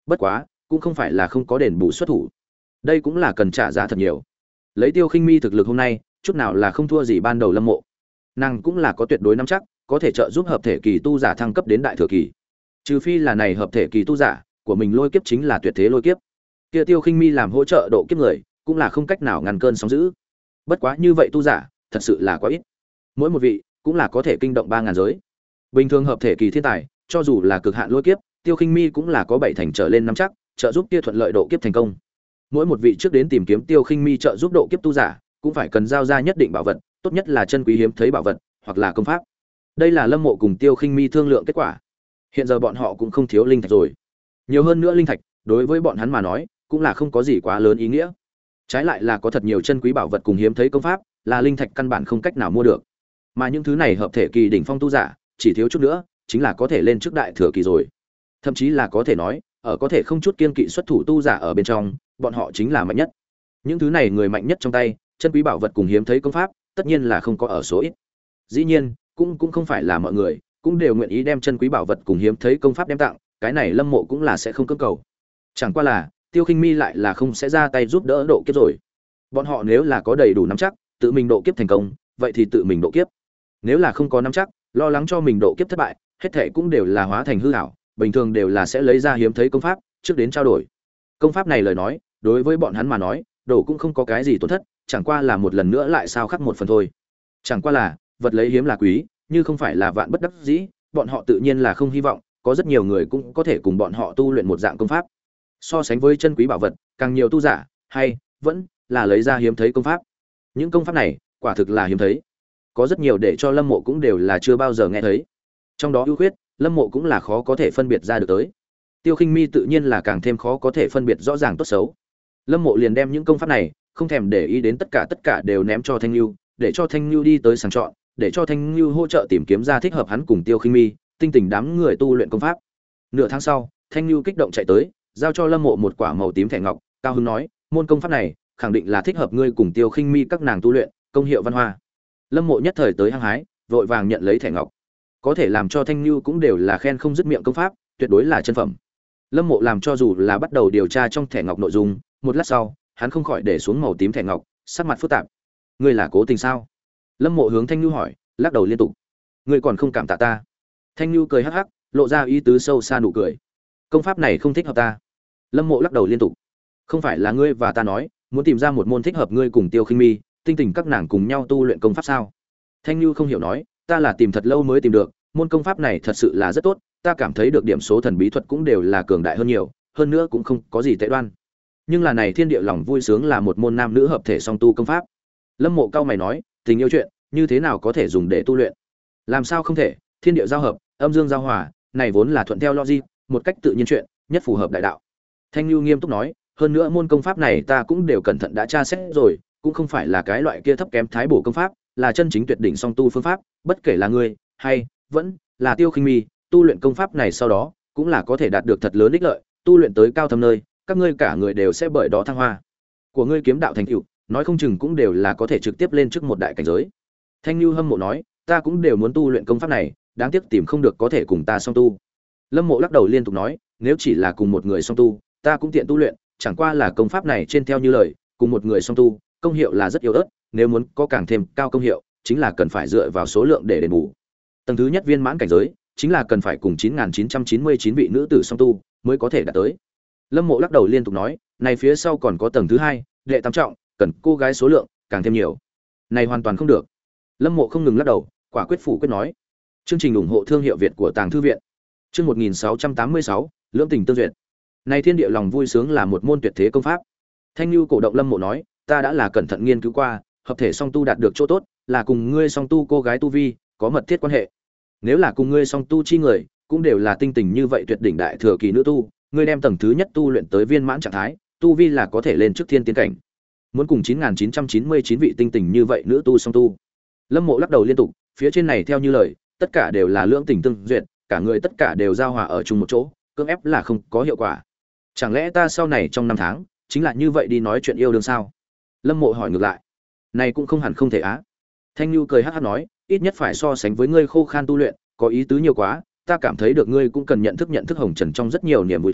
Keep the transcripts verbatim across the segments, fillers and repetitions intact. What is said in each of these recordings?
Bất quá, cũng không phải là không có đền bù xuất thủ. Đây cũng là cần trả giá thật nhiều. Lấy Tiêu Khinh Mi thực lực hôm nay, chút nào là không thua gì ban đầu Lâm Mộ. Nàng cũng là có tuyệt đối nắm chắc, có thể trợ giúp hợp thể kỳ tu giả thăng cấp đến đại thừa kỳ. Trừ phi là này hợp thể kỳ tu giả, của mình lôi kiếp chính là tuyệt thế lôi kiếp. Kia Tiêu Khinh Mi làm hỗ trợ độ kiếp người, cũng là không cách nào ngăn cơn sóng dữ. Bất quá như vậy tu giả, thật sự là quá ít. Mỗi một vị cũng là có thể kinh động ba ngàn giới. Bình thường hợp thể kỳ thiên tài, cho dù là cực hạn lôi kiếp, Tiêu Khinh Mi cũng là có bảy thành trở lên nắm chắc, trợ giúp kia thuận lợi độ kiếp thành công. Mỗi một vị trước đến tìm kiếm Tiêu Khinh Mi trợ giúp độ kiếp tu giả, cũng phải cần giao ra nhất định bảo vật, tốt nhất là chân quý hiếm thấy bảo vật, hoặc là công pháp. Đây là Lâm Mộ cùng Tiêu Khinh Mi thương lượng kết quả. Hiện giờ bọn họ cũng không thiếu linh thạch rồi. Nhiều hơn nữa linh thạch, đối với bọn hắn mà nói, cũng là không có gì quá lớn ý nghĩa. Trái lại là có thật nhiều chân quý bảo vật cùng hiếm thấy công pháp, là linh thạch căn bản không cách nào mua được. Mà những thứ này hợp thể kỳ đỉnh phong tu giả, chỉ thiếu chút nữa, chính là có thể lên trước đại thừa kỳ rồi. Thậm chí là có thể nói, ở có thể không chút kiên kỵ xuất thủ tu giả ở bên trong, bọn họ chính là mạnh nhất. Những thứ này người mạnh nhất trong tay, chân quý bảo vật cùng hiếm thấy công pháp, tất nhiên là không có ở số ít. Dĩ nhiên, cũng cũng không phải là mọi người cũng đều nguyện ý đem chân quý bảo vật cùng hiếm thấy công pháp đem tặng, cái này Lâm Mộ cũng là sẽ không cưỡng cầu. Chẳng qua là, Tiêu Khinh Mi lại là không sẽ ra tay giúp đỡ độ kiếp rồi. Bọn họ nếu là có đầy đủ nắm chắc, tự mình độ kiếp thành công, vậy thì tự mình độ kiếp. Nếu là không có nắm chắc, lo lắng cho mình độ kiếp thất bại, hết thảy cũng đều là hóa thành hư ảo, bình thường đều là sẽ lấy ra hiếm thấy công pháp trước đến trao đổi. Công pháp này lời nói, đối với bọn hắn mà nói, đổ cũng không có cái gì tổn thất, chẳng qua là một lần nữa lại sao khắc một phần thôi. Chẳng qua là, vật lấy hiếm là quý, như không phải là vạn bất đắc dĩ, bọn họ tự nhiên là không hy vọng, có rất nhiều người cũng có thể cùng bọn họ tu luyện một dạng công pháp. So sánh với chân quý bảo vật, càng nhiều tu giả, hay vẫn là lấy ra hiếm thấy công pháp. Những công pháp này, quả thực là hiếm thấy. Có rất nhiều để cho Lâm Mộ cũng đều là chưa bao giờ nghe thấy. Trong đó ưu khuyết, Lâm Mộ cũng là khó có thể phân biệt ra được tới. Tiêu Khinh Mi tự nhiên là càng thêm khó có thể phân biệt rõ ràng tốt xấu. Lâm Mộ liền đem những công pháp này, không thèm để ý đến tất cả tất cả đều ném cho Thanh Nưu, để cho Thanh Nưu đi tới sàng chọn, để cho Thanh Nưu hỗ trợ tìm kiếm ra thích hợp hắn cùng Tiêu Khinh Mi, tinh tình đám người tu luyện công pháp. Nửa tháng sau, Thanh Nưu kích động chạy tới, giao cho Lâm Mộ một quả màu tím thẻ ngọc, cao hứng nói, môn công pháp này, khẳng định là thích hợp ngươi cùng Tiêu Khinh Mi các nàng tu luyện, công hiệu văn hoa. Lâm Mộ nhất thời tới hăng hái, vội vàng nhận lấy thẻ ngọc. Có thể làm cho Thanh Nưu cũng đều là khen không dứt miệng công pháp, tuyệt đối là chân phẩm. Lâm Mộ làm cho dù là bắt đầu điều tra trong thẻ ngọc nội dung, một lát sau, hắn không khỏi để xuống màu tím thẻ ngọc, sắc mặt phức tạp. Ngươi là cố tình sao? Lâm Mộ hướng Thanh Nưu hỏi, lắc đầu liên tục. Ngươi còn không cảm tạ ta? Thanh Nưu cười hắc hắc, lộ ra ý tứ sâu xa nụ cười. Công pháp này không thích hợp ta. Lâm Mộ lắc đầu liên tục. Không phải là ngươi và ta nói, muốn tìm ra một môn thích hợp ngươi cùng Tiêu Khinh Mi, tinh tình các nàng cùng nhau tu luyện công pháp sao? Thanh Nưu không hiểu nói, ta là tìm thật lâu mới tìm được, môn công pháp này thật sự là rất tốt, ta cảm thấy được điểm số thần bí thuật cũng đều là cường đại hơn nhiều, hơn nữa cũng không có gì tệ đoan. Nhưng là này thiên địa lòng vui sướng là một môn nam nữ hợp thể song tu công pháp. Lâm Mộ cao mày nói, tình yêu chuyện, như thế nào có thể dùng để tu luyện? Làm sao không thể? Thiên địa giao hợp, âm dương giao hòa, này vốn là thuận theo logic, một cách tự nhiên chuyện, nhất phù hợp đại đạo. Thanh Nưu nghiêm túc nói, hơn nữa môn công pháp này ta cũng đều cẩn thận đã tra xét rồi, cũng không phải là cái loại kia thấp kém thái bổ công pháp, là chân chính tuyệt đỉnh song tu phương pháp, bất kể là ngươi hay vẫn là Tiêu Khinh Mi, tu luyện công pháp này sau đó, cũng là có thể đạt được thật lớn ích lợi, tu luyện tới cao thâm nơi, các ngươi cả người đều sẽ bởi đó thăng hoa. Của ngươi kiếm đạo thành tựu, nói không chừng cũng đều là có thể trực tiếp lên trước một đại cảnh giới. Thanh Nưu hâm mộ nói, ta cũng đều muốn tu luyện công pháp này, đáng tiếc tìm không được có thể cùng ta song tu. Lâm Mộ lắc đầu liên tục nói, nếu chỉ là cùng một người song tu, ta cũng tiện tu luyện, chẳng qua là công pháp này trên theo như lời, cùng một người song tu, công hiệu là rất yếu ớt, nếu muốn có càng thêm cao công hiệu, chính là cần phải dựa vào số lượng để đền bù. Tầng thứ nhất viên mãn cảnh giới, chính là cần phải cùng chín nghìn chín trăm chín mươi chín vị nữ tử song tu mới có thể đạt tới. Lâm Mộ lắc đầu liên tục nói, này phía sau còn có tầng thứ hai, đệ tam trọng, cần cô gái số lượng càng thêm nhiều. Này hoàn toàn không được. Lâm Mộ không ngừng lắc đầu, quả quyết phủ quyết nói. Chương trình ủng hộ thương hiệu Việt của Tàng thư viện. Chương một nghìn sáu trăm tám mươi sáu, lưỡng tình tương duyệt. Này thiên địa lòng vui sướng là một môn tuyệt thế công pháp. Thanh Nưu cổ động Lâm Mộ nói, ta đã là cẩn thận nghiên cứu qua, hợp thể song tu đạt được chỗ tốt, là cùng ngươi song tu cô gái tu vi có mật thiết quan hệ. Nếu là cùng ngươi song tu chi người, cũng đều là tinh tình như vậy tuyệt đỉnh đại thừa kỳ nữ tu, ngươi đem tầng thứ nhất tu luyện tới viên mãn trạng thái, tu vi là có thể lên trước thiên tiến cảnh. Muốn cùng chín nghìn chín trăm chín mươi chín vị tinh tình như vậy nữ tu song tu. Lâm Mộ lắc đầu liên tục, phía trên này theo như lời, tất cả đều là lưỡng tình tương duyệt, cả người tất cả đều giao hòa ở chung một chỗ, cưỡng ép là không có hiệu quả. Chẳng lẽ ta sau này trong năm tháng, chính là như vậy đi nói chuyện yêu đương sao? Lâm Mộ hỏi ngược lại. Này cũng không hẳn không thể á. Thanh Nưu cười hắc hắc nói, ít nhất phải so sánh với ngươi khô khan tu luyện, có ý tứ nhiều quá, ta cảm thấy được ngươi cũng cần nhận thức nhận thức hồng trần trong rất nhiều niềm vui thú,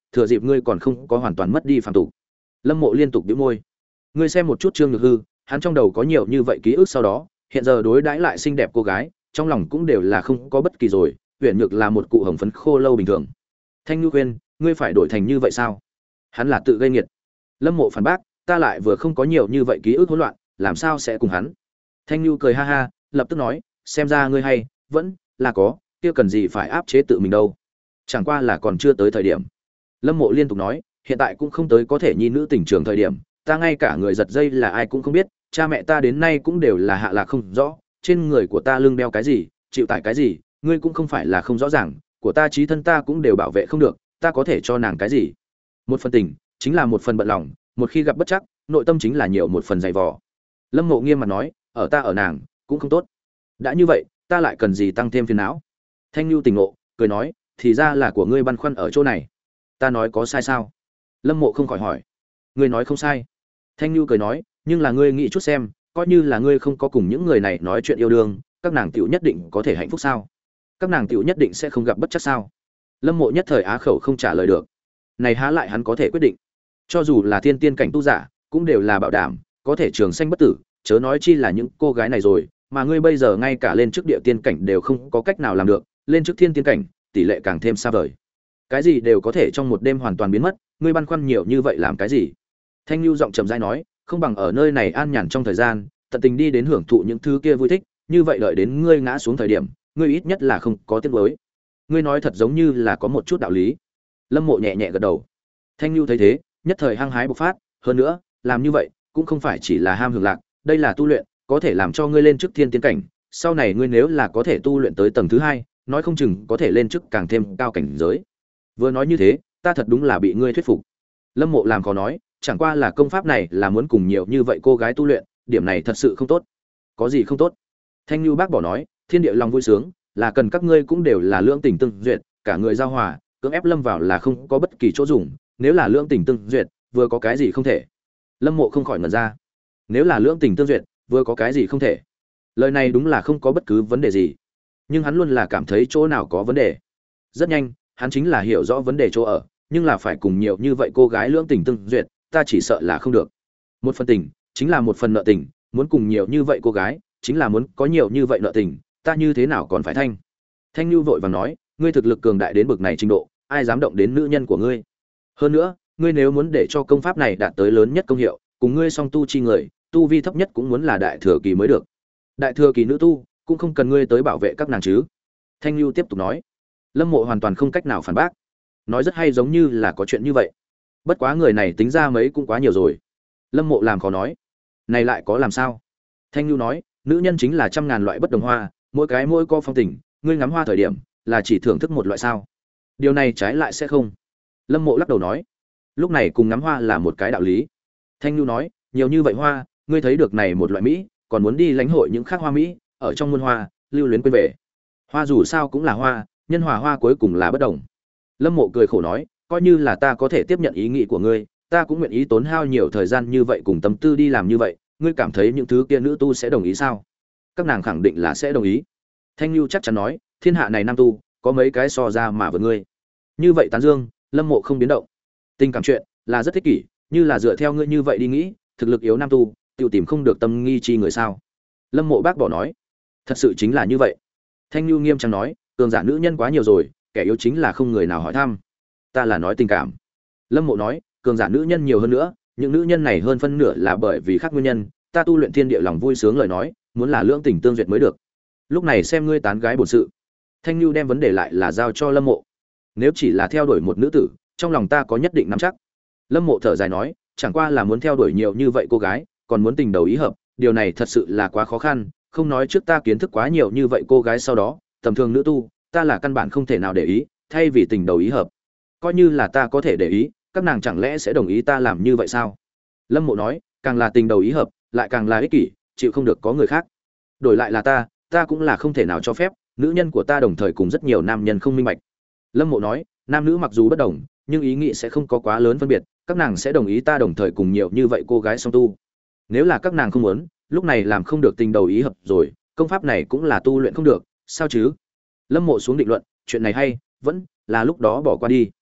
thừa dịp ngươi còn không có hoàn toàn mất đi phàm tục. Lâm Mộ liên tục bĩu môi. Ngươi xem một chút Trương Nhược Hư, hắn trong đầu có nhiều như vậy ký ức sau đó, hiện giờ đối đãi lại xinh đẹp cô gái, trong lòng cũng đều là không có bất kỳ rồi, Uyển Nhược là một cụ hồng phấn khô lâu bình thường. Thanh Nhu khuyên, ngươi phải đổi thành như vậy sao? Hắn là tự gây nghiệt. Lâm Mộ phản bác, ta lại vừa không có nhiều như vậy ký ức hỗn loạn, làm sao sẽ cùng hắn? Thanh Nhu cười ha ha, lập tức nói, xem ra ngươi hay, vẫn là có, kia cần gì phải áp chế tự mình đâu. Chẳng qua là còn chưa tới thời điểm. Lâm Mộ liên tục nói, hiện tại cũng không tới có thể nhi nữ tình trường thời điểm, ta ngay cả người giật dây là ai cũng không biết, cha mẹ ta đến nay cũng đều là hạ lạc không rõ, trên người của ta lưng đeo cái gì, chịu tải cái gì, ngươi cũng không phải là không rõ ràng, của ta chí thân ta cũng đều bảo vệ không được, ta có thể cho nàng cái gì? Một phần tình, chính là một phần bận lòng, một khi gặp bất trắc, nội tâm chính là nhiều một phần dày vò. Lâm Mộ nghiêm mặt nói, ở ta ở nàng, cũng không tốt. Đã như vậy, ta lại cần gì tăng thêm phiền não? Thanh Nhu tỉnh ngộ, cười nói, thì ra là của ngươi băn khoăn ở chỗ này. Ta nói có sai sao? Lâm Mộ không khỏi hỏi. Ngươi nói không sai. Thanh Nhu cười nói, nhưng là ngươi nghĩ chút xem, coi như là ngươi không có cùng những người này nói chuyện yêu đương, các nàng tiểu nhất định có thể hạnh phúc sao? Các nàng tiểu nhất định sẽ không gặp bất trắc sao? Lâm Mộ nhất thời á khẩu không trả lời được. Này há lại hắn có thể quyết định? Cho dù là thiên tiên cảnh tu giả, cũng đều là bảo đảm có thể trường sanh bất tử, chớ nói chi là những cô gái này rồi, mà ngươi bây giờ ngay cả lên trước địa tiên cảnh đều không có cách nào làm được, lên trước thiên tiên cảnh, tỷ lệ càng thêm xa vời. Cái gì đều có thể trong một đêm hoàn toàn biến mất, ngươi băn khoăn nhiều như vậy làm cái gì? Thanh Nhu giọng trầm rãi nói, không bằng ở nơi này an nhàn trong thời gian, tận tình đi đến hưởng thụ những thứ kia vui thích, như vậy đợi đến ngươi ngã xuống thời điểm, ngươi ít nhất là không có tiếc nuối. Ngươi nói thật giống như là có một chút đạo lý. Lâm Mộ nhẹ nhẹ gật đầu. Thanh Nhu thấy thế, nhất thời hăng hái bộc phát, hơn nữa, làm như vậy cũng không phải chỉ là ham hưởng lạc, đây là tu luyện, có thể làm cho ngươi lên trước thiên tiên cảnh, sau này ngươi nếu là có thể tu luyện tới tầng thứ hai, nói không chừng có thể lên trước càng thêm cao cảnh giới. Vừa nói như thế, ta thật đúng là bị ngươi thuyết phục. Lâm Mộ làm khó nói, chẳng qua là công pháp này là muốn cùng nhiều như vậy cô gái tu luyện, điểm này thật sự không tốt. Có gì không tốt? Thanh Nhu bác bỏ nói, thiên địa lòng vui sướng, là cần các ngươi cũng đều là lưỡng tình tương duyệt, cả người giao hòa, cưỡng ép lâm vào là không có bất kỳ chỗ dùng, nếu là lưỡng tình tương duyệt, vừa có cái gì không thể? Lâm Mộ không khỏi ngẩn ra. Nếu là lưỡng tình tương duyệt, vừa có cái gì không thể? Lời này đúng là không có bất cứ vấn đề gì, nhưng hắn luôn là cảm thấy chỗ nào có vấn đề. Rất nhanh, hắn chính là hiểu rõ vấn đề chỗ ở, nhưng là phải cùng nhiều như vậy cô gái lưỡng tình tương duyệt, ta chỉ sợ là không được. Một phần tình, chính là một phần nợ tình, muốn cùng nhiều như vậy cô gái, chính là muốn có nhiều như vậy nợ tình, ta như thế nào còn phải thanh? Thanh Nhu vội vàng nói, ngươi thực lực cường đại đến bực này trình độ, ai dám động đến nữ nhân của ngươi? Hơn nữa, ngươi nếu muốn để cho công pháp này đạt tới lớn nhất công hiệu, cùng ngươi song tu chi người, tu vi thấp nhất cũng muốn là đại thừa kỳ mới được. Đại thừa kỳ nữ tu, cũng không cần ngươi tới bảo vệ các nàng chứ? Thanh Nhu tiếp tục nói. Lâm Mộ hoàn toàn không cách nào phản bác. Nói rất hay, giống như là có chuyện như vậy. Bất quá người này tính ra mấy cũng quá nhiều rồi. Lâm Mộ làm khó nói. Này lại có làm sao? Thanh Nhu nói, nữ nhân chính là trăm ngàn loại bất đồng hoa, mỗi cái mỗi có phong tình, ngươi ngắm hoa thời điểm, là chỉ thưởng thức một loại sao? Điều này trái lại sẽ không. Lâm Mộ lắc đầu nói, lúc này cùng ngắm hoa là một cái đạo lý. Thanh Nhu nói, nhiều như vậy hoa, ngươi thấy được này một loại mỹ, còn muốn đi lãnh hội những khác hoa mỹ, ở trong muôn hoa, lưu luyến quên về. Hoa dù sao cũng là hoa, nhân hòa hoa cuối cùng là bất đồng. Lâm Mộ cười khổ nói, coi như là ta có thể tiếp nhận ý nghĩ của ngươi, ta cũng nguyện ý tốn hao nhiều thời gian như vậy cùng tâm tư đi làm như vậy, ngươi cảm thấy những thứ kia nữ tu sẽ đồng ý sao? Các nàng khẳng định là sẽ đồng ý. Thanh Nhu chắc chắn nói, thiên hạ này nam tu, có mấy cái so ra mà vượt ngươi. Như vậy tán dương, Lâm Mộ không biến động. Tình cảm chuyện là rất thích kỷ, như là dựa theo ngươi như vậy đi nghĩ, thực lực yếu nam tu, tiêu tìm không được tâm nghi chi người sao? Lâm Mộ bác bỏ nói, thật sự chính là như vậy. Thanh Nhu nghiêm trang nói, cường giả nữ nhân quá nhiều rồi, kẻ yếu chính là không người nào hỏi thăm. Ta là nói tình cảm. Lâm Mộ nói, cường giả nữ nhân nhiều hơn nữa, những nữ nhân này hơn phân nửa là bởi vì khác nguyên nhân, ta tu luyện thiên địa lòng vui sướng lời nói, muốn là lưỡng tình tương duyệt mới được. Lúc này xem ngươi tán gái bổn sự. Thanh Nhu đem vấn đề lại là giao cho Lâm Mộ. Nếu chỉ là theo đuổi một nữ tử, trong lòng ta có nhất định nắm chắc. Lâm Mộ thở dài nói, chẳng qua là muốn theo đuổi nhiều như vậy cô gái, còn muốn tình đầu ý hợp, điều này thật sự là quá khó khăn, không nói trước ta kiến thức quá nhiều như vậy cô gái sau đó, tầm thường nữ tu, ta là căn bản không thể nào để ý, thay vì tình đầu ý hợp. Coi như là ta có thể để ý, các nàng chẳng lẽ sẽ đồng ý ta làm như vậy sao? Lâm Mộ nói, càng là tình đầu ý hợp, lại càng là ích kỷ, chịu không được có người khác. Đổi lại là ta, ta cũng là không thể nào cho phép, nữ nhân của ta đồng thời cùng rất nhiều nam nhân không minh bạch. Lâm Mộ nói, nam nữ mặc dù bất đồng, nhưng ý nghĩ sẽ không có quá lớn phân biệt, các nàng sẽ đồng ý ta đồng thời cùng nhiều như vậy cô gái song tu. Nếu là các nàng không muốn, lúc này làm không được tình đầu ý hợp rồi, công pháp này cũng là tu luyện không được, sao chứ? Lâm Mộ xuống định luận, chuyện này hay, vẫn là lúc đó bỏ qua đi.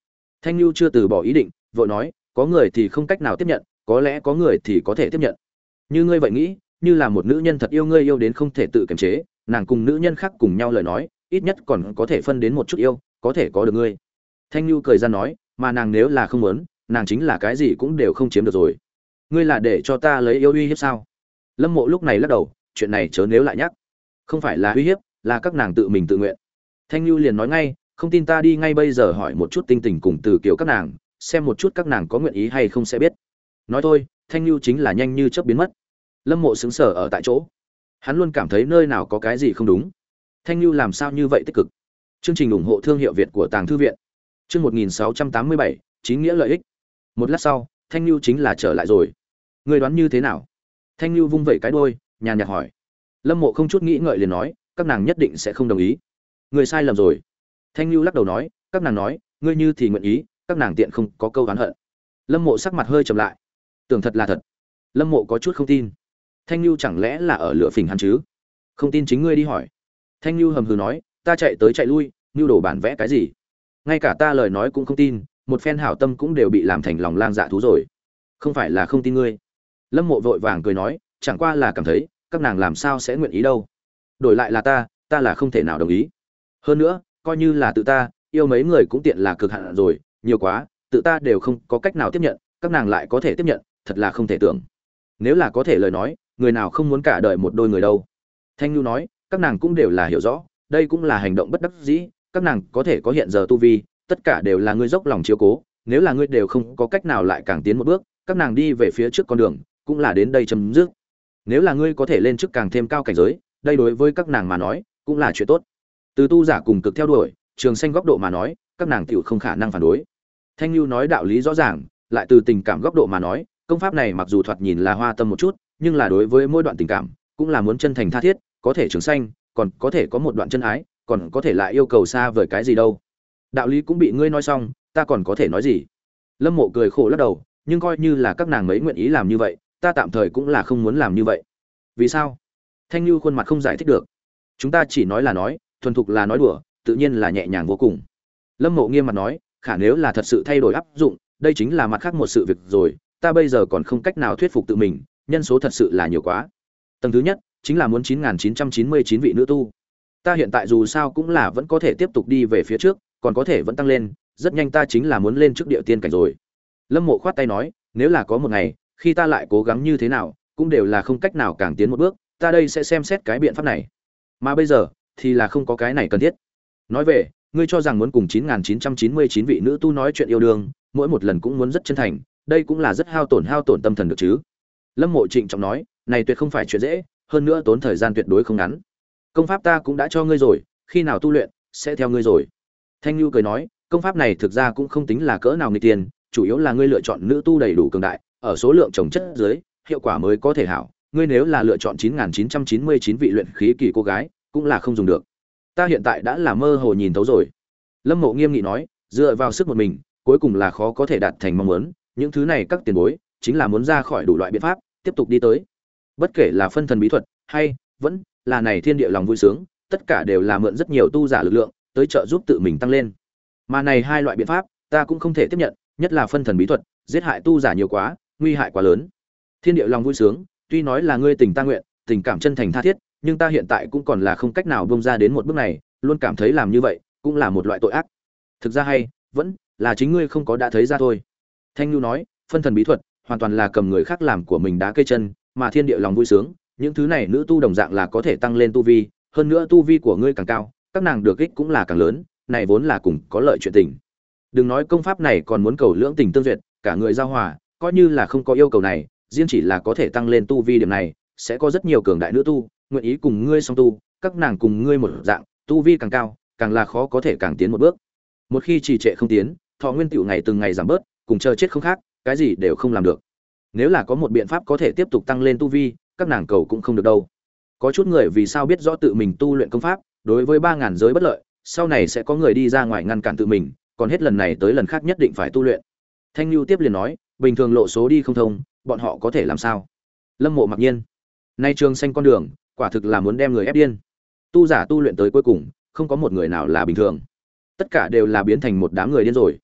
Thanh Nhu chưa từ bỏ ý định, vội nói, có người thì không cách nào tiếp nhận, có lẽ có người thì có thể tiếp nhận. Như ngươi vậy nghĩ, như là một nữ nhân thật yêu ngươi yêu đến không thể tự kiềm chế, nàng cùng nữ nhân khác cùng nhau lời nói, ít nhất còn có thể phân đến một chút yêu, có thể có được ngươi. Thanh Nhu cười ra nói, mà nàng nếu là không muốn, nàng chính là cái gì cũng đều không chiếm được rồi. Ngươi là để cho ta lấy yêu uy hiếp sao? Lâm Mộ lúc này lắc đầu, chuyện này chớ nếu lại nhắc. Không phải là uy hiếp, là các nàng tự mình tự nguyện. Thanh Nhu liền nói ngay, không tin ta đi ngay bây giờ hỏi một chút Tinh Tình cùng Từ Kiều các nàng, xem một chút các nàng có nguyện ý hay không sẽ biết. Nói thôi, Thanh Nhu chính là nhanh như chớp biến mất. Lâm Mộ sững sờ ở tại chỗ. Hắn luôn cảm thấy nơi nào có cái gì không đúng. Thanh Nhu làm sao như vậy tích cực? Chương trình ủng hộ thương hiệu Việt của Tàng Thư viện. Chương một nghìn sáu trăm tám mươi bảy, chín nghĩa lợi ích. Một lát sau, Thanh Nhu chính là trở lại rồi. Ngươi đoán như thế nào? Thanh Nhu vung vẩy cái đuôi, nhàn nhạt hỏi. Lâm Mộ không chút nghĩ ngợi liền nói, các nàng nhất định sẽ không đồng ý. Ngươi sai lầm rồi. Thanh Nhu lắc đầu nói, các nàng nói, ngươi như thì nguyện ý, các nàng tiện không có câu oán hận. Lâm Mộ sắc mặt hơi trầm lại. Tưởng thật là thật. Lâm Mộ có chút không tin. Thanh Nhu chẳng lẽ là ở lửa phỉnh hắn chứ? Không tin chính ngươi đi hỏi. Thanh Nhu hầm hừ nói, ta chạy tới chạy lui, nưu đồ bản vẽ cái gì? Ngay cả ta lời nói cũng không tin, một phen hảo tâm cũng đều bị làm thành lòng lang dạ thú rồi. Không phải là không tin ngươi. Lâm Mộ vội vàng cười nói, chẳng qua là cảm thấy, các nàng làm sao sẽ nguyện ý đâu. Đổi lại là ta, ta là không thể nào đồng ý. Hơn nữa, coi như là tự ta, yêu mấy người cũng tiện là cực hạn rồi, nhiều quá, tự ta đều không có cách nào tiếp nhận, các nàng lại có thể tiếp nhận, thật là không thể tưởng. Nếu là có thể lời nói, người nào không muốn cả đời một đôi người đâu. Thanh Nhu nói, các nàng cũng đều là hiểu rõ, đây cũng là hành động bất đắc dĩ, các nàng có thể có hiện giờ tu vi, tất cả đều là ngươi dốc lòng chiếu cố, nếu là ngươi đều không có cách nào lại càng tiến một bước, các nàng đi về phía trước con đường, cũng là đến đây chấm dứt. Nếu là ngươi có thể lên trước càng thêm cao cảnh giới, đây đối với các nàng mà nói, cũng là chuyện tốt. Từ tu giả cùng cực theo đuổi, trường sinh góc độ mà nói, các nàng tiểu không khả năng phản đối. Thanh Nhu nói đạo lý rõ ràng, lại từ tình cảm góc độ mà nói, công pháp này mặc dù thoạt nhìn là hoa tâm một chút, nhưng là đối với mỗi đoạn tình cảm, cũng là muốn chân thành tha thiết, có thể trường sanh, còn có thể có một đoạn chân ái, còn có thể lại yêu cầu xa vời cái gì đâu. Đạo lý cũng bị ngươi nói xong, ta còn có thể nói gì? Lâm Mộ cười khổ lắc đầu, nhưng coi như là các nàng mấy nguyện ý làm như vậy, ta tạm thời cũng là không muốn làm như vậy. Vì sao? Thanh Nhu khuôn mặt không giải thích được. Chúng ta chỉ nói là nói, thuần thục là nói đùa, tự nhiên là nhẹ nhàng vô cùng. Lâm Mộ nghiêm mặt nói, khả nếu là thật sự thay đổi áp dụng, đây chính là mặt khác một sự việc rồi, ta bây giờ còn không cách nào thuyết phục tự mình, nhân số thật sự là nhiều quá. Tầng thứ nhất chính là muốn chín nghìn chín trăm chín mươi chín vị nữ tu. Ta hiện tại dù sao cũng là vẫn có thể tiếp tục đi về phía trước, còn có thể vẫn tăng lên, rất nhanh ta chính là muốn lên trước địa tiên cảnh rồi. Lâm Mộ khoát tay nói, nếu là có một ngày, khi ta lại cố gắng như thế nào, cũng đều là không cách nào càng tiến một bước, ta đây sẽ xem xét cái biện pháp này. Mà bây giờ thì là không có cái này cần thiết. Nói về, ngươi cho rằng muốn cùng chín nghìn chín trăm chín mươi chín vị nữ tu nói chuyện yêu đương, mỗi một lần cũng muốn rất chân thành, đây cũng là rất hao tổn hao tổn tâm thần được chứ. Lâm Mộ trịnh trọng nói, này tuyệt không phải chuyện dễ, hơn nữa tốn thời gian tuyệt đối không ngắn. Công pháp ta cũng đã cho ngươi rồi, khi nào tu luyện sẽ theo ngươi rồi. Thanh Nhu cười nói, công pháp này thực ra cũng không tính là cỡ nào nghịch tiền, chủ yếu là ngươi lựa chọn nữ tu đầy đủ cường đại, ở số lượng chồng chất dưới, hiệu quả mới có thể hảo. Ngươi nếu là lựa chọn chín nghìn chín trăm chín mươi chín vị luyện khí kỳ cô gái, cũng là không dùng được. Ta hiện tại đã là mơ hồ nhìn thấu rồi. Lâm Mộ nghiêm nghị nói, dựa vào sức một mình, cuối cùng là khó có thể đạt thành mong muốn, những thứ này các tiền bối, chính là muốn ra khỏi đủ loại biện pháp, tiếp tục đi tới. Bất kể là phân thần bí thuật, hay vẫn là này thiên địa lòng vui sướng, tất cả đều là mượn rất nhiều tu giả lực lượng, tới trợ giúp tự mình tăng lên. Mà này hai loại biện pháp, ta cũng không thể tiếp nhận, nhất là phân thần bí thuật, giết hại tu giả nhiều quá, nguy hại quá lớn. Thiên địa lòng vui sướng, tuy nói là ngươi tình ta nguyện, tình cảm chân thành tha thiết, nhưng ta hiện tại cũng còn là không cách nào bông ra đến một bước này, luôn cảm thấy làm như vậy cũng là một loại tội ác. Thực ra hay vẫn là chính ngươi không có đã thấy ra thôi. Thanh Nhu nói, phân thần bí thuật hoàn toàn là cầm người khác làm của mình đá cây chân, mà thiên địa lòng vui sướng, những thứ này nữ tu đồng dạng là có thể tăng lên tu vi, hơn nữa tu vi của ngươi càng cao, các nàng được ích cũng là càng lớn, này vốn là cùng có lợi chuyện tình. Đừng nói công pháp này còn muốn cầu lưỡng tình tương duyệt, cả người giao hòa, coi như là không có yêu cầu này, riêng chỉ là có thể tăng lên tu vi điểm này, sẽ có rất nhiều cường đại nữ tu nguyện ý cùng ngươi song tu, các nàng cùng ngươi một dạng, tu vi càng cao, càng là khó có thể càng tiến một bước. Một khi trì trệ không tiến, thọ nguyên tiểu ngày từng ngày giảm bớt, cùng chờ chết không khác, cái gì đều không làm được. Nếu là có một biện pháp có thể tiếp tục tăng lên tu vi, các nàng cầu cũng không được đâu. Có chút người vì sao biết rõ tự mình tu luyện công pháp, đối với ba ngàn giới bất lợi, sau này sẽ có người đi ra ngoài ngăn cản tự mình, còn hết lần này tới lần khác nhất định phải tu luyện. Thanh Nhu tiếp liền nói, bình thường lộ số đi không thông, bọn họ có thể làm sao? Lâm Mộ mặc nhiên, nay trường xanh con đường, quả thực là muốn đem người ép điên. Tu giả tu luyện tới cuối cùng, không có một người nào là bình thường, tất cả đều là biến thành một đám người điên rồi.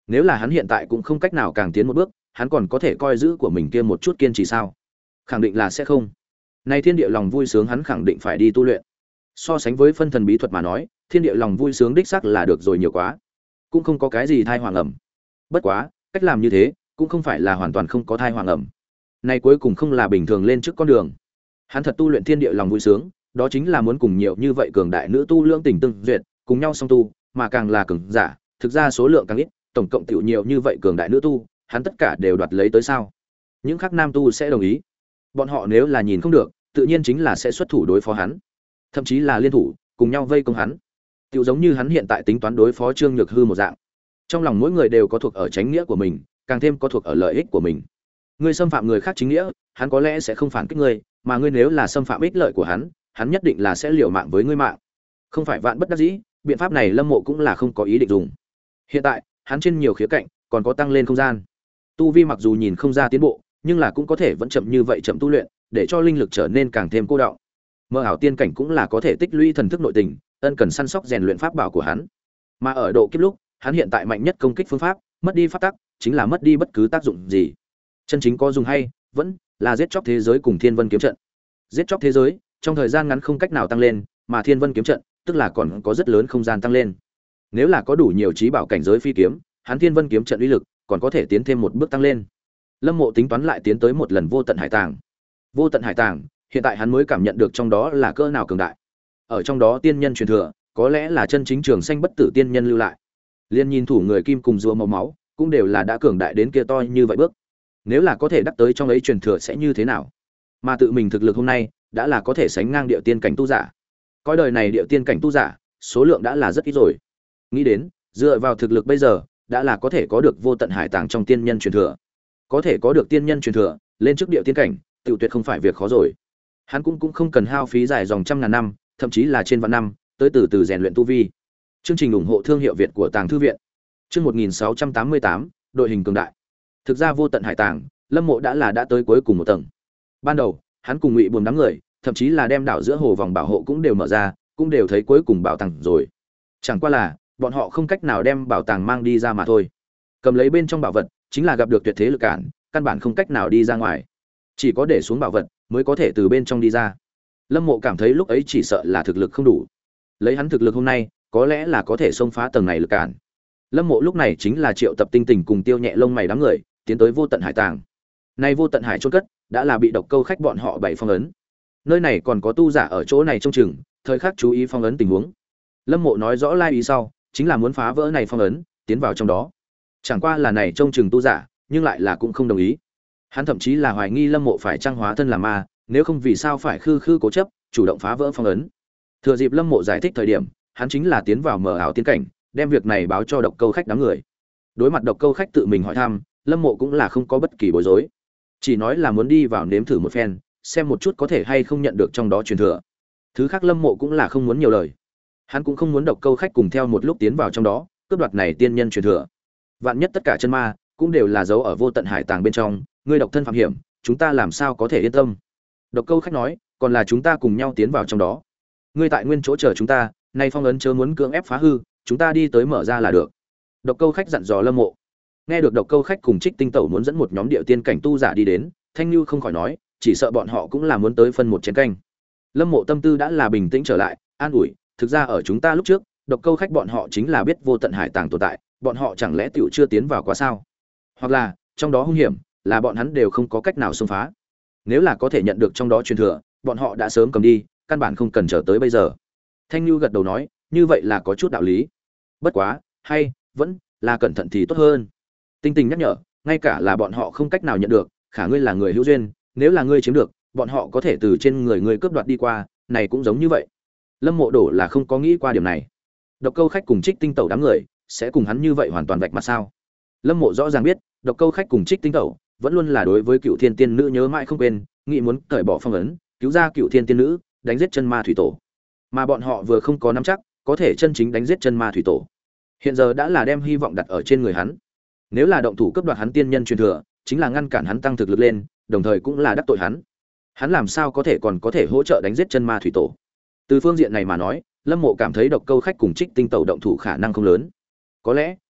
Nếu là hắn hiện tại cũng không cách nào càng tiến một bước, hắn còn có thể coi giữ của mình kia một chút kiên trì sao? Khẳng định là sẽ không. Nay thiên địa lòng vui sướng hắn khẳng định phải đi tu luyện. So sánh với phân thần bí thuật mà nói, thiên địa lòng vui sướng đích xác là được rồi nhiều quá, cũng không có cái gì thai hoàng ẩm. Bất quá, cách làm như thế cũng không phải là hoàn toàn không có thai hoàng ẩm. Này cuối cùng không là bình thường lên trước con đường. Hắn thật tu luyện thiên địa lòng vui sướng, đó chính là muốn cùng nhiều như vậy cường đại nữ tu lưỡng tình tương duyệt, cùng nhau song tu, mà càng là cường giả, thực ra số lượng càng ít, tổng cộng tiểu nhiều như vậy cường đại nữ tu, hắn tất cả đều đoạt lấy tới sao? Những khác nam tu sẽ đồng ý. Bọn họ nếu là nhìn không được, tự nhiên chính là sẽ xuất thủ đối phó hắn, thậm chí là liên thủ, cùng nhau vây công hắn. Tiểu giống như hắn hiện tại tính toán đối phó Trương Nhược Hư một dạng. Trong lòng mỗi người đều có thuộc ở chánh nghĩa của mình, càng thêm có thuộc ở lợi ích của mình. Ngươi xâm phạm người khác chính nghĩa, hắn có lẽ sẽ không phản kích ngươi, mà ngươi nếu là xâm phạm ích lợi của hắn, hắn nhất định là sẽ liều mạng với ngươi mạng. Không phải vạn bất đắc dĩ, biện pháp này Lâm Mộ cũng là không có ý định dùng. Hiện tại, hắn trên nhiều khía cạnh còn có tăng lên không gian. Tu vi mặc dù nhìn không ra tiến bộ, nhưng là cũng có thể vẫn chậm như vậy chậm tu luyện, để cho linh lực trở nên càng thêm cô đọng. Mơ ảo tiên cảnh cũng là có thể tích lũy thần thức nội tình, ân cần săn sóc rèn luyện pháp bảo của hắn. Mà ở độ kiếp lúc, hắn hiện tại mạnh nhất công kích phương pháp, mất đi pháp tắc, chính là mất đi bất cứ tác dụng gì. Chân chính có dùng hay, vẫn là giết chóc thế giới cùng Thiên Vân kiếm trận. Giết chóc thế giới, trong thời gian ngắn không cách nào tăng lên, mà Thiên Vân kiếm trận, tức là còn có rất lớn không gian tăng lên. Nếu là có đủ nhiều trí bảo cảnh giới phi kiếm, hắn Thiên Vân kiếm trận uy lực còn có thể tiến thêm một bước tăng lên. Lâm Mộ tính toán lại tiến tới một lần vô tận hải tàng. Vô tận hải tàng, hiện tại hắn mới cảm nhận được trong đó là cỡ nào cường đại. Ở trong đó tiên nhân truyền thừa, có lẽ là chân chính trường sanh bất tử tiên nhân lưu lại. Liên nhìn thủ người kim cùng rùa màu máu, cũng đều là đã cường đại đến kia to như vậy bước. Nếu là có thể đắc tới trong ấy truyền thừa sẽ như thế nào? Mà tự mình thực lực hôm nay, đã là có thể sánh ngang địa tiên cảnh tu giả. Coi đời này địa tiên cảnh tu giả, số lượng đã là rất ít rồi. Nghĩ đến, dựa vào thực lực bây giờ, đã là có thể có được vô tận hải tàng trong tiên nhân truyền thừa. Có thể có được tiên nhân truyền thừa, lên trước địa tiên cảnh, tiểu tuyệt không phải việc khó rồi. Hắn cũng cũng không cần hao phí dài dòng trăm ngàn năm, thậm chí là trên vạn năm, tới từ từ rèn luyện tu vi. Chương trình ủng hộ thương hiệu Việt của Tàng Thư viện. Chương một nghìn sáu trăm tám mươi tám, đội hình cường đại. Thực ra vô tận hải tàng, Lâm Mộ đã là đã tới cuối cùng một tầng. Ban đầu, hắn cùng Ngụy Buồm đám người, thậm chí là đem đảo giữa hồ vòng bảo hộ cũng đều mở ra, cũng đều thấy cuối cùng bảo tàng rồi. Chẳng qua là, bọn họ không cách nào đem bảo tàng mang đi ra mà thôi. Cầm lấy bên trong bảo vật, chính là gặp được tuyệt thế lực cản, căn bản không cách nào đi ra ngoài. Chỉ có để xuống bảo vật, mới có thể từ bên trong đi ra. Lâm Mộ cảm thấy lúc ấy chỉ sợ là thực lực không đủ. Lấy hắn thực lực hôm nay, có lẽ là có thể xông phá tầng này lực cản. Lâm Mộ lúc này chính là triệu tập tinh tình cùng Tiêu Nhẹ lông mày đám người, tiến tới vô tận hải tàng. Nay vô tận hải chôn cất, đã là bị độc câu khách bọn họ bảy phong ấn. Nơi này còn có tu giả ở chỗ này trông chừng, thời khắc chú ý phong ấn tình huống. Lâm Mộ nói rõ lai ý sau, chính là muốn phá vỡ này phong ấn, tiến vào trong đó. Chẳng qua là này trông chừng tu giả, nhưng lại là cũng không đồng ý. Hắn thậm chí là hoài nghi Lâm Mộ phải trang hóa thân làm ma, nếu không vì sao phải khư khư cố chấp, chủ động phá vỡ phong ấn. Thừa dịp Lâm Mộ giải thích thời điểm, hắn chính là tiến vào mờ ảo tiên cảnh, đem việc này báo cho độc câu khách đám người. Đối mặt độc câu khách tự mình hỏi thăm, Lâm Mộ cũng là không có bất kỳ bối rối, chỉ nói là muốn đi vào nếm thử một phen, xem một chút có thể hay không nhận được trong đó truyền thừa. Thứ khác Lâm Mộ cũng là không muốn nhiều lời. Hắn cũng không muốn độc câu khách cùng theo một lúc tiến vào trong đó, cướp đoạt này tiên nhân truyền thừa. Vạn nhất tất cả chân ma cũng đều là giấu ở vô tận hải tàng bên trong, ngươi độc thân phạm hiểm, chúng ta làm sao có thể yên tâm? Độc câu khách nói, còn là chúng ta cùng nhau tiến vào trong đó. Ngươi tại nguyên chỗ chờ chúng ta, nay phong ấn chớ muốn cưỡng ép phá hư, chúng ta đi tới mở ra là được. Độc câu khách dặn dò Lâm Mộ. Nghe được độc câu khách cùng Trích Tinh Tẩu muốn dẫn một nhóm điệu tiên cảnh tu giả đi đến, Thanh Nhu không khỏi nói, chỉ sợ bọn họ cũng là muốn tới phân một chén canh. Lâm Mộ tâm tư đã là bình tĩnh trở lại, an ủi, thực ra ở chúng ta lúc trước, độc câu khách bọn họ chính là biết vô tận hải tàng tồn tại, bọn họ chẳng lẽ tiểu chưa tiến vào quá sao? Hoặc là, trong đó hung hiểm, là bọn hắn đều không có cách nào xông phá. Nếu là có thể nhận được trong đó truyền thừa, bọn họ đã sớm cầm đi, căn bản không cần chờ tới bây giờ. Thanh Nhu gật đầu nói, như vậy là có chút đạo lý. Bất quá, hay vẫn là cẩn thận thì tốt hơn. Tinh Tình nhắc nhở, ngay cả là bọn họ không cách nào nhận được, khả ngươi là người hữu duyên, nếu là ngươi chiếm được, bọn họ có thể từ trên người ngươi cướp đoạt đi qua, này cũng giống như vậy. Lâm Mộ đổ là không có nghĩ qua điểm này. Độc câu khách cùng Trích Tinh Tẩu đám người sẽ cùng hắn như vậy hoàn toàn vạch mặt sao? Lâm Mộ rõ ràng biết, độc câu khách cùng Trích Tinh Tẩu vẫn luôn là đối với Cựu Thiên Tiên Nữ nhớ mãi không quên, nghĩ muốn cởi bỏ phong ấn, cứu ra Cựu Thiên Tiên Nữ, đánh giết chân ma thủy tổ. Mà bọn họ vừa không có nắm chắc, có thể chân chính đánh giết chân ma thủy tổ. Hiện giờ đã là đem hy vọng đặt ở trên người hắn. Nếu là động thủ cướp đoạt hắn tiên nhân truyền thừa, chính là ngăn cản hắn tăng thực lực lên, đồng thời cũng là đắc tội hắn. Hắn làm sao có thể còn có thể hỗ trợ đánh giết chân ma thủy tổ? Từ phương diện này mà nói, Lâm Mộ cảm thấy độc câu khách cùng Trích Tinh Tẩu động thủ khả năng không lớn. Có lẽ,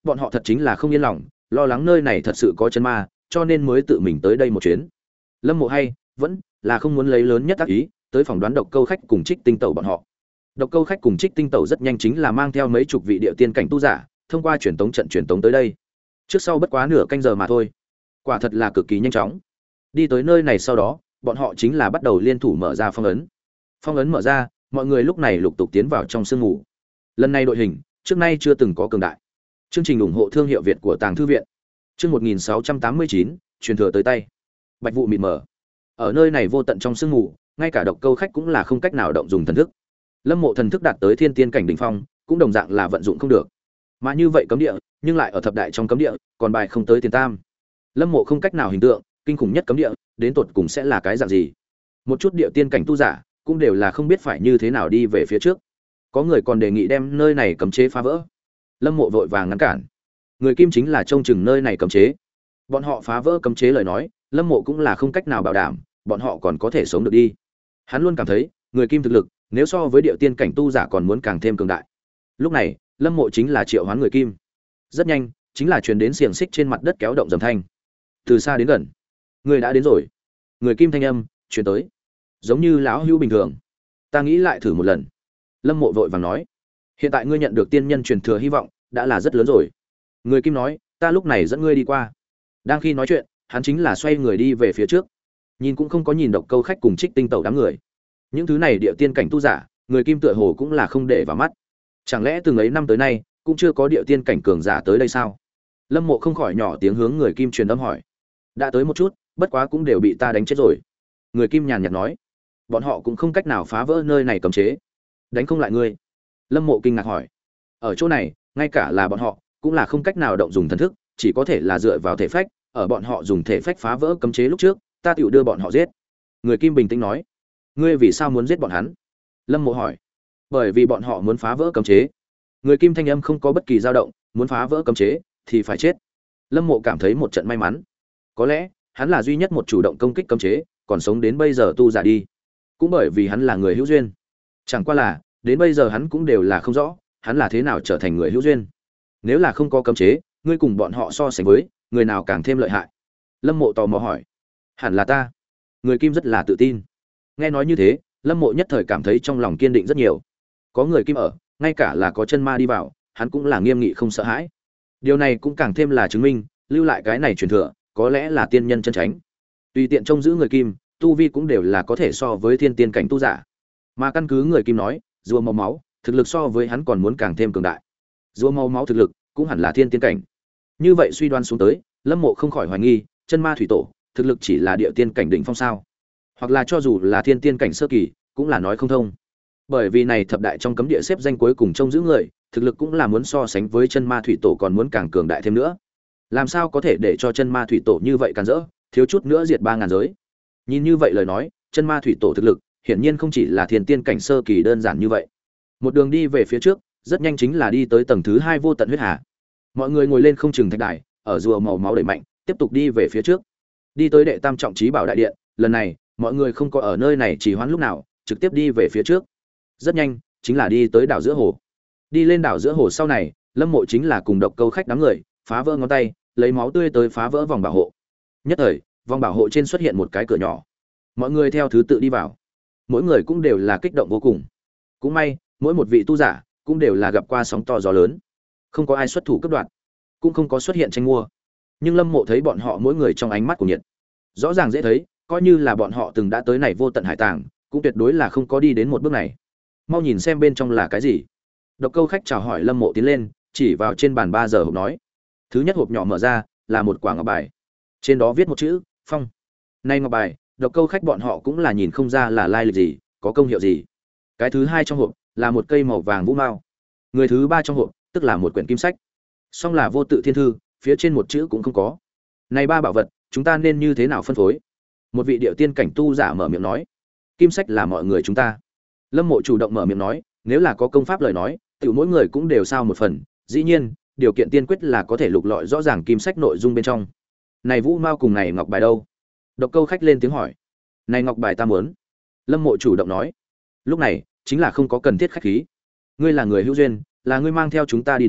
bọn họ thật chính là không yên lòng, lo lắng nơi này thật sự có chân ma, cho nên mới tự mình tới đây một chuyến. Lâm Mộ hay vẫn là không muốn lấy lớn nhất tác ý tới phỏng đoán độc câu khách cùng Trích Tinh Tẩu bọn họ. Độc câu khách cùng Trích Tinh Tẩu rất nhanh chính là mang theo mấy chục vị địa tiên cảnh tu giả, thông qua truyền tống trận truyền tống tới đây. Trước sau bất quá nửa canh giờ mà thôi. Quả thật là cực kỳ nhanh chóng. Đi tới nơi này sau đó, bọn họ chính là bắt đầu liên thủ mở ra phong ấn. Phong ấn mở ra, mọi người lúc này lục tục tiến vào trong sương mù. Lần này đội hình, trước nay chưa từng có cường đại. Chương trình ủng hộ thương hiệu Việt của Tàng Thư viện. Chương một nghìn sáu trăm tám mươi chín, truyền thừa tới tay. Bạch vụ mịt mờ. Ở nơi này vô tận trong sương mù, ngay cả độc câu khách cũng là không cách nào động dùng thần thức. Lâm Mộ thần thức đạt tới thiên tiên cảnh đỉnh phong, cũng đồng dạng là vận dụng không được. Mà như vậy cấm địa, nhưng lại ở thập đại trong cấm địa, còn bài không tới tiền tam. Lâm Mộ không cách nào hình tượng, kinh khủng nhất cấm địa, đến tột cùng sẽ là cái dạng gì? Một chút địa tiên cảnh tu giả, cũng đều là không biết phải như thế nào đi về phía trước. Có người còn đề nghị đem nơi này cấm chế phá vỡ. Lâm Mộ vội vàng ngăn cản. Người Kim chính là trông chừng nơi này cấm chế. Bọn họ phá vỡ cấm chế lời nói, Lâm Mộ cũng là không cách nào bảo đảm, bọn họ còn có thể sống được đi. Hắn luôn cảm thấy, người Kim thực lực, nếu so với địa tiên cảnh tu giả còn muốn càng thêm cường đại. Lúc này, Lâm Mộ chính là triệu hoán người Kim. Rất nhanh, chính là truyền đến xiềng xích trên mặt đất kéo động dầm thanh. Từ xa đến gần, người đã đến rồi. Người Kim thanh âm truyền tới, giống như lão hữu bình thường. Ta nghĩ lại thử một lần. Lâm Mộ vội vàng nói, hiện tại ngươi nhận được tiên nhân truyền thừa hy vọng đã là rất lớn rồi. Người Kim nói, ta lúc này dẫn ngươi đi qua. Đang khi nói chuyện, hắn chính là xoay người đi về phía trước, nhìn cũng không có nhìn độc câu khách cùng Trích Tinh Tẩu đám người. Những thứ này địa tiên cảnh tu giả, người Kim tựa hồ cũng là không để vào mắt. Chẳng lẽ từng ấy năm tới nay cũng chưa có địa tiên cảnh cường giả tới đây sao? Lâm Mộ không khỏi nhỏ tiếng hướng người Kim truyền âm hỏi. Đã tới một chút, bất quá cũng đều bị ta đánh chết rồi. Người Kim nhàn nhạt nói, bọn họ cũng không cách nào phá vỡ nơi này cấm chế. Đánh không lại ngươi? Lâm Mộ kinh ngạc hỏi. Ở chỗ này, ngay cả là bọn họ cũng là không cách nào động dùng thần thức, chỉ có thể là dựa vào thể phách. Ở bọn họ dùng thể phách phá vỡ cấm chế lúc trước, ta tiểu đưa bọn họ giết. Người Kim bình tĩnh nói. Ngươi vì sao muốn giết bọn hắn? Lâm Mộ hỏi. Bởi vì bọn họ muốn phá vỡ cấm chế. Người Kim thanh âm không có bất kỳ dao động, muốn phá vỡ cấm chế thì phải chết. Lâm Mộ cảm thấy một trận may mắn. Có lẽ hắn là duy nhất một chủ động công kích cấm chế, còn sống đến bây giờ tu giả đi. Cũng bởi vì hắn là người hữu duyên. Chẳng qua là, đến bây giờ hắn cũng đều là không rõ, hắn là thế nào trở thành người hữu duyên. Nếu là không có cấm chế, ngươi cùng bọn họ so sánh với, người nào càng thêm lợi hại? Lâm Mộ tò mò hỏi. Hẳn là ta. Người Kim rất là tự tin. Nghe nói như thế, Lâm Mộ nhất thời cảm thấy trong lòng kiên định rất nhiều. Có người Kim ở, ngay cả là có chân ma đi vào, hắn cũng là nghiêm nghị không sợ hãi. Điều này cũng càng thêm là chứng minh, lưu lại cái này truyền thừa, có lẽ là tiên nhân chân chánh. Tùy tiện trông giữ người Kim, tu vi cũng đều là có thể so với thiên tiên cảnh tu giả. Mà căn cứ người Kim nói, rùa màu máu, thực lực so với hắn còn muốn càng thêm cường đại. Rùa màu máu thực lực cũng hẳn là thiên tiên cảnh. Như vậy suy đoán xuống tới, Lâm Mộ không khỏi hoài nghi, chân ma thủy tổ, thực lực chỉ là địa tiên cảnh đỉnh phong sao? Hoặc là cho dù là thiên tiên cảnh sơ kỳ, cũng là nói không thông. Bởi vì này thập đại trong cấm địa xếp danh cuối cùng trông giữ người, thực lực cũng là muốn so sánh với chân ma thủy tổ còn muốn càng cường đại thêm nữa. Làm sao có thể để cho chân ma thủy tổ như vậy càn rỡ, thiếu chút nữa diệt ba ngàn giới. Nhìn như vậy lời nói, chân ma thủy tổ thực lực, hiển nhiên không chỉ là thiên tiên cảnh sơ kỳ đơn giản như vậy. Một đường đi về phía trước, rất nhanh chính là đi tới tầng thứ hai vô tận huyết hà. Mọi người ngồi lên không chừng thạch đài, ở rùa màu máu đẩy mạnh, tiếp tục đi về phía trước. Đi tới đệ tam trọng trí bảo đại điện, lần này, mọi người không có ở nơi này trì hoãn lúc nào, trực tiếp đi về phía trước. Rất nhanh, chính là đi tới đảo giữa hồ. Đi lên đảo giữa hồ sau này, Lâm Mộ chính là cùng độc câu khách đám người, phá vỡ ngón tay, lấy máu tươi tới phá vỡ vòng bảo hộ. Nhất thời, vòng bảo hộ trên xuất hiện một cái cửa nhỏ. Mọi người theo thứ tự đi vào. Mỗi người cũng đều là kích động vô cùng. Cũng may, mỗi một vị tu giả cũng đều là gặp qua sóng to gió lớn. Không có ai xuất thủ cấp đoạn, cũng không có xuất hiện tranh mua. Nhưng Lâm Mộ thấy bọn họ mỗi người trong ánh mắt của nhiệt. Rõ ràng dễ thấy, coi như là bọn họ từng đã tới này vô tận hải tàng, cũng tuyệt đối là không có đi đến một bước này. Mau nhìn xem bên trong là cái gì. Độc câu khách chào hỏi Lâm Mộ tiến lên, chỉ vào trên bàn ba giờ hộp nói. Thứ nhất hộp nhỏ mở ra, là một quả ngọc bài. Trên đó viết một chữ, Phong. Nay ngọc bài, độc câu khách bọn họ cũng là nhìn không ra là lai lịch gì, có công hiệu gì. Cái thứ hai trong hộp là một cây màu vàng vũ mao. Người thứ ba trong hộp, tức là một quyển kim sách. Song là vô tự thiên thư, phía trên một chữ cũng không có. Này ba bảo vật, chúng ta nên như thế nào phân phối? Một vị điệu tiên cảnh tu giả mở miệng nói. Kim sách là mọi người chúng ta. Lâm Mộ chủ động mở miệng nói, nếu là có công pháp lời nói, tiểu mỗi người cũng đều sao một phần, dĩ nhiên, điều kiện tiên quyết là có thể lục lọi rõ ràng kim sách nội dung bên trong. Này vũ mao cùng này ngọc bài đâu? Độc câu khách lên tiếng hỏi. Này ngọc bài ta muốn. Lâm Mộ chủ động nói. Lúc này, chính là không có cần thiết khách khí. Ngươi là người hữu duyên, là ngươi mang theo chúng ta đi đến,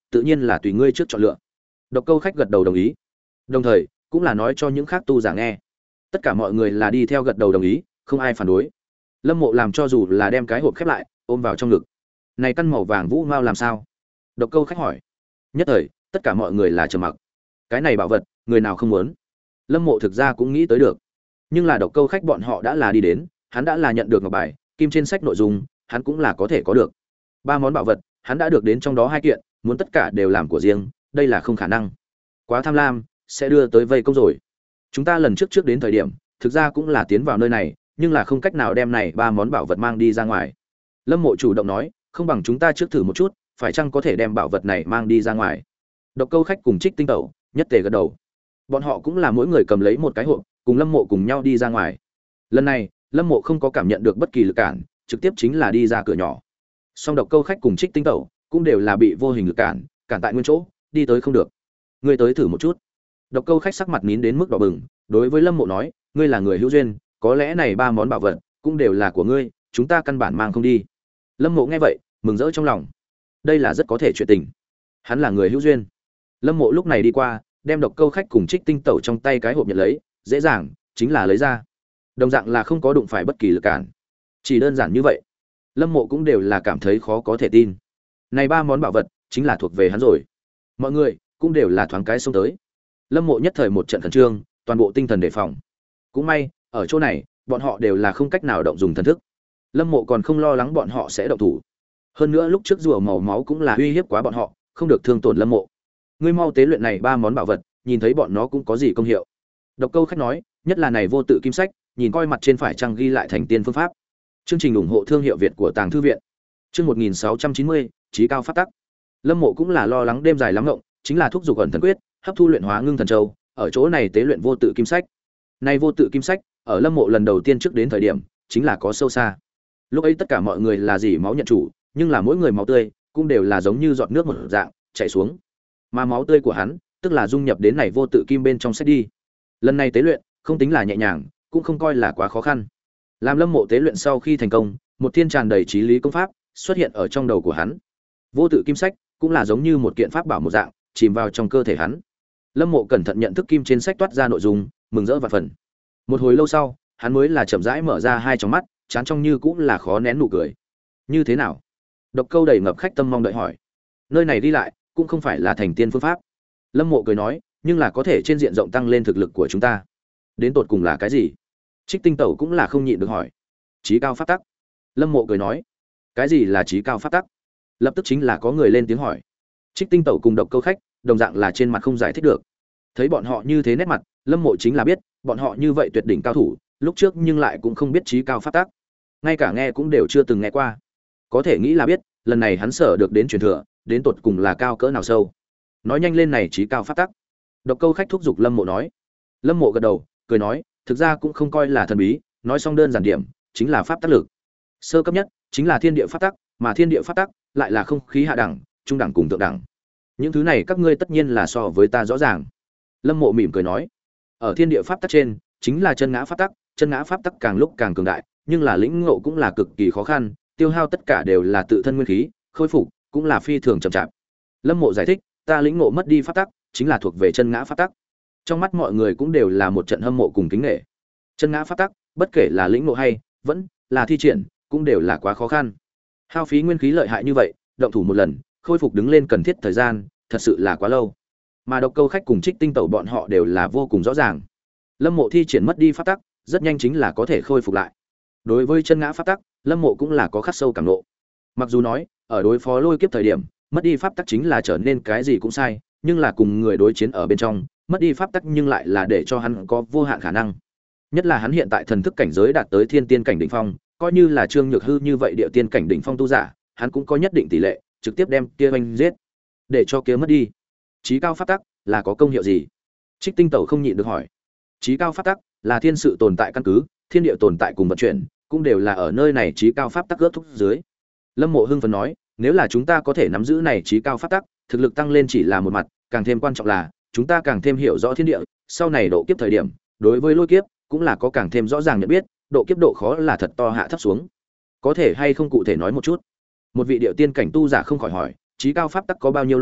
tự nhiên là tùy ngươi trước chọn lựa. Độc Câu Khách gật đầu đồng ý, đồng thời cũng là nói cho những khác tu giả nghe. Tất cả mọi người là đi theo gật đầu đồng ý, không ai phản đối. Lâm Mộ làm cho dù là đem cái hộp khép lại, ôm vào trong ngực. Này căn màu vàng vũ mao làm sao? Độc Câu Khách hỏi. Nhất thời, tất cả mọi người là trầm mặc. Cái này bảo vật, người nào không muốn? Lâm Mộ thực ra cũng nghĩ tới được, nhưng là Độc Câu Khách bọn họ đã là đi đến, hắn đã là nhận được ngọc bài, kim trên sách nội dung, hắn cũng là có thể có được. Ba món bảo vật, hắn đã được đến trong đó hai kiện, muốn tất cả đều làm của riêng, đây là không khả năng. Quá tham lam, sẽ đưa tới vây công rồi. Chúng ta lần trước trước đến thời điểm, thực ra cũng là tiến vào nơi này, nhưng là không cách nào đem này ba món bảo vật mang đi ra ngoài. Lâm Mộ chủ động nói, không bằng chúng ta trước thử một chút, phải chăng có thể đem bảo vật này mang đi ra ngoài. Độc Câu Khách cùng Trích Tinh Tẩu nhất tề gật đầu. Bọn họ cũng là mỗi người cầm lấy một cái hộp, cùng Lâm Mộ cùng nhau đi ra ngoài. Lần này, Lâm Mộ không có cảm nhận được bất kỳ lực cản, trực tiếp chính là đi ra cửa nhỏ. Song Độc Câu Khách cùng Trích Tinh Tẩu cũng đều là bị vô hình lực cản, cản tại nguyên chỗ, đi tới không được. Ngươi tới thử một chút. Độc Câu Khách sắc mặt nín đến mức đỏ bừng, đối với Lâm Mộ nói, ngươi là người hữu duyên, có lẽ này ba món bảo vật cũng đều là của ngươi, chúng ta căn bản mang không đi. Lâm Mộ nghe vậy, mừng rỡ trong lòng. Đây là rất có thể chuyện tình. Hắn là người hữu duyên. Lâm Mộ lúc này đi qua, đem Độc Câu Khách cùng Trích Tinh Tẩu trong tay cái hộp nhận lấy, dễ dàng, chính là lấy ra. Đồng dạng là không có đụng phải bất kỳ lực cản. Chỉ đơn giản như vậy. Lâm Mộ cũng đều là cảm thấy khó có thể tin. Này ba món bảo vật chính là thuộc về hắn rồi. Mọi người cũng đều là thoáng cái xông tới. Lâm Mộ nhất thời một trận khẩn trương, toàn bộ tinh thần đề phòng. Cũng may, ở chỗ này, bọn họ đều là không cách nào động dùng thần thức. Lâm Mộ còn không lo lắng bọn họ sẽ động thủ. Hơn nữa lúc trước rùa màu máu cũng là uy hiếp quá bọn họ, không được thương tổn Lâm Mộ. Ngươi mau tế luyện này ba món bảo vật, nhìn thấy bọn nó cũng có gì công hiệu. Độc Câu Khách nói, nhất là này vô tự kim sách, nhìn coi mặt trên phải trang ghi lại thành tiên phương pháp. Chương trình ủng hộ thương hiệu Việt của Tàng thư viện. Chương một nghìn sáu trăm chín mươi, chí cao pháp tắc. Lâm Mộ cũng là lo lắng đêm dài lắm ngộng, chính là thúc dục ẩn thần quyết, hấp thu luyện hóa ngưng thần châu, ở chỗ này tế luyện vô tự kim sách. Này vô tự kim sách, ở Lâm Mộ lần đầu tiên trước đến thời điểm, chính là có sâu xa. Lúc ấy tất cả mọi người là dỉ máu nhận chủ, nhưng là mỗi người máu tươi cũng đều là giống như giọt nước một dạng chảy xuống. Mà máu tươi của hắn, tức là dung nhập đến này vô tự kim bên trong sách đi. Lần này tế luyện, không tính là nhẹ nhàng, cũng không coi là quá khó khăn. Làm Lâm Mộ tế luyện sau khi thành công, một thiên tràn đầy trí lý công pháp xuất hiện ở trong đầu của hắn. Vô tự kim sách cũng là giống như một kiện pháp bảo một dạng, chìm vào trong cơ thể hắn. Lâm Mộ cẩn thận nhận thức kim trên sách toát ra nội dung, mừng rỡ vạn phần. Một hồi lâu sau, hắn mới là chậm rãi mở ra hai tròng mắt, chán trong như cũng là khó nén nụ cười. Như thế nào? Độc Câu đầy ngập khách tâm mong đợi hỏi. Nơi này đi lại, cũng không phải là thành tiên phương pháp. Lâm Mộ cười nói, nhưng là có thể trên diện rộng tăng lên thực lực của chúng ta. Đến tột cùng là cái gì? Trích Tinh Tẩu cũng là không nhịn được hỏi. Chí cao pháp tắc. Lâm Mộ cười nói, cái gì là chí cao pháp tắc? Lập tức chính là có người lên tiếng hỏi. Trích Tinh Tẩu cùng Độc Câu Khách đồng dạng là trên mặt không giải thích được. Thấy bọn họ như thế nét mặt, Lâm Mộ chính là biết, bọn họ như vậy tuyệt đỉnh cao thủ, lúc trước nhưng lại cũng không biết chí cao pháp tắc. Ngay cả nghe cũng đều chưa từng nghe qua. Có thể nghĩ là biết, lần này hắn sở được đến truyền thừa, đến tột cùng là cao cỡ nào sâu. Nói nhanh lên này chí cao pháp tắc. Độc Câu Khách thúc giục Lâm Mộ nói. Lâm Mộ gật đầu, cười nói, thực ra cũng không coi là thần bí, nói xong đơn giản điểm, chính là pháp tắc lực. Sơ cấp nhất chính là thiên địa pháp tắc, mà thiên địa pháp tắc lại là không khí hạ đẳng, trung đẳng cùng thượng đẳng. Những thứ này các ngươi tất nhiên là so với ta rõ ràng. Lâm Mộ mỉm cười nói, ở thiên địa pháp tắc trên, chính là chân ngã pháp tắc, chân ngã pháp tắc càng lúc càng cường đại, nhưng là lĩnh ngộ cũng là cực kỳ khó khăn, tiêu hao tất cả đều là tự thân nguyên khí, khôi phục cũng là phi thường chậm chạp. Lâm Mộ giải thích, ta lĩnh ngộ mất đi pháp tắc, chính là thuộc về chân ngã pháp tắc. Trong mắt mọi người cũng đều là một trận hâm mộ cùng kính nể. Chân ngã pháp tắc, bất kể là lĩnh ngộ hay vẫn là thi triển, cũng đều là quá khó khăn. Hao phí nguyên khí lợi hại như vậy, động thủ một lần, khôi phục đứng lên cần thiết thời gian, thật sự là quá lâu. Mà Độc Câu Khách cùng Trích Tinh Tẩu bọn họ đều là vô cùng rõ ràng. Lâm Mộ thi triển mất đi pháp tắc, rất nhanh chính là có thể khôi phục lại. Đối với chân ngã pháp tắc, Lâm Mộ cũng là có khắc sâu cảm ngộ. Mặc dù nói, ở đối phó lôi kiếp thời điểm, mất đi pháp tắc chính là trở nên cái gì cũng sai, nhưng là cùng người đối chiến ở bên trong, mất đi pháp tắc nhưng lại là để cho hắn có vô hạn khả năng. Nhất là hắn hiện tại thần thức cảnh giới đạt tới thiên tiên cảnh đỉnh phong, coi như là Trương Nhược Hư như vậy địa tiên cảnh đỉnh phong tu giả, hắn cũng có nhất định tỷ lệ trực tiếp đem kia anh giết, để cho kia mất đi. Chí cao pháp tắc là có công hiệu gì? Trích Tinh Tẩu không nhịn được hỏi. Chí cao pháp tắc là thiên sự tồn tại căn cứ, thiên địa tồn tại cùng vận chuyển, cũng đều là ở nơi này chí cao pháp tắc ước thúc dưới. Lâm Mộ hưng phấn nói, nếu là chúng ta có thể nắm giữ này chí cao pháp tắc, thực lực tăng lên chỉ là một mặt, càng thêm quan trọng là chúng ta càng thêm hiểu rõ thiên địa, sau này độ kiếp thời điểm, đối với lôi kiếp cũng là có càng thêm rõ ràng nhận biết, độ kiếp độ khó là thật to hạ thấp xuống. Có thể hay không cụ thể nói một chút? Một vị điệu tiên cảnh tu giả không khỏi hỏi, chí cao pháp tắc có bao nhiêu loại,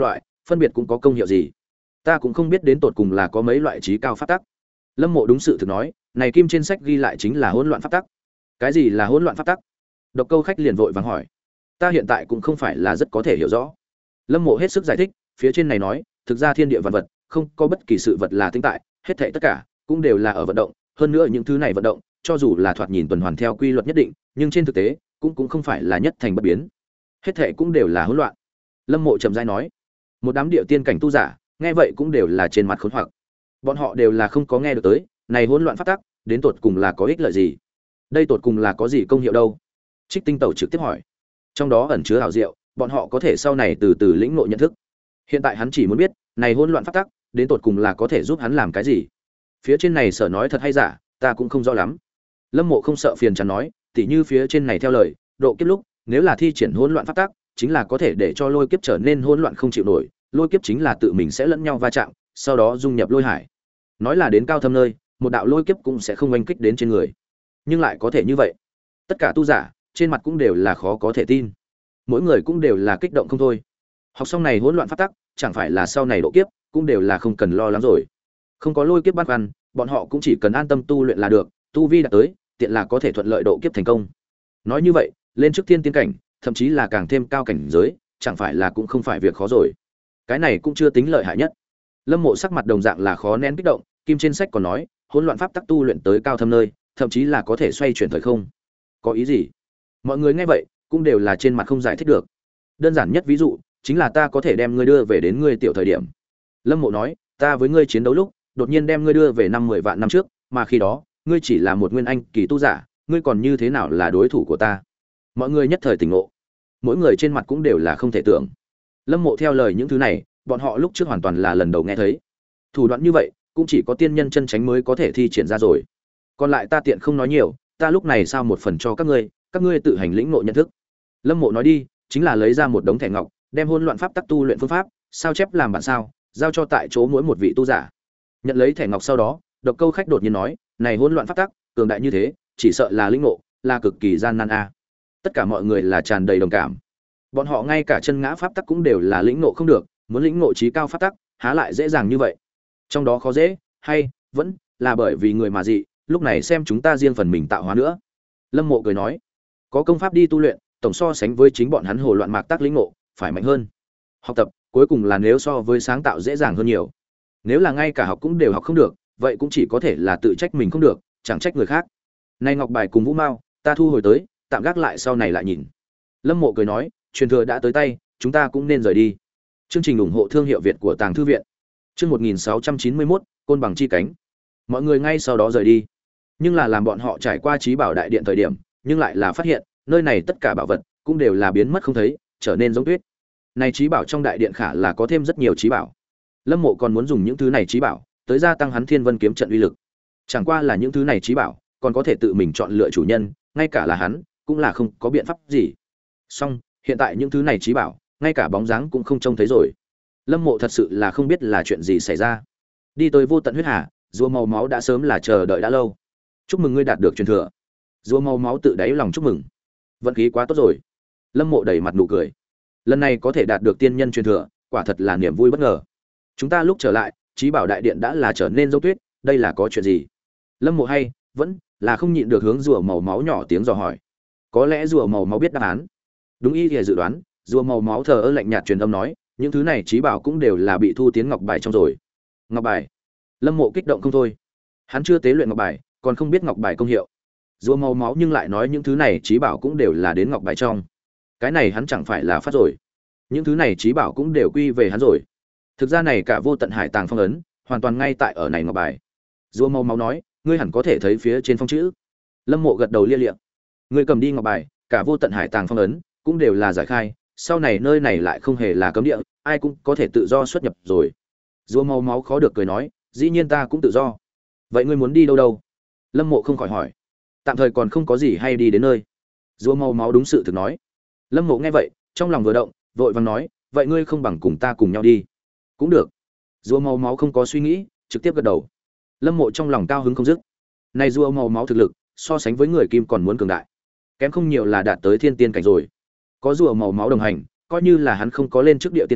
phân biệt cũng có công hiệu gì? Ta cũng không biết đến tột cùng là có mấy loại trí cao pháp tắc. Lâm Mộ đúng sự thực nói, này kim trên sách ghi lại chính là hỗn loạn pháp tắc. Cái gì là hỗn loạn pháp tắc? Độc Câu Khách liền vội vàng hỏi. Ta hiện tại cũng không phải là rất có thể hiểu rõ. Lâm Mộ hết sức giải thích, phía trên này nói, thực ra thiên địa vạn vật, không có bất kỳ sự vật là tĩnh tại, hết thảy tất cả cũng đều là ở vận động, hơn nữa những thứ này vận động, cho dù là thoạt nhìn tuần hoàn theo quy luật nhất định, nhưng trên thực tế, cũng cũng không phải là nhất thành bất biến. Hết thảy cũng đều là hỗn loạn. Lâm Mộ trầm rãi nói. Một đám địa tiên cảnh tu giả, nghe vậy cũng đều là trên mặt khốn hoặc. Bọn họ đều là không có nghe được tới, này hỗn loạn pháp tắc, đến tột cùng là có ích lợi gì? Đây tột cùng là có gì công hiệu đâu? Trích Tinh Tẩu trực tiếp hỏi. Trong đó ẩn chứa hảo diệu, bọn họ có thể sau này từ từ lĩnh ngộ nhận thức. Hiện tại hắn chỉ muốn biết, này hỗn loạn pháp tắc, đến tột cùng là có thể giúp hắn làm cái gì? Phía trên này sở nói thật hay giả, ta cũng không rõ lắm. Lâm Mộ không sợ phiền chán nói, tỉ như phía trên này theo lời, độ kiếp lúc, nếu là thi triển hỗn loạn pháp tắc, chính là có thể để cho lôi kiếp trở nên hỗn loạn không chịu nổi, lôi kiếp chính là tự mình sẽ lẫn nhau va chạm, sau đó dung nhập lôi hải. Nói là đến cao thâm nơi, một đạo lôi kiếp cũng sẽ không oanh kích đến trên người. Nhưng lại có thể như vậy. Tất cả tu giả, trên mặt cũng đều là khó có thể tin. Mỗi người cũng đều là kích động không thôi. Học xong này hỗn loạn pháp tắc, chẳng phải là sau này độ kiếp, cũng đều là không cần lo lắng rồi. Không có lôi kiếp băn khoăn, bọn họ cũng chỉ cần an tâm tu luyện là được, tu vi đạt tới, tiện là có thể thuận lợi độ kiếp thành công. Nói như vậy, lên trước thiên tiên cảnh, thậm chí là càng thêm cao cảnh giới, chẳng phải là cũng không phải việc khó rồi. Cái này cũng chưa tính lợi hại nhất. Lâm Mộ sắc mặt đồng dạng là khó nén kích động, kim trên sách còn nói, hỗn loạn pháp tắc tu luyện tới cao thâm nơi, thậm chí là có thể xoay chuyển thời không. Có ý gì? Mọi người nghe vậy, cũng đều là trên mặt không giải thích được. Đơn giản nhất ví dụ, chính là ta có thể đem ngươi đưa về đến ngươi tiểu thời điểm. Lâm Mộ nói, ta với ngươi chiến đấu lúc, đột nhiên đem ngươi đưa về năm mười vạn năm trước, mà khi đó, ngươi chỉ là một nguyên anh kỳ tu giả, ngươi còn như thế nào là đối thủ của ta? Mọi người nhất thời tỉnh ngộ. Mỗi người trên mặt cũng đều là không thể tưởng. Lâm Mộ theo lời những thứ này, bọn họ lúc trước hoàn toàn là lần đầu nghe thấy. Thủ đoạn như vậy, cũng chỉ có tiên nhân chân chánh mới có thể thi triển ra rồi. Còn lại ta tiện không nói nhiều, ta lúc này sao một phần cho các ngươi, các ngươi tự hành lĩnh ngộ nhận thức. Lâm Mộ nói đi, chính là lấy ra một đống thẻ ngọc, đem hỗn loạn pháp tắc tu luyện phương pháp, sao chép làm bản sao, giao cho tại chỗ mỗi một vị tu giả. Nhận lấy thẻ ngọc sau đó, Độc Câu Khách đột nhiên nói, này hỗn loạn pháp tắc, cường đại như thế, chỉ sợ là lĩnh ngộ, là cực kỳ gian nan a. Tất cả mọi người là tràn đầy đồng cảm. Bọn họ ngay cả chân ngã pháp tắc cũng đều là lĩnh ngộ không được, muốn lĩnh ngộ trí cao pháp tắc, há lại dễ dàng như vậy. Trong đó khó dễ, hay vẫn là bởi vì người mà dị, lúc này xem chúng ta riêng phần mình tạo hóa nữa. Lâm Mộ cười nói, có công pháp đi tu luyện, tổng so sánh với chính bọn hắn hồ loạn mạc tác lĩnh ngộ, phải mạnh hơn. Học tập, cuối cùng là nếu so với sáng tạo dễ dàng hơn nhiều. Nếu là ngay cả học cũng đều học không được, vậy cũng chỉ có thể là tự trách mình không được, chẳng trách người khác. Nay ngọc bài cùng Vũ Mao, ta thu hồi tới, tạm gác lại sau này lại nhìn. Lâm Mộ cười nói, truyền thừa đã tới tay, chúng ta cũng nên rời đi. Chương trình ủng hộ thương hiệu Việt của Tàng Thư viện. Chương một nghìn sáu trăm chín mươi mốt, côn bằng chi cánh. Mọi người ngay sau đó rời đi. Nhưng là làm bọn họ trải qua Trí Bảo đại điện thời điểm, nhưng lại là phát hiện, nơi này tất cả bảo vật cũng đều là biến mất không thấy, trở nên giống tuyết. Này Trí Bảo trong đại điện khả là có thêm rất nhiều trí bảo. Lâm Mộ còn muốn dùng những thứ này trí bảo tới gia tăng hắn Thiên Vân kiếm trận uy lực. Chẳng qua là những thứ này trí bảo, còn có thể tự mình chọn lựa chủ nhân, ngay cả là hắn cũng là không có biện pháp gì. Song, hiện tại những thứ này trí bảo, ngay cả bóng dáng cũng không trông thấy rồi. Lâm Mộ thật sự là không biết là chuyện gì xảy ra. Đi tới Vô Tận Huyết Hà, rùa màu máu đã sớm là chờ đợi đã lâu. Chúc mừng ngươi đạt được truyền thừa. Rùa màu máu tự đáy lòng chúc mừng. Vận khí quá tốt rồi. Lâm Mộ đầy mặt nụ cười. Lần này có thể đạt được tiên nhân truyền thừa, quả thật là niềm vui bất ngờ. Chúng ta lúc trở lại, Trí Bảo đại điện đã là trở nên dấu tuyết, đây là có chuyện gì? Lâm Mộ hay vẫn là không nhịn được hướng rùa màu máu nhỏ tiếng dò hỏi. Có lẽ rùa màu máu biết đáp án. Đúng y thì dự đoán, rùa màu máu thờ ơ lạnh nhạt truyền âm nói, những thứ này trí bảo cũng đều là bị thu tiến ngọc bài trong rồi. Ngọc bài? Lâm Mộ kích động không thôi. Hắn chưa tế luyện ngọc bài, còn không biết ngọc bài công hiệu. Rùa màu máu nhưng lại nói những thứ này trí bảo cũng đều là đến ngọc bài trong. Cái này hắn chẳng phải là phát rồi. Những thứ này trí bảo cũng đều quy về hắn rồi. Thực ra này cả Vô Tận Hải Tàng phong ấn, hoàn toàn ngay tại ở này ngọc bài. Rùa màu máu nói, ngươi hẳn có thể thấy phía trên phong chữ. Lâm Mộ gật đầu lia lịa. Ngươi cầm đi ngọc bài, cả Vô Tận Hải Tàng phong ấn cũng đều là giải khai, sau này nơi này lại không hề là cấm địa, ai cũng có thể tự do xuất nhập rồi. Rùa màu máu khó được cười nói, dĩ nhiên ta cũng tự do. Vậy ngươi muốn đi đâu đâu? Lâm Mộ không khỏi hỏi. Tạm thời còn không có gì hay đi đến nơi. Rùa màu máu đúng sự thực nói. Lâm Mộ nghe vậy, trong lòng vừa động, vội vàng nói, vậy ngươi không bằng cùng ta cùng nhau đi. Cũng được. Rùa màu máu không có suy nghĩ, trực tiếp gật đầu. Lâm Mộ trong lòng cao hứng không dứt. Này rùa màu máu thực lực, so sánh với người kim còn muốn cường đại. Kém không nhiều là đạt tới thiên tiên cảnh rồi. Có rùa màu máu đồng hành, coi như là hắn không có lên trước địa tiên cảnh,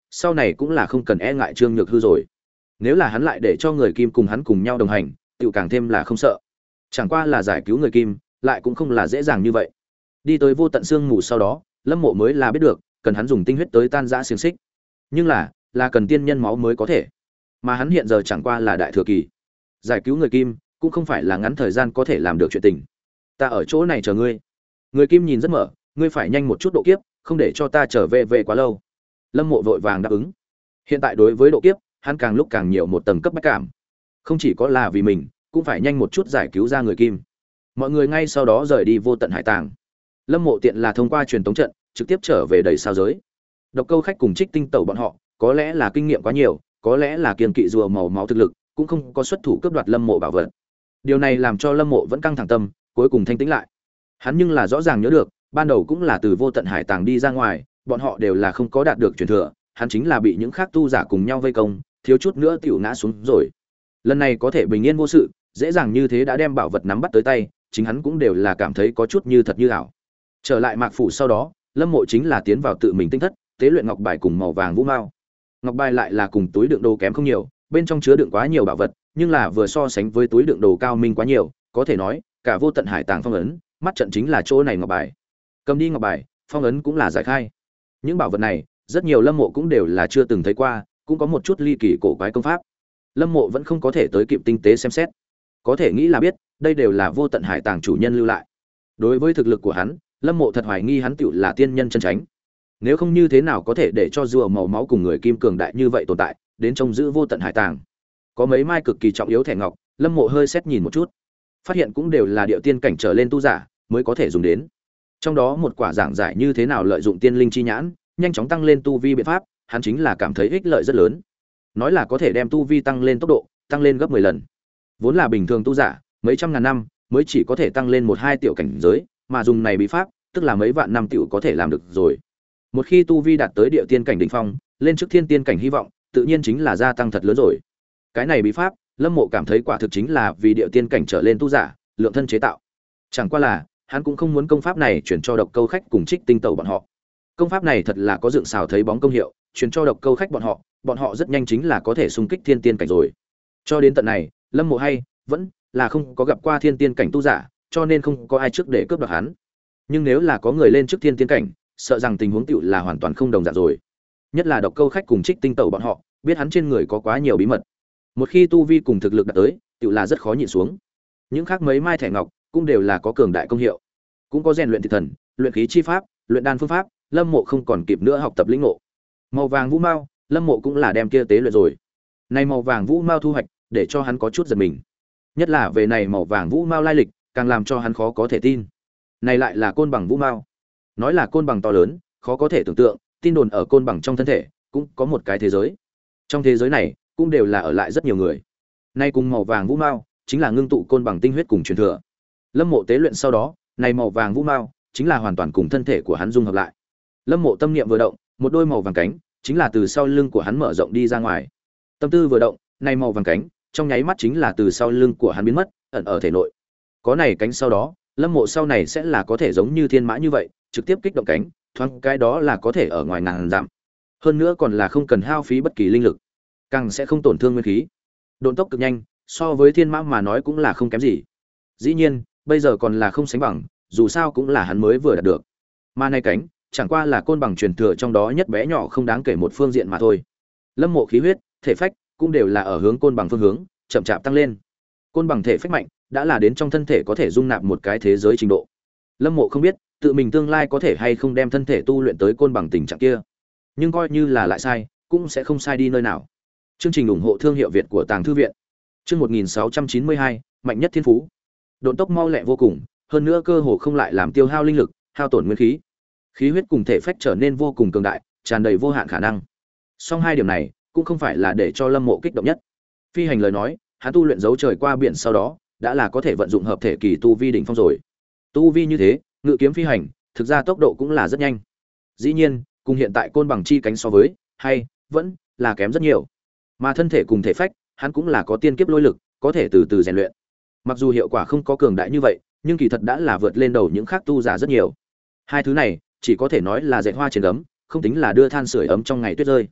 sau này cũng là không cần e ngại Trương Nhược Hư rồi. Nếu là hắn lại để cho người Kim cùng hắn cùng nhau đồng hành, tựu càng thêm là không sợ. Chẳng qua là giải cứu người Kim, lại cũng không là dễ dàng như vậy. Đi tới vô tận xương mù sau đó, Lâm Mộ mới là biết được, cần hắn dùng tinh huyết tới tan rã xiềng xích. Nhưng là, là cần tiên nhân máu mới có thể. Mà hắn hiện giờ chẳng qua là đại thừa kỳ. Giải cứu người Kim, cũng không phải là ngắn thời gian có thể làm được chuyện tình. Ta ở chỗ này chờ ngươi. Người Kim nhìn rất mở, ngươi phải nhanh một chút độ kiếp, không để cho ta trở về về quá lâu. Lâm Mộ vội vàng đáp ứng. Hiện tại đối với độ kiếp, hắn càng lúc càng nhiều một tầng cấp bách cảm. Không chỉ có là vì mình, cũng phải nhanh một chút giải cứu ra người Kim. Mọi người ngay sau đó rời đi vô tận hải tàng. Lâm Mộ tiện là thông qua truyền tống trận, trực tiếp trở về đầy sao giới. Độc Câu Khách cùng Trích Tinh Tẩu bọn họ, có lẽ là kinh nghiệm quá nhiều, có lẽ là kiên kỵ rùa màu máu thực lực, cũng không có xuất thủ cướp đoạt Lâm Mộ bảo vật. Điều này làm cho Lâm Mộ vẫn căng thẳng tâm, cuối cùng thanh tĩnh lại. Hắn nhưng là rõ ràng nhớ được, ban đầu cũng là từ vô tận hải tàng đi ra ngoài, bọn họ đều là không có đạt được truyền thừa, hắn chính là bị những khác tu giả cùng nhau vây công, thiếu chút nữa tiểu ngã xuống rồi. Lần này có thể bình yên vô sự, dễ dàng như thế đã đem bảo vật nắm bắt tới tay, chính hắn cũng đều là cảm thấy có chút như thật như ảo. Trở lại Mạc phủ sau đó, Lâm Mộ chính là tiến vào tự mình tinh thất, tế luyện ngọc bài cùng màu vàng vũ mao. Ngọc bài lại là cùng túi đựng đồ kém không nhiều, bên trong chứa đựng quá nhiều bảo vật, nhưng là vừa so sánh với túi đựng đồ cao minh quá nhiều, có thể nói, cả vô tận hải tàng phong ấn, mắt trận chính là chỗ này ngọc bài. Cầm đi ngọc bài, phong ấn cũng là giải khai. Những bảo vật này, rất nhiều Lâm Mộ cũng đều là chưa từng thấy qua, cũng có một chút ly kỳ cổ quái công pháp. Lâm Mộ vẫn không có thể tới kịp tinh tế xem xét. Có thể nghĩ là biết, đây đều là vô tận hải tàng chủ nhân lưu lại. Đối với thực lực của hắn, Lâm Mộ thật hoài nghi hắn tựu là tiên nhân chân chánh. Nếu không như thế nào có thể để cho rùa màu máu cùng người Kim cường đại như vậy tồn tại, đến trông giữ vô tận hải tàng. Có mấy mai cực kỳ trọng yếu thẻ ngọc, Lâm Mộ hơi xét nhìn một chút, phát hiện cũng đều là điệu tiên cảnh trở lên tu giả mới có thể dùng đến. Trong đó một quả giảng giải như thế nào lợi dụng tiên linh chi nhãn, nhanh chóng tăng lên tu vi biện pháp, hắn chính là cảm thấy ích lợi rất lớn. Nói là có thể đem tu vi tăng lên tốc độ, tăng lên gấp mười lần. Vốn là bình thường tu giả, mấy trăm ngàn năm mới chỉ có thể tăng lên một hai tiểu cảnh giới, mà dùng này bí pháp, tức là mấy vạn năm tiểu có thể làm được rồi. Một khi tu vi đạt tới địa tiên cảnh đỉnh phong, lên trước thiên tiên cảnh hy vọng, tự nhiên chính là gia tăng thật lớn rồi. Cái này bí pháp, Lâm Mộ cảm thấy quả thực chính là vì địa tiên cảnh trở lên tu giả, lượng thân chế tạo. Chẳng qua là, hắn cũng không muốn công pháp này chuyển cho Độc Câu Khách cùng Trích Tinh Tẩu bọn họ. Công pháp này thật là có dựng xào thấy bóng công hiệu, chuyển cho Độc Câu Khách bọn họ, bọn họ rất nhanh chính là có thể xung kích thiên tiên cảnh rồi. Cho đến tận này, Lâm Mộ hay vẫn là không có gặp qua thiên tiên cảnh tu giả, cho nên không có ai trước để cướp đoạt hắn. Nhưng nếu là có người lên trước thiên tiên cảnh, sợ rằng tình huống tựu là hoàn toàn không đồng dạng rồi. Nhất là Độc Câu Khách cùng Trích Tinh Tẩu bọn họ, biết hắn trên người có quá nhiều bí mật. Một khi tu vi cùng thực lực đạt tới, tựu là rất khó nhịn xuống. Những khác mấy mai thẻ ngọc cũng đều là có cường đại công hiệu, cũng có rèn luyện thị thần, luyện khí chi pháp, luyện đan phương pháp, Lâm Mộ không còn kịp nữa học tập lĩnh ngộ. Màu vàng vũ mao, Lâm Mộ cũng là đem kia tế luyện rồi. Này màu vàng vũ mao thu hoạch, để cho hắn có chút giật mình. Nhất là về này màu vàng vũ mao lai lịch, càng làm cho hắn khó có thể tin. Này lại là côn bằng vũ mao. Nói là côn bằng to lớn, khó có thể tưởng tượng, tin đồn ở côn bằng trong thân thể, cũng có một cái thế giới. Trong thế giới này, cũng đều là ở lại rất nhiều người. Nay cùng màu vàng vũ mao, chính là ngưng tụ côn bằng tinh huyết cùng truyền thừa. Lâm Mộ tế luyện sau đó, này màu vàng vũ mao, chính là hoàn toàn cùng thân thể của hắn dung hợp lại. Lâm Mộ tâm niệm vừa động, một đôi màu vàng cánh, chính là từ sau lưng của hắn mở rộng đi ra ngoài. Tâm tư vừa động, này màu vàng cánh, trong nháy mắt chính là từ sau lưng của hắn biến mất, ẩn ở thể nội. Có này cánh sau đó, Lâm Mộ sau này sẽ là có thể giống như thiên mã như vậy, trực tiếp kích động cánh, thoáng cái đó là có thể ở ngoài ngàn dặm. Hơn nữa còn là không cần hao phí bất kỳ linh lực, càng sẽ không tổn thương nguyên khí. Độn tốc cực nhanh, so với thiên mã mà nói cũng là không kém gì. Dĩ nhiên, bây giờ còn là không sánh bằng, dù sao cũng là hắn mới vừa đạt được. Mà này cánh, chẳng qua là côn bằng truyền thừa trong đó nhất bé nhỏ không đáng kể một phương diện mà thôi. Lâm Mộ khí huyết, thể phách cũng đều là ở hướng côn bằng phương hướng, chậm chạp tăng lên. Côn bằng thể phách mạnh, đã là đến trong thân thể có thể dung nạp một cái thế giới trình độ. Lâm Mộ không biết, tự mình tương lai có thể hay không đem thân thể tu luyện tới côn bằng tình trạng kia. Nhưng coi như là lại sai, cũng sẽ không sai đi nơi nào. Chương trình ủng hộ thương hiệu Việt của Tàng thư viện. Chương một nghìn sáu trăm chín mươi hai, mạnh nhất thiên phú. Độn tốc mau lẹ vô cùng, hơn nữa cơ hồ không lại làm tiêu hao linh lực, hao tổn nguyên khí. Khí huyết cùng thể phách trở nên vô cùng cường đại, tràn đầy vô hạn khả năng. Song hai điểm này cũng không phải là để cho Lâm Mộ kích động nhất. Phi hành lời nói, hắn tu luyện dấu trời qua biển sau đó, đã là có thể vận dụng hợp thể kỳ tu vi đỉnh phong rồi. Tu vi như thế, ngự kiếm phi hành, thực ra tốc độ cũng là rất nhanh. Dĩ nhiên, cùng hiện tại côn bằng chi cánh so với, hay vẫn là kém rất nhiều. Mà thân thể cùng thể phách, hắn cũng là có tiên kiếp lôi lực, có thể từ từ rèn luyện. Mặc dù hiệu quả không có cường đại như vậy, nhưng kỳ thật đã là vượt lên đầu những khác tu giả rất nhiều. Hai thứ này, chỉ có thể nói là dệt hoa trên gấm, không tính là đưa than sưởi ấm trong ngày tuyết rơi.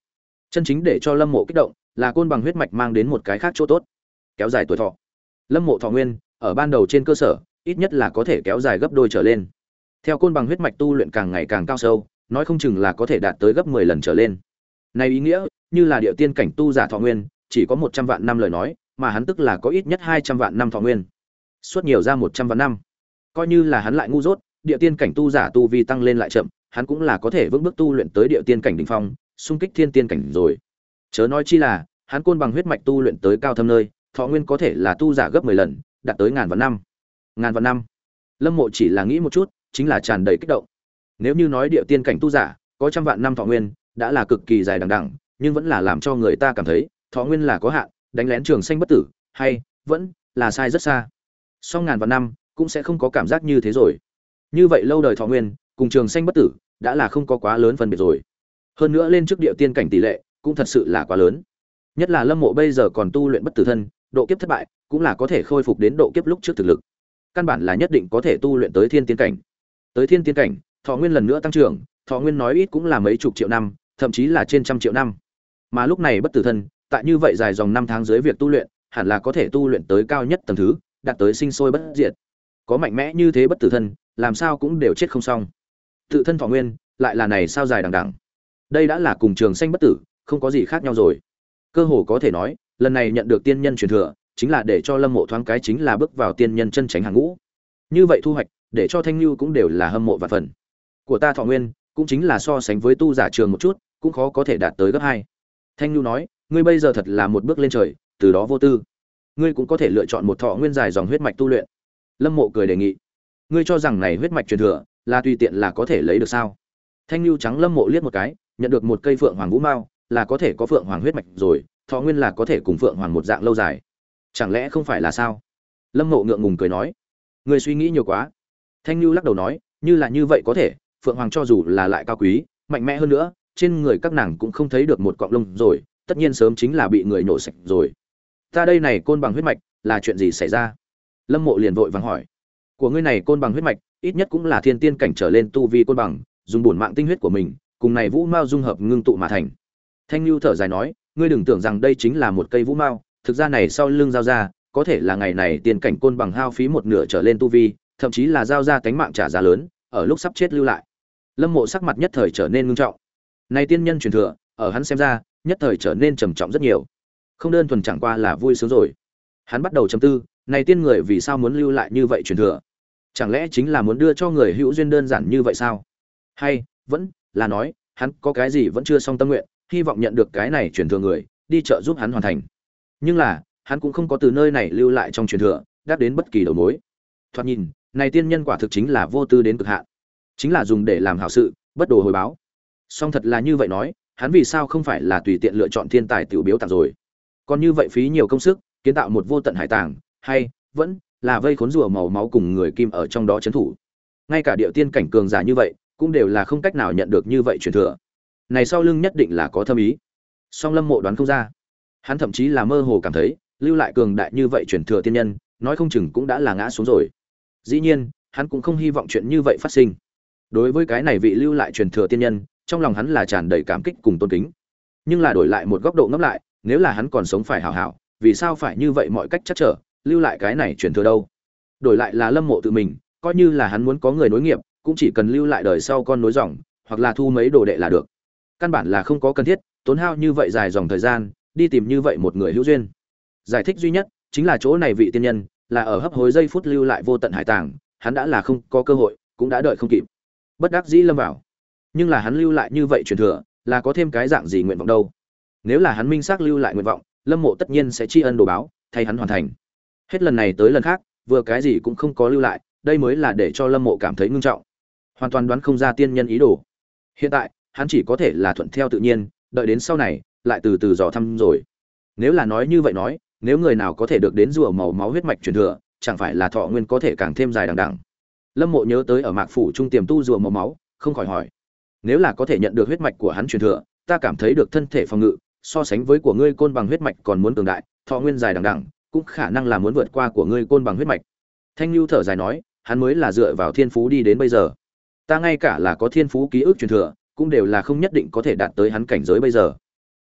Chân chính để cho Lâm Mộ kích động là côn bằng huyết mạch mang đến một cái khác chỗ tốt, kéo dài tuổi thọ. Lâm Mộ thọ nguyên ở ban đầu trên cơ sở, ít nhất là có thể kéo dài gấp đôi trở lên. Theo côn bằng huyết mạch tu luyện càng ngày càng cao sâu, nói không chừng là có thể đạt tới gấp mười lần trở lên. Này ý nghĩa, như là địa tiên cảnh tu giả thọ nguyên, chỉ có một trăm vạn năm lời nói, mà hắn tức là có ít nhất hai trăm vạn năm thọ nguyên. Suốt nhiều ra một trăm vạn năm. Coi như là hắn lại ngu dốt, địa tiên cảnh tu giả tu vi tăng lên lại chậm, hắn cũng là có thể vững bước tu luyện tới địa tiên cảnh đỉnh phong, xung kích thiên tiên cảnh rồi. Chớ nói chi là, hắn côn bằng huyết mạch tu luyện tới cao thâm nơi, thọ nguyên có thể là tu giả gấp mười lần, đạt tới ngàn vạn năm. Ngàn vạn năm. Lâm Mộ chỉ là nghĩ một chút, chính là tràn đầy kích động. Nếu như nói địa tiên cảnh tu giả có trăm vạn năm thọ nguyên, đã là cực kỳ dài đằng đẵng, nhưng vẫn là làm cho người ta cảm thấy, thọ nguyên là có hạn, đánh lén trường sinh bất tử, hay vẫn là sai rất xa. Sau ngàn vạn năm cũng sẽ không có cảm giác như thế rồi. Như vậy lâu đời thọ nguyên, cùng trường sinh bất tử, đã là không có quá lớn phân biệt rồi. Hơn nữa lên trước địa tiên cảnh tỷ lệ, cũng thật sự là quá lớn. Nhất là Lâm Mộ bây giờ còn tu luyện bất tử thân, độ kiếp thất bại, cũng là có thể khôi phục đến độ kiếp lúc trước thực lực. Căn bản là nhất định có thể tu luyện tới thiên tiên cảnh. Tới thiên tiên cảnh, thọ nguyên lần nữa tăng trưởng, thọ nguyên nói ít cũng là mấy chục triệu năm, thậm chí là trên trăm triệu năm. Mà lúc này bất tử thân, tại như vậy dài dòng năm tháng dưới việc tu luyện, hẳn là có thể tu luyện tới cao nhất tầng thứ, đạt tới sinh sôi bất diệt. Có mạnh mẽ như thế bất tử thân, làm sao cũng đều chết không xong. Tự thân thọ nguyên, lại là này sao dài đằng đẵng. Đây đã là cùng trường sinh bất tử, không có gì khác nhau rồi. Cơ hồ có thể nói, lần này nhận được tiên nhân truyền thừa, chính là để cho Lâm Mộ thoáng cái chính là bước vào tiên nhân chân chánh hàng ngũ. Như vậy thu hoạch, để cho Thanh Nhu cũng đều là hâm mộ vạn phần. Của ta thọ nguyên, cũng chính là so sánh với tu giả trường một chút, cũng khó có thể đạt tới gấp hai. Thanh Nhu nói, ngươi bây giờ thật là một bước lên trời, từ đó vô tư. Ngươi cũng có thể lựa chọn một thọ nguyên dài dòng huyết mạch tu luyện. Lâm Mộ cười đề nghị, ngươi cho rằng này huyết mạch truyền thừa là tùy tiện là có thể lấy được sao? Thanh Nhu trắng Lâm Mộ liếc một cái, nhận được một cây phượng hoàng vũ mao, là có thể có phượng hoàng huyết mạch rồi, thọ nguyên là có thể cùng phượng hoàng một dạng lâu dài. Chẳng lẽ không phải là sao? Lâm Mộ ngượng ngùng cười nói, ngươi suy nghĩ nhiều quá. Thanh Nhu lắc đầu nói, như là như vậy có thể, phượng hoàng cho dù là lại cao quý, mạnh mẽ hơn nữa, trên người các nàng cũng không thấy được một cọng lông rồi, tất nhiên sớm chính là bị người nổ sạch rồi. Ta đây này côn bằng huyết mạch, là chuyện gì xảy ra? Lâm Mộ liền vội vàng hỏi. Của ngươi này côn bằng huyết mạch, ít nhất cũng là thiên tiên cảnh trở lên tu vi côn bằng, dùng bổn mạng tinh huyết của mình, cùng này vũ mao dung hợp ngưng tụ mà thành. Thanh Nhu thở dài nói, ngươi đừng tưởng rằng đây chính là một cây vũ mao, thực ra này sau lưng giao ra, có thể là ngày này tiên cảnh côn bằng hao phí một nửa trở lên tu vi, thậm chí là giao ra cánh mạng trả giá lớn, ở lúc sắp chết lưu lại. Lâm Mộ sắc mặt nhất thời trở nên nghiêm trọng. Này tiên nhân truyền thừa, ở hắn xem ra, nhất thời trở nên trầm trọng rất nhiều. Không đơn thuần chẳng qua là vui sướng rồi. Hắn bắt đầu trầm tư, này tiên người vì sao muốn lưu lại như vậy truyền thừa? Chẳng lẽ chính là muốn đưa cho người hữu duyên đơn giản như vậy sao? Hay vẫn là nói, hắn có cái gì vẫn chưa xong tâm nguyện, hy vọng nhận được cái này truyền thừa người, đi trợ giúp hắn hoàn thành. Nhưng là, hắn cũng không có từ nơi này lưu lại trong truyền thừa, đáp đến bất kỳ đầu mối. Thoạt nhìn, này tiên nhân quả thực chính là vô tư đến cực hạn, chính là dùng để làm hảo sự, bất đồ hồi báo. Song thật là như vậy nói, hắn vì sao không phải là tùy tiện lựa chọn thiên tài tiểu biếu tặng rồi? Còn như vậy phí nhiều công sức, kiến tạo một vô tận hải tàng, hay vẫn là vây khốn rùa màu máu cùng người kim ở trong đó trấn thủ. Ngay cả địa tiên cảnh cường giả như vậy, cũng đều là không cách nào nhận được như vậy truyền thừa. Này sau lưng nhất định là có thâm ý. Song Lâm Mộ đoán không ra. Hắn thậm chí là mơ hồ cảm thấy, lưu lại cường đại như vậy truyền thừa tiên nhân, nói không chừng cũng đã là ngã xuống rồi. Dĩ nhiên, hắn cũng không hy vọng chuyện như vậy phát sinh. Đối với cái này vị lưu lại truyền thừa tiên nhân, trong lòng hắn là tràn đầy cảm kích cùng tôn kính. Nhưng là đổi lại một góc độ ngẫm lại, nếu là hắn còn sống phải hảo hảo, vì sao phải như vậy mọi cách chắc trở, lưu lại cái này truyền thừa đâu? Đổi lại là Lâm Mộ tự mình, coi như là hắn muốn có người nối nghiệp, cũng chỉ cần lưu lại đời sau con nối dòng, hoặc là thu mấy đồ đệ là được. Căn bản là không có cần thiết tốn hao như vậy dài dòng thời gian, đi tìm như vậy một người hữu duyên. Giải thích duy nhất chính là chỗ này vị tiên nhân là ở hấp hối giây phút lưu lại vô tận hải tàng, hắn đã là không có cơ hội, cũng đã đợi không kịp, bất đắc dĩ lâm vào. Nhưng là hắn lưu lại như vậy truyền thừa, là có thêm cái dạng gì nguyện vọng đâu? Nếu là hắn minh xác lưu lại nguyện vọng, Lâm Mộ tất nhiên sẽ tri ân đồ báo, thay hắn hoàn thành. Hết lần này tới lần khác, vừa cái gì cũng không có lưu lại, đây mới là để cho Lâm Mộ cảm thấy ngưng trọng. Hoàn toàn đoán không ra tiên nhân ý đồ. Hiện tại, hắn chỉ có thể là thuận theo tự nhiên, đợi đến sau này, lại từ từ dò thăm rồi. Nếu là nói như vậy nói, nếu người nào có thể được đến rùa màu máu huyết mạch truyền thừa, chẳng phải là thọ nguyên có thể càng thêm dài đằng đẵng. Lâm Mộ nhớ tới ở Mạc phủ trung tiềm tu rùa màu máu, không khỏi hỏi: nếu là có thể nhận được huyết mạch của hắn truyền thừa, ta cảm thấy được thân thể phòng ngự so sánh với của ngươi côn bằng huyết mạch còn muốn cường đại, thọ nguyên dài đằng đẵng, cũng khả năng là muốn vượt qua của ngươi côn bằng huyết mạch. Thanh Nhu thở dài nói, hắn mới là dựa vào thiên phú đi đến bây giờ. Ta ngay cả là có thiên phú ký ức truyền thừa, cũng đều là không nhất định có thể đạt tới hắn cảnh giới bây giờ.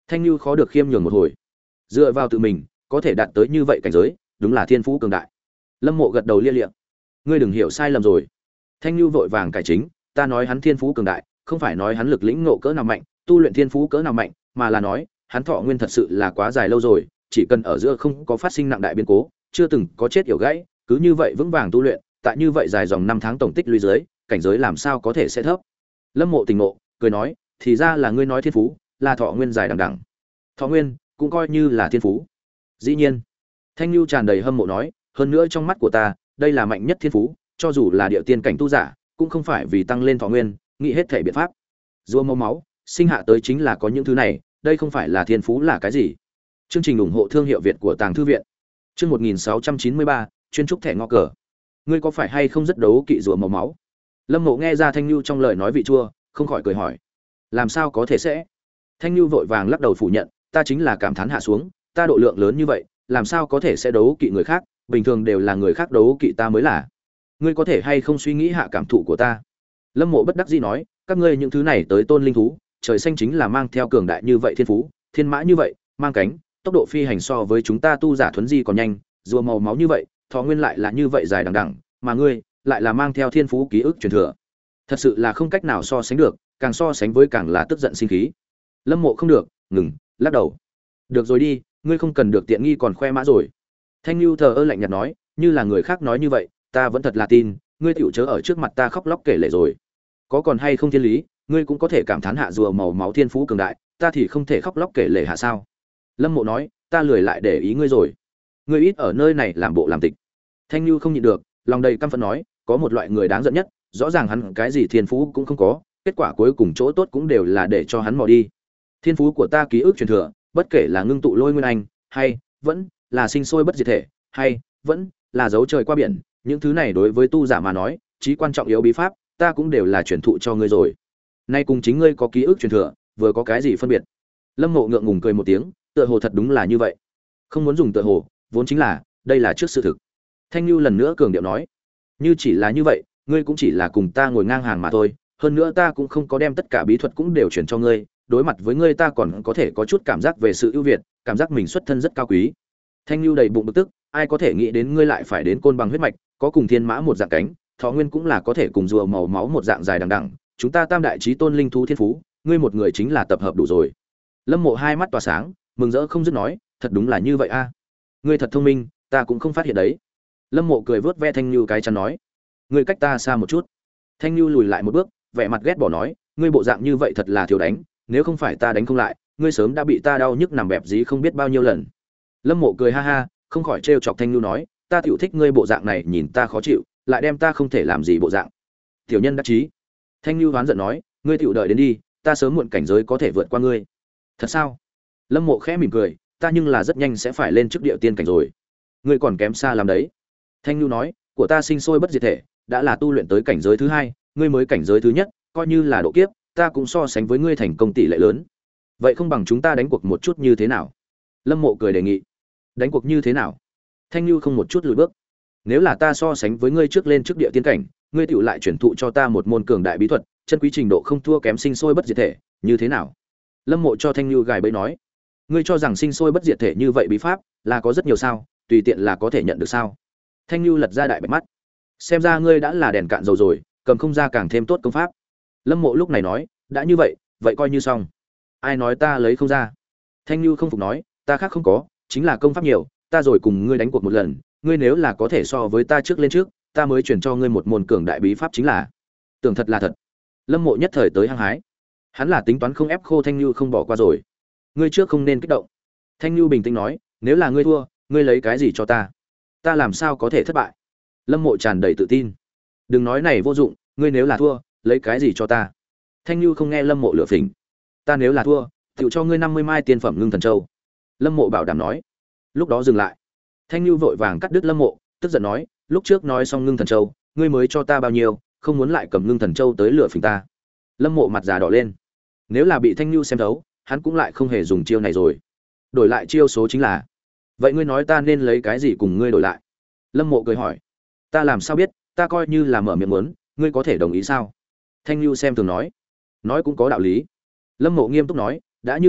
Thanh Nhu khó được khiêm nhường một hồi. Dựa vào tự mình, có thể đạt tới như vậy cảnh giới, đúng là thiên phú cường đại. Lâm Mộ gật đầu lia lịa. Ngươi đừng hiểu sai lầm rồi. Thanh Nhu vội vàng cải chính, ta nói hắn thiên phú cường đại, không phải nói hắn lực lĩnh ngộ cỡ nào mạnh, tu luyện thiên phú cỡ nào mạnh, mà là nói, hắn thọ nguyên thật sự là quá dài lâu rồi, chỉ cần ở giữa không có phát sinh nặng đại biến cố, chưa từng có chết yểu gãy, cứ như vậy vững vàng tu luyện, tại như vậy dài dòng năm tháng tổng tích lũy dưới, cảnh giới làm sao có thể sẽ thấp. Lâm Mộ tỉnh ngộ, cười nói, thì ra là ngươi nói thiên phú, là thọ nguyên dài đằng đẵng. Thọ nguyên cũng coi như là thiên phú. Dĩ nhiên. Thanh Nhu tràn đầy hâm mộ nói, hơn nữa trong mắt của ta, đây là mạnh nhất thiên phú, cho dù là địa tiên cảnh tu giả, cũng không phải vì tăng lên thọ nguyên, nghĩ hết thể biện pháp. Rùa máu máu, sinh hạ tới chính là có những thứ này, đây không phải là thiên phú là cái gì? Chương trình ủng hộ thương hiệu Việt của Tàng Thư viện. Chương một nghìn sáu trăm chín mươi ba, chuyên trúc thẻ ngõ cờ. Ngươi có phải hay không rất đấu kỵ rùa máu máu? Lâm Mộ nghe ra Thanh Nhu trong lời nói vị chua, không khỏi cười hỏi. Làm sao có thể sẽ? Thanh Nhu vội vàng lắc đầu phủ nhận, ta chính là cảm thán hạ xuống, ta độ lượng lớn như vậy, làm sao có thể sẽ đấu kỵ người khác, bình thường đều là người khác đấu kỵ ta mới là. Ngươi có thể hay không suy nghĩ hạ cảm thụ của ta? Lâm Mộ bất đắc dĩ nói, các ngươi những thứ này tới tôn linh thú, trời xanh chính là mang theo cường đại như vậy thiên phú, thiên mã như vậy, mang cánh, tốc độ phi hành so với chúng ta tu giả thuấn di còn nhanh, rùa màu máu như vậy, thọ nguyên lại là như vậy dài đằng đẵng, mà ngươi lại là mang theo thiên phú ký ức truyền thừa. Thật sự là không cách nào so sánh được, càng so sánh với càng là tức giận sinh khí. Lâm Mộ không được, ngừng, lắc đầu. Được rồi đi, ngươi không cần được tiện nghi còn khoe mã rồi. Thanh Nhu thờ ơ lạnh nhạt nói, như là người khác nói như vậy, ta vẫn thật là tin, ngươi tiểu chớ ở trước mặt ta khóc lóc kể lể rồi. Có còn hay không thiên lý, ngươi cũng có thể cảm thán hạ rùa màu máu thiên phú cường đại, ta thì không thể khóc lóc kể lể hạ sao? Lâm Mộ nói, ta lười lại để ý ngươi rồi. Ngươi ít ở nơi này làm bộ làm tịch. Thanh Nhu không nhịn được, lòng đầy căm phẫn nói, có một loại người đáng giận nhất, rõ ràng hắn cái gì thiên phú cũng không có, kết quả cuối cùng chỗ tốt cũng đều là để cho hắn mò đi. Thiên phú của ta ký ức truyền thừa, bất kể là ngưng tụ lôi nguyên anh, hay vẫn là sinh sôi bất diệt thể, hay vẫn là dấu trời qua biển, những thứ này đối với tu giả mà nói, chí quan trọng yếu bí pháp, ta cũng đều là truyền thụ cho ngươi rồi. Nay cùng chính ngươi có ký ức truyền thừa, vừa có cái gì phân biệt? Lâm Mộ ngượng ngùng cười một tiếng, tựa hồ thật đúng là như vậy. Không muốn dùng tựa hồ, vốn chính là, đây là trước sự thực. Thanh Nhu lần nữa cường điệu nói, như chỉ là như vậy, ngươi cũng chỉ là cùng ta ngồi ngang hàng mà thôi, hơn nữa ta cũng không có đem tất cả bí thuật cũng đều truyền cho ngươi, đối mặt với ngươi ta còn có thể có chút cảm giác về sự ưu việt, cảm giác mình xuất thân rất cao quý. Thanh Nhu đầy bụng bực tức, ai có thể nghĩ đến ngươi lại phải đến côn bằng huyết mạch, có cùng thiên mã một dạng cánh, thọ nguyên cũng là có thể cùng rùa màu máu một dạng dài đằng đẵng, chúng ta tam đại chí tôn linh thú thiên phú, ngươi một người chính là tập hợp đủ rồi. Lâm Mộ hai mắt tỏa sáng, mừng rỡ không dứt nói, thật đúng là như vậy a. Ngươi thật thông minh, ta cũng không phát hiện đấy. Lâm Mộ cười vớt ve Thanh Nhu cái chắn nói, ngươi cách ta xa một chút. Thanh Nhu lùi lại một bước, vẻ mặt ghét bỏ nói, ngươi bộ dạng như vậy thật là thiếu đánh, nếu không phải ta đánh không lại, ngươi sớm đã bị ta đau nhức nằm bẹp dí không biết bao nhiêu lần. Lâm Mộ cười ha ha, không khỏi trêu chọc Thanh Nhu nói, ta tiểu thích ngươi bộ dạng này, nhìn ta khó chịu, lại đem ta không thể làm gì bộ dạng. Tiểu nhân đắc chí. Thanh Nhu hoán giận nói, ngươi tiểu đợi đến đi, ta sớm muộn cảnh giới có thể vượt qua ngươi. Thật sao? Lâm Mộ khẽ mỉm cười, ta nhưng là rất nhanh sẽ phải lên trước địa tiên cảnh rồi. Ngươi còn kém xa lắm đấy. Thanh Nhu nói, của ta sinh sôi bất diệt thể, đã là tu luyện tới cảnh giới thứ hai, ngươi mới cảnh giới thứ nhất, coi như là độ kiếp, ta cũng so sánh với ngươi thành công tỷ lệ lớn. Vậy không bằng chúng ta đánh cuộc một chút như thế nào? Lâm Mộ cười đề nghị. Đánh cuộc như thế nào? Thanh Nhu không một chút lùi bước. Nếu là ta so sánh với ngươi trước lên trước địa tiên cảnh, ngươi tựu lại chuyển thụ cho ta một môn cường đại bí thuật, chân quý trình độ không thua kém sinh sôi bất diệt thể, như thế nào? Lâm Mộ cho Thanh Nhu gài bẫy nói, ngươi cho rằng sinh sôi bất diệt thể như vậy bí pháp là có rất nhiều sao, tùy tiện là có thể nhận được sao? Thanh Nhu lật ra đại bạch mắt, xem ra ngươi đã là đèn cạn dầu rồi, cầm không ra càng thêm tốt công pháp. Lâm Mộ lúc này nói, đã như vậy, vậy coi như xong. Ai nói ta lấy không ra? Thanh Nhu không phục nói, ta khác không có, chính là công pháp nhiều, ta rồi cùng ngươi đánh cuộc một lần, ngươi nếu là có thể so với ta trước lên trước, ta mới chuyển cho ngươi một môn cường đại bí pháp chính là. Tưởng thật là thật. Lâm Mộ nhất thời tới hăng hái. Hắn là tính toán không ép khô Thanh Nhu không bỏ qua rồi. Ngươi trước không nên kích động. Thanh Nhu bình tĩnh nói, nếu là ngươi thua, ngươi lấy cái gì cho ta? Ta làm sao có thể thất bại? Lâm Mộ tràn đầy tự tin. Đừng nói này vô dụng, ngươi nếu là thua, lấy cái gì cho ta? Thanh Nhu không nghe Lâm Mộ lửa phỉnh. Ta nếu là thua, tựu cho ngươi năm mươi mai tiên phẩm ngưng thần châu. Lâm Mộ bảo đảm nói. Lúc đó dừng lại. Thanh Nhu vội vàng cắt đứt Lâm Mộ, tức giận nói, lúc trước nói xong ngưng thần châu, ngươi mới cho ta bao nhiêu, không muốn lại cầm ngưng thần châu tới lửa phỉnh ta. Lâm Mộ mặt già đỏ lên. Nếu là bị Thanh Nhu xem thấu, hắn cũng lại không hề dùng chiêu này rồi. Đổi lại chiêu số chính là. Vậy ngươi nói ta nên lấy cái gì cùng ngươi đổi lại? Lâm Mộ cười hỏi. Ta làm sao biết, ta coi như là mở miệng muốn, ngươi có thể đồng ý sao? Thanh Nhu xem thường nói. Nói cũng có đạo lý. Lâm Mộ nghiêm túc nói, đã như vậy,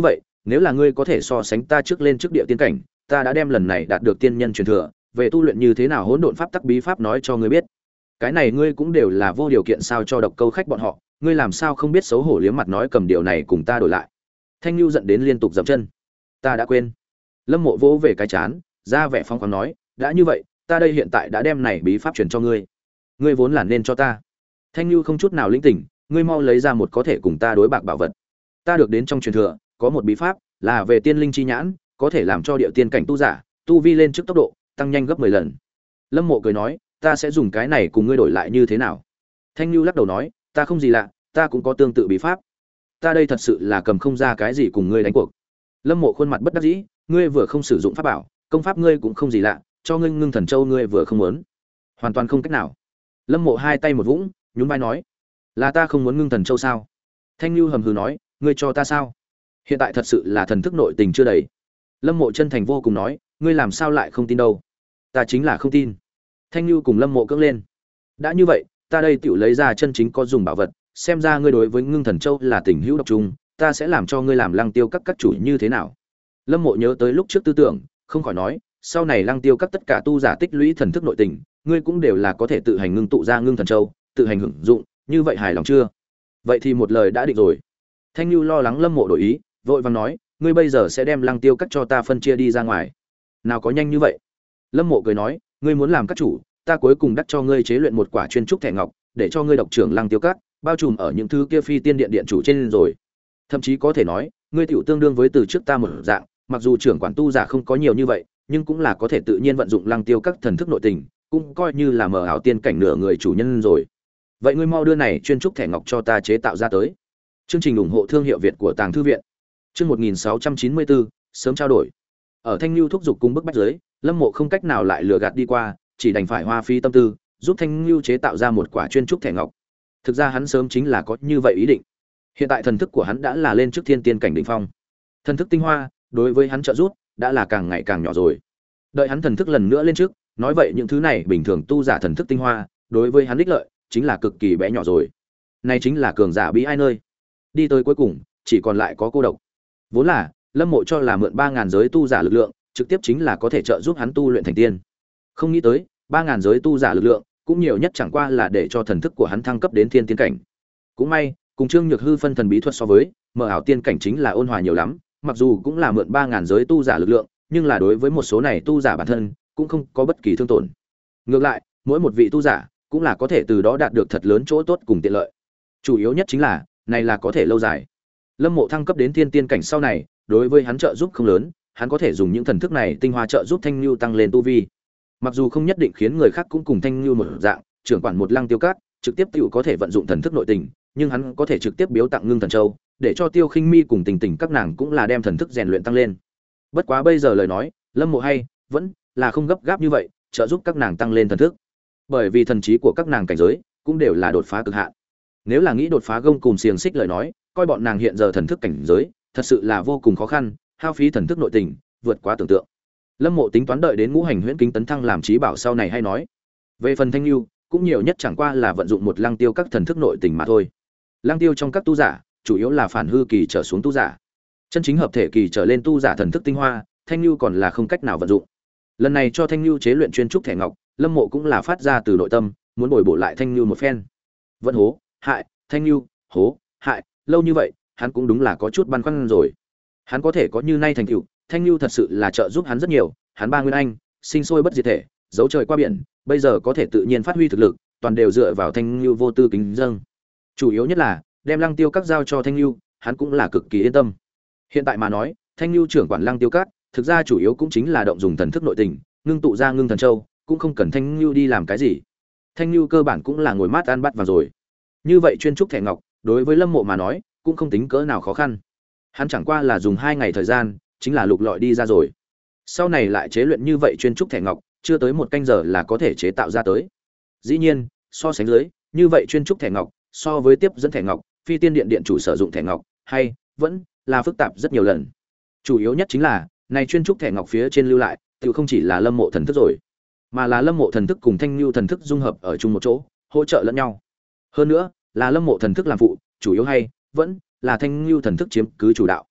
nếu là ngươi có thể so sánh ta trước lên trước địa tiên cảnh, ta đã đem lần này đạt được tiên nhân truyền thừa, về tu luyện như thế nào hỗn độn pháp tắc bí pháp nói cho ngươi biết. Cái này ngươi cũng đều là vô điều kiện sao cho độc câu khách bọn họ, ngươi làm sao không biết xấu hổ liếm mặt nói cầm điều này cùng ta đổi lại. Thanh Nhu giận đến liên tục dậm chân. Ta đã quên. Lâm Mộ vỗ về cái chán, ra vẻ phong khoáng nói, đã như vậy, ta đây hiện tại đã đem này bí pháp truyền cho ngươi. Ngươi vốn là nên cho ta. Thanh Nhu không chút nào lĩnh tỉnh, ngươi mau lấy ra một có thể cùng ta đối bạc bảo vật. Ta được đến trong truyền thừa, có một bí pháp, là về tiên linh chi nhãn, có thể làm cho địa tiên cảnh tu giả, tu vi lên trước tốc độ, tăng nhanh gấp mười lần. Lâm Mộ cười nói, ta sẽ dùng cái này cùng ngươi đổi lại như thế nào? Thanh Nhu lắc đầu nói, ta không gì lạ, ta cũng có tương tự bí pháp. Ta đây thật sự là cầm không ra cái gì cùng ngươi đánh cuộc. Lâm Mộ khuôn mặt bất đắc dĩ, ngươi vừa không sử dụng pháp bảo, công pháp ngươi cũng không gì lạ, cho ngươi ngưng thần châu ngươi vừa không muốn, hoàn toàn không cách nào. Lâm Mộ hai tay một vũng, nhún vai nói, là ta không muốn ngưng thần châu sao? Thanh Nhu hầm hừ nói, ngươi cho ta sao? Hiện tại thật sự là thần thức nội tình chưa đầy. Lâm Mộ chân thành vô cùng nói, ngươi làm sao lại không tin đâu? Ta chính là không tin. Thanh Nhu cùng Lâm Mộ cưỡng lên. Đã như vậy, ta đây tiểu lấy ra chân chính có dùng bảo vật, xem ra ngươi đối với ngưng thần châu là tình hữu độc trùng, ta sẽ làm cho ngươi làm lăng tiêu các các chủ như thế nào? Lâm Mộ nhớ tới lúc trước tư tưởng, không khỏi nói, sau này lăng tiêu các tất cả tu giả tích lũy thần thức nội tình, ngươi cũng đều là có thể tự hành ngưng tụ ra ngưng thần châu, tự hành hưởng dụng, như vậy hài lòng chưa? Vậy thì một lời đã định rồi. Thanh Nhu lo lắng Lâm Mộ đổi ý, vội vàng nói, ngươi bây giờ sẽ đem lăng tiêu các cho ta phân chia đi ra ngoài. Nào có nhanh như vậy. Lâm Mộ cười nói, ngươi muốn làm các chủ, ta cuối cùng đắt cho ngươi chế luyện một quả chuyên trúc thẻ ngọc, để cho ngươi độc trưởng lăng tiêu các, bao trùm ở những thứ kia phi tiên điện điện chủ trên rồi. Thậm chí có thể nói, ngươi tiểu tương đương với từ trước ta một dạng, mặc dù trưởng quản tu giả không có nhiều như vậy, nhưng cũng là có thể tự nhiên vận dụng lăng tiêu các thần thức nội tình, cũng coi như là mở ảo tiên cảnh nửa người chủ nhân rồi. Vậy ngươi mau đưa này chuyên trúc thẻ ngọc cho ta chế tạo ra tới. Chương trình ủng hộ thương hiệu Việt của Tàng Thư viện. Chương một nghìn sáu trăm chín mươi bốn, sớm trao đổi. Ở Thanh Nhu thúc giục cung bức bách dưới, Lâm Mộ không cách nào lại lừa gạt đi qua, chỉ đành phải hoa phí tâm tư, giúp Thanh Nhu chế tạo ra một quả chuyên trúc thẻ ngọc. Thực ra hắn sớm chính là có như vậy ý định. Hiện tại thần thức của hắn đã là lên trước thiên tiên cảnh đỉnh phong. Thần thức tinh hoa, đối với hắn trợ giúp, đã là càng ngày càng nhỏ rồi. Đợi hắn thần thức lần nữa lên trước, nói vậy những thứ này bình thường tu giả thần thức tinh hoa, đối với hắn ích lợi, chính là cực kỳ bé nhỏ rồi. Này chính là cường giả bí ai nơi. Đi tới cuối cùng, chỉ còn lại có cô độc. Vốn là, Lâm Mộ cho là mượn ba ngàn giới tu giả lực lượng, trực tiếp chính là có thể trợ giúp hắn tu luyện thành tiên. Không nghĩ tới, ba ngàn giới tu giả lực lượng, cũng nhiều nhất chẳng qua là để cho thần thức của hắn thăng cấp đến thiên tiên cảnh. Cũng may, cùng Trương Nhược Hư phân thần bí thuật so với, mở ảo tiên cảnh chính là ôn hòa nhiều lắm, mặc dù cũng là mượn ba ngàn giới tu giả lực lượng, nhưng là đối với một số này tu giả bản thân, cũng không có bất kỳ thương tổn. Ngược lại, mỗi một vị tu giả cũng là có thể từ đó đạt được thật lớn chỗ tốt cùng tiện lợi. Chủ yếu nhất chính là, này là có thể lâu dài. Lâm Mộ thăng cấp đến thiên tiên cảnh sau này, đối với hắn trợ giúp không lớn, hắn có thể dùng những thần thức này tinh hoa trợ giúp Thanh Nhu tăng lên tu vi. Mặc dù không nhất định khiến người khác cũng cùng Thanh Nhu một dạng, trưởng quản một lăng tiêu cát, trực tiếp tiểu có thể vận dụng thần thức nội tình, nhưng hắn có thể trực tiếp biếu tặng ngưng thần châu, để cho Tiêu Khinh Mi cùng Tình Tình các nàng cũng là đem thần thức rèn luyện tăng lên. Bất quá bây giờ lời nói, Lâm Mộ hay vẫn là không gấp gáp như vậy, trợ giúp các nàng tăng lên thần thức. Bởi vì thần trí của các nàng cảnh giới cũng đều là đột phá cực hạn. Nếu là nghĩ đột phá gông cùm xiềng xích lời nói, coi bọn nàng hiện giờ thần thức cảnh giới, thật sự là vô cùng khó khăn, hao phí thần thức nội tình, vượt quá tưởng tượng. Lâm Mộ tính toán đợi đến ngũ hành huyễn kính tấn thăng làm trí bảo sau này hay nói. Về phần Thanh Nhu, cũng nhiều nhất chẳng qua là vận dụng một lăng tiêu các thần thức nội tình mà thôi. Lăng tiêu trong các tu giả, chủ yếu là phản hư kỳ trở xuống tu giả. Chân chính hợp thể kỳ trở lên tu giả thần thức tinh hoa, Thanh Nhu còn là không cách nào vận dụng. Lần này cho Thanh Nhu chế luyện chuyên trúc thẻ ngọc, Lâm Mộ cũng là phát ra từ nội tâm, muốn bồi bổ lại Thanh Nhu một phen. Vẫn hố, hại, Thanh Nhu, hố, hại, lâu như vậy, hắn cũng đúng là có chút băn khoăn rồi. Hắn có thể có như nay thành tựu, Thanh Nhu thật sự là trợ giúp hắn rất nhiều, hắn ba nguyên anh, sinh sôi bất diệt thể, dấu trời qua biển, bây giờ có thể tự nhiên phát huy thực lực, toàn đều dựa vào Thanh Nhu vô tư kính dâng. Chủ yếu nhất là, đem Lăng Tiêu Các giao cho Thanh Nhu, hắn cũng là cực kỳ yên tâm. Hiện tại mà nói, Thanh Nhu trưởng quản Lăng Tiêu Các, thực ra chủ yếu cũng chính là động dùng thần thức nội tình, ngưng tụ ra ngưng thần châu, cũng không cần Thanh Nhu đi làm cái gì. Thanh Nhu cơ bản cũng là ngồi mát ăn bát vào rồi. Như vậy chuyên trúc thẻ ngọc, đối với Lâm Mộ mà nói, cũng không tính cỡ nào khó khăn. Hắn chẳng qua là dùng hai ngày thời gian, chính là lục lọi đi ra rồi. Sau này lại chế luyện như vậy chuyên trúc thẻ ngọc, chưa tới một canh giờ là có thể chế tạo ra tới. Dĩ nhiên, so sánh dưới, như vậy chuyên trúc thẻ ngọc, so với tiếp dẫn thẻ ngọc, phi tiên điện điện chủ sử dụng thẻ ngọc, hay vẫn là phức tạp rất nhiều lần. Chủ yếu nhất chính là, này chuyên trúc thẻ ngọc phía trên lưu lại, tự không chỉ là Lâm Mộ thần thức rồi, mà là Lâm Mộ thần thức cùng Thanh Nhu thần thức dung hợp ở chung một chỗ, hỗ trợ lẫn nhau. Hơn nữa, là Lâm Mộ thần thức làm phụ, chủ yếu hay vẫn là Thanh Nhu thần thức chiếm cứ chủ đạo.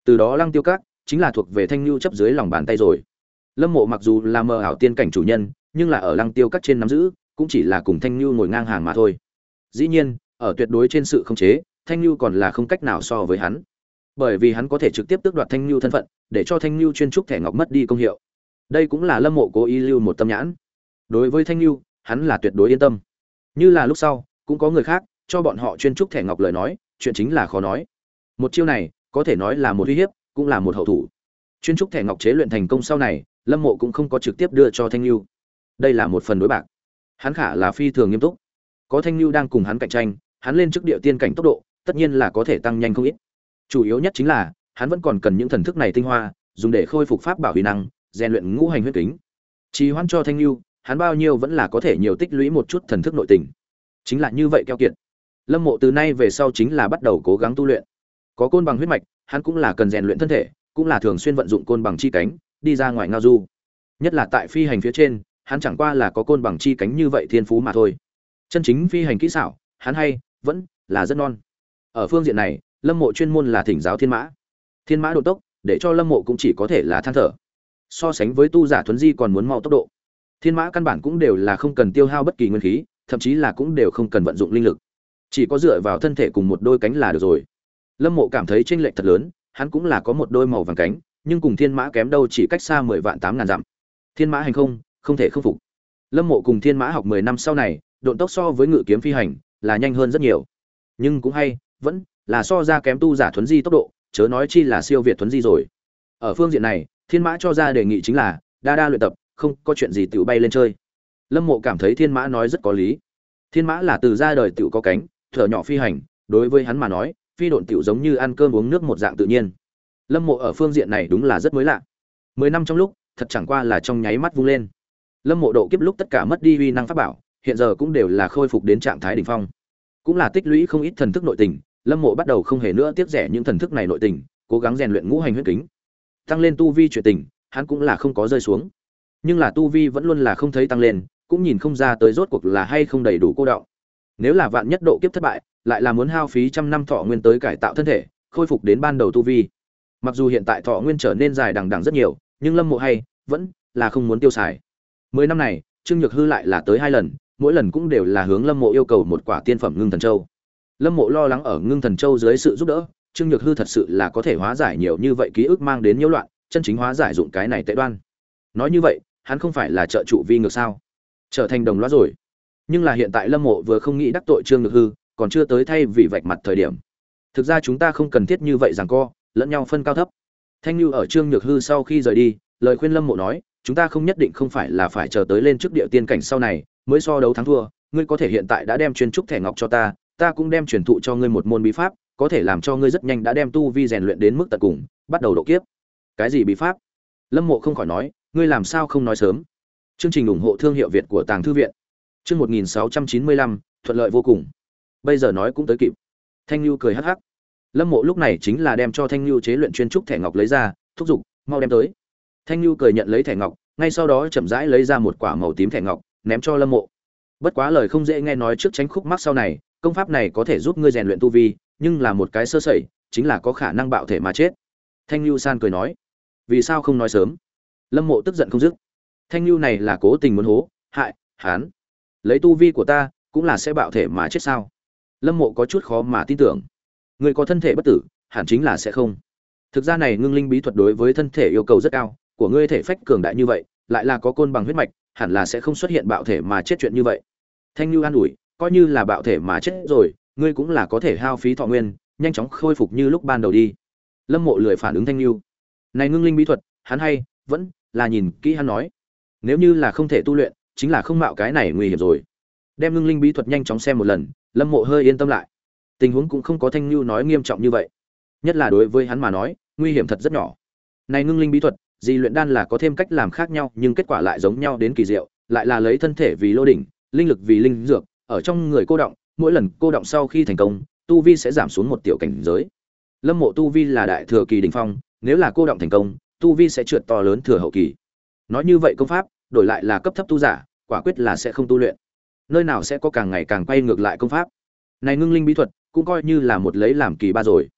Từ đó Lăng Tiêu Các chính là thuộc về Thanh Nưu chấp dưới lòng bàn tay rồi. Lâm Mộ mặc dù là mơ ảo tiên cảnh chủ nhân, nhưng là ở Lăng Tiêu Các trên nắm giữ, cũng chỉ là cùng Thanh Nưu ngồi ngang hàng mà thôi. Dĩ nhiên, ở tuyệt đối trên sự khống chế, Thanh Nưu còn là không cách nào so với hắn. Bởi vì hắn có thể trực tiếp tước đoạt Thanh Nưu thân phận, để cho Thanh Nưu chuyên trúc thẻ ngọc mất đi công hiệu. Đây cũng là Lâm Mộ cố ý lưu một tâm nhãn. Đối với Thanh Nưu, hắn là tuyệt đối yên tâm. Như là lúc sau, cũng có người khác cho bọn họ chuyên trúc thẻ ngọc lời nói, chuyện chính là khó nói. Một chiêu này, có thể nói là một uy hiếp, cũng là một hậu thủ. Chuyên trúc thẻ ngọc chế luyện thành công sau này, Lâm Mộ cũng không có trực tiếp đưa cho Thanh Nưu. Đây là một phần đối bạc. Hắn khả là phi thường nghiêm túc. Có Thanh Nưu đang cùng hắn cạnh tranh, hắn lên trước địa tiên cảnh tốc độ, tất nhiên là có thể tăng nhanh không ít. Chủ yếu nhất chính là, hắn vẫn còn cần những thần thức này tinh hoa, dùng để khôi phục pháp bảo uy năng, rèn luyện ngũ hành huyết kính. Trì hoãn cho Thanh Nưu, hắn bao nhiêu vẫn là có thể nhiều tích lũy một chút thần thức nội tình. Chính là như vậy keo kiệt. Lâm Mộ từ nay về sau chính là bắt đầu cố gắng tu luyện. Có côn bằng huyết mạch, hắn cũng là cần rèn luyện thân thể, cũng là thường xuyên vận dụng côn bằng chi cánh, đi ra ngoài ngao du. Nhất là tại phi hành phía trên, hắn chẳng qua là có côn bằng chi cánh như vậy thiên phú mà thôi. Chân chính phi hành kỹ xảo, hắn hay vẫn là rất non. Ở phương diện này, Lâm Mộ chuyên môn là thỉnh giáo thiên mã. Thiên mã độ tốc, để cho Lâm Mộ cũng chỉ có thể là than thở. So sánh với tu giả thuấn di còn muốn mau tốc độ. Thiên mã căn bản cũng đều là không cần tiêu hao bất kỳ nguyên khí, thậm chí là cũng đều không cần vận dụng linh lực. Chỉ có dựa vào thân thể cùng một đôi cánh là được rồi. Lâm Mộ cảm thấy chênh lệch thật lớn, hắn cũng là có một đôi màu vàng cánh, nhưng cùng thiên mã kém đâu chỉ cách xa mười vạn tám ngàn dặm. Thiên mã hành không, không thể không phục. Lâm Mộ cùng thiên mã học mười năm sau này, độn tốc so với ngự kiếm phi hành là nhanh hơn rất nhiều. Nhưng cũng hay, vẫn là so ra kém tu giả thuấn di tốc độ, chớ nói chi là siêu việt thuấn di rồi. Ở phương diện này, thiên mã cho ra đề nghị chính là đa đa luyện tập, không có chuyện gì tự bay lên chơi. Lâm Mộ cảm thấy thiên mã nói rất có lý. Thiên mã là từ ra đời tự có cánh, thở nhỏ phi hành, đối với hắn mà nói, phi độn tiểu giống như ăn cơm uống nước một dạng tự nhiên. Lâm Mộ ở phương diện này đúng là rất mới lạ. Mười năm trong lúc, thật chẳng qua là trong nháy mắt vung lên. Lâm Mộ độ kiếp lúc tất cả mất đi uy năng pháp bảo, hiện giờ cũng đều là khôi phục đến trạng thái đỉnh phong. Cũng là tích lũy không ít thần thức nội tình, Lâm Mộ bắt đầu không hề nữa tiếc rẻ những thần thức này nội tình, cố gắng rèn luyện ngũ hành huyết kính. Tăng lên tu vi chuyện tình, hắn cũng là không có rơi xuống. Nhưng là tu vi vẫn luôn là không thấy tăng lên, cũng nhìn không ra tới rốt cuộc là hay không đầy đủ cô đọng. Nếu là vạn nhất độ kiếp thất bại, lại là muốn hao phí trăm năm thọ nguyên tới cải tạo thân thể, khôi phục đến ban đầu tu vi. Mặc dù hiện tại thọ nguyên trở nên dài đằng đằng rất nhiều, nhưng Lâm Mộ hay vẫn là không muốn tiêu xài. Mười năm này, Trương Nhược Hư lại là tới hai lần, mỗi lần cũng đều là hướng Lâm Mộ yêu cầu một quả tiên phẩm Ngưng Thần Châu. Lâm Mộ lo lắng ở Ngưng Thần Châu dưới sự giúp đỡ, Trương Nhược Hư thật sự là có thể hóa giải nhiều như vậy ký ức mang đến nhiễu loạn, chân chính hóa giải dụng cái này tệ đoan. Nói như vậy, hắn không phải là trợ trụ vi ngược sao? Trở thành đồng loa rồi. Nhưng là hiện tại Lâm Mộ vừa không nghĩ đắc tội Trương Nhược Hư, còn chưa tới thay vì vạch mặt thời điểm. Thực ra chúng ta không cần thiết như vậy rằng co, lẫn nhau phân cao thấp. Thanh Nưu ở Trương Nhược Hư sau khi rời đi, lời khuyên Lâm Mộ nói, chúng ta không nhất định không phải là phải chờ tới lên trước địa tiên cảnh sau này mới so đấu thắng thua, ngươi có thể hiện tại đã đem chuyên trúc thẻ ngọc cho ta, ta cũng đem truyền thụ cho ngươi một môn bí pháp, có thể làm cho ngươi rất nhanh đã đem tu vi rèn luyện đến mức tận cùng, bắt đầu độ kiếp. Cái gì bí pháp? Lâm Mộ không khỏi nói, ngươi làm sao không nói sớm? Chương trình ủng hộ thương hiệu Việt của Tàng Thư viện. Chương một nghìn sáu trăm chín mươi lăm, thuận lợi vô cùng. Bây giờ nói cũng tới kịp. Thanh Nưu cười hắc hắc. Lâm Mộ lúc này chính là đem cho Thanh Nưu chế luyện chuyên trúc thẻ ngọc lấy ra, thúc giục, mau đem tới. Thanh Nưu cười nhận lấy thẻ ngọc, ngay sau đó chậm rãi lấy ra một quả màu tím thẻ ngọc, ném cho Lâm Mộ. Bất quá lời không dễ nghe nói trước tránh khúc mắc sau này, công pháp này có thể giúp ngươi rèn luyện tu vi, nhưng là một cái sơ sẩy, chính là có khả năng bạo thể mà chết. Thanh Nưu San cười nói, vì sao không nói sớm? Lâm Mộ tức giận không dứt. Thanh Nưu này là cố tình muốn hố, hại hắn. Lấy tu vi của ta, cũng là sẽ bạo thể mà chết sao? Lâm Mộ có chút khó mà tin tưởng. Người có thân thể bất tử, hẳn chính là sẽ không. Thực ra này ngưng linh bí thuật đối với thân thể yêu cầu rất cao, của ngươi thể phách cường đại như vậy, lại là có côn bằng huyết mạch, hẳn là sẽ không xuất hiện bạo thể mà chết chuyện như vậy. Thanh Nưu an ủi, coi như là bạo thể mà chết rồi, ngươi cũng là có thể hao phí thọ nguyên, nhanh chóng khôi phục như lúc ban đầu đi. Lâm Mộ lười phản ứng Thanh Nưu. Này ngưng linh bí thuật, hắn hay vẫn là nhìn kỹ hắn nói. Nếu như là không thể tu luyện, chính là không mạo cái này nguy hiểm rồi. Đem ngưng linh bí thuật nhanh chóng xem một lần, Lâm Mộ hơi yên tâm lại. Tình huống cũng không có Thanh Nưu nói nghiêm trọng như vậy. Nhất là đối với hắn mà nói, nguy hiểm thật rất nhỏ. Này ngưng linh bí thuật, di luyện đan là có thêm cách làm khác nhau, nhưng kết quả lại giống nhau đến kỳ diệu, lại là lấy thân thể vì lô đỉnh, linh lực vì linh dược, ở trong người cô động, mỗi lần cô động sau khi thành công, tu vi sẽ giảm xuống một tiểu cảnh giới. Lâm Mộ tu vi là đại thừa kỳ đỉnh phong, nếu là cô động thành công, tu vi sẽ trượt to lớn thừa hậu kỳ. Nói như vậy công pháp, đổi lại là cấp thấp tu giả, quả quyết là sẽ không tu luyện. Nơi nào sẽ có càng ngày càng quay ngược lại công pháp. Này ngưng linh bí thuật, cũng coi như là một lấy làm kỳ ba rồi.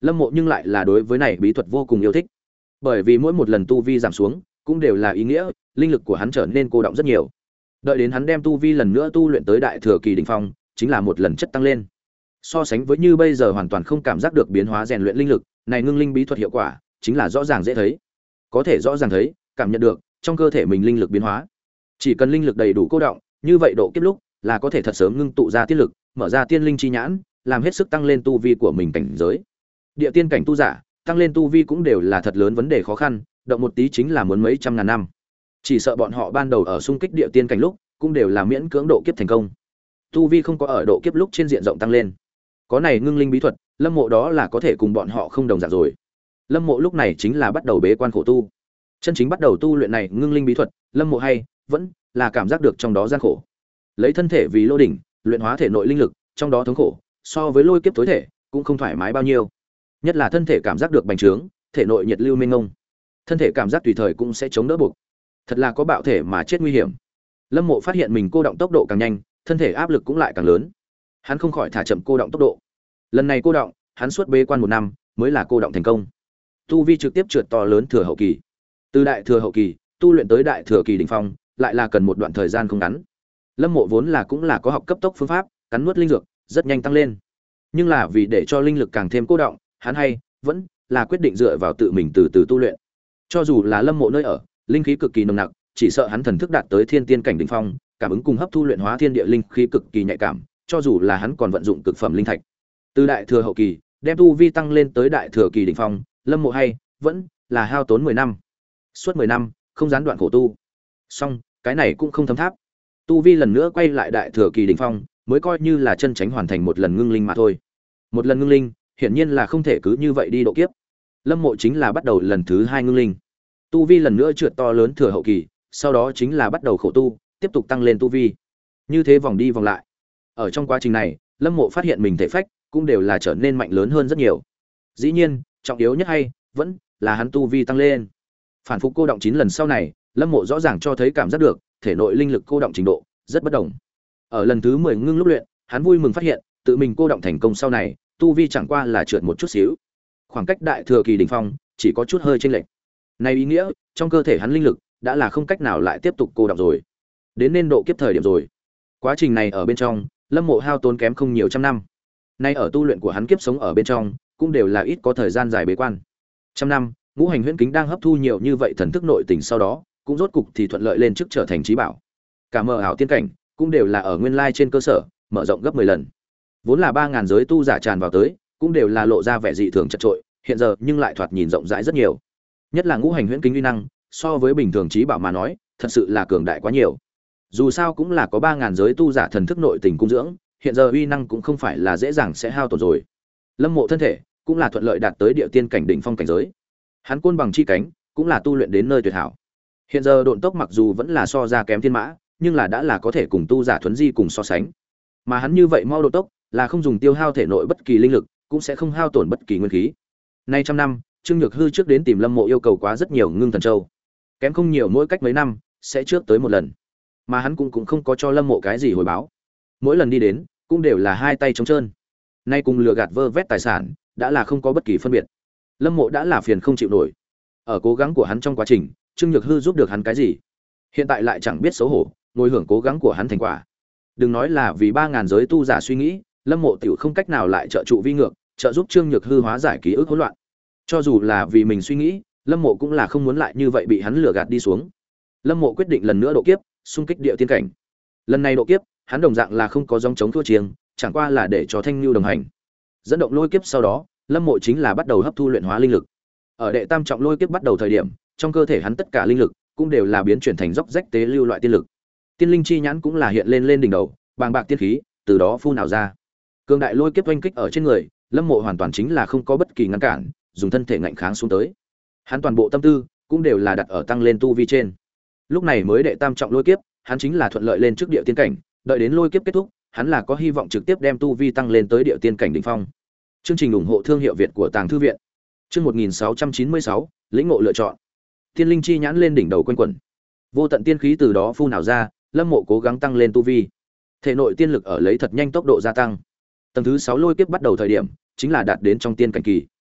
Lâm Mộ nhưng lại là đối với này bí thuật vô cùng yêu thích. Bởi vì mỗi một lần tu vi giảm xuống, cũng đều là ý nghĩa, linh lực của hắn trở nên cô động rất nhiều. Đợi đến hắn đem tu vi lần nữa tu luyện tới đại thừa kỳ đỉnh phong, chính là một lần chất tăng lên. So sánh với như bây giờ hoàn toàn không cảm giác được biến hóa rèn luyện linh lực, này ngưng linh bí thuật hiệu quả chính là rõ ràng dễ thấy. Có thể rõ ràng thấy, cảm nhận được trong cơ thể mình linh lực biến hóa. Chỉ cần linh lực đầy đủ cô động, như vậy độ kiếp lúc là có thể thật sớm ngưng tụ ra tiên lực, mở ra tiên linh chi nhãn, làm hết sức tăng lên tu vi của mình cảnh giới. Địa tiên cảnh tu giả, tăng lên tu vi cũng đều là thật lớn vấn đề khó khăn, động một tí chính là muốn mấy trăm ngàn năm. Chỉ sợ bọn họ ban đầu ở xung kích địa tiên cảnh lúc, cũng đều là miễn cưỡng độ kiếp thành công. Tu vi không có ở độ kiếp lúc trên diện rộng tăng lên. Có này ngưng linh bí thuật, Lâm Mộ đó là có thể cùng bọn họ không đồng dạng rồi. Lâm Mộ lúc này chính là bắt đầu bế quan khổ tu. Chân chính bắt đầu tu luyện này ngưng linh bí thuật, Lâm Mộ hay vẫn là cảm giác được trong đó gian khổ. Lấy thân thể vì lô đỉnh, luyện hóa thể nội linh lực, trong đó thống khổ, so với lôi kiếp tối thể, cũng không thoải mái bao nhiêu. Nhất là thân thể cảm giác được bành trướng, thể nội nhiệt lưu mênh mông. Thân thể cảm giác tùy thời cũng sẽ chống đỡ buộc. Thật là có bạo thể mà chết nguy hiểm. Lâm Mộ phát hiện mình cô động tốc độ càng nhanh, thân thể áp lực cũng lại càng lớn. Hắn không khỏi thả chậm cô động tốc độ. Lần này cô động, hắn suốt bế quan một năm mới là cô động thành công. Tu vi trực tiếp trượt to lớn thừa hậu kỳ. Từ đại thừa hậu kỳ, tu luyện tới đại thừa kỳ đỉnh phong, lại là cần một đoạn thời gian không ngắn. Lâm Mộ vốn là cũng là có học cấp tốc phương pháp, cắn nuốt linh dược, rất nhanh tăng lên. Nhưng là vì để cho linh lực càng thêm cô động, hắn hay vẫn là quyết định dựa vào tự mình từ từ tu luyện. Cho dù là Lâm Mộ nơi ở, linh khí cực kỳ nồng nặc, chỉ sợ hắn thần thức đạt tới thiên tiên cảnh đỉnh phong, cảm ứng cùng hấp thu luyện hóa thiên địa linh khí cực kỳ nhạy cảm, cho dù là hắn còn vận dụng cực phẩm linh thạch. Từ đại thừa hậu kỳ, đem tu vi tăng lên tới đại thừa kỳ đỉnh phong, Lâm Mộ hay vẫn là hao tốn mười năm. Suốt mười năm, không gián đoạn khổ tu. Song, cái này cũng không thấm tháp. Tu vi lần nữa quay lại đại thừa kỳ đỉnh phong, mới coi như là chân tránh hoàn thành một lần ngưng linh mà thôi. Một lần ngưng linh, hiển nhiên là không thể cứ như vậy đi độ kiếp. Lâm Mộ chính là bắt đầu lần thứ hai ngưng linh. Tu vi lần nữa trượt to lớn thừa hậu kỳ, sau đó chính là bắt đầu khổ tu, tiếp tục tăng lên tu vi. Như thế vòng đi vòng lại. Ở trong quá trình này, Lâm Mộ phát hiện mình thể phách cũng đều là trở nên mạnh lớn hơn rất nhiều. Dĩ nhiên, trọng yếu nhất hay vẫn là hắn tu vi tăng lên. Phản phục cô động chín lần sau này, Lâm Mộ rõ ràng cho thấy cảm giác được thể nội linh lực cô động trình độ rất bất đồng. Ở lần thứ mười ngưng lúc luyện, hắn vui mừng phát hiện, tự mình cô động thành công sau này, tu vi chẳng qua là trượt một chút xíu. Khoảng cách đại thừa kỳ đỉnh phong chỉ có chút hơi chênh lệch. Này ý nghĩa, trong cơ thể hắn linh lực đã là không cách nào lại tiếp tục cô động rồi. Đến nên độ kiếp thời điểm rồi. Quá trình này ở bên trong, Lâm Mộ hao tốn kém không nhiều trăm năm. Nay ở tu luyện của hắn kiếp sống ở bên trong, cũng đều là ít có thời gian dài bế quan. Trăm năm, Ngũ Hành Huyễn Kính đang hấp thu nhiều như vậy thần thức nội tình sau đó, cũng rốt cục thì thuận lợi lên trước trở thành trí bảo. Cả mở ảo tiên cảnh, cũng đều là ở nguyên lai trên cơ sở, mở rộng gấp mười lần. Vốn là ba ngàn giới tu giả tràn vào tới, cũng đều là lộ ra vẻ dị thường chật trội, hiện giờ nhưng lại thoạt nhìn rộng rãi rất nhiều. Nhất là Ngũ Hành Huyễn Kính uy năng, so với bình thường trí bảo mà nói, thật sự là cường đại quá nhiều. Dù sao cũng là có ba ngàn giới tu giả thần thức nội tình cung dưỡng, hiện giờ uy năng cũng không phải là dễ dàng sẽ hao tổn rồi. Lâm Mộ thân thể cũng là thuận lợi đạt tới địa tiên cảnh đỉnh phong cảnh giới. Hắn côn bằng chi cánh cũng là tu luyện đến nơi tuyệt hảo. Hiện giờ độn tốc mặc dù vẫn là so ra kém thiên mã, nhưng là đã là có thể cùng tu giả thuấn di cùng so sánh. Mà hắn như vậy mau độn tốc, là không dùng tiêu hao thể nội bất kỳ linh lực, cũng sẽ không hao tổn bất kỳ nguyên khí. Nay trăm năm, Trương Nhược Hư trước đến tìm Lâm Mộ yêu cầu quá rất nhiều ngưng thần châu. Kém không nhiều, mỗi cách mấy năm sẽ trước tới một lần. Mà hắn cũng cũng không có cho Lâm Mộ cái gì hồi báo. Mỗi lần đi đến, cũng đều là hai tay trống trơn. Nay cùng lừa gạt vơ vét tài sản, đã là không có bất kỳ phân biệt. Lâm Mộ đã là phiền không chịu nổi. Ở cố gắng của hắn trong quá trình, Trương Nhược Hư giúp được hắn cái gì? Hiện tại lại chẳng biết xấu hổ, ngồi hưởng cố gắng của hắn thành quả. Đừng nói là vì ba ngàn giới tu giả suy nghĩ, Lâm Mộ tiểu không cách nào lại trợ trụ vi ngược, trợ giúp Trương Nhược Hư hóa giải ký ức hỗn loạn. Cho dù là vì mình suy nghĩ, Lâm Mộ cũng là không muốn lại như vậy bị hắn lừa gạt đi xuống. Lâm Mộ quyết định lần nữa độ kiếp, xung kích địa tiên cảnh. Lần này độ kiếp, hắn đồng dạng là không có dòng chống thua chiêng, chẳng qua là để cho Thanh Nưu đồng hành. Dẫn động lôi kiếp sau đó, Lâm Mộ chính là bắt đầu hấp thu luyện hóa linh lực. Ở đệ tam trọng lôi kiếp bắt đầu thời điểm, trong cơ thể hắn tất cả linh lực cũng đều là biến chuyển thành dốc rách tế lưu loại tiên lực. Tiên linh chi nhãn cũng là hiện lên lên đỉnh đầu, bàng bạc tiên khí từ đó phun nào ra. Cường đại lôi kiếp oanh kích ở trên người, Lâm Mộ hoàn toàn chính là không có bất kỳ ngăn cản, dùng thân thể ngạnh kháng xuống tới. Hắn toàn bộ tâm tư cũng đều là đặt ở tăng lên tu vi trên. Lúc này mới đệ tam trọng lôi kiếp, hắn chính là thuận lợi lên trước địa tiên cảnh, đợi đến lôi kiếp kết thúc, hắn là có hy vọng trực tiếp đem tu vi tăng lên tới địa tiên cảnh đỉnh phong. Chương trình ủng hộ thương hiệu Việt của Tàng Thư viện. Chương một nghìn sáu trăm chín mươi sáu, lĩnh ngộ lựa chọn. Tiên linh chi nhãn lên đỉnh đầu quanh quẩn. Vô tận tiên khí từ đó phun nào ra, Lâm Mộ cố gắng tăng lên tu vi. Thể nội tiên lực ở lấy thật nhanh tốc độ gia tăng. Tầng thứ sáu lôi kiếp bắt đầu thời điểm, chính là đạt đến trong tiên cảnh kỳ.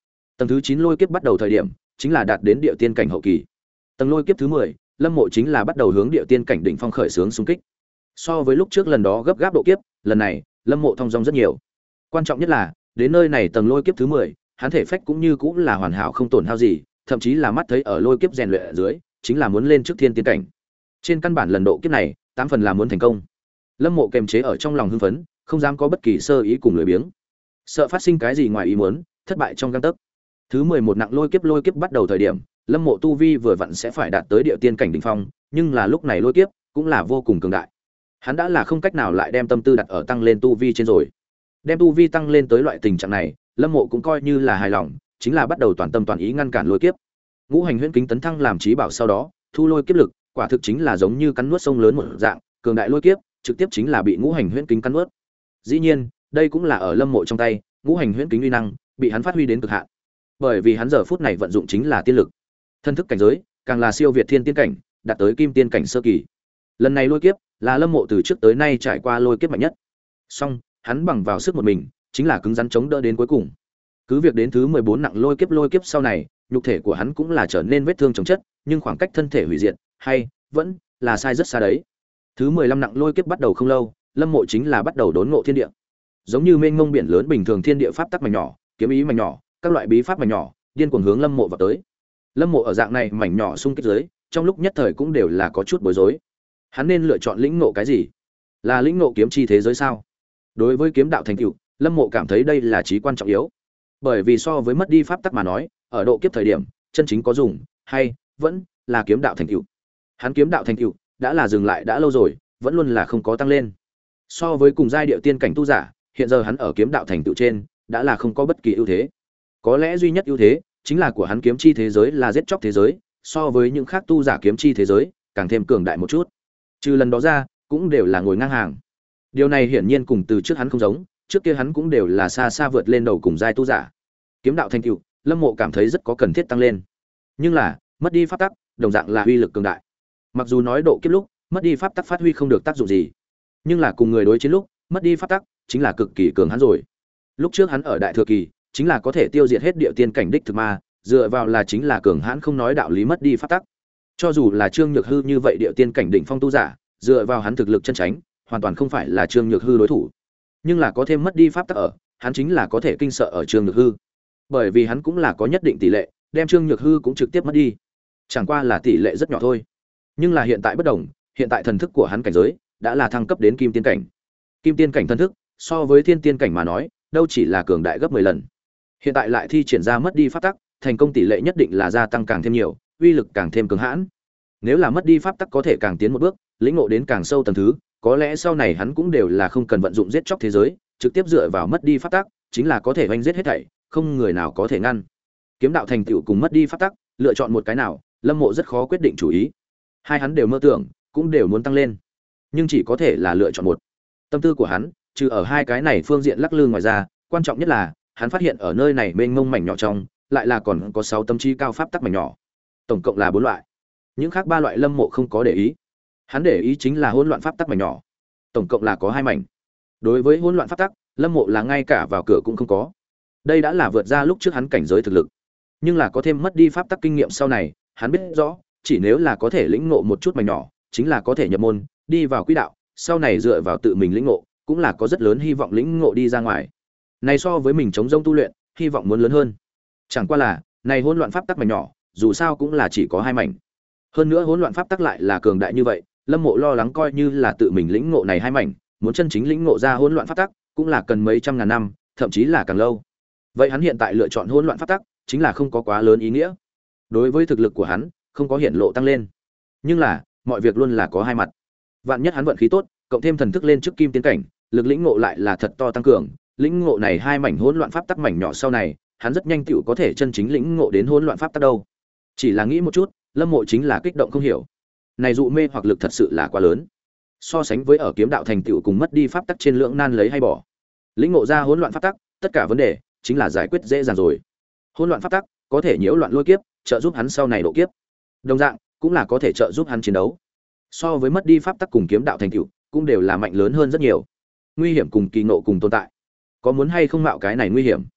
Tầng thứ chín lôi kiếp bắt đầu thời điểm, chính là đạt đến địa tiên cảnh hậu kỳ. Tầng lôi kiếp thứ mười, Lâm Mộ chính là bắt đầu hướng địa tiên cảnh đỉnh phong khởi xướng xung kích. So với lúc trước lần đó gấp gáp độ kiếp, lần này, Lâm Mộ thông dong rất nhiều. Quan trọng nhất là, đến nơi này tầng lôi kiếp thứ mười, hắn thể phách cũng như cũng là hoàn hảo không tổn hao gì, thậm chí là mắt thấy ở lôi kiếp rèn luyện ở dưới, chính là muốn lên trước thiên tiên cảnh. Trên căn bản lần độ kiếp này, tám phần là muốn thành công. Lâm Mộ kềm chế ở trong lòng hưng phấn, không dám có bất kỳ sơ ý cùng lười biếng. Sợ phát sinh cái gì ngoài ý muốn, thất bại trong gang tấc. Thứ mười một nặng lôi kiếp lôi kiếp bắt đầu thời điểm, Lâm Mộ tu vi vừa vặn sẽ phải đạt tới địa tiên cảnh đỉnh phong, nhưng là lúc này lôi kiếp cũng là vô cùng cường đại. Hắn đã là không cách nào lại đem tâm tư đặt ở tăng lên tu vi trên rồi. Đem tu vi tăng lên tới loại tình trạng này, Lâm Mộ cũng coi như là hài lòng, chính là bắt đầu toàn tâm toàn ý ngăn cản lôi kiếp. Ngũ hành huyễn kính tấn thăng làm chí bảo sau đó, thu lôi kiếp lực, quả thực chính là giống như cắn nuốt sông lớn một dạng, cường đại lôi kiếp, trực tiếp chính là bị ngũ hành huyễn kính cắn nuốt. Dĩ nhiên, đây cũng là ở Lâm Mộ trong tay, ngũ hành huyễn kính uy năng bị hắn phát huy đến cực hạn. Bởi vì hắn giờ phút này vận dụng chính là tiên lực. Thân thức cảnh giới, càng là siêu việt thiên tiên cảnh, đạt tới kim tiên cảnh sơ kỳ. Lần này lôi kiếp, là Lâm Mộ từ trước tới nay trải qua lôi kiếp mạnh nhất. Song, hắn bằng vào sức một mình, chính là cứng rắn chống đỡ đến cuối cùng. Cứ việc đến thứ mười bốn nặng lôi kiếp lôi kiếp sau này, nhục thể của hắn cũng là trở nên vết thương chồng chất, nhưng khoảng cách thân thể hủy diệt, hay vẫn là sai rất xa đấy. Thứ mười lăm nặng lôi kiếp bắt đầu không lâu, Lâm Mộ chính là bắt đầu đốn ngộ thiên địa. Giống như mênh mông biển lớn bình thường thiên địa pháp tắc mảnh nhỏ, kiếm ý mảnh nhỏ, các loại bí pháp mảnh nhỏ, điên cuồng hướng Lâm Mộ vào tới. Lâm Mộ ở dạng này mảnh nhỏ xung kích dưới, trong lúc nhất thời cũng đều là có chút bối rối. Hắn nên lựa chọn lĩnh ngộ cái gì? Là lĩnh ngộ kiếm chi thế giới sao? Đối với kiếm đạo thành tựu, Lâm Mộ cảm thấy đây là chí quan trọng yếu. Bởi vì so với mất đi pháp tắc mà nói, ở độ kiếp thời điểm, chân chính có dùng, hay vẫn là kiếm đạo thành tựu. Hắn kiếm đạo thành tựu đã là dừng lại đã lâu rồi, vẫn luôn là không có tăng lên. So với cùng giai điệu tiên cảnh tu giả, hiện giờ hắn ở kiếm đạo thành tựu trên, đã là không có bất kỳ ưu thế. Có lẽ duy nhất ưu thế chính là của hắn kiếm chi thế giới là giết chóc thế giới, so với những khác tu giả kiếm chi thế giới, càng thêm cường đại một chút. Trừ lần đó ra, cũng đều là ngồi ngang hàng. Điều này hiển nhiên cùng từ trước hắn không giống, trước kia hắn cũng đều là xa xa vượt lên đầu cùng giai tu giả. Kiếm đạo thành tựu, Lâm Mộ cảm thấy rất có cần thiết tăng lên. Nhưng là, mất đi pháp tắc, đồng dạng là uy lực cường đại. Mặc dù nói độ kiếp lúc, mất đi pháp tắc phát huy không được tác dụng gì, nhưng là cùng người đối chiến lúc, mất đi pháp tắc chính là cực kỳ cường hắn rồi. Lúc trước hắn ở đại thừa kỳ, chính là có thể tiêu diệt hết địa tiên cảnh đích thực ma, dựa vào là chính là cường hãn không nói đạo lý mất đi pháp tắc. Cho dù là Trương Nhược Hư như vậy địa tiên cảnh đỉnh phong tu giả, dựa vào hắn thực lực chân tránh, hoàn toàn không phải là Trương Nhược Hư đối thủ. Nhưng là có thêm mất đi pháp tắc ở, hắn chính là có thể kinh sợ ở Trương Nhược Hư. Bởi vì hắn cũng là có nhất định tỷ lệ, đem Trương Nhược Hư cũng trực tiếp mất đi. Chẳng qua là tỷ lệ rất nhỏ thôi. Nhưng là hiện tại bất đồng, hiện tại thần thức của hắn cảnh giới đã là thăng cấp đến kim tiên cảnh. Kim tiên cảnh thần thức, so với thiên tiên cảnh mà nói, đâu chỉ là cường đại gấp mười lần. Hiện tại lại thi triển ra mất đi pháp tắc, thành công tỷ lệ nhất định là gia tăng càng thêm nhiều, uy lực càng thêm cường hãn. Nếu là mất đi pháp tắc có thể càng tiến một bước, lĩnh ngộ đến càng sâu tầng thứ, có lẽ sau này hắn cũng đều là không cần vận dụng giết chóc thế giới, trực tiếp dựa vào mất đi pháp tắc, chính là có thể oanh giết hết thảy, không người nào có thể ngăn. Kiếm đạo thành tựu cùng mất đi pháp tắc, lựa chọn một cái nào, Lâm Mộ rất khó quyết định chủ ý. Hai hắn đều mơ tưởng, cũng đều muốn tăng lên, nhưng chỉ có thể là lựa chọn một. Tâm tư của hắn, trừ ở hai cái này phương diện lắc lư ngoài ra, quan trọng nhất là, hắn phát hiện ở nơi này mênh mông mảnh nhỏ trong, lại là còn có sáu tấm chi cao pháp tắc mảnh nhỏ. Tổng cộng là bốn loại. Những khác ba loại Lâm Mộ không có để ý. Hắn để ý chính là hỗn loạn pháp tắc mảnh nhỏ. Tổng cộng là có hai mảnh. Đối với hỗn loạn pháp tắc, Lâm Mộ là ngay cả vào cửa cũng không có. Đây đã là vượt ra lúc trước hắn cảnh giới thực lực. Nhưng là có thêm mất đi pháp tắc kinh nghiệm sau này, hắn biết rõ, chỉ nếu là có thể lĩnh ngộ một chút mảnh nhỏ, chính là có thể nhập môn, đi vào quỹ đạo, sau này dựa vào tự mình lĩnh ngộ, cũng là có rất lớn hy vọng lĩnh ngộ đi ra ngoài. Này so với mình chống rông tu luyện, hy vọng muốn lớn hơn. Chẳng qua là, này hỗn loạn pháp tắc mảnh nhỏ, dù sao cũng là chỉ có hai mảnh. Hơn nữa hỗn loạn pháp tắc lại là cường đại như vậy, Lâm Mộ lo lắng coi như là tự mình lĩnh ngộ này hai mảnh, muốn chân chính lĩnh ngộ ra hỗn loạn pháp tắc, cũng là cần mấy trăm ngàn năm, thậm chí là càng lâu. Vậy hắn hiện tại lựa chọn hỗn loạn pháp tắc, chính là không có quá lớn ý nghĩa. Đối với thực lực của hắn, không có hiện lộ tăng lên. Nhưng là, mọi việc luôn là có hai mặt. Vạn nhất hắn vận khí tốt, cộng thêm thần thức lên trước kim tiến cảnh, lực lĩnh ngộ lại là thật to tăng cường, lĩnh ngộ này hai mảnh hỗn loạn pháp tắc mảnh nhỏ sau này, hắn rất nhanh tựu có thể chân chính lĩnh ngộ đến hỗn loạn pháp tắc đâu. Chỉ là nghĩ một chút, Lâm Mộ chính là kích động không hiểu. Này dụ mê hoặc lực thật sự là quá lớn. So sánh với ở kiếm đạo thành tựu cùng mất đi pháp tắc trên lưỡng nan lấy hay bỏ. Lĩnh ngộ ra hỗn loạn pháp tắc, tất cả vấn đề chính là giải quyết dễ dàng rồi. Hỗn loạn pháp tắc có thể nhiễu loạn lôi kiếp, trợ giúp hắn sau này độ kiếp. Đồng dạng, cũng là có thể trợ giúp hắn chiến đấu. So với mất đi pháp tắc cùng kiếm đạo thành tựu, cũng đều là mạnh lớn hơn rất nhiều. Nguy hiểm cùng kỳ ngộ cùng tồn tại. Có muốn hay không mạo cái này nguy hiểm?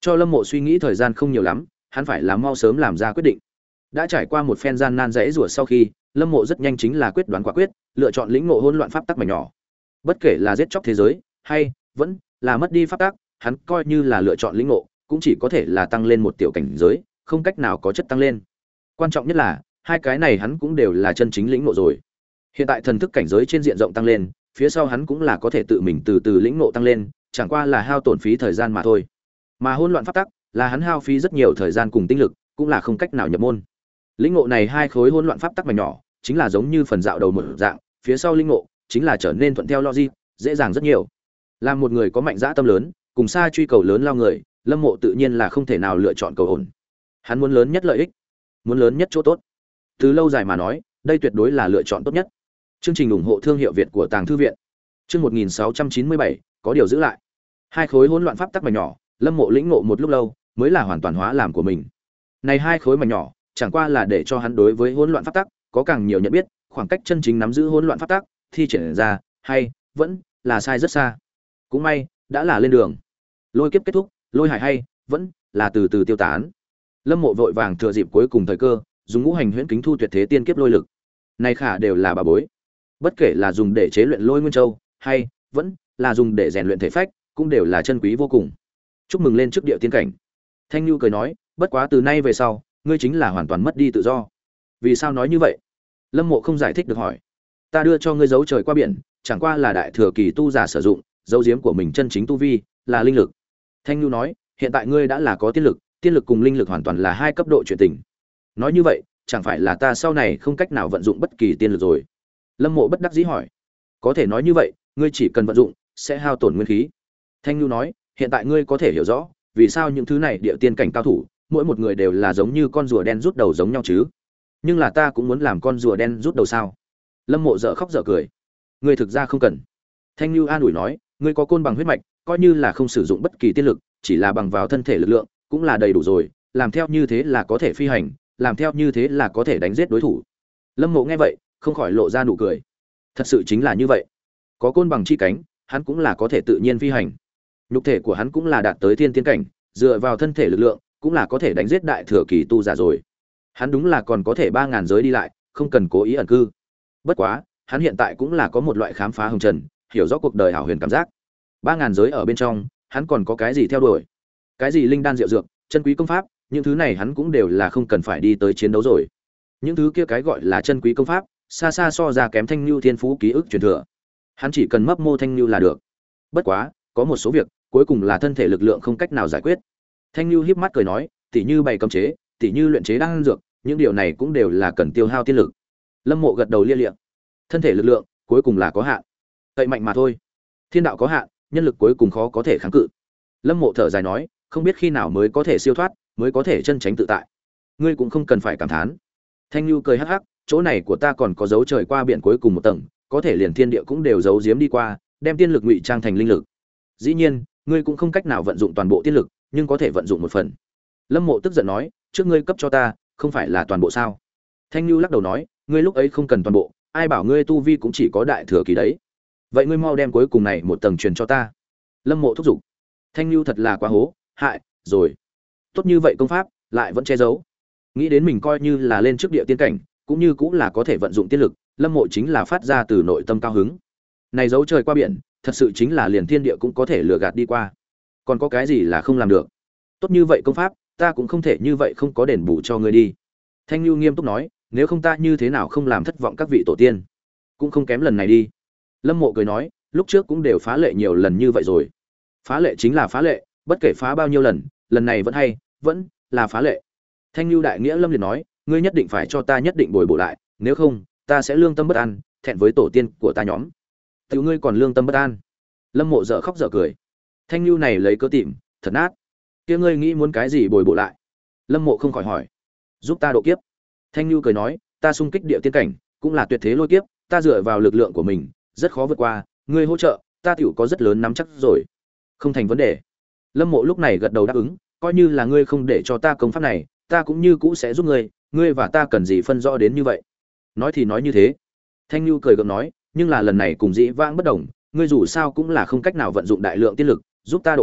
Cho Lâm Mộ suy nghĩ thời gian không nhiều lắm, hắn phải là mau sớm làm ra quyết định. Đã trải qua một phen gian nan dãy rủa sau khi, Lâm Mộ rất nhanh chính là quyết đoán quả quyết, lựa chọn lĩnh ngộ hỗn loạn pháp tắc mảnh nhỏ. Bất kể là giết chóc thế giới, hay vẫn là mất đi pháp tắc, hắn coi như là lựa chọn lĩnh ngộ, cũng chỉ có thể là tăng lên một tiểu cảnh giới, không cách nào có chất tăng lên. Quan trọng nhất là, hai cái này hắn cũng đều là chân chính lĩnh ngộ rồi. Hiện tại thần thức cảnh giới trên diện rộng tăng lên, phía sau hắn cũng là có thể tự mình từ từ lĩnh ngộ tăng lên, chẳng qua là hao tổn phí thời gian mà thôi. Mà hỗn loạn pháp tắc là hắn hao phí rất nhiều thời gian cùng tinh lực, cũng là không cách nào nhập môn. Lĩnh ngộ này hai khối hỗn loạn pháp tắc mảnh nhỏ, chính là giống như phần dạo đầu một dạng, phía sau lĩnh ngộ chính là trở nên thuận theo logic, dễ dàng rất nhiều. Làm một người có mạnh dã tâm lớn, cùng xa truy cầu lớn lao người, Lâm Mộ tự nhiên là không thể nào lựa chọn cầu ổn. Hắn muốn lớn nhất lợi ích, muốn lớn nhất chỗ tốt. Từ lâu dài mà nói, đây tuyệt đối là lựa chọn tốt nhất. Chương trình ủng hộ thương hiệu Việt của Tàng thư viện. Chương một nghìn sáu trăm chín mươi bảy, có điều giữ lại. Hai khối hỗn loạn pháp tắc mảnh nhỏ, Lâm Mộ lĩnh ngộ một lúc lâu, mới là hoàn toàn hóa làm của mình. Này hai khối mảnh nhỏ, chẳng qua là để cho hắn đối với hỗn loạn pháp tắc có càng nhiều nhận biết, khoảng cách chân chính nắm giữ hỗn loạn pháp tắc, thi triển ra, hay vẫn là sai rất xa. Cũng may, đã là lên đường. Lôi kiếp kết thúc, lôi hải hay vẫn là từ từ tiêu tán. Lâm Mộ vội vàng thừa dịp cuối cùng thời cơ, dùng ngũ hành huyễn kính thu tuyệt thế tiên kiếp lôi lực. Này khả đều là bà bối. Bất kể là dùng để chế luyện lôi nguyên châu, hay vẫn là dùng để rèn luyện thể phách, cũng đều là chân quý vô cùng. Chúc mừng lên trước địa tiên cảnh. Thanh Nhu cười nói, bất quá từ nay về sau, ngươi chính là hoàn toàn mất đi tự do. Vì sao nói như vậy? Lâm Mộ không giải thích được hỏi. Ta đưa cho ngươi dấu trời qua biển, chẳng qua là đại thừa kỳ tu giả sử dụng, dấu diếm của mình chân chính tu vi là linh lực. Thanh Nhu nói, hiện tại ngươi đã là có tiên lực, tiên lực cùng linh lực hoàn toàn là hai cấp độ chuyển tình. Nói như vậy, chẳng phải là ta sau này không cách nào vận dụng bất kỳ tiên lực rồi? Lâm Mộ bất đắc dĩ hỏi. Có thể nói như vậy, ngươi chỉ cần vận dụng sẽ hao tổn nguyên khí. Thanh Nhu nói, hiện tại ngươi có thể hiểu rõ vì sao những thứ này địa tiên cảnh cao thủ, mỗi một người đều là giống như con rùa đen rút đầu giống nhau chứ? Nhưng là ta cũng muốn làm con rùa đen rút đầu sao? Lâm Mộ dở khóc dở cười. Ngươi thực ra không cần. Thanh Nhu an ủi nói, ngươi có côn bằng huyết mạch, coi như là không sử dụng bất kỳ tiên lực, chỉ là bằng vào thân thể lực lượng, cũng là đầy đủ rồi, làm theo như thế là có thể phi hành, làm theo như thế là có thể đánh giết đối thủ. Lâm Mộ nghe vậy, không khỏi lộ ra nụ cười. Thật sự chính là như vậy. Có côn bằng chi cánh, hắn cũng là có thể tự nhiên phi hành. Nhục thể của hắn cũng là đạt tới thiên tiên cảnh, dựa vào thân thể lực lượng, cũng là có thể đánh giết đại thừa kỳ tu giả rồi. Hắn đúng là còn có thể ba ngàn giới đi lại, không cần cố ý ẩn cư. Bất quá, hắn hiện tại cũng là có một loại khám phá hồng trần, hiểu rõ cuộc đời hảo huyền cảm giác. Ba ngàn giới ở bên trong, hắn còn có cái gì theo đuổi? Cái gì linh đan diệu dược, chân quý công pháp, những thứ này hắn cũng đều là không cần phải đi tới chiến đấu rồi. Những thứ kia cái gọi là chân quý công pháp, xa xa so ra kém Thanh Nhu thiên phú ký ức truyền thừa. Hắn chỉ cần mấp mô Thanh Nhu là được. Bất quá, có một số việc, cuối cùng là thân thể lực lượng không cách nào giải quyết. Thanh Nhu híp mắt cười nói, tỉ như bày cấm chế, tỉ như luyện chế đan dược, những điều này cũng đều là cần tiêu hao tiên lực. Lâm Mộ gật đầu lia lịa. Thân thể lực lượng, cuối cùng là có hạn. Cậy mạnh mà thôi. Thiên đạo có hạn, nhân lực cuối cùng khó có thể kháng cự. Lâm Mộ thở dài nói, không biết khi nào mới có thể siêu thoát, mới có thể chân tránh tự tại. Ngươi cũng không cần phải cảm thán. Thanh Nhu cười hắc hắc, chỗ này của ta còn có dấu trời qua biển cuối cùng một tầng, có thể liền thiên địa cũng đều giấu giếm đi qua, đem tiên lực ngụy trang thành linh lực. Dĩ nhiên, ngươi cũng không cách nào vận dụng toàn bộ tiên lực, nhưng có thể vận dụng một phần. Lâm Mộ tức giận nói, trước ngươi cấp cho ta, không phải là toàn bộ sao? Thanh Nhu lắc đầu nói, ngươi lúc ấy không cần toàn bộ, ai bảo ngươi tu vi cũng chỉ có đại thừa kỳ đấy. Vậy ngươi mau đem cuối cùng này một tầng truyền cho ta. Lâm Mộ thúc giục. Thanh Nhu thật là quá hố, hại, rồi. Tốt như vậy công pháp, lại vẫn che giấu. Nghĩ đến mình coi như là lên trước địa tiên cảnh, cũng như cũng là có thể vận dụng tiên lực, Lâm Mộ chính là phát ra từ nội tâm cao hứng. Này dấu trời qua biển, thật sự chính là liền thiên địa cũng có thể lừa gạt đi qua. Còn có cái gì là không làm được? Tốt như vậy công pháp, ta cũng không thể như vậy không có đền bù cho ngươi đi. Thanh Nhu nghiêm túc nói, nếu không ta như thế nào không làm thất vọng các vị tổ tiên, cũng không kém lần này đi. Lâm Mộ cười nói, lúc trước cũng đều phá lệ nhiều lần như vậy rồi. Phá lệ chính là phá lệ, bất kể phá bao nhiêu lần, lần này vẫn hay, vẫn là phá lệ. Thanh Nhu đại nghĩa lâm liệt nói, ngươi nhất định phải cho ta nhất định bồi bổ lại, nếu không, ta sẽ lương tâm bất an, thẹn với tổ tiên của ta nhóm. Tiểu ngươi còn lương tâm bất an? Lâm Mộ dở khóc dở cười. Thanh Nhu này lấy cớ tìm, thật nát. Kia ngươi nghĩ muốn cái gì bồi bổ lại? Lâm Mộ không khỏi hỏi. Giúp ta độ kiếp. Thanh Nhu cười nói, ta xung kích địa tiên cảnh, cũng là tuyệt thế lôi kiếp, ta dựa vào lực lượng của mình, rất khó vượt qua, ngươi hỗ trợ, ta tiểu có rất lớn nắm chắc rồi. Không thành vấn đề. Lâm Mộ lúc này gật đầu đáp ứng, coi như là ngươi không để cho ta công pháp này, ta cũng như cũ sẽ giúp ngươi, ngươi và ta cần gì phân rõ đến như vậy. Nói thì nói như thế. Thanh Nhu cười gượng nói, nhưng là lần này cùng dĩ vãng bất đồng, ngươi dù sao cũng là không cách nào vận dụng đại lượng tiên lực, giúp ta độ kiếp,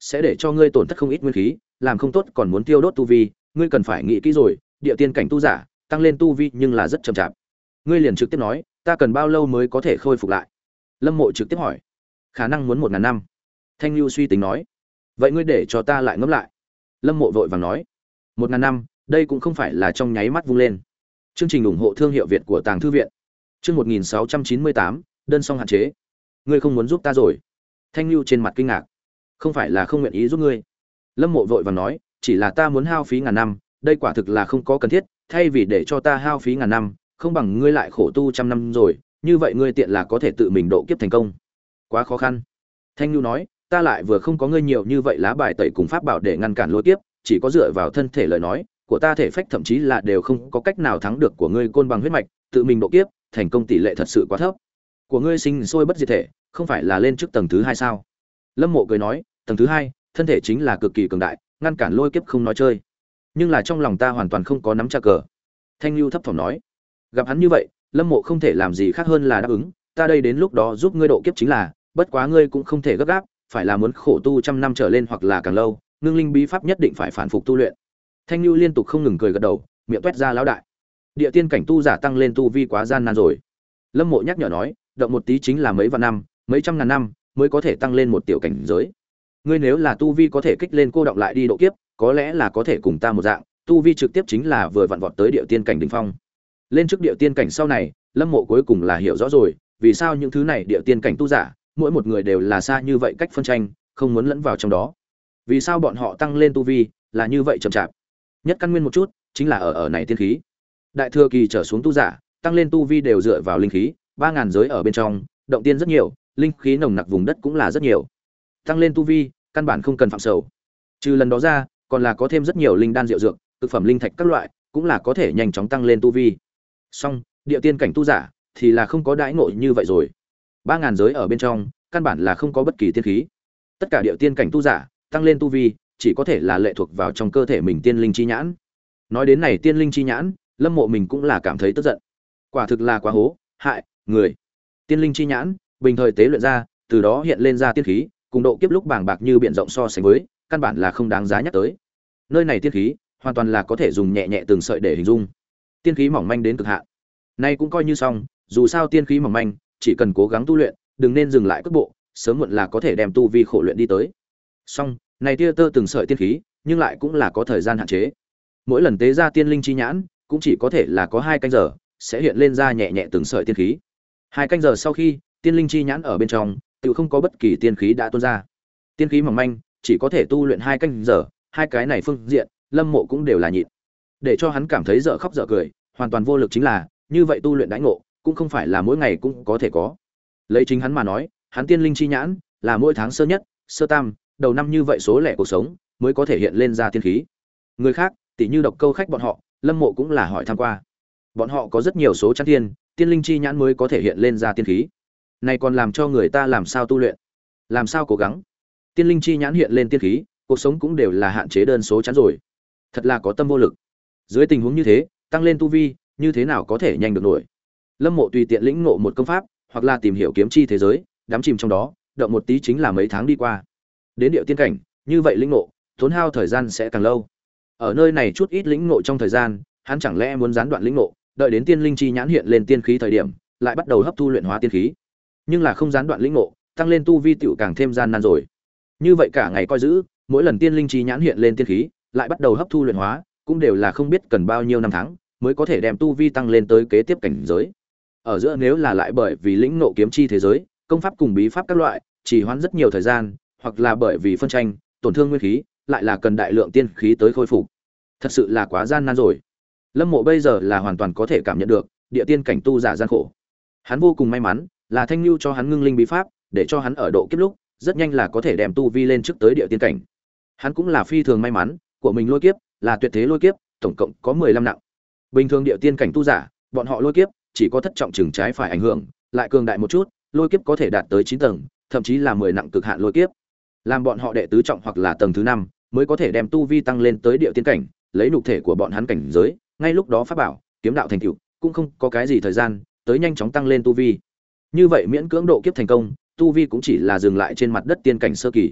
sẽ để cho ngươi tổn thất không ít nguyên khí, làm không tốt còn muốn tiêu đốt tu vi, ngươi cần phải nghĩ kỹ rồi, địa tiên cảnh tu giả, tăng lên tu vi nhưng là rất chậm chạp. Ngươi liền trực tiếp nói, ta cần bao lâu mới có thể khôi phục lại? Lâm Mộ trực tiếp hỏi. Khả năng muốn một ngàn năm. Thanh Nhu suy tính nói. Vậy ngươi để cho ta lại ngẫm lại. Lâm Mộ vội vàng nói. Một ngàn năm, đây cũng không phải là trong nháy mắt vung lên. Chương trình ủng hộ thương hiệu Việt của Tàng Thư viện. Chương một nghìn sáu trăm chín mươi tám, đơn song hạn chế. Ngươi không muốn giúp ta rồi? Thanh Nhu trên mặt kinh ngạc. Không phải là không nguyện ý giúp ngươi. Lâm Mộ vội vàng nói, chỉ là ta muốn hao phí ngàn năm, đây quả thực là không có cần thiết, thay vì để cho ta hao phí ngàn năm, không bằng ngươi lại khổ tu trăm năm rồi, như vậy ngươi tiện là có thể tự mình độ kiếp thành công. Quá khó khăn. Thanh Nhu nói, ta lại vừa không có ngươi nhiều như vậy lá bài tẩy cùng pháp bảo để ngăn cản lôi kiếp, chỉ có dựa vào thân thể lời nói của ta, thể phách thậm chí là đều không có cách nào thắng được của ngươi côn bằng huyết mạch, tự mình độ kiếp, thành công tỷ lệ thật sự quá thấp. Của ngươi sinh sôi bất diệt thể, không phải là lên trước tầng thứ hai sao? Lâm Mộ cười nói, tầng thứ hai, thân thể chính là cực kỳ cường đại, ngăn cản lôi kiếp không nói chơi. Nhưng là trong lòng ta hoàn toàn không có nắm chắc cờ. Thanh Nhu thấp thỏm nói. Gặp hắn như vậy, Lâm Mộ không thể làm gì khác hơn là đáp ứng, ta đây đến lúc đó giúp ngươi độ kiếp chính là, bất quá ngươi cũng không thể gấp gáp, phải là muốn khổ tu trăm năm trở lên hoặc là càng lâu, ngưng linh bí pháp nhất định phải phản phục tu luyện. Thanh Nhu liên tục không ngừng cười gật đầu, miệng toét ra lão đại. Địa tiên cảnh tu giả tăng lên tu vi quá gian nan rồi. Lâm Mộ nhắc nhở nói, động một tí chính là mấy vạn năm, mấy trăm ngàn năm mới có thể tăng lên một tiểu cảnh giới. Ngươi nếu là tu vi có thể kích lên cô động lại đi độ kiếp, có lẽ là có thể cùng ta một dạng, tu vi trực tiếp chính là vừa vặn vọt tới địa tiên cảnh đỉnh phong. Lên trước địa tiên cảnh sau này, Lâm Mộ cuối cùng là hiểu rõ rồi, vì sao những thứ này địa tiên cảnh tu giả, mỗi một người đều là xa như vậy cách phân tranh, không muốn lẫn vào trong đó. Vì sao bọn họ tăng lên tu vi là như vậy chậm chạp? Nhất căn nguyên một chút, chính là ở ở này tiên khí. Đại thừa kỳ trở xuống tu giả, tăng lên tu vi đều dựa vào linh khí, ba ngàn giới ở bên trong, động tiên rất nhiều, linh khí nồng nặc vùng đất cũng là rất nhiều. Tăng lên tu vi, căn bản không cần phạm sầu. Trừ lần đó ra, còn là có thêm rất nhiều linh đan diệu dược, thực phẩm linh thạch các loại, cũng là có thể nhanh chóng tăng lên tu vi. Song, địa tiên cảnh tu giả thì là không có đãi ngộ như vậy rồi. Ba ngàn giới ở bên trong, căn bản là không có bất kỳ tiên khí. Tất cả địa tiên cảnh tu giả tăng lên tu vi, chỉ có thể là lệ thuộc vào trong cơ thể mình tiên linh chi nhãn. Nói đến này tiên linh chi nhãn, Lâm Mộ mình cũng là cảm thấy tức giận. Quả thực là quá hố, hại người. Tiên linh chi nhãn, bình thời tế luyện ra, từ đó hiện lên ra tiên khí, cùng độ kiếp lúc bàng bạc như biển rộng so sánh với, căn bản là không đáng giá nhắc tới. Nơi này tiên khí, hoàn toàn là có thể dùng nhẹ nhẹ từng sợi để hình dung. Tiên khí mỏng manh đến cực hạn. Nay cũng coi như xong, dù sao tiên khí mỏng manh, chỉ cần cố gắng tu luyện, đừng nên dừng lại cước bộ, sớm muộn là có thể đem tu vi khổ luyện đi tới. Song, này tia tơ từng sợi tiên khí, nhưng lại cũng là có thời gian hạn chế. Mỗi lần tế ra tiên linh chi nhãn, cũng chỉ có thể là có hai canh giờ, sẽ hiện lên ra nhẹ nhẹ từng sợi tiên khí. Hai canh giờ sau khi, tiên linh chi nhãn ở bên trong, tự không có bất kỳ tiên khí đã tuôn ra. Tiên khí mỏng manh, chỉ có thể tu luyện hai canh giờ, hai cái này phương diện, Lâm Mộ cũng đều là nhịn. Để cho hắn cảm thấy dở khóc dở cười, hoàn toàn vô lực chính là, như vậy tu luyện đãi ngộ, cũng không phải là mỗi ngày cũng có thể có. Lấy chính hắn mà nói, hắn tiên linh chi nhãn là mỗi tháng sơ nhất, sơ tam, đầu năm như vậy số lẻ cuộc sống mới có thể hiện lên ra tiên khí. Người khác, tỷ như Độc Câu khách bọn họ, Lâm Mộ cũng là hỏi tham qua. Bọn họ có rất nhiều số chắn tiên, tiên linh chi nhãn mới có thể hiện lên ra tiên khí. Này còn làm cho người ta làm sao tu luyện, làm sao cố gắng. Tiên linh chi nhãn hiện lên tiên khí, cuộc sống cũng đều là hạn chế đơn số chắn rồi. Thật là có tâm vô lực. Dưới tình huống như thế, tăng lên tu vi, như thế nào có thể nhanh được nổi. Lâm Mộ tùy tiện lĩnh ngộ một công pháp, hoặc là tìm hiểu kiếm chi thế giới, đắm chìm trong đó, động một tí chính là mấy tháng đi qua. Đến điệu tiên cảnh, như vậy lĩnh ngộ, tốn hao thời gian sẽ càng lâu. Ở nơi này chút ít lĩnh ngộ trong thời gian, hắn chẳng lẽ muốn gián đoạn lĩnh ngộ, đợi đến tiên linh chi nhãn hiện lên tiên khí thời điểm, lại bắt đầu hấp thu luyện hóa tiên khí. Nhưng là không gián đoạn lĩnh ngộ, tăng lên tu vi tiểu càng thêm gian nan rồi. Như vậy cả ngày coi giữ, mỗi lần tiên linh chi nhãn hiện lên tiên khí, lại bắt đầu hấp thu luyện hóa, cũng đều là không biết cần bao nhiêu năm tháng mới có thể đem tu vi tăng lên tới kế tiếp cảnh giới. Ở giữa nếu là lại bởi vì lĩnh ngộ kiếm chi thế giới, công pháp cùng bí pháp các loại, chỉ hoãn rất nhiều thời gian, hoặc là bởi vì phân tranh, tổn thương nguyên khí, lại là cần đại lượng tiên khí tới khôi phục. Thật sự là quá gian nan rồi. Lâm Mộ bây giờ là hoàn toàn có thể cảm nhận được địa tiên cảnh tu giả gian khổ. Hắn vô cùng may mắn, là Thanh Nhu cho hắn ngưng linh bí pháp, để cho hắn ở độ kiếp lúc, rất nhanh là có thể đem tu vi lên trước tới địa tiên cảnh. Hắn cũng là phi thường may mắn, của mình lôi kiếp là tuyệt thế lôi kiếp, tổng cộng có mười lăm nặng. Bình thường địa tiên cảnh tu giả, bọn họ lôi kiếp chỉ có thất trọng chừng trái phải ảnh hưởng, lại cường đại một chút, lôi kiếp có thể đạt tới chín tầng, thậm chí là mười nặng cực hạn lôi kiếp. Làm bọn họ đệ tứ trọng hoặc là tầng thứ năm, mới có thể đem tu vi tăng lên tới địa tiên cảnh, lấy nhục thể của bọn hắn cảnh giới, ngay lúc đó pháp bảo, kiếm đạo thành tựu, cũng không có cái gì thời gian, tới nhanh chóng tăng lên tu vi. Như vậy miễn cưỡng độ kiếp thành công, tu vi cũng chỉ là dừng lại trên mặt đất tiên cảnh sơ kỳ.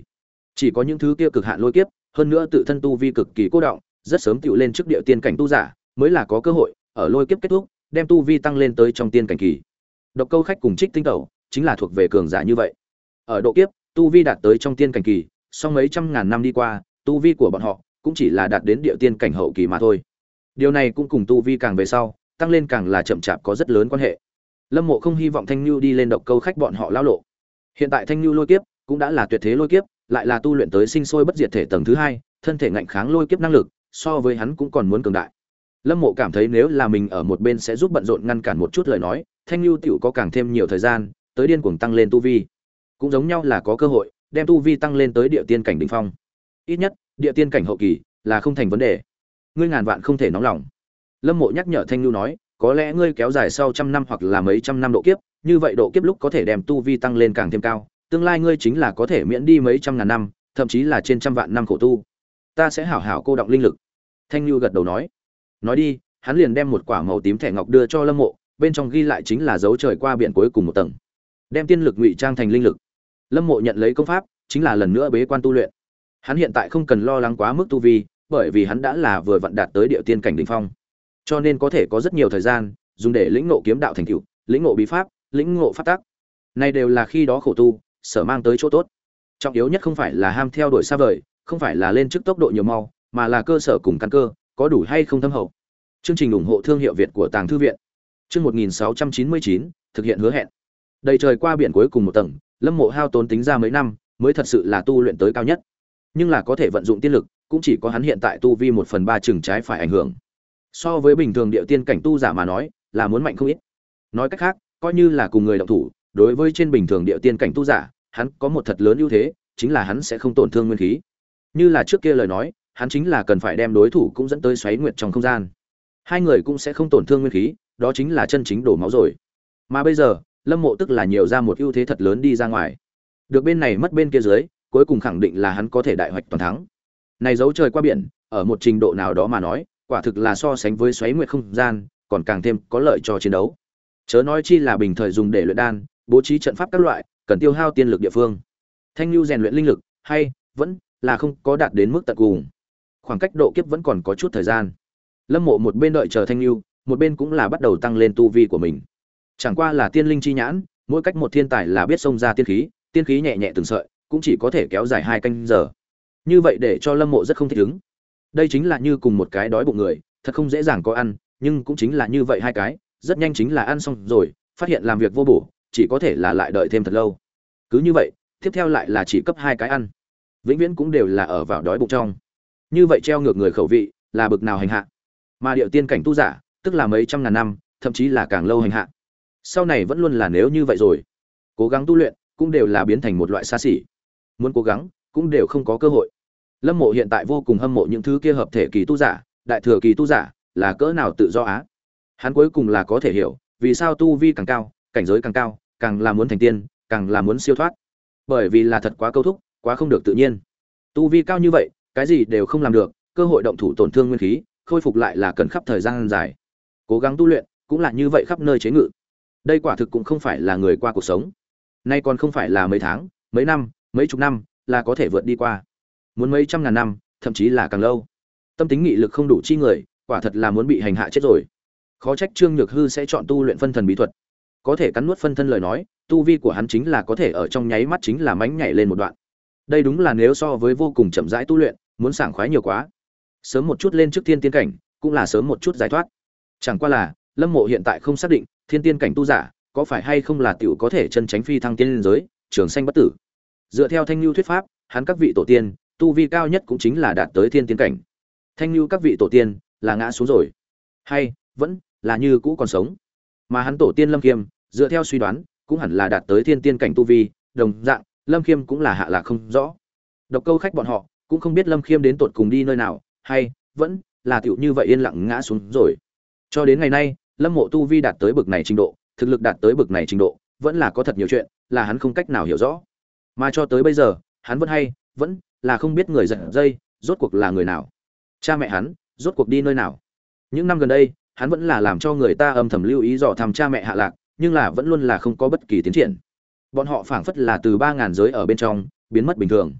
Chỉ có những thứ kia cực hạn lôi kiếp, hơn nữa tự thân tu vi cực kỳ cô động, rất sớm tựu lên trước địa tiên cảnh tu giả, mới là có cơ hội ở lôi kiếp kết thúc, đem tu vi tăng lên tới trong tiên cảnh kỳ. Độc Câu Khách cùng Trích Tinh Tẩu chính là thuộc về cường giả như vậy. Ở độ kiếp, tu vi đạt tới trong tiên cảnh kỳ, sau mấy trăm ngàn năm đi qua, tu vi của bọn họ cũng chỉ là đạt đến địa tiên cảnh hậu kỳ mà thôi. Điều này cũng cùng tu vi càng về sau, tăng lên càng là chậm chạp có rất lớn quan hệ. Lâm Mộ không hy vọng Thanh Nưu đi lên Độc Câu Khách bọn họ lao lộ. Hiện tại Thanh Nưu lôi kiếp cũng đã là tuyệt thế lôi kiếp, lại là tu luyện tới sinh sôi bất diệt thể tầng thứ hai, thân thể ngạnh kháng lôi kiếp năng lực, so với hắn cũng còn muốn cường đại. Lâm Mộ cảm thấy nếu là mình ở một bên sẽ giúp bận rộn ngăn cản một chút lời nói, Thanh Nưu tiểu có càng thêm nhiều thời gian, tới điên cuồng tăng lên tu vi. Cũng giống nhau là có cơ hội đem tu vi tăng lên tới địa tiên cảnh đỉnh phong. Ít nhất, địa tiên cảnh hậu kỳ là không thành vấn đề. Ngươi ngàn vạn không thể nóng lòng. Lâm Mộ nhắc nhở Thanh Nưu nói, có lẽ ngươi kéo dài sau trăm năm hoặc là mấy trăm năm độ kiếp, như vậy độ kiếp lúc có thể đem tu vi tăng lên càng thêm cao, tương lai ngươi chính là có thể miễn đi mấy trăm ngàn năm, thậm chí là trên trăm vạn năm khổ tu. Ta sẽ hảo hảo cô động linh lực. Thanh Nưu gật đầu nói. Nói đi, hắn liền đem một quả màu tím thẻ ngọc đưa cho Lâm Mộ, bên trong ghi lại chính là dấu trời qua biển cuối cùng một tầng. Đem tiên lực ngụy trang thành linh lực. Lâm Mộ nhận lấy công pháp, chính là lần nữa bế quan tu luyện. Hắn hiện tại không cần lo lắng quá mức tu vi, bởi vì hắn đã là vừa vặn đạt tới địa tiên cảnh đỉnh phong. Cho nên có thể có rất nhiều thời gian dùng để lĩnh ngộ kiếm đạo thành tựu, lĩnh ngộ bí pháp, lĩnh ngộ pháp tắc. Này đều là khi đó khổ tu, sở mang tới chỗ tốt. Trọng yếu nhất không phải là ham theo đuổi xa vời, không phải là lên chức tốc độ nhiều mau, mà là cơ sở cùng căn cơ, có đủ hay không thâm hậu. Chương trình ủng hộ thương hiệu Việt của Tàng Thư viện. Chương một nghìn sáu trăm chín mươi chín, thực hiện hứa hẹn. Đầy trời qua biển cuối cùng một tầng, Lâm Mộ hao tốn tính ra mấy năm, mới thật sự là tu luyện tới cao nhất. Nhưng là có thể vận dụng tiên lực, cũng chỉ có hắn hiện tại tu vi một phần ba chừng trái phải ảnh hưởng. So với bình thường địa tiên cảnh tu giả mà nói, là muốn mạnh không ít. Nói cách khác, coi như là cùng người động thủ, đối với trên bình thường địa tiên cảnh tu giả, hắn có một thật lớn ưu thế, chính là hắn sẽ không tổn thương nguyên khí. Như là trước kia lời nói, hắn chính là cần phải đem đối thủ cũng dẫn tới xoáy nguyệt trong không gian. Hai người cũng sẽ không tổn thương nguyên khí, đó chính là chân chính đổ máu rồi. Mà bây giờ, Lâm Mộ tức là nhiều ra một ưu thế thật lớn đi ra ngoài. Được bên này mất bên kia dưới, cuối cùng khẳng định là hắn có thể đại hoạch toàn thắng. Này dấu trời qua biển, ở một trình độ nào đó mà nói, quả thực là so sánh với xoáy nguyệt không gian, còn càng thêm có lợi cho chiến đấu. Chớ nói chi là bình thời dùng để luyện đan, bố trí trận pháp các loại, cần tiêu hao tiên lực địa phương. Thanh Nưu rèn luyện linh lực, hay vẫn là không có đạt đến mức tận cùng. Khoảng cách độ kiếp vẫn còn có chút thời gian. Lâm Mộ một bên đợi chờ Thanh Nưu, một bên cũng là bắt đầu tăng lên tu vi của mình. Chẳng qua là tiên linh chi nhãn, mỗi cách một thiên tài là biết xông ra tiên khí, tiên khí nhẹ nhẹ từng sợi, cũng chỉ có thể kéo dài hai canh giờ. Như vậy để cho Lâm Mộ rất không thích ứng. Đây chính là như cùng một cái đói bụng người, thật không dễ dàng có ăn, nhưng cũng chính là như vậy hai cái, rất nhanh chính là ăn xong rồi, phát hiện làm việc vô bổ, chỉ có thể là lại đợi thêm thật lâu. Cứ như vậy, tiếp theo lại là chỉ cấp hai cái ăn. Vĩnh viễn cũng đều là ở vào đói bụng trong. Như vậy treo ngược người khẩu vị, là bực nào hành hạ. Mà điệu tiên cảnh tu giả, tức là mấy trăm ngàn năm, thậm chí là càng lâu hành hạ. Sau này vẫn luôn là nếu như vậy rồi. Cố gắng tu luyện, cũng đều là biến thành một loại xa xỉ. Muốn cố gắng, cũng đều không có cơ hội. Lâm Mộ hiện tại vô cùng hâm mộ những thứ kia hợp thể kỳ tu giả, đại thừa kỳ tu giả, là cỡ nào tự do á. Hắn cuối cùng là có thể hiểu, vì sao tu vi càng cao, cảnh giới càng cao, càng là muốn thành tiên, càng là muốn siêu thoát. Bởi vì là thật quá câu thúc, quá không được tự nhiên. Tu vi cao như vậy, cái gì đều không làm được, cơ hội động thủ tổn thương nguyên khí, khôi phục lại là cần khắp thời gian dài. Cố gắng tu luyện, cũng là như vậy khắp nơi chế ngự. Đây quả thực cũng không phải là người qua cuộc sống. Nay còn không phải là mấy tháng, mấy năm, mấy chục năm là có thể vượt đi qua. Muốn mấy trăm ngàn năm, thậm chí là càng lâu. Tâm tính nghị lực không đủ chi người, quả thật là muốn bị hành hạ chết rồi. Khó trách Trương Nhược Hư sẽ chọn tu luyện phân thần bí thuật. Có thể cắn nuốt phân thân lời nói, tu vi của hắn chính là có thể ở trong nháy mắt chính là mánh nhảy lên một đoạn. Đây đúng là nếu so với vô cùng chậm rãi tu luyện, muốn sảng khoái nhiều quá. Sớm một chút lên trước thiên tiên cảnh, cũng là sớm một chút giải thoát. Chẳng qua là, Lâm Mộ hiện tại không xác định, thiên tiên cảnh tu giả, có phải hay không là tiểu có thể chân tránh phi thăng tiên giới, trường sanh bất tử. Dựa theo Thanh Nưu thuyết pháp, hắn các vị tổ tiên, tu vi cao nhất cũng chính là đạt tới thiên tiên cảnh. Thanh Nưu các vị tổ tiên là ngã xuống rồi, hay vẫn là như cũ còn sống. Mà hắn tổ tiên Lâm Khiêm, dựa theo suy đoán, cũng hẳn là đạt tới thiên tiên cảnh tu vi, đồng dạng, Lâm Khiêm cũng là hạ lạc không rõ. Độc Câu Khách bọn họ cũng không biết Lâm Khiêm đến tột cùng đi nơi nào, hay vẫn là tiểu như vậy yên lặng ngã xuống rồi. Cho đến ngày nay, Lâm Mộ tu vi đạt tới bực này trình độ, thực lực đạt tới bực này trình độ, vẫn là có thật nhiều chuyện là hắn không cách nào hiểu rõ. Mà cho tới bây giờ, hắn vẫn hay vẫn là không biết người giật dây rốt cuộc là người nào, cha mẹ hắn rốt cuộc đi nơi nào. Những năm gần đây, hắn vẫn là làm cho người ta âm thầm lưu ý dò thăm cha mẹ hạ lạc, nhưng là vẫn luôn là không có bất kỳ tiến triển. Bọn họ phảng phất là từ ba ngàn giới ở bên trong biến mất bình thường.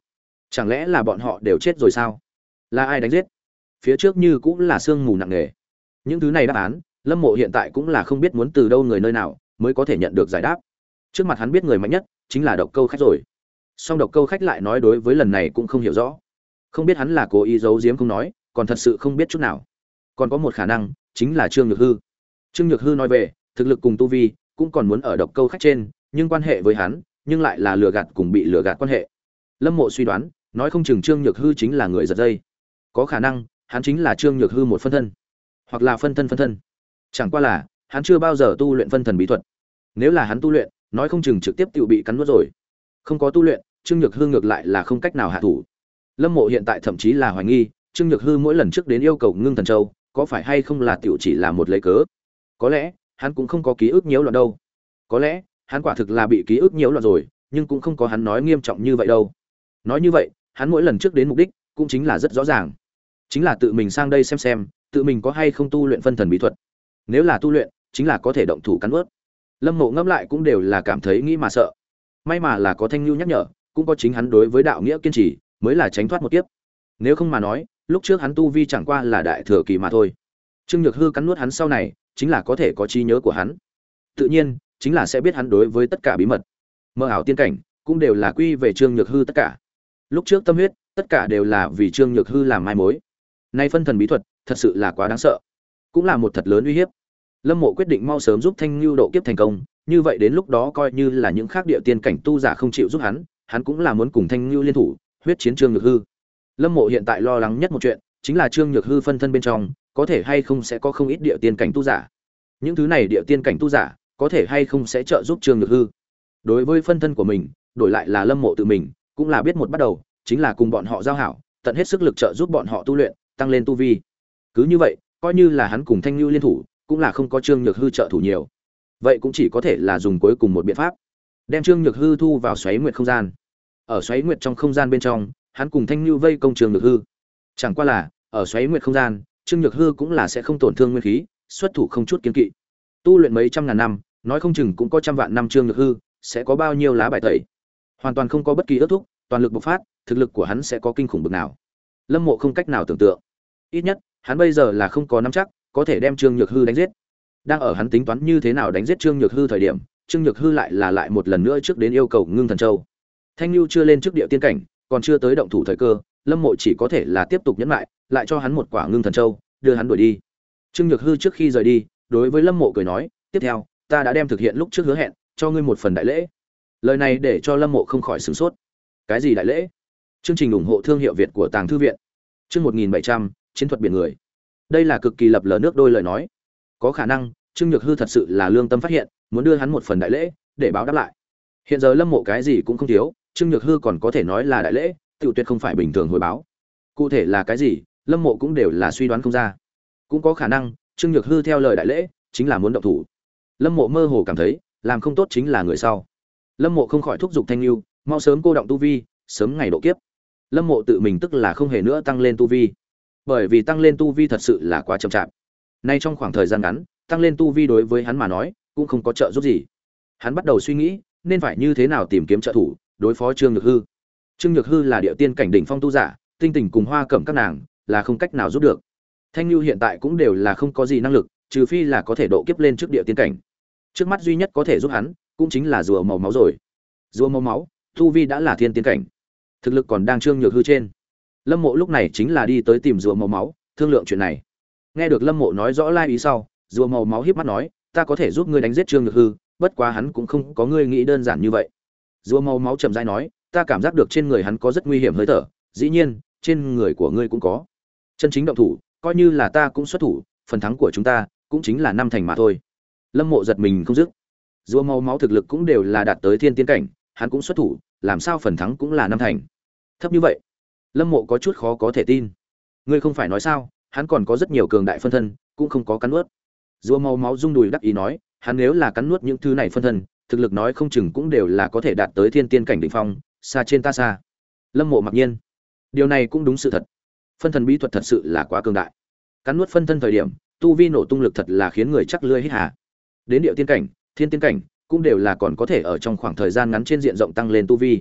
Chẳng lẽ là bọn họ đều chết rồi sao? Là ai đánh giết? Phía trước như cũng là sương mù nặng nề. Những thứ này đáp án, Lâm Mộ hiện tại cũng là không biết muốn từ đâu người nơi nào mới có thể nhận được giải đáp. Trước mặt hắn biết người mạnh nhất chính là Độc Câu Khách rồi. Song Độc Câu Khách lại nói đối với lần này cũng không hiểu rõ. Không biết hắn là cố ý giấu giếm không nói, còn thật sự không biết chút nào. Còn có một khả năng, chính là Trương Nhược Hư. Trương Nhược Hư nói về, thực lực cùng tu vi cũng còn muốn ở Độc Câu Khách trên, nhưng quan hệ với hắn, nhưng lại là lừa gạt cùng bị lừa gạt quan hệ. Lâm Mộ suy đoán, nói không chừng Trương Nhược Hư chính là người giật dây. Có khả năng, hắn chính là Trương Nhược Hư một phân thân, hoặc là phân thân phân thân. Chẳng qua là, hắn chưa bao giờ tu luyện phân thần bí thuật. Nếu là hắn tu luyện, nói không chừng trực tiếp tự bị cắn nuốt rồi. Không có tu luyện, Trương Nhược Hư ngược lại là không cách nào hạ thủ. Lâm Mộ hiện tại thậm chí là hoài nghi, Trương Nhược Hư mỗi lần trước đến yêu cầu Ngưng Thần Châu, có phải hay không là tiểu chỉ là một lấy cớ. Có lẽ, hắn cũng không có ký ức nhiễu loạn đâu. Có lẽ, hắn quả thực là bị ký ức nhiễu loạn rồi, nhưng cũng không có hắn nói nghiêm trọng như vậy đâu. Nói như vậy, hắn mỗi lần trước đến mục đích, cũng chính là rất rõ ràng. Chính là tự mình sang đây xem xem, tự mình có hay không tu luyện phân thần bí thuật. Nếu là tu luyện, chính là có thể động thủ cắn nuốt. Lâm Mộ ngẫm lại cũng đều là cảm thấy nghĩ mà sợ. May mà là có Thanh Nhu nhắc nhở, cũng có chính hắn đối với đạo nghĩa kiên trì, mới là tránh thoát một kiếp. Nếu không mà nói, lúc trước hắn tu vi chẳng qua là đại thừa kỳ mà thôi. Trương Nhược Hư cắn nuốt hắn sau này, chính là có thể có trí nhớ của hắn. Tự nhiên, chính là sẽ biết hắn đối với tất cả bí mật. Mơ ảo tiên cảnh, cũng đều là quy về Trương Nhược Hư tất cả. Lúc trước tâm huyết, tất cả đều là vì Trương Nhược Hư làm mai mối. Nay phân thần bí thuật, thật sự là quá đáng sợ, cũng là một thật lớn uy hiếp. Lâm Mộ quyết định mau sớm giúp Thanh Nhu độ kiếp thành công, như vậy đến lúc đó coi như là những khác địa tiên cảnh tu giả không chịu giúp hắn, hắn cũng là muốn cùng Thanh Nhu liên thủ, huyết chiến Trương Nhược Hư. Lâm Mộ hiện tại lo lắng nhất một chuyện, chính là Trương Nhược Hư phân thân bên trong, có thể hay không sẽ có không ít địa tiên cảnh tu giả. Những thứ này địa tiên cảnh tu giả, có thể hay không sẽ trợ giúp Trương Nhược Hư. Đối với phân thân của mình, đổi lại là Lâm Mộ tự mình, cũng là biết một bắt đầu, chính là cùng bọn họ giao hảo, tận hết sức lực trợ giúp bọn họ tu luyện, tăng lên tu vi. Cứ như vậy, coi như là hắn cùng Thanh Nhu liên thủ, cũng là không có Trương Nhược Hư trợ thủ nhiều. Vậy cũng chỉ có thể là dùng cuối cùng một biện pháp, đem Trương Nhược Hư thu vào Xoáy Nguyệt không gian. Ở Xoáy Nguyệt trong không gian bên trong, hắn cùng Thanh Nhu vây công Trương Nhược Hư. Chẳng qua là, ở Xoáy Nguyệt không gian, Trương Nhược Hư cũng là sẽ không tổn thương nguyên khí, xuất thủ không chút kiêng kỵ. Tu luyện mấy trăm ngàn năm, nói không chừng cũng có trăm vạn năm Trương Nhược Hư, sẽ có bao nhiêu lá bài tẩy. Hoàn toàn không có bất kỳ ước thúc, toàn lực bộc phát, thực lực của hắn sẽ có kinh khủng bực nào. Lâm Mộ không cách nào tưởng tượng. Ít nhất, hắn bây giờ là không có nắm chắc có thể đem Trương Nhược Hư đánh giết. Đang ở hắn tính toán như thế nào đánh giết Trương Nhược Hư thời điểm, Trương Nhược Hư lại là lại một lần nữa trước đến yêu cầu Ngưng Thần Châu. Thanh Nhu chưa lên trước địa tiên cảnh, còn chưa tới động thủ thời cơ, Lâm Mộ chỉ có thể là tiếp tục nhẫn lại, lại cho hắn một quả Ngưng Thần Châu, đưa hắn đuổi đi. Trương Nhược Hư trước khi rời đi, đối với Lâm Mộ cười nói, "Tiếp theo, ta đã đem thực hiện lúc trước hứa hẹn, cho ngươi một phần đại lễ." Lời này để cho Lâm Mộ không khỏi sửng sốt. Cái gì đại lễ? Chương trình ủng hộ thương hiệu Việt của Tàng Thư viện. Chương một nghìn bảy trăm, chiến thuật biển người. Đây là cực kỳ lập lờ nước đôi lời nói. Có khả năng, Trương Nhược Hư thật sự là lương tâm phát hiện, muốn đưa hắn một phần đại lễ, để báo đáp lại. Hiện giờ Lâm Mộ cái gì cũng không thiếu, Trương Nhược Hư còn có thể nói là đại lễ, tiểu tuyệt không phải bình thường hồi báo. Cụ thể là cái gì, Lâm Mộ cũng đều là suy đoán không ra. Cũng có khả năng, Trương Nhược Hư theo lời đại lễ, chính là muốn động thủ. Lâm Mộ mơ hồ cảm thấy, làm không tốt chính là người sau. Lâm Mộ không khỏi thúc giục Thanh Nhu, mau sớm cô động tu vi, sớm ngày độ kiếp. Lâm Mộ tự mình tức là không hề nữa tăng lên tu vi, bởi vì tăng lên tu vi thật sự là quá chậm chạp. Nay trong khoảng thời gian ngắn, tăng lên tu vi đối với hắn mà nói, cũng không có trợ giúp gì. Hắn bắt đầu suy nghĩ, nên phải như thế nào tìm kiếm trợ thủ, đối phó Trương Nhược Hư. Trương Nhược Hư là địa tiên cảnh đỉnh phong tu giả, tinh tình cùng Hoa Cẩm các nàng là không cách nào giúp được. Thanh Nhu hiện tại cũng đều là không có gì năng lực, trừ phi là có thể độ kiếp lên trước địa tiên cảnh. Trước mắt duy nhất có thể giúp hắn, cũng chính là rùa màu máu rồi. Rùa màu máu, tu vi đã là thiên tiên cảnh, thực lực còn đang Trương Nhược Hư trên. Lâm Mộ lúc này chính là đi tới tìm rùa màu máu, thương lượng chuyện này. Nghe được Lâm Mộ nói rõ lai ý sau, rùa màu máu híp mắt nói, ta có thể giúp ngươi đánh giết Trương Nhược Hư, bất quá hắn cũng không có ngươi nghĩ đơn giản như vậy. Rùa màu máu chậm rãi nói, ta cảm giác được trên người hắn có rất nguy hiểm hơi thở, dĩ nhiên, trên người của ngươi cũng có. Chân chính động thủ, coi như là ta cũng xuất thủ, phần thắng của chúng ta cũng chính là năm thành mà thôi. Lâm Mộ giật mình không dứt. Rùa màu máu thực lực cũng đều là đạt tới thiên tiên cảnh, hắn cũng xuất thủ, làm sao phần thắng cũng là năm thành. Thấp như vậy, Lâm Mộ có chút khó có thể tin. Ngươi không phải nói sao, hắn còn có rất nhiều cường đại phân thân, cũng không có cắn nuốt. Rùa màu máu rung đùi đắc ý nói, hắn nếu là cắn nuốt những thứ này phân thân, thực lực nói không chừng cũng đều là có thể đạt tới thiên tiên cảnh đỉnh phong, xa trên ta xa. Lâm Mộ mặc nhiên, điều này cũng đúng sự thật. Phân thân bí thuật thật sự là quá cường đại. Cắn nuốt phân thân thời điểm, tu vi nổ tung lực thật là khiến người chắc lưỡi hít hà. Đến địa tiên cảnh, thiên tiên cảnh, cũng đều là còn có thể ở trong khoảng thời gian ngắn trên diện rộng tăng lên tu vi.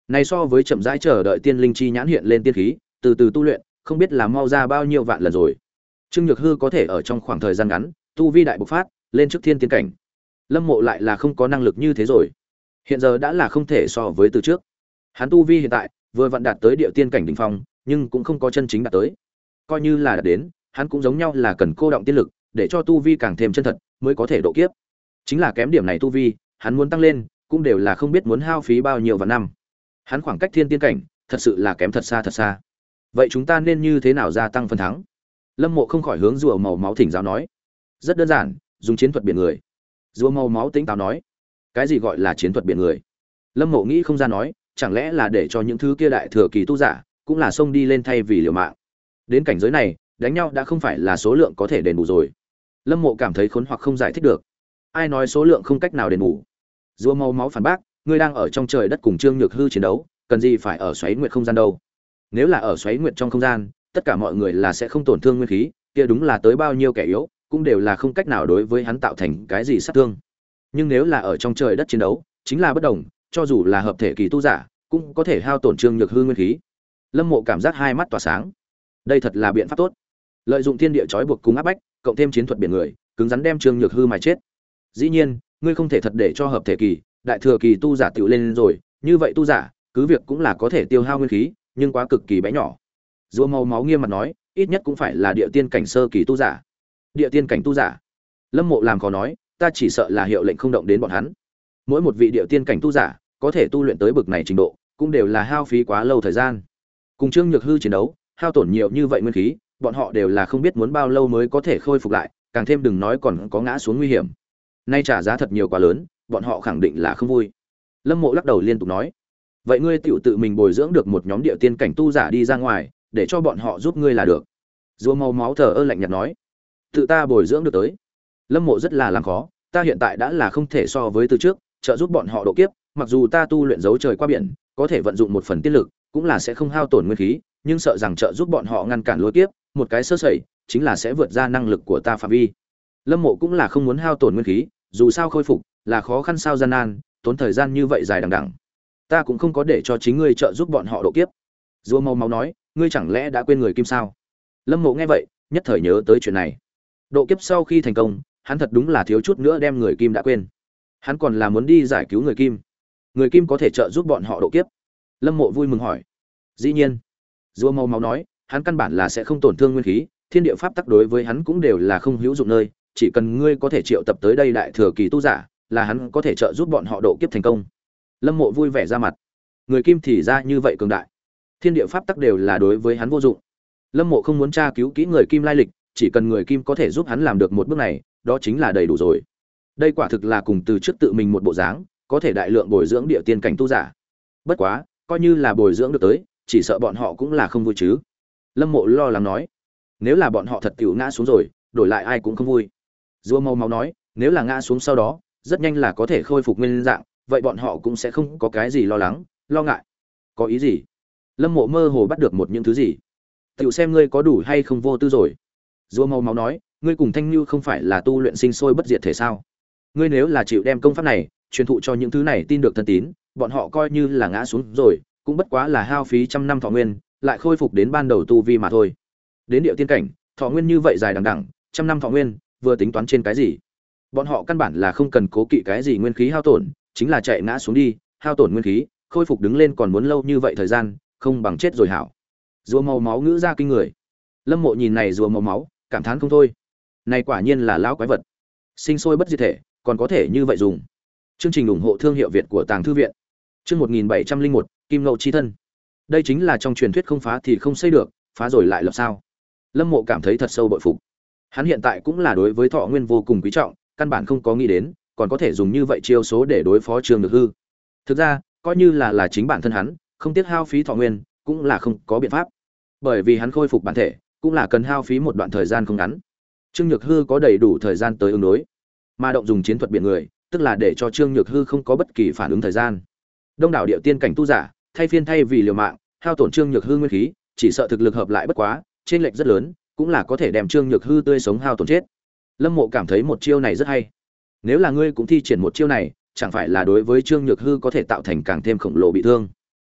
Này so với chậm rãi chờ đợi tiên linh chi nhãn hiện lên tiên khí, từ từ tu luyện, không biết là mau ra bao nhiêu vạn lần rồi. Trương Nhược Hư có thể ở trong khoảng thời gian ngắn, tu vi đại bộc phát, lên trước thiên tiên cảnh. Lâm Mộ lại là không có năng lực như thế rồi. Hiện giờ đã là không thể so với từ trước. Hắn tu vi hiện tại vừa vặn đạt tới địa tiên cảnh đỉnh phong, nhưng cũng không có chân chính đạt tới. Coi như là đạt đến, hắn cũng giống nhau là cần cô động tiên lực, để cho tu vi càng thêm chân thật, mới có thể độ kiếp. Chính là kém điểm này tu vi, hắn muốn tăng lên, cũng đều là không biết muốn hao phí bao nhiêu vạn năm. Hắn khoảng cách thiên tiên cảnh, thật sự là kém thật xa thật xa. Vậy chúng ta nên như thế nào gia tăng phần thắng? Lâm Mộ không khỏi hướng rùa màu máu thỉnh giáo nói. Rất đơn giản, dùng chiến thuật biển người. Rùa màu máu tính táo nói. Cái gì gọi là chiến thuật biển người? Lâm Mộ nghĩ không ra nói, chẳng lẽ là để cho những thứ kia đại thừa kỳ tu giả cũng là xông đi lên thay vì liều mạng. Đến cảnh giới này, đánh nhau đã không phải là số lượng có thể đền bù rồi. Lâm Mộ cảm thấy khốn hoặc không giải thích được. Ai nói số lượng không cách nào đền bù? Rùa màu máu phản bác, ngươi đang ở trong trời đất cùng Trương Nhược Hư chiến đấu, cần gì phải ở xoáy nguyệt không gian đâu? Nếu là ở xoáy nguyệt trong không gian, tất cả mọi người là sẽ không tổn thương nguyên khí, kia đúng là tới bao nhiêu kẻ yếu, cũng đều là không cách nào đối với hắn tạo thành cái gì sát thương. Nhưng nếu là ở trong trời đất chiến đấu, chính là bất đồng, cho dù là hợp thể kỳ tu giả, cũng có thể hao tổn Trương Nhược Hư nguyên khí. Lâm Mộ cảm giác hai mắt tỏa sáng. Đây thật là biện pháp tốt. Lợi dụng thiên địa trói buộc cùng áp bách, cộng thêm chiến thuật biển người, cứng rắn đem Trương Nhược Hư mà chết. Dĩ nhiên, ngươi không thể thật để cho hợp thể kỳ, đại thừa kỳ tu giả tiểu lên rồi, như vậy tu giả, cứ việc cũng là có thể tiêu hao nguyên khí, nhưng quá cực kỳ bé nhỏ. Rùa màu máu nghiêm mặt nói, ít nhất cũng phải là địa tiên cảnh sơ kỳ tu giả. Địa tiên cảnh tu giả? Lâm Mộ làm khó nói, ta chỉ sợ là hiệu lệnh không động đến bọn hắn. Mỗi một vị địa tiên cảnh tu giả, có thể tu luyện tới bực này trình độ, cũng đều là hao phí quá lâu thời gian. Cùng Trương Nhược Hư chiến đấu, hao tổn nhiều như vậy nguyên khí, bọn họ đều là không biết muốn bao lâu mới có thể khôi phục lại, càng thêm đừng nói còn có ngã xuống nguy hiểm. Nay trả giá thật nhiều quá lớn, bọn họ khẳng định là không vui. Lâm Mộ lắc đầu liên tục nói, vậy ngươi tiểu tự mình bồi dưỡng được một nhóm địa tiên cảnh tu giả đi ra ngoài, để cho bọn họ giúp ngươi là được. Rùa màu máu thở ơ lạnh nhạt nói, tự ta bồi dưỡng được tới. Lâm Mộ rất là làm khó, ta hiện tại đã là không thể so với từ trước, trợ giúp bọn họ độ kiếp, mặc dù ta tu luyện dấu trời qua biển, có thể vận dụng một phần tiên lực, cũng là sẽ không hao tổn nguyên khí, nhưng sợ rằng trợ giúp bọn họ ngăn cản lôi kiếp, một cái sơ sẩy, chính là sẽ vượt ra năng lực của ta phạm vi. Lâm Mộ cũng là không muốn hao tổn nguyên khí, dù sao khôi phục là khó khăn sao gian nan, tốn thời gian như vậy dài đằng đẵng. Ta cũng không có để cho chính ngươi trợ giúp bọn họ độ kiếp. Rùa màu máu nói, ngươi chẳng lẽ đã quên người Kim sao? Lâm Mộ nghe vậy, nhất thời nhớ tới chuyện này. Độ kiếp sau khi thành công, hắn thật đúng là thiếu chút nữa đem người Kim đã quên. Hắn còn là muốn đi giải cứu người Kim. Người Kim có thể trợ giúp bọn họ độ kiếp. Lâm Mộ vui mừng hỏi. Dĩ nhiên. Rùa màu máu nói, hắn căn bản là sẽ không tổn thương nguyên khí, thiên địa pháp tắc đối với hắn cũng đều là không hữu dụng nơi, chỉ cần ngươi có thể triệu tập tới đây đại thừa kỳ tu giả, là hắn có thể trợ giúp bọn họ độ kiếp thành công. Lâm Mộ vui vẻ ra mặt. Người Kim thì ra như vậy cường đại. Thiên địa pháp tắc đều là đối với hắn vô dụng. Lâm Mộ không muốn tra cứu kỹ người Kim lai lịch, chỉ cần người Kim có thể giúp hắn làm được một bước này, đó chính là đầy đủ rồi. Đây quả thực là cùng từ trước tự mình một bộ dáng, có thể đại lượng bồi dưỡng địa tiên cảnh tu giả. Bất quá, coi như là bồi dưỡng được tới, chỉ sợ bọn họ cũng là không vui chứ. Lâm Mộ lo lắng nói, nếu là bọn họ thật tiểu ngã xuống rồi, đổi lại ai cũng không vui. Rùa màu máu nói, nếu là ngã xuống sau đó, rất nhanh là có thể khôi phục nguyên dạng, vậy bọn họ cũng sẽ không có cái gì lo lắng, lo ngại. Có ý gì? Lâm Mộ mơ hồ bắt được một những thứ gì. Tiểu xem ngươi có đủ hay không vô tư rồi. Rùa màu máu nói, ngươi cùng Thanh Nhu không phải là tu luyện sinh sôi bất diệt thể sao? Ngươi nếu là chịu đem công pháp này truyền thụ cho những thứ này tin được thân tín, bọn họ coi như là ngã xuống rồi, cũng bất quá là hao phí trăm năm thọ nguyên, lại khôi phục đến ban đầu tu vi mà thôi. Đến địa tiên cảnh, thọ nguyên như vậy dài đằng đẵng, trăm năm thọ nguyên, vừa tính toán trên cái gì? Bọn họ căn bản là không cần cố kỵ cái gì nguyên khí hao tổn, chính là chạy ngã xuống đi, hao tổn nguyên khí, khôi phục đứng lên còn muốn lâu như vậy thời gian, không bằng chết rồi hảo. Rùa màu máu ngữ ra kinh người. Lâm Mộ nhìn này rùa màu máu, cảm thán không thôi. Này quả nhiên là lão quái vật. Sinh sôi bất diệt thể, còn có thể như vậy dùng. Chương trình ủng hộ thương hiệu Việt của Tàng Thư viện. Chương một nghìn bảy trăm linh một, Kim Ngậu chi thân. Đây chính là trong truyền thuyết không phá thì không xây được, phá rồi lại lập sao? Lâm Mộ cảm thấy thật sâu bội phục. Hắn hiện tại cũng là đối với thọ nguyên vô cùng quý trọng, căn bản không có nghĩ đến, còn có thể dùng như vậy chiêu số để đối phó Trương Nhược Hư. Thực ra, coi như là là chính bản thân hắn, không tiếc hao phí thọ nguyên, cũng là không có biện pháp. Bởi vì hắn khôi phục bản thể, cũng là cần hao phí một đoạn thời gian không ngắn. Trương Nhược Hư có đầy đủ thời gian tới ứng đối, mà động dùng chiến thuật biển người, tức là để cho Trương Nhược Hư không có bất kỳ phản ứng thời gian. Đông đảo địa tiên cảnh tu giả, thay phiên thay vì liều mạng, hao tổn Trương Nhược Hư nguyên khí, chỉ sợ thực lực hợp lại bất quá, trên lệch rất lớn, cũng là có thể đem Trương Nhược Hư tươi sống hao tổn chết. Lâm Mộ cảm thấy một chiêu này rất hay. Nếu là ngươi cũng thi triển một chiêu này, chẳng phải là đối với Trương Nhược Hư có thể tạo thành càng thêm khổng lồ bị thương.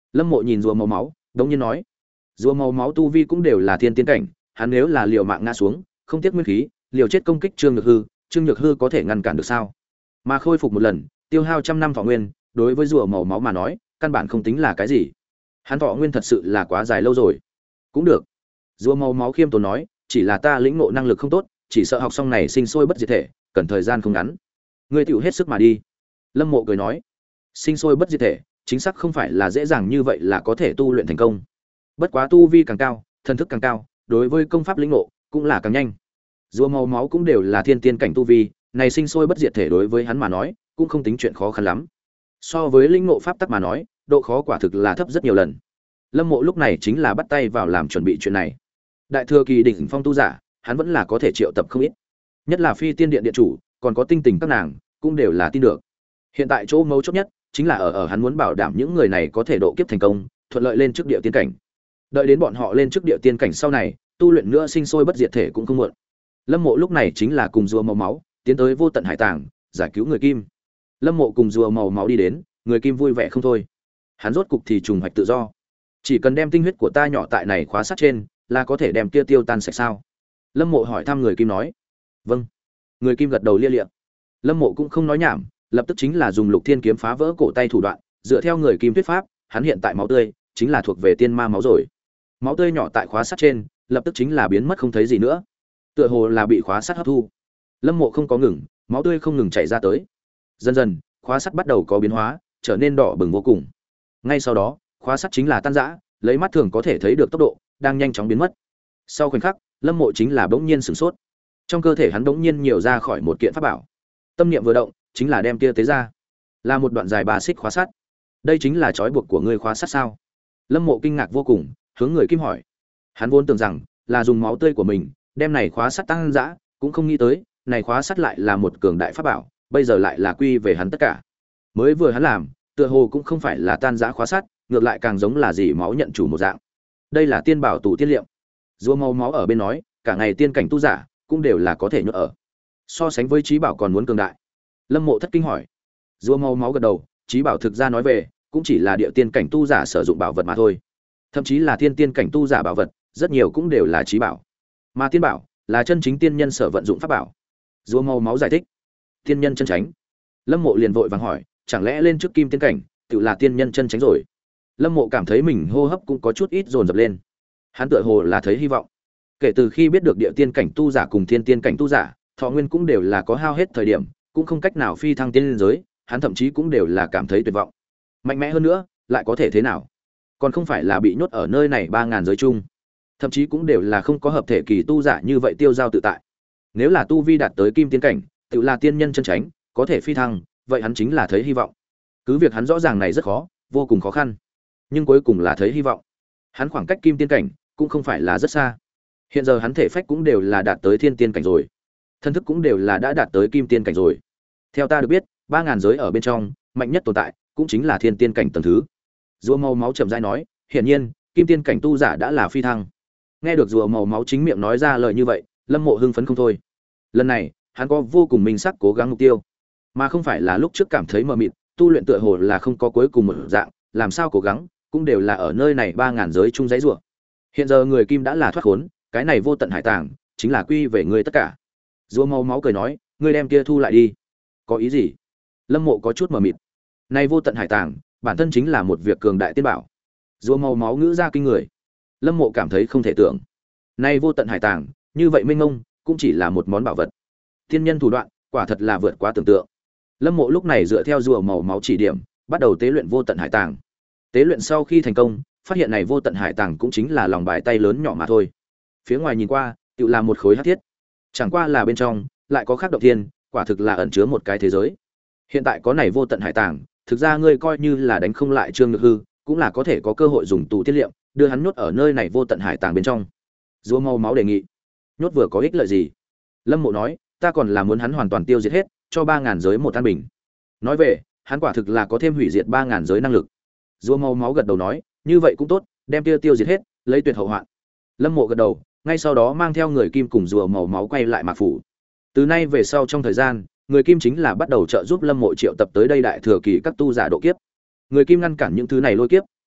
Lâm Mộ nhìn rùa màu máu, đống nhiên nói, rùa màu máu tu vi cũng đều là thiên tiên cảnh, hắn nếu là liều mạng ngã xuống, không tiếc nguyên khí, liều chết công kích Trương Nhược Hư, Trương Nhược Hư có thể ngăn cản được sao? Mà khôi phục một lần, tiêu hao trăm năm thọ nguyên, đối với rùa màu máu mà nói, căn bản không tính là cái gì. Hắn thọ nguyên thật sự là quá dài lâu rồi. Cũng được. Rùa màu máu khiêm tốn nói, chỉ là ta lĩnh ngộ năng lực không tốt, chỉ sợ học xong này sinh sôi bất diệt thể, cần thời gian không ngắn. Ngươi tiểu hết sức mà đi. Lâm Mộ cười nói, sinh sôi bất diệt thể, chính xác không phải là dễ dàng như vậy là có thể tu luyện thành công. Bất quá tu vi càng cao, thần thức càng cao, đối với công pháp lĩnh ngộ cũng là càng nhanh. Rùa màu máu cũng đều là thiên tiên cảnh tu vi, này sinh sôi bất diệt thể đối với hắn mà nói, cũng không tính chuyện khó khăn lắm. So với lĩnh ngộ pháp tắc mà nói, độ khó quả thực là thấp rất nhiều lần. Lâm Mộ lúc này chính là bắt tay vào làm chuẩn bị chuyện này. Đại thừa kỳ đỉnh phong tu giả, hắn vẫn là có thể triệu tập không ít. Nhất là Phi Tiên Điện điện chủ, còn có Tinh Tình các nàng, cũng đều là tin được. Hiện tại chỗ mấu chốt nhất chính là ở ở hắn muốn bảo đảm những người này có thể độ kiếp thành công, thuận lợi lên trước địa tiên cảnh. Đợi đến bọn họ lên trước địa tiên cảnh sau này, tu luyện nữa sinh sôi bất diệt thể cũng không muộn. Lâm Mộ lúc này chính là cùng rùa màu máu, tiến tới Vô Tận Hải Tàng, giải cứu người Kim. Lâm Mộ cùng rùa màu máu đi đến, người Kim vui vẻ không thôi. Hắn rốt cục thì trùng hoạch tự do. Chỉ cần đem tinh huyết của ta nhỏ tại này khóa sắt trên, là có thể đem kia tiêu tan sạch sao? Lâm Mộ hỏi thăm người Kim nói. Vâng. Người Kim gật đầu lia lịa. Lâm Mộ cũng không nói nhảm, lập tức chính là dùng Lục Thiên kiếm phá vỡ cổ tay thủ đoạn, dựa theo người Kim thuyết pháp, hắn hiện tại máu tươi chính là thuộc về tiên ma máu rồi. Máu tươi nhỏ tại khóa sắt trên, lập tức chính là biến mất không thấy gì nữa. Tựa hồ là bị khóa sắt hấp thu. Lâm Mộ không có ngừng, máu tươi không ngừng chảy ra tới. Dần dần, khóa sắt bắt đầu có biến hóa, trở nên đỏ bừng vô cùng. Ngay sau đó, khóa sắt chính là tan rã, lấy mắt thường có thể thấy được tốc độ, đang nhanh chóng biến mất. Sau khoảnh khắc, Lâm Mộ chính là bỗng nhiên sửng sốt. Trong cơ thể hắn bỗng nhiên nhiều ra khỏi một kiện pháp bảo. Tâm niệm vừa động, chính là đem kia tế ra. Là một đoạn dài ba xích khóa sắt. Đây chính là trói buộc của ngươi khóa sắt sao? Lâm Mộ kinh ngạc vô cùng, hướng người Kim hỏi. Hắn vốn tưởng rằng là dùng máu tươi của mình đem này khóa sắt tăng dã, cũng không nghĩ tới, này khóa sắt lại là một cường đại pháp bảo, bây giờ lại là quy về hắn tất cả. Mới vừa hắn làm, tựa hồ cũng không phải là tan dã khóa sắt, ngược lại càng giống là gì máu nhận chủ một dạng. Đây là tiên bảo tủ tiên liệm. Rùa màu máu ở bên nói, cả ngày tiên cảnh tu giả cũng đều là có thể nhốt ở. So sánh với trí bảo còn muốn cường đại. Lâm Mộ thất kinh hỏi. Rùa màu máu gật đầu, trí bảo thực ra nói về, cũng chỉ là địa tiên cảnh tu giả sử dụng bảo vật mà thôi. Thậm chí là thiên tiên cảnh tu giả bảo vật, rất nhiều cũng đều là trí bảo. Mà tiên bảo là chân chính tiên nhân sở vận dụng pháp bảo. Rùa màu máu giải thích. Tiên nhân chân chánh. Lâm Mộ liền vội vàng hỏi, chẳng lẽ lên trước kim tiên cảnh, tự là tiên nhân chân chánh rồi? Lâm Mộ cảm thấy mình hô hấp cũng có chút ít dồn dập lên. Hắn tựa hồ là thấy hy vọng. Kể từ khi biết được địa tiên cảnh tu giả cùng thiên tiên cảnh tu giả, thọ nguyên cũng đều là có hao hết thời điểm, cũng không cách nào phi thăng tiên lên giới, hắn thậm chí cũng đều là cảm thấy tuyệt vọng. Mạnh mẽ hơn nữa, lại có thể thế nào? Còn không phải là bị nhốt ở nơi này ba ngàn giới chung. Thậm chí cũng đều là không có hợp thể kỳ tu giả như vậy tiêu giao tự tại. Nếu là tu vi đạt tới kim tiên cảnh, tự là tiên nhân chân chánh, có thể phi thăng, vậy hắn chính là thấy hy vọng. Cứ việc hắn rõ ràng này rất khó, vô cùng khó khăn, nhưng cuối cùng là thấy hy vọng. Hắn khoảng cách kim tiên cảnh cũng không phải là rất xa. Hiện giờ hắn thể phách cũng đều là đạt tới thiên tiên cảnh rồi, thân thức cũng đều là đã đạt tới kim tiên cảnh rồi. Theo ta được biết, ba ngàn giới ở bên trong, mạnh nhất tồn tại cũng chính là thiên tiên cảnh tầng thứ. Rùa màu máu chậm rãi nói, hiển nhiên, kim tiên cảnh tu giả đã là phi thăng. Nghe được rùa màu máu chính miệng nói ra lời như vậy, Lâm Mộ hưng phấn không thôi. Lần này, hắn có vô cùng minh sắc cố gắng mục tiêu, mà không phải là lúc trước cảm thấy mờ mịt, tu luyện tựa hồ là không có cuối cùng một dạng, làm sao cố gắng, cũng đều là ở nơi này ba ngàn giới chung giấy rủa. Hiện giờ người Kim đã là thoát khốn, cái này vô tận hải tàng, chính là quy về ngươi tất cả. Rùa màu máu cười nói, ngươi đem kia thu lại đi. Có ý gì? Lâm Mộ có chút mờ mịt. Này vô tận hải tàng, bản thân chính là một việc cường đại tiên bảo. Rùa màu máu ngữ ra kinh người. Lâm Mộ cảm thấy không thể tưởng. Này vô tận hải tàng, như vậy minh ngông, cũng chỉ là một món bảo vật. Tiên nhân thủ đoạn, quả thật là vượt quá tưởng tượng. Lâm Mộ lúc này dựa theo rùa màu máu chỉ điểm, bắt đầu tế luyện vô tận hải tàng. Tế luyện sau khi thành công, phát hiện này vô tận hải tàng cũng chính là lòng bài tay lớn nhỏ mà thôi. Phía ngoài nhìn qua, tựu là một khối hắc thiết. Chẳng qua là bên trong lại có khác động thiên, quả thực là ẩn chứa một cái thế giới. Hiện tại có này vô tận hải tàng, thực ra ngươi coi như là đánh không lại Trương Nhược Hư, cũng là có thể có cơ hội dùng tù tiết liệm, đưa hắn nhốt ở nơi này vô tận hải tàng bên trong. Rùa màu máu đề nghị, nhốt vừa có ích lợi gì? Lâm Mộ nói, ta còn là muốn hắn hoàn toàn tiêu diệt hết, cho ba ngàn giới một an bình. Nói về, hắn quả thực là có thêm hủy diệt ba ngàn giới năng lực. Rùa màu máu gật đầu nói, như vậy cũng tốt, đem tiêu tiêu diệt hết, lấy tuyệt hậu hoạn. Lâm Mộ gật đầu, ngay sau đó mang theo người Kim cùng rùa màu máu quay lại Mạc phủ. Từ nay về sau trong thời gian, người Kim chính là bắt đầu trợ giúp Lâm Mộ triệu tập tới đây đại thừa kỳ các tu giả độ kiếp. Người Kim ngăn cản những thứ này lôi kiếp,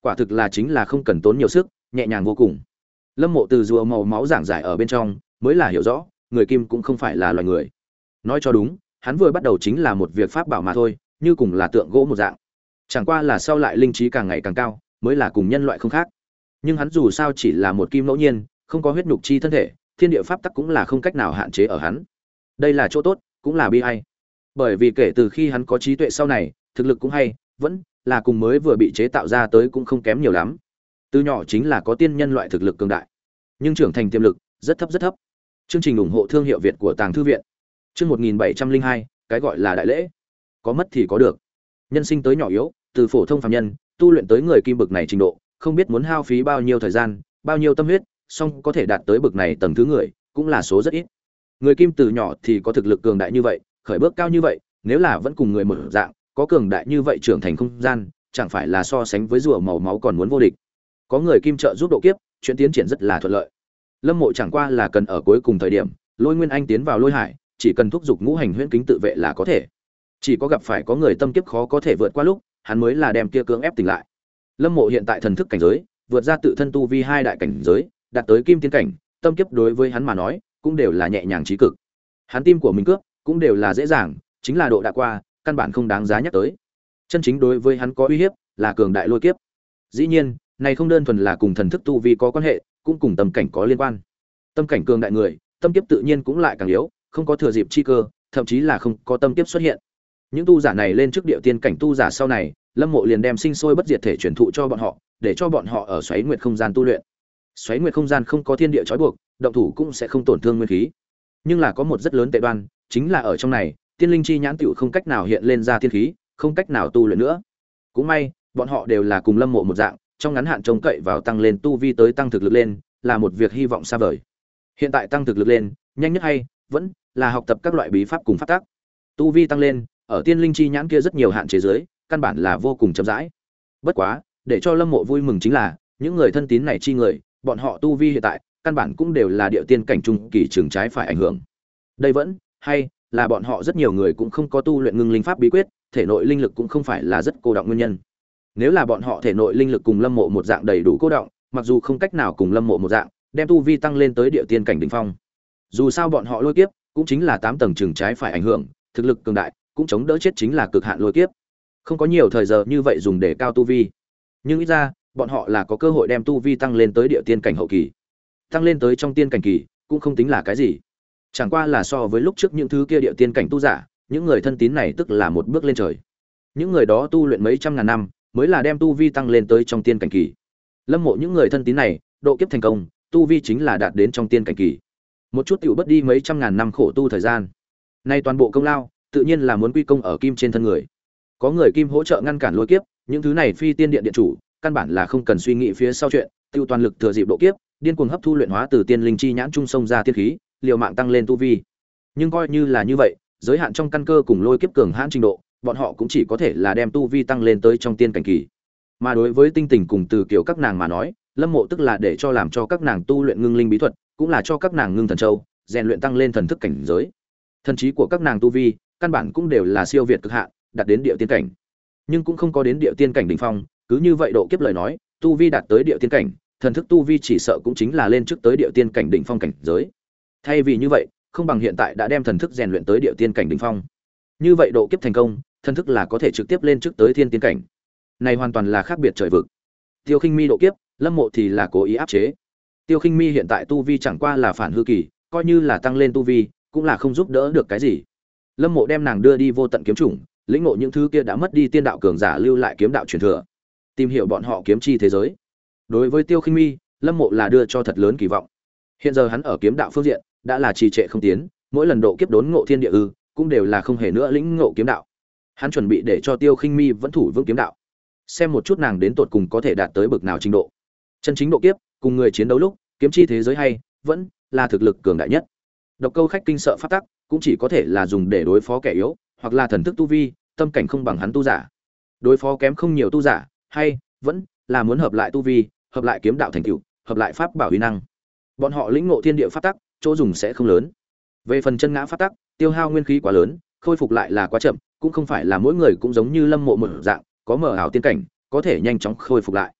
quả thực là chính là không cần tốn nhiều sức, nhẹ nhàng vô cùng. Lâm Mộ từ rùa màu máu giảng giải ở bên trong, mới là hiểu rõ, người kim cũng không phải là loài người. Nói cho đúng, hắn vừa bắt đầu chính là một việc pháp bảo mà thôi, như cùng là tượng gỗ một dạng. Chẳng qua là sau lại linh trí càng ngày càng cao, mới là cùng nhân loại không khác. Nhưng hắn dù sao chỉ là một kim ngẫu nhiên, không có huyết nhục chi thân thể, thiên địa pháp tắc cũng là không cách nào hạn chế ở hắn. Đây là chỗ tốt, cũng là bi ai. Bởi vì kể từ khi hắn có trí tuệ sau này, thực lực cũng hay, vẫn là cùng mới vừa bị chế tạo ra tới cũng không kém nhiều lắm. Từ nhỏ chính là có tiên nhân loại thực lực cường đại, nhưng trưởng thành tiềm lực rất thấp rất thấp. Chương trình ủng hộ thương hiệu Việt của Tàng Thư viện. Chương một nghìn bảy trăm linh hai, cái gọi là đại lễ. Có mất thì có được. Nhân sinh tới nhỏ yếu, từ phổ thông phàm nhân, tu luyện tới người kim bực này trình độ, không biết muốn hao phí bao nhiêu thời gian, bao nhiêu tâm huyết, song có thể đạt tới bực này tầng thứ người, cũng là số rất ít. Người kim từ nhỏ thì có thực lực cường đại như vậy, khởi bước cao như vậy, nếu là vẫn cùng người một dạng, có cường đại như vậy trưởng thành không gian, chẳng phải là so sánh với rùa màu máu còn muốn vô địch. Có người kim trợ giúp độ kiếp, chuyện tiến triển rất là thuận lợi. Lâm Mộ chẳng qua là cần ở cuối cùng thời điểm, Lôi Nguyên Anh tiến vào Lôi Hải, chỉ cần thúc giục ngũ hành huyễn kính tự vệ là có thể. Chỉ có gặp phải có người tâm kiếp khó có thể vượt qua lúc, hắn mới là đem kia cưỡng ép tỉnh lại. Lâm Mộ hiện tại thần thức cảnh giới, vượt ra tự thân tu vi hai đại cảnh giới, đạt tới kim tiên cảnh, tâm kiếp đối với hắn mà nói, cũng đều là nhẹ nhàng trí cực. Hắn tim của mình cướp, cũng đều là dễ dàng, chính là độ đã qua, căn bản không đáng giá nhắc tới. Chân chính đối với hắn có uy hiếp, là cường đại lôi kiếp. Dĩ nhiên, này không đơn thuần là cùng thần thức tu vi có quan hệ, cũng cùng tâm cảnh có liên quan. Tâm cảnh cường đại người, tâm kiếp tự nhiên cũng lại càng yếu, không có thừa dịp chi cơ, thậm chí là không có tâm kiếp xuất hiện. Những tu giả này lên trước địa tiên cảnh tu giả sau này, Lâm Mộ liền đem sinh sôi bất diệt thể truyền thụ cho bọn họ, để cho bọn họ ở xoáy nguyệt không gian tu luyện. Xoáy nguyệt không gian không có thiên địa trói buộc, động thủ cũng sẽ không tổn thương nguyên khí. Nhưng là có một rất lớn tệ đoan, chính là ở trong này, tiên linh chi nhãn tiểu không cách nào hiện lên ra tiên khí, không cách nào tu luyện nữa. Cũng may, bọn họ đều là cùng Lâm Mộ một dạng, trong ngắn hạn trông cậy vào tăng lên tu vi tới tăng thực lực lên, là một việc hy vọng xa vời. Hiện tại tăng thực lực lên, nhanh nhất hay vẫn là học tập các loại bí pháp cùng pháp tắc. Tu vi tăng lên, ở tiên linh chi nhãn kia rất nhiều hạn chế giới, căn bản là vô cùng chậm rãi. Bất quá, để cho Lâm Mộ vui mừng chính là, những người thân tín này chi người, bọn họ tu vi hiện tại, căn bản cũng đều là địa tiên cảnh trung kỳ trường trái phải ảnh hưởng. Đây vẫn hay là bọn họ rất nhiều người cũng không có tu luyện ngưng linh pháp bí quyết, thể nội linh lực cũng không phải là rất cô đọng nguyên nhân. Nếu là bọn họ thể nội linh lực cùng Lâm Mộ một dạng đầy đủ cô đọng, mặc dù không cách nào cùng Lâm Mộ một dạng, đem tu vi tăng lên tới địa tiên cảnh đỉnh phong. Dù sao bọn họ lôi kiếp, cũng chính là tám tầng trường trái phải ảnh hưởng, thực lực cường đại, cũng chống đỡ chết chính là cực hạn lôi kiếp. Không có nhiều thời giờ như vậy dùng để cao tu vi. Nhưng ít ra, bọn họ là có cơ hội đem tu vi tăng lên tới địa tiên cảnh hậu kỳ. Tăng lên tới trong tiên cảnh kỳ, cũng không tính là cái gì. Chẳng qua là so với lúc trước những thứ kia địa tiên cảnh tu giả, những người thân tín này tức là một bước lên trời. Những người đó tu luyện mấy trăm ngàn năm, mới là đem tu vi tăng lên tới trong tiên cảnh kỳ. Lâm Mộ những người thân tín này, độ kiếp thành công, tu vi chính là đạt đến trong tiên cảnh kỳ. Một chút tiểu bất đi mấy trăm ngàn năm khổ tu thời gian. Nay toàn bộ công lao, tự nhiên là muốn quy công ở kim trên thân người. Có người kim hỗ trợ ngăn cản lôi kiếp, những thứ này phi tiên điện điện chủ, căn bản là không cần suy nghĩ phía sau chuyện, tiêu toàn lực thừa dịp độ kiếp, điên cuồng hấp thu luyện hóa từ tiên linh chi nhãn trung sông ra tiên khí, liều mạng tăng lên tu vi. Nhưng coi như là như vậy, giới hạn trong căn cơ cùng lôi kiếp cường hãn trình độ, bọn họ cũng chỉ có thể là đem tu vi tăng lên tới trong tiên cảnh kỳ. Mà đối với Tinh Tình cùng Từ Kiều các nàng mà nói, Lâm Mộ tức là để cho làm cho các nàng tu luyện ngưng linh bí thuật, cũng là cho các nàng ngưng thần châu, rèn luyện tăng lên thần thức cảnh giới. Thần trí của các nàng tu vi, căn bản cũng đều là siêu việt cực hạn, đạt đến địa tiên cảnh. Nhưng cũng không có đến địa tiên cảnh đỉnh phong, cứ như vậy độ kiếp lời nói, tu vi đạt tới địa tiên cảnh, thần thức tu vi chỉ sợ cũng chính là lên trước tới địa tiên cảnh đỉnh phong cảnh giới. Thay vì như vậy, không bằng hiện tại đã đem thần thức rèn luyện tới địa tiên cảnh đỉnh phong. Như vậy độ kiếp thành công, thần thức là có thể trực tiếp lên trước tới thiên tiên cảnh. Này hoàn toàn là khác biệt trời vực. Tiêu Khinh Mi độ kiếp, Lâm Mộ thì là cố ý áp chế. Tiêu Khinh Mi hiện tại tu vi chẳng qua là phản hư kỳ, coi như là tăng lên tu vi, cũng là không giúp đỡ được cái gì. Lâm Mộ đem nàng đưa đi vô tận kiếm chủng, lĩnh ngộ những thứ kia đã mất đi tiên đạo cường giả lưu lại kiếm đạo truyền thừa, tìm hiểu bọn họ kiếm chi thế giới. Đối với Tiêu Khinh Mi, Lâm Mộ là đưa cho thật lớn kỳ vọng. Hiện giờ hắn ở kiếm đạo phương diện đã là trì trệ không tiến, mỗi lần độ kiếp đốn ngộ thiên địa ư, cũng đều là không hề nữa lĩnh ngộ kiếm đạo. Hắn chuẩn bị để cho Tiêu Khinh Mi vẫn thủ vững kiếm đạo, xem một chút nàng đến tột cùng có thể đạt tới bậc nào trình độ. Chân chính độ kiếp, cùng người chiến đấu lúc, kiếm chi thế giới hay vẫn là thực lực cường đại nhất. Độc câu khách kinh sợ pháp tắc, cũng chỉ có thể là dùng để đối phó kẻ yếu, hoặc là thần thức tu vi, tâm cảnh không bằng hắn tu giả. Đối phó kém không nhiều tu giả, hay vẫn là muốn hợp lại tu vi, hợp lại kiếm đạo thành tựu, hợp lại pháp bảo uy năng. Bọn họ lĩnh ngộ thiên địa pháp tắc, chỗ dùng sẽ không lớn. Về phần chân ngã pháp tắc, tiêu hao nguyên khí quá lớn, khôi phục lại là quá chậm, cũng không phải là mỗi người cũng giống như Lâm Mộ một dạng, có mở ảo tiên cảnh, có thể nhanh chóng khôi phục lại.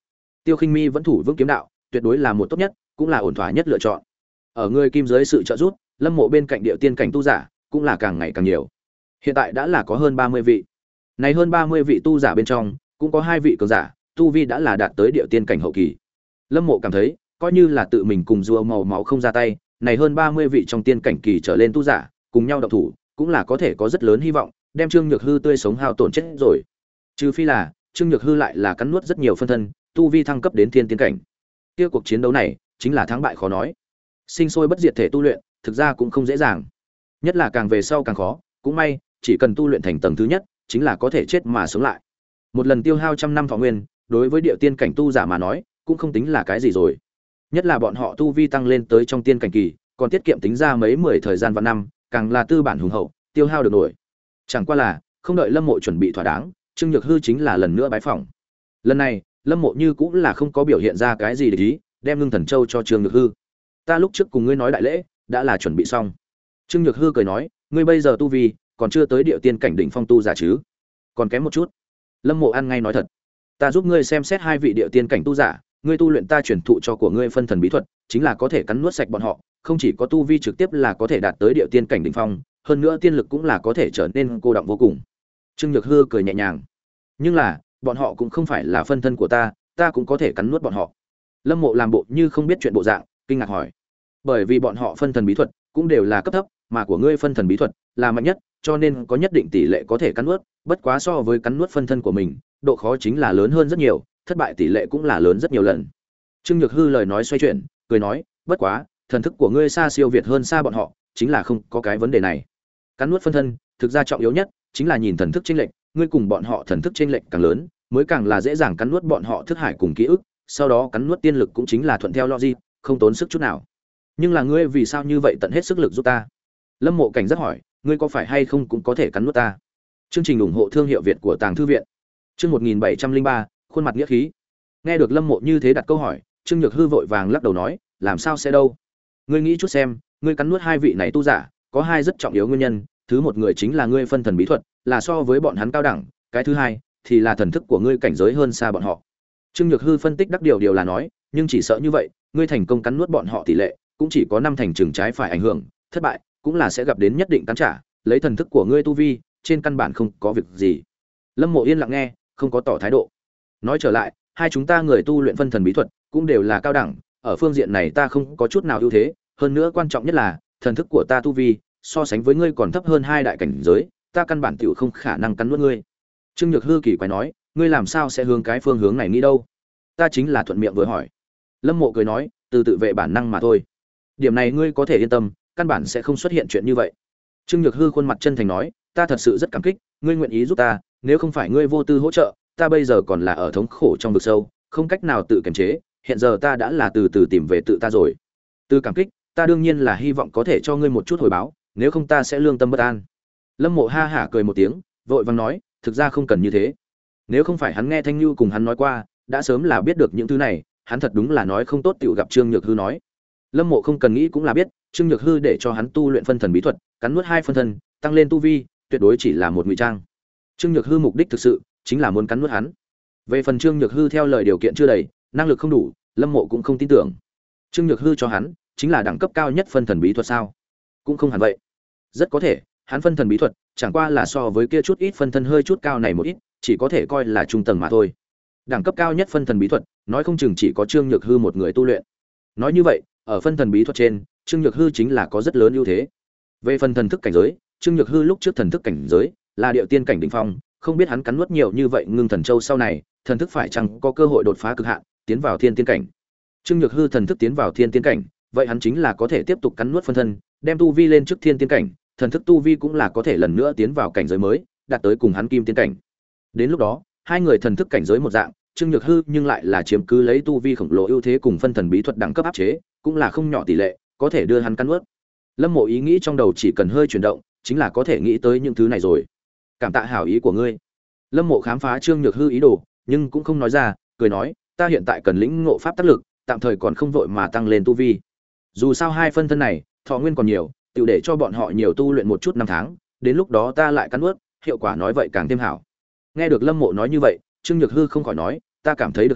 Tiêu Khinh Mi vẫn thủ vững kiếm đạo, tuyệt đối là một tốt nhất, cũng là ổn thỏa nhất lựa chọn. Ở người kim dưới sự trợ giúp, Lâm Mộ bên cạnh địa tiên cảnh tu giả cũng là càng ngày càng nhiều. Hiện tại đã là có hơn ba mươi vị. Này hơn ba mươi vị tu giả bên trong, cũng có hai vị cường giả, tu vi đã là đạt tới địa tiên cảnh hậu kỳ. Lâm Mộ cảm thấy, coi như là tự mình cùng rùa màu máu không ra tay, này hơn ba mươi vị trong tiên cảnh kỳ trở lên tu giả, cùng nhau động thủ, cũng là có thể có rất lớn hy vọng, đem Trương Nhược Hư tươi sống hao tổn chết rồi. Trừ phi là, Trương Nhược Hư lại là cắn nuốt rất nhiều phân thân, tu vi thăng cấp đến thiên tiên cảnh. Kia cuộc chiến đấu này, chính là thắng bại khó nói. Sinh sôi bất diệt thể tu luyện, thực ra cũng không dễ dàng. Nhất là càng về sau càng khó, cũng may, chỉ cần tu luyện thành tầng thứ nhất, chính là có thể chết mà sống lại. Một lần tiêu hao trăm năm thọ nguyên, đối với địa tiên cảnh tu giả mà nói, cũng không tính là cái gì rồi. Nhất là bọn họ tu vi tăng lên tới trong tiên cảnh kỳ, còn tiết kiệm tính ra mấy mười thời gian vạn năm, càng là tư bản hùng hậu, tiêu hao được nổi. Chẳng qua là, không đợi Lâm Mộ chuẩn bị thỏa đáng, Trương Nhược Hư chính là lần nữa bái phỏng. Lần này, Lâm Mộ như cũng là không có biểu hiện ra cái gì để ý, đem Ngưng Thần Châu cho Trương Nhược Hư. Ta lúc trước cùng ngươi nói đại lễ, đã là chuẩn bị xong. Trương Nhược Hư cười nói, ngươi bây giờ tu vi, còn chưa tới địa tiên cảnh đỉnh phong tu giả chứ? Còn kém một chút. Lâm Mộ ăn ngay nói thật, ta giúp ngươi xem xét hai vị địa tiên cảnh tu giả, ngươi tu luyện ta truyền thụ cho của ngươi phân thần bí thuật, chính là có thể cắn nuốt sạch bọn họ, không chỉ có tu vi trực tiếp là có thể đạt tới địa tiên cảnh đỉnh phong, hơn nữa tiên lực cũng là có thể trở nên cô đọng vô cùng. Trương Nhược Hư cười nhẹ nhàng, nhưng là, bọn họ cũng không phải là phân thân của ta, ta cũng có thể cắn nuốt bọn họ. Lâm Mộ làm bộ như không biết chuyện bộ dạng, kinh ngạc hỏi, bởi vì bọn họ phân thần bí thuật cũng đều là cấp thấp, mà của ngươi phân thần bí thuật là mạnh nhất, cho nên có nhất định tỷ lệ có thể cắn nuốt, bất quá so với cắn nuốt phân thân của mình, độ khó chính là lớn hơn rất nhiều, thất bại tỷ lệ cũng là lớn rất nhiều lần. Trương Nhược Hư lời nói xoay chuyển, cười nói, bất quá, thần thức của ngươi xa siêu việt hơn xa bọn họ, chính là không có cái vấn đề này. Cắn nuốt phân thân, thực ra trọng yếu nhất chính là nhìn thần thức chênh lệch, ngươi cùng bọn họ thần thức chênh lệch càng lớn, mới càng là dễ dàng cắn nuốt bọn họ thức hải cùng ký ức, sau đó cắn nuốt tiên lực cũng chính là thuận theo logic, không tốn sức chút nào. Nhưng là ngươi vì sao như vậy tận hết sức lực giúp ta? Lâm Mộ cảnh rất hỏi, ngươi có phải hay không cũng có thể cắn nuốt ta? Chương trình ủng hộ thương hiệu Việt của Tàng thư viện. Chương một nghìn bảy trăm linh ba, khuôn mặt nghĩa khí. Nghe được Lâm Mộ như thế đặt câu hỏi, Trương Nhược Hư vội vàng lắc đầu nói, làm sao sẽ đâu? Ngươi nghĩ chút xem, ngươi cắn nuốt hai vị này tu giả, có hai rất trọng yếu nguyên nhân, thứ một người chính là ngươi phân thần bí thuật, là so với bọn hắn cao đẳng, cái thứ hai thì là thần thức của ngươi cảnh giới hơn xa bọn họ. Trương Nhược Hư phân tích đắc điều điều là nói, nhưng chỉ sợ như vậy, ngươi thành công cắn nuốt bọn họ tỷ lệ cũng chỉ có năm thành chừng trái phải ảnh hưởng, thất bại cũng là sẽ gặp đến nhất định cắn trả, lấy thần thức của ngươi tu vi, trên căn bản không có việc gì. Lâm Mộ yên lặng nghe, không có tỏ thái độ. Nói trở lại, hai chúng ta người tu luyện phân thần bí thuật cũng đều là cao đẳng, ở phương diện này ta không có chút nào ưu thế, hơn nữa quan trọng nhất là thần thức của ta tu vi so sánh với ngươi còn thấp hơn hai đại cảnh giới, ta căn bản tiểu không khả năng cắn nuốt ngươi. Trương Nhược Hư kỳ quái nói, ngươi làm sao sẽ hướng cái phương hướng này nghĩ đâu? Ta chính là thuận miệng vừa hỏi. Lâm Mộ cười nói, từ tự vệ bản năng mà thôi. Điểm này ngươi có thể yên tâm, căn bản sẽ không xuất hiện chuyện như vậy. Trương Nhược Hư khuôn mặt chân thành nói, ta thật sự rất cảm kích, ngươi nguyện ý giúp ta, nếu không phải ngươi vô tư hỗ trợ, ta bây giờ còn là ở thống khổ trong vực sâu, không cách nào tự kiềm chế, hiện giờ ta đã là từ từ tìm về tự ta rồi. Từ cảm kích, ta đương nhiên là hy vọng có thể cho ngươi một chút hồi báo, nếu không ta sẽ lương tâm bất an. Lâm Mộ ha hả cười một tiếng, vội vàng nói, thực ra không cần như thế. Nếu không phải hắn nghe Thanh Nhu cùng hắn nói qua, đã sớm là biết được những thứ này, hắn thật đúng là nói không tốt tiểu gặp Trương Nhược Hư nói. Lâm Mộ không cần nghĩ cũng là biết, Trương Nhược Hư để cho hắn tu luyện phân thần bí thuật, cắn nuốt hai phân thân, tăng lên tu vi, tuyệt đối chỉ là một ngụy trang. Trương Nhược Hư mục đích thực sự chính là muốn cắn nuốt hắn. Về phần Trương Nhược Hư theo lời điều kiện chưa đầy, năng lực không đủ, Lâm Mộ cũng không tin tưởng. Trương Nhược Hư cho hắn chính là đẳng cấp cao nhất phân thần bí thuật sao? Cũng không hẳn vậy. Rất có thể, hắn phân thần bí thuật chẳng qua là so với kia chút ít phân thân hơi chút cao này một ít, chỉ có thể coi là trung tầng mà thôi. Đẳng cấp cao nhất phân thần bí thuật, nói không chừng chỉ có Trương Nhược Hư một người tu luyện. Nói như vậy, ở phân thần bí thuật trên, Trương Nhược Hư chính là có rất lớn ưu thế. Về phần thần thức cảnh giới, Trương Nhược Hư lúc trước thần thức cảnh giới là điệu tiên cảnh đỉnh phong, không biết hắn cắn nuốt nhiều như vậy ngưng thần châu sau này, thần thức phải chăng có cơ hội đột phá cực hạn, tiến vào thiên tiên cảnh. Trương Nhược Hư thần thức tiến vào thiên tiên cảnh, vậy hắn chính là có thể tiếp tục cắn nuốt phân thân, đem tu vi lên trước thiên tiên cảnh, thần thức tu vi cũng là có thể lần nữa tiến vào cảnh giới mới, đạt tới cùng hắn kim tiên cảnh. Đến lúc đó, hai người thần thức cảnh giới một dạng, Trương Nhược Hư nhưng lại là chiếm cứ lấy tu vi khổng lồ ưu thế cùng phân thần bí thuật đẳng cấp áp chế, cũng là không nhỏ tỷ lệ, có thể đưa hắn cắn nuốt. Lâm Mộ ý nghĩ trong đầu chỉ cần hơi chuyển động, chính là có thể nghĩ tới những thứ này rồi. Cảm tạ hảo ý của ngươi. Lâm Mộ khám phá Trương Nhược Hư ý đồ, nhưng cũng không nói ra, cười nói, ta hiện tại cần lĩnh ngộ pháp tác lực, tạm thời còn không vội mà tăng lên tu vi. Dù sao hai phân thân này, thọ nguyên còn nhiều, tiểu để cho bọn họ nhiều tu luyện một chút năm tháng, đến lúc đó ta lại cắn nuốt, hiệu quả nói vậy càng thêm hảo. Nghe được Lâm Mộ nói như vậy, Trương Nhược Hư không khỏi nói, ta cảm thấy được hay,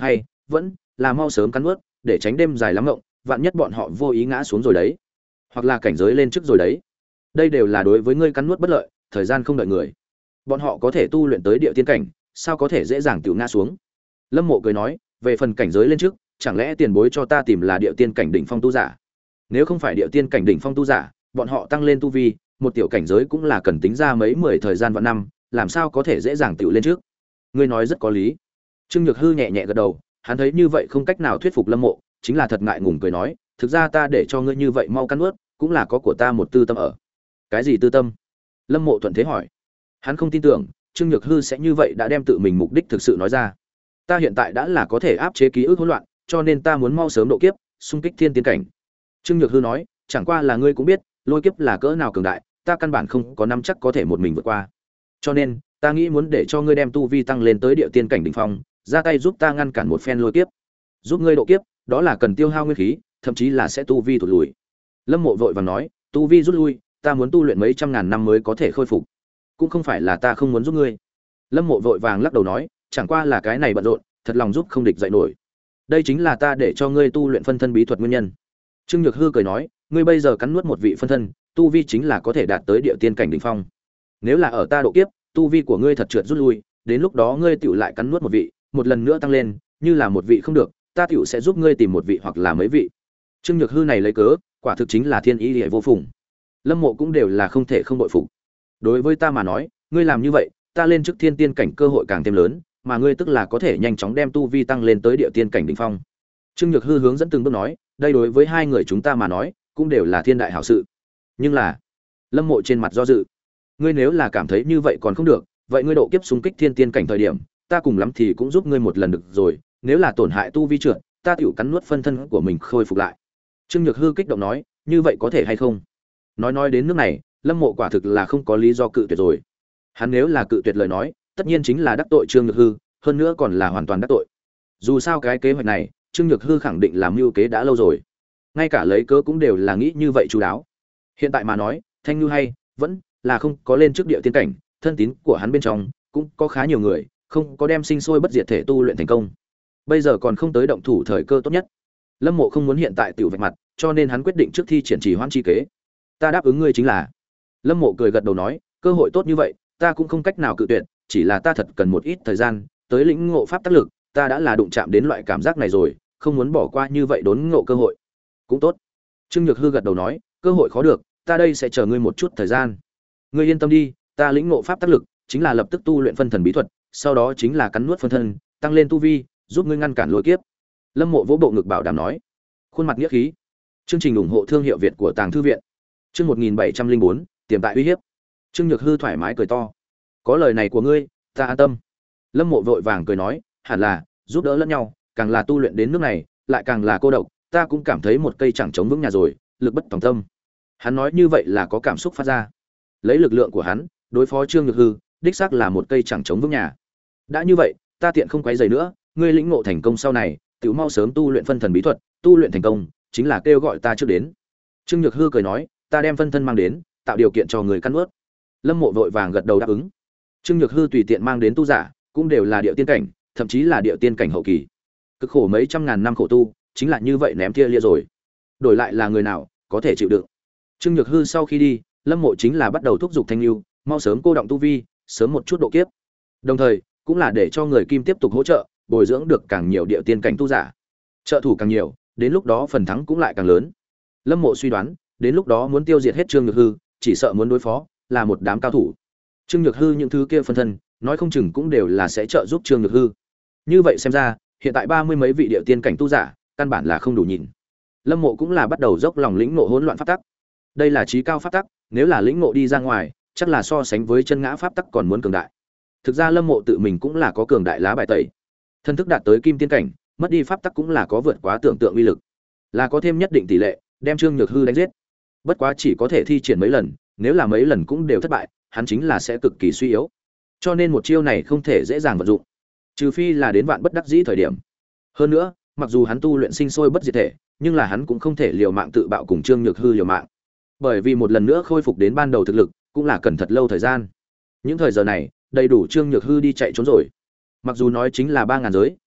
vẫn là mau sớm cắn nuốt, để tránh đêm dài lắm ngộng, vạn nhất bọn họ vô ý ngã xuống rồi đấy, hoặc là cảnh giới lên trước rồi đấy. Đây đều là đối với ngươi cắn nuốt bất lợi, thời gian không đợi người. Bọn họ có thể tu luyện tới địa tiên cảnh, sao có thể dễ dàng tự ngã xuống. Lâm Mộ cười nói, về phần cảnh giới lên trước, chẳng lẽ tiền bối cho ta tìm là địa tiên cảnh đỉnh phong tu giả? Nếu không phải địa tiên cảnh đỉnh phong tu giả, bọn họ tăng lên tu vi, một tiểu cảnh giới cũng là cần tính ra mấy mười thời gian vạn năm, làm sao có thể dễ dàng tiểu lên trước. Ngươi nói rất có lý. Trương Nhược Hư nhẹ nhẹ gật đầu, hắn thấy như vậy không cách nào thuyết phục Lâm Mộ, chính là thật ngại ngùng cười nói, thực ra ta để cho ngươi như vậy mau cắn nuốt, cũng là có của ta một tư tâm ở. Cái gì tư tâm? Lâm Mộ thuận thế hỏi. Hắn không tin tưởng Trương Nhược Hư sẽ như vậy đã đem tự mình mục đích thực sự nói ra. Ta hiện tại đã là có thể áp chế ký ức hỗn loạn, cho nên ta muốn mau sớm độ kiếp, xung kích thiên tiên cảnh. Trương Nhược Hư nói, chẳng qua là ngươi cũng biết, lôi kiếp là cỡ nào cường đại, ta căn bản không có nắm chắc có thể một mình vượt qua. Cho nên, ta nghĩ muốn để cho ngươi đem tu vi tăng lên tới địa tiên cảnh đỉnh phong, ra tay giúp ta ngăn cản một phen lôi kiếp. Giúp ngươi độ kiếp, đó là cần tiêu hao nguyên khí, thậm chí là sẽ tu vi tụt lùi. Lâm Mộ vội vàng nói, tu vi rút lui, ta muốn tu luyện mấy trăm ngàn năm mới có thể khôi phục. Cũng không phải là ta không muốn giúp ngươi. Lâm Mộ vội vàng lắc đầu nói, chẳng qua là cái này bận rộn, thật lòng giúp không địch dậy nổi. Đây chính là ta để cho ngươi tu luyện phân thân bí thuật nguyên nhân. Trương Nhược Hư cười nói, ngươi bây giờ cắn nuốt một vị phân thân, tu vi chính là có thể đạt tới địa tiên cảnh đỉnh phong. Nếu là ở ta độ kiếp, tu vi của ngươi thật trượt rút lui, đến lúc đó ngươi tiểu lại cắn nuốt một vị, một lần nữa tăng lên, như là một vị không được, ta tiểu sẽ giúp ngươi tìm một vị hoặc là mấy vị. Trương Nhược Hư này lấy cớ, quả thực chính là thiên ý liễu vô phùng. Lâm Mộ cũng đều là không thể không bội phục. Đối với ta mà nói, ngươi làm như vậy, ta lên trước thiên tiên cảnh cơ hội càng thêm lớn, mà ngươi tức là có thể nhanh chóng đem tu vi tăng lên tới địa tiên cảnh đỉnh phong. Trương Nhược Hư hướng dẫn từng bước nói, đây đối với hai người chúng ta mà nói, cũng đều là thiên đại hảo sự. Nhưng là, Lâm Mộ trên mặt do dự. Ngươi nếu là cảm thấy như vậy còn không được, vậy ngươi độ kiếp xung kích thiên tiên cảnh thời điểm, ta cùng lắm thì cũng giúp ngươi một lần được rồi, nếu là tổn hại tu vi trượt, ta tiểu cắn nuốt phân thân của mình khôi phục lại. Trương Nhược Hư kích động nói, như vậy có thể hay không? Nói nói đến nước này, Lâm Mộ quả thực là không có lý do cự tuyệt rồi. Hắn nếu là cự tuyệt lời nói, tất nhiên chính là đắc tội Trương Nhược Hư, hơn nữa còn là hoàn toàn đắc tội. Dù sao cái kế hoạch này, Trương Nhược Hư khẳng định làm mưu kế đã lâu rồi. Ngay cả lấy cớ cũng đều là nghĩ như vậy chú đáo. Hiện tại mà nói, Thanh Nhu hay vẫn là không có lên trước địa tiên cảnh, thân tín của hắn bên trong cũng có khá nhiều người, không có đem sinh sôi bất diệt thể tu luyện thành công. Bây giờ còn không tới động thủ thời cơ tốt nhất. Lâm Mộ không muốn hiện tại tiểu vạch mặt, cho nên hắn quyết định trước thi triển trì hoãn chi kế. Ta đáp ứng ngươi chính là. Lâm Mộ cười gật đầu nói, cơ hội tốt như vậy, ta cũng không cách nào cự tuyệt, chỉ là ta thật cần một ít thời gian, tới lĩnh ngộ pháp tác lực, ta đã là đụng chạm đến loại cảm giác này rồi, không muốn bỏ qua như vậy đốn ngộ cơ hội. Cũng tốt. Trương Nhược Hư gật đầu nói, cơ hội khó được, ta đây sẽ chờ ngươi một chút thời gian. Ngươi yên tâm đi, ta lĩnh ngộ pháp tác lực, chính là lập tức tu luyện phân thần bí thuật, sau đó chính là cắn nuốt phân thân, tăng lên tu vi, giúp ngươi ngăn cản lôi kiếp. Lâm Mộ vỗ bộ ngực bảo đảm nói. Khuôn mặt nghĩa khí. Chương trình ủng hộ thương hiệu Việt của Tàng thư viện. Chương một nghìn bảy trăm linh bốn, tiềm tại uy hiếp. Trương Nhược Hư thoải mái cười to. Có lời này của ngươi, ta an tâm. Lâm Mộ vội vàng cười nói, hẳn là giúp đỡ lẫn nhau, càng là tu luyện đến nước này, lại càng là cô độc, ta cũng cảm thấy một cây chẳng chống vững nhà rồi, lực bất tòng tâm. Hắn nói như vậy là có cảm xúc phát ra. Lấy lực lượng của hắn, đối phó Trương Nhược Hư, đích xác là một cây chẳng chống vững nhà. Đã như vậy, ta tiện không quấy rầy nữa, ngươi lĩnh ngộ thành công sau này, tiểu mau sớm tu luyện phân thần bí thuật, tu luyện thành công, chính là kêu gọi ta trước đến. Trương Nhược Hư cười nói, ta đem phân thân mang đến, tạo điều kiện cho người căn nuốt. Lâm Mộ vội vàng gật đầu đáp ứng. Trương Nhược Hư tùy tiện mang đến tu giả, cũng đều là địa tiên cảnh, thậm chí là địa tiên cảnh hậu kỳ. Cực khổ mấy trăm ngàn năm khổ tu, chính là như vậy ném tia lia rồi. Đổi lại là người nào có thể chịu đựng. Trương Nhược Hư sau khi đi, Lâm Mộ chính là bắt đầu thúc giục Thanh Nhu, mau sớm cô động tu vi, sớm một chút độ kiếp. Đồng thời, cũng là để cho người Kim tiếp tục hỗ trợ, bồi dưỡng được càng nhiều địa tiên cảnh tu giả. Trợ thủ càng nhiều, đến lúc đó phần thắng cũng lại càng lớn. Lâm Mộ suy đoán, đến lúc đó muốn tiêu diệt hết Trương Nhược Hư, chỉ sợ muốn đối phó là một đám cao thủ. Trương Nhược Hư những thứ kia phân thân, nói không chừng cũng đều là sẽ trợ giúp Trương Nhược Hư. Như vậy xem ra, hiện tại ba mươi mấy vị địa tiên cảnh tu giả, căn bản là không đủ nhìn. Lâm Mộ cũng là bắt đầu dốc lòng lĩnh ngộ hỗn loạn pháp tắc. Đây là chí cao pháp tắc, nếu là lĩnh ngộ đi ra ngoài, chắc là so sánh với chân ngã pháp tắc còn muốn cường đại. Thực ra Lâm Mộ tự mình cũng là có cường đại lá bài tẩy. Thân thức đạt tới kim tiên cảnh, mất đi pháp tắc cũng là có vượt quá tưởng tượng uy lực, là có thêm nhất định tỷ lệ đem Trương Nhược Hư đánh giết. Bất quá chỉ có thể thi triển mấy lần, nếu là mấy lần cũng đều thất bại, hắn chính là sẽ cực kỳ suy yếu. Cho nên một chiêu này không thể dễ dàng vận dụng, trừ phi là đến vạn bất đắc dĩ thời điểm. Hơn nữa, mặc dù hắn tu luyện sinh sôi bất diệt thể, nhưng là hắn cũng không thể liều mạng tự bạo cùng Trương Nhược Hư liều mạng, bởi vì một lần nữa khôi phục đến ban đầu thực lực cũng là cần thật lâu thời gian. Những thời giờ này, đầy đủ Trương Nhược Hư đi chạy trốn rồi. Mặc dù nói chính là ba ngàn giới,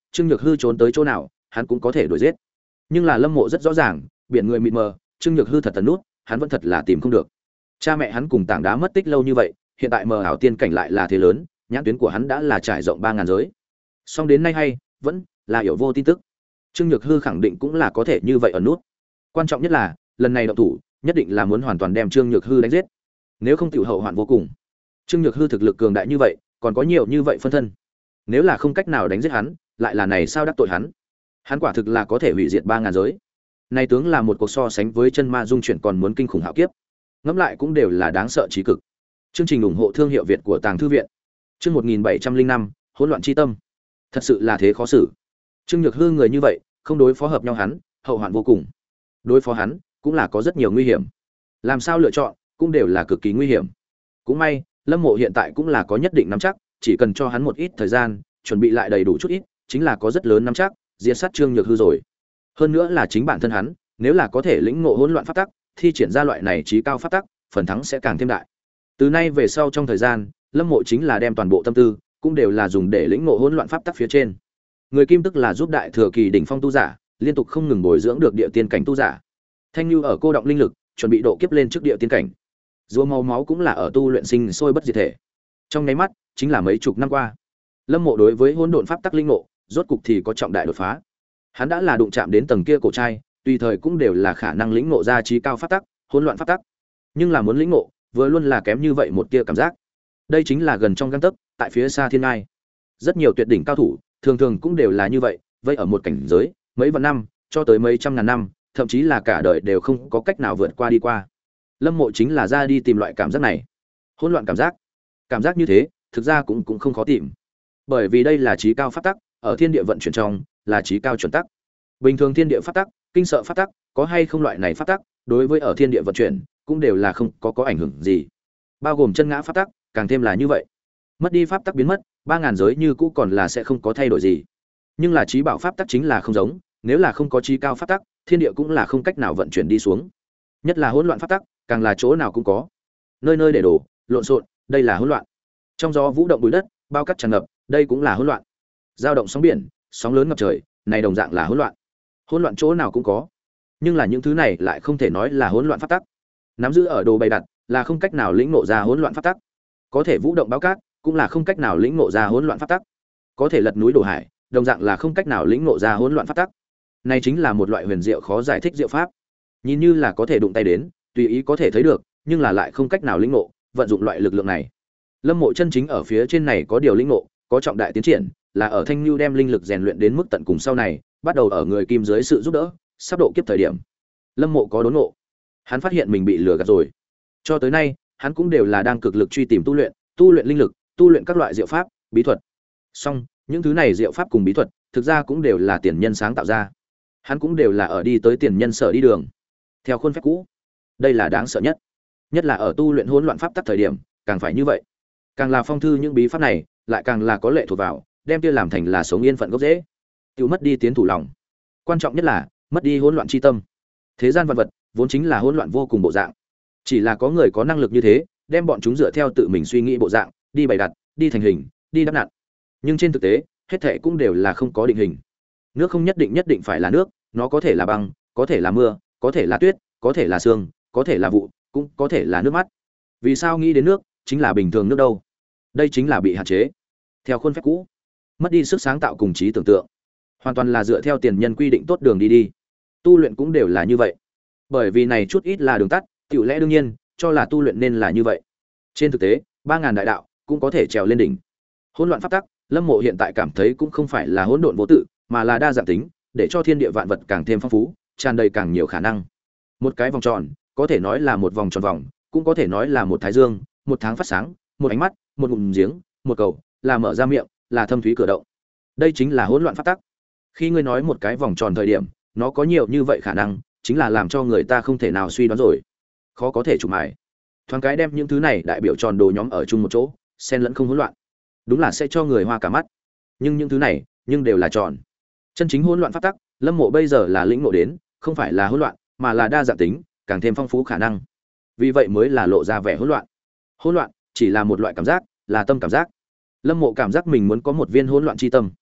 Trương Nhược Hư trốn tới chỗ nào, hắn cũng có thể đuổi giết. Nhưng là Lâm Mộ rất rõ ràng, biển người mịt mờ, Trương Nhược Hư thật tần nút, hắn vẫn thật là tìm không được. Cha mẹ hắn cùng tảng đá mất tích lâu như vậy, hiện tại mờ ảo tiên cảnh lại là thế lớn, nhãn tuyến của hắn đã là trải rộng ba ngàn giới. Song đến nay hay, vẫn là hiểu vô tin tức. Trương Nhược Hư khẳng định cũng là có thể như vậy ở nút. Quan trọng nhất là, lần này động thủ, nhất định là muốn hoàn toàn đem Trương Nhược Hư đánh giết. Nếu không tiểu hậu hoạn vô cùng. Trương Nhược Hư thực lực cường đại như vậy, còn có nhiều như vậy phân thân. Nếu là không cách nào đánh giết hắn, lại là này sao đắc tội hắn? Hắn quả thực là có thể hủy diệt ba ngàn giới. Này tướng là một cuộc so sánh với chân ma dung chuyển còn muốn kinh khủng hạo kiếp. Ngẫm lại cũng đều là đáng sợ chí cực. Chương trình ủng hộ thương hiệu Việt của Tàng thư viện. Chương một nghìn bảy trăm linh năm, hỗn loạn chi tâm. Thật sự là thế khó xử. Trương Nhược Hư người như vậy, không đối phó hợp nhau hắn, hậu hoạn vô cùng. Đối phó hắn, cũng là có rất nhiều nguy hiểm. Làm sao lựa chọn, cũng đều là cực kỳ nguy hiểm. Cũng may, Lâm Mộ hiện tại cũng là có nhất định nắm chắc, chỉ cần cho hắn một ít thời gian, chuẩn bị lại đầy đủ chút ít, chính là có rất lớn nắm chắc, diệt sát Trương Nhược Hư rồi. Hơn nữa là chính bản thân hắn, nếu là có thể lĩnh ngộ hỗn loạn pháp tắc, thi triển ra loại này trí cao pháp tắc, phần thắng sẽ càng thêm đại. Từ nay về sau trong thời gian, Lâm Mộ chính là đem toàn bộ tâm tư, cũng đều là dùng để lĩnh ngộ hỗn loạn pháp tắc phía trên. Người kim tức là giúp đại thừa kỳ đỉnh phong tu giả, liên tục không ngừng bồi dưỡng được địa tiên cảnh tu giả. Thanh Nưu ở cô động linh lực, chuẩn bị độ kiếp lên trước địa tiên cảnh. Rùa màu máu cũng là ở tu luyện sinh sôi bất diệt thể. Trong nháy mắt, chính là mấy chục năm qua, Lâm Mộ đối với hỗn độn pháp tắc linh ngộ, rốt cục thì có trọng đại đột phá. Hắn đã là đụng chạm đến tầng kia cổ trai, tùy thời cũng đều là khả năng lĩnh ngộ ra trí cao pháp tắc, hỗn loạn pháp tắc. Nhưng là muốn lĩnh ngộ, vừa luôn là kém như vậy một tia cảm giác. Đây chính là gần trong gang tấc, tại phía xa thiên ngai. Rất nhiều tuyệt đỉnh cao thủ, thường thường cũng đều là như vậy, vây ở một cảnh giới, mấy vạn năm, cho tới mấy trăm ngàn năm, thậm chí là cả đời đều không có cách nào vượt qua đi qua. Lâm Mộ chính là ra đi tìm loại cảm giác này. Hỗn loạn cảm giác. Cảm giác như thế, thực ra cũng cũng không khó tìm. Bởi vì đây là trí cao pháp tắc, ở thiên địa vận chuyển trong, là trí cao chuẩn tắc. Bình thường thiên địa pháp tắc, kinh sợ pháp tắc, có hay không loại này pháp tắc, đối với ở thiên địa vận chuyển, cũng đều là không có có ảnh hưởng gì. Bao gồm chân ngã pháp tắc, càng thêm là như vậy. Mất đi pháp tắc biến mất, ba ngàn giới như cũ còn là sẽ không có thay đổi gì. Nhưng là trí bảo pháp tắc chính là không giống, nếu là không có trí cao pháp tắc, thiên địa cũng là không cách nào vận chuyển đi xuống. Nhất là hỗn loạn pháp tắc, càng là chỗ nào cũng có. Nơi nơi để đổ, lộn xộn, đây là hỗn loạn. Trong gió vũ động bụi đất, bao cát tràn ngập, đây cũng là hỗn loạn. Dao động sóng biển, sóng lớn ngập trời, này đồng dạng là hỗn loạn. Hỗn loạn chỗ nào cũng có. Nhưng là những thứ này lại không thể nói là hỗn loạn pháp tắc. Nắm giữ ở đồ bày đặt, là không cách nào lĩnh ngộ ra hỗn loạn pháp tắc. Có thể vũ động báo cát, cũng là không cách nào lĩnh ngộ ra hỗn loạn pháp tắc. Có thể lật núi đổ hải, đồng dạng là không cách nào lĩnh ngộ ra hỗn loạn pháp tắc. Này chính là một loại huyền diệu khó giải thích diệu pháp. Nhìn như là có thể đụng tay đến, tùy ý có thể thấy được, nhưng là lại không cách nào lĩnh ngộ, vận dụng loại lực lượng này. Lâm Mộ chân chính ở phía trên này có điều lĩnh ngộ, có trọng đại tiến triển, là ở Thanh Nưu đem linh lực rèn luyện đến mức tận cùng sau này, bắt đầu ở người kim dưới sự giúp đỡ, sắp độ kiếp thời điểm. Lâm Mộ có đốn ngộ. Hắn phát hiện mình bị lừa gạt rồi. Cho tới nay, hắn cũng đều là đang cực lực truy tìm tu luyện, tu luyện linh lực, tu luyện các loại diệu pháp, bí thuật. Song, những thứ này diệu pháp cùng bí thuật, thực ra cũng đều là tiền nhân sáng tạo ra. Hắn cũng đều là ở đi tới tiền nhân sở đi đường, theo khuôn phép cũ. Đây là đáng sợ nhất. Nhất là ở tu luyện hỗn loạn pháp tắc thời điểm, càng phải như vậy. Càng là phong thư những bí pháp này, lại càng là có lệ thuộc vào, đem kia làm thành là sống yên phận gốc rễ. Tiêu mất đi tiến thủ lòng. Quan trọng nhất là mất đi hỗn loạn chi tâm. Thế gian vật vật vốn chính là hỗn loạn vô cùng bộ dạng. Chỉ là có người có năng lực như thế, đem bọn chúng dựa theo tự mình suy nghĩ bộ dạng, đi bày đặt, đi thành hình, đi đắp nặn. Nhưng trên thực tế, hết thảy cũng đều là không có định hình. Nước không nhất định nhất định phải là nước, nó có thể là băng, có thể là mưa, có thể là tuyết, có thể là sương, có thể là vụ, cũng có thể là nước mắt. Vì sao nghĩ đến nước chính là bình thường nước đâu? Đây chính là bị hạn chế theo khuôn phép cũ, mất đi sức sáng tạo cùng trí tưởng tượng, hoàn toàn là dựa theo tiền nhân quy định tốt đường đi đi. Tu luyện cũng đều là như vậy, bởi vì này chút ít là đường tắt, tiểu lẽ đương nhiên cho là tu luyện nên là như vậy. Trên thực tế, ba ngàn đại đạo cũng có thể trèo lên đỉnh. Hỗn loạn pháp tắc, Lâm Mộ hiện tại cảm thấy cũng không phải là hỗn độn vô tự, mà là đa dạng tính, để cho thiên địa vạn vật càng thêm phong phú, tràn đầy càng nhiều khả năng. Một cái vòng tròn, có thể nói là một vòng tròn vòng, cũng có thể nói là một thái dương, một tháng phát sáng, một ánh mắt, một ngụm giếng, một cầu, là mở ra miệng, là thâm thúy cửa động. Đây chính là hỗn loạn pháp tắc. Khi ngươi nói một cái vòng tròn thời điểm, nó có nhiều như vậy khả năng, chính là làm cho người ta không thể nào suy đoán rồi, khó có thể chụp mài. Thoáng cái đem những thứ này đại biểu tròn đồ nhóm ở chung một chỗ, xen lẫn không hỗn loạn, đúng là sẽ cho người hoa cả mắt. Nhưng những thứ này, nhưng đều là tròn. Chân chính hỗn loạn pháp tắc, Lâm Mộ bây giờ là lĩnh ngộ đến, không phải là hỗn loạn, mà là đa dạng tính, càng thêm phong phú khả năng. Vì vậy mới là lộ ra vẻ hỗn loạn. Hỗn loạn chỉ là một loại cảm giác, là tâm cảm giác. Lâm Mộ cảm giác mình muốn có một viên hỗn loạn chi tâm.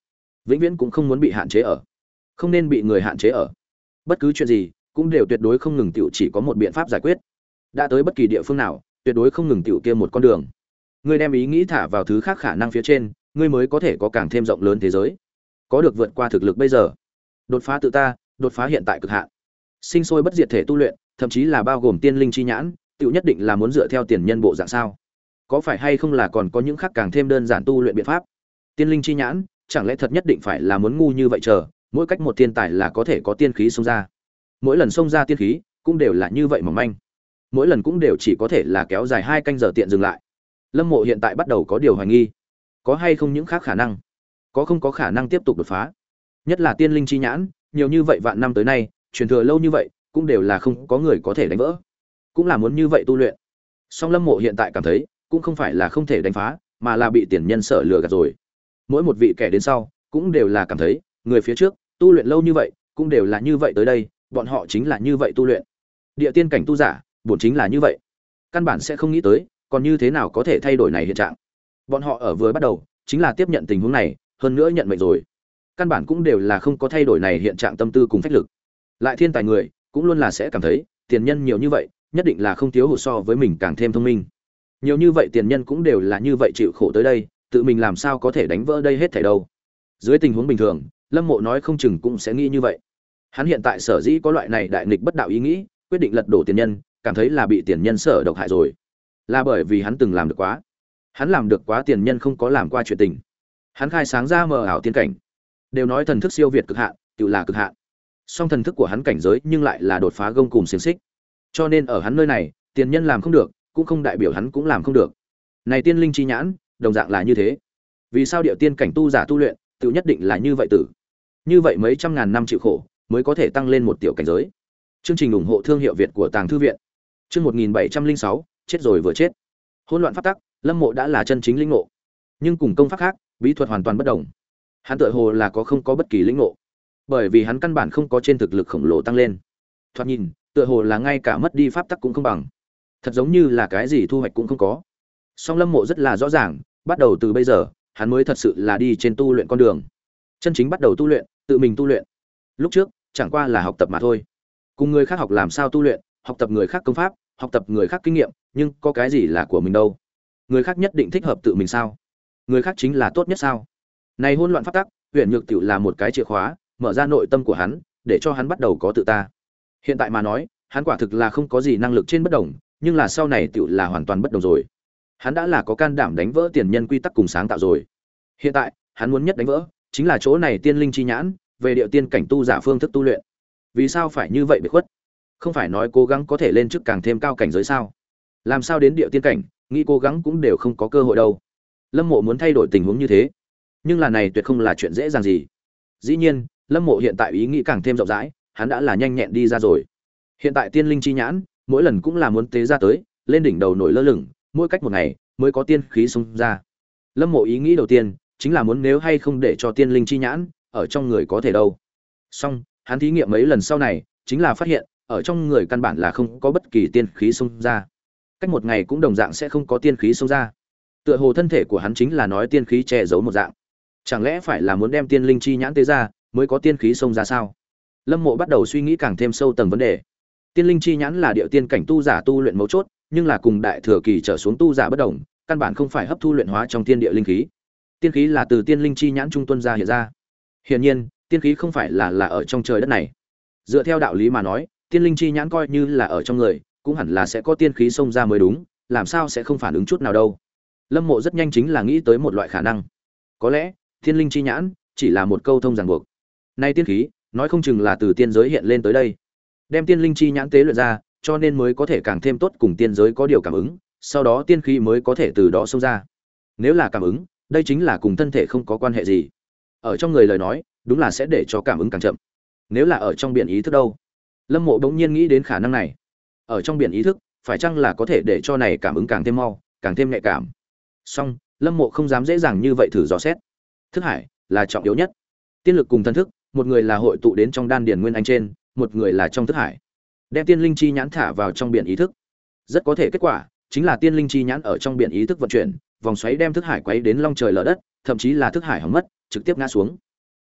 vĩnh viễn cũng không muốn bị hạn chế ở, không nên bị người hạn chế ở. Bất cứ chuyện gì cũng đều tuyệt đối không ngừng tiểu chỉ có một biện pháp giải quyết. Đã tới bất kỳ địa phương nào, tuyệt đối không ngừng tiểu kia một con đường. Ngươi đem ý nghĩ thả vào thứ khác khả năng phía trên, ngươi mới có thể có càng thêm rộng lớn thế giới, có được vượt qua thực lực bây giờ, đột phá tự ta, đột phá hiện tại cực hạn, sinh sôi bất diệt thể tu luyện, thậm chí là bao gồm tiên linh chi nhãn, tiểu nhất định là muốn dựa theo tiền nhân bộ dạng sao? Có phải hay không là còn có những khác càng thêm đơn giản tu luyện biện pháp? Tiên linh chi nhãn, chẳng lẽ thật nhất định phải là muốn ngu như vậy chờ, mỗi cách một thiên tài là có thể có tiên khí xông ra. Mỗi lần xông ra tiên khí, cũng đều là như vậy mỏng manh. Mỗi lần cũng đều chỉ có thể là kéo dài hai canh giờ tiện dừng lại. Lâm Mộ hiện tại bắt đầu có điều hoài nghi, có hay không những khác khả năng? Có không có khả năng tiếp tục đột phá? Nhất là tiên linh chi nhãn, nhiều như vậy vạn năm tới nay, truyền thừa lâu như vậy, cũng đều là không có người có thể đánh vỡ. Cũng là muốn như vậy tu luyện. Song Lâm Mộ hiện tại cảm thấy, cũng không phải là không thể đánh phá, mà là bị tiền nhân sợ lừa gạt rồi. Mỗi một vị kẻ đến sau, cũng đều là cảm thấy, người phía trước tu luyện lâu như vậy, cũng đều là như vậy tới đây, bọn họ chính là như vậy tu luyện. Địa tiên cảnh tu giả, bổn chính là như vậy. Căn bản sẽ không nghĩ tới, còn như thế nào có thể thay đổi này hiện trạng. Bọn họ ở vừa bắt đầu, chính là tiếp nhận tình huống này, hơn nữa nhận mệnh rồi. Căn bản cũng đều là không có thay đổi này hiện trạng tâm tư cùng phách lực. Lại thiên tài người, cũng luôn là sẽ cảm thấy, tiền nhân nhiều như vậy, nhất định là không thiếu hụt so với mình càng thêm thông minh. Nhiều như vậy tiền nhân cũng đều là như vậy chịu khổ tới đây, tự mình làm sao có thể đánh vỡ đây hết thảy đâu. Dưới tình huống bình thường, Lâm Mộ nói không chừng cũng sẽ nghĩ như vậy. Hắn hiện tại sở dĩ có loại này đại nghịch bất đạo ý nghĩ, quyết định lật đổ tiền nhân, cảm thấy là bị tiền nhân sở độc hại rồi. Là bởi vì hắn từng làm được quá. Hắn làm được quá tiền nhân không có làm qua chuyện tình. Hắn khai sáng ra mờ ảo tiên cảnh. Đều nói thần thức siêu việt cực hạn, tự là cực hạn. Song thần thức của hắn cảnh giới nhưng lại là đột phá gông cùm xiềng xích. Cho nên ở hắn nơi này, tiền nhân làm không được, cũng không đại biểu hắn cũng làm không được. Này tiên linh chi nhãn, đồng dạng là như thế. Vì sao điệu tiên cảnh tu giả tu luyện, tự nhất định là như vậy tử. Như vậy mấy trăm ngàn năm chịu khổ, mới có thể tăng lên một tiểu cảnh giới. Chương trình ủng hộ thương hiệu Việt của Tàng Thư viện. Chương một nghìn bảy trăm lẻ sáu, chết rồi vừa chết. Hỗn loạn pháp tắc, Lâm Mộ đã là chân chính lĩnh ngộ. Nhưng cùng công pháp khác, bí thuật hoàn toàn bất đồng. Hắn tựa hồ là có không có bất kỳ lĩnh ngộ, bởi vì hắn căn bản không có trên thực lực khổng lồ tăng lên. Thoạt nhìn, tựa hồ là ngay cả mất đi pháp tắc cũng không bằng. Thật giống như là cái gì thu hoạch cũng không có. Song Lâm Mộ rất là rõ ràng, bắt đầu từ bây giờ, hắn mới thật sự là đi trên tu luyện con đường. Chân chính bắt đầu tu luyện, tự mình tu luyện. Lúc trước, chẳng qua là học tập mà thôi. Cùng người khác học làm sao tu luyện, học tập người khác công pháp, học tập người khác kinh nghiệm, nhưng có cái gì là của mình đâu? Người khác nhất định thích hợp tự mình sao? Người khác chính là tốt nhất sao? Này hỗn loạn pháp tắc, huyền nhược tiểu là một cái chìa khóa, mở ra nội tâm của hắn, để cho hắn bắt đầu có tự ta. Hiện tại mà nói, hắn quả thực là không có gì năng lực trên bất đồng, nhưng là sau này tiểu là hoàn toàn bất đồng rồi. Hắn đã là có can đảm đánh vỡ tiền nhân quy tắc cùng sáng tạo rồi. Hiện tại, hắn muốn nhất đánh vỡ, chính là chỗ này tiên linh chi nhãn, về điệu tiên cảnh tu giả phương thức tu luyện. Vì sao phải như vậy biệt khuất? Không phải nói cố gắng có thể lên chức càng thêm cao cảnh giới sao? Làm sao đến điệu tiên cảnh, nghĩ cố gắng cũng đều không có cơ hội đâu. Lâm Mộ muốn thay đổi tình huống như thế, nhưng là này tuyệt không là chuyện dễ dàng gì. Dĩ nhiên, Lâm Mộ hiện tại ý nghĩ càng thêm rộng rãi, hắn đã là nhanh nhẹn đi ra rồi. Hiện tại tiên linh chi nhãn, mỗi lần cũng là muốn tế ra tới, lên đỉnh đầu nổi lơ lửng, mỗi cách một ngày mới có tiên khí xông ra. Lâm Mộ ý nghĩ đầu tiên chính là muốn nếu hay không để cho tiên linh chi nhãn ở trong người có thể đâu. Song, hắn thí nghiệm mấy lần sau này, chính là phát hiện, ở trong người căn bản là không có bất kỳ tiên khí xông ra. Cách một ngày cũng đồng dạng sẽ không có tiên khí xông ra. Tựa hồ thân thể của hắn chính là nói tiên khí che giấu một dạng. Chẳng lẽ phải là muốn đem tiên linh chi nhãn tế ra, mới có tiên khí xông ra sao? Lâm Mộ bắt đầu suy nghĩ càng thêm sâu tầng vấn đề. Tiên linh chi nhãn là điệu tiên cảnh tu giả tu luyện mấu chốt, nhưng là cùng đại thừa kỳ trở xuống tu giả bất đồng, căn bản không phải hấp thu luyện hóa trong tiên địa linh khí. Tiên khí là từ tiên linh chi nhãn trung tuân ra hiện ra. Hiển nhiên, tiên khí không phải là là ở trong trời đất này. Dựa theo đạo lý mà nói, tiên linh chi nhãn coi như là ở trong người, cũng hẳn là sẽ có tiên khí xông ra mới đúng, làm sao sẽ không phản ứng chút nào đâu. Lâm Mộ rất nhanh chính là nghĩ tới một loại khả năng. Có lẽ, tiên linh chi nhãn chỉ là một câu thông ràng buộc. Nay tiên khí, nói không chừng là từ tiên giới hiện lên tới đây. Đem tiên linh chi nhãn tế luyện ra, cho nên mới có thể càng thêm tốt cùng tiên giới có điều cảm ứng, sau đó tiên khí mới có thể từ đó xông ra. Nếu là cảm ứng, đây chính là cùng thân thể không có quan hệ gì. Ở trong người lời nói, đúng là sẽ để cho cảm ứng càng chậm. Nếu là ở trong biển ý thức đâu? Lâm Mộ bỗng nhiên nghĩ đến khả năng này. Ở trong biển ý thức, phải chăng là có thể để cho này cảm ứng càng thêm mau, càng thêm nhạy cảm. Song, Lâm Mộ không dám dễ dàng như vậy thử dò xét. Thức hải là trọng yếu nhất. Tiên lực cùng thần thức, một người là hội tụ đến trong đan điền nguyên anh trên, một người là trong thức hải. Đem tiên linh chi nhãn thả vào trong biển ý thức, rất có thể kết quả chính là tiên linh chi nhãn ở trong biển ý thức vận chuyển, vòng xoáy đem thức hải quấy đến long trời lở đất, thậm chí là thức hải hỏng mất, trực tiếp ngã xuống.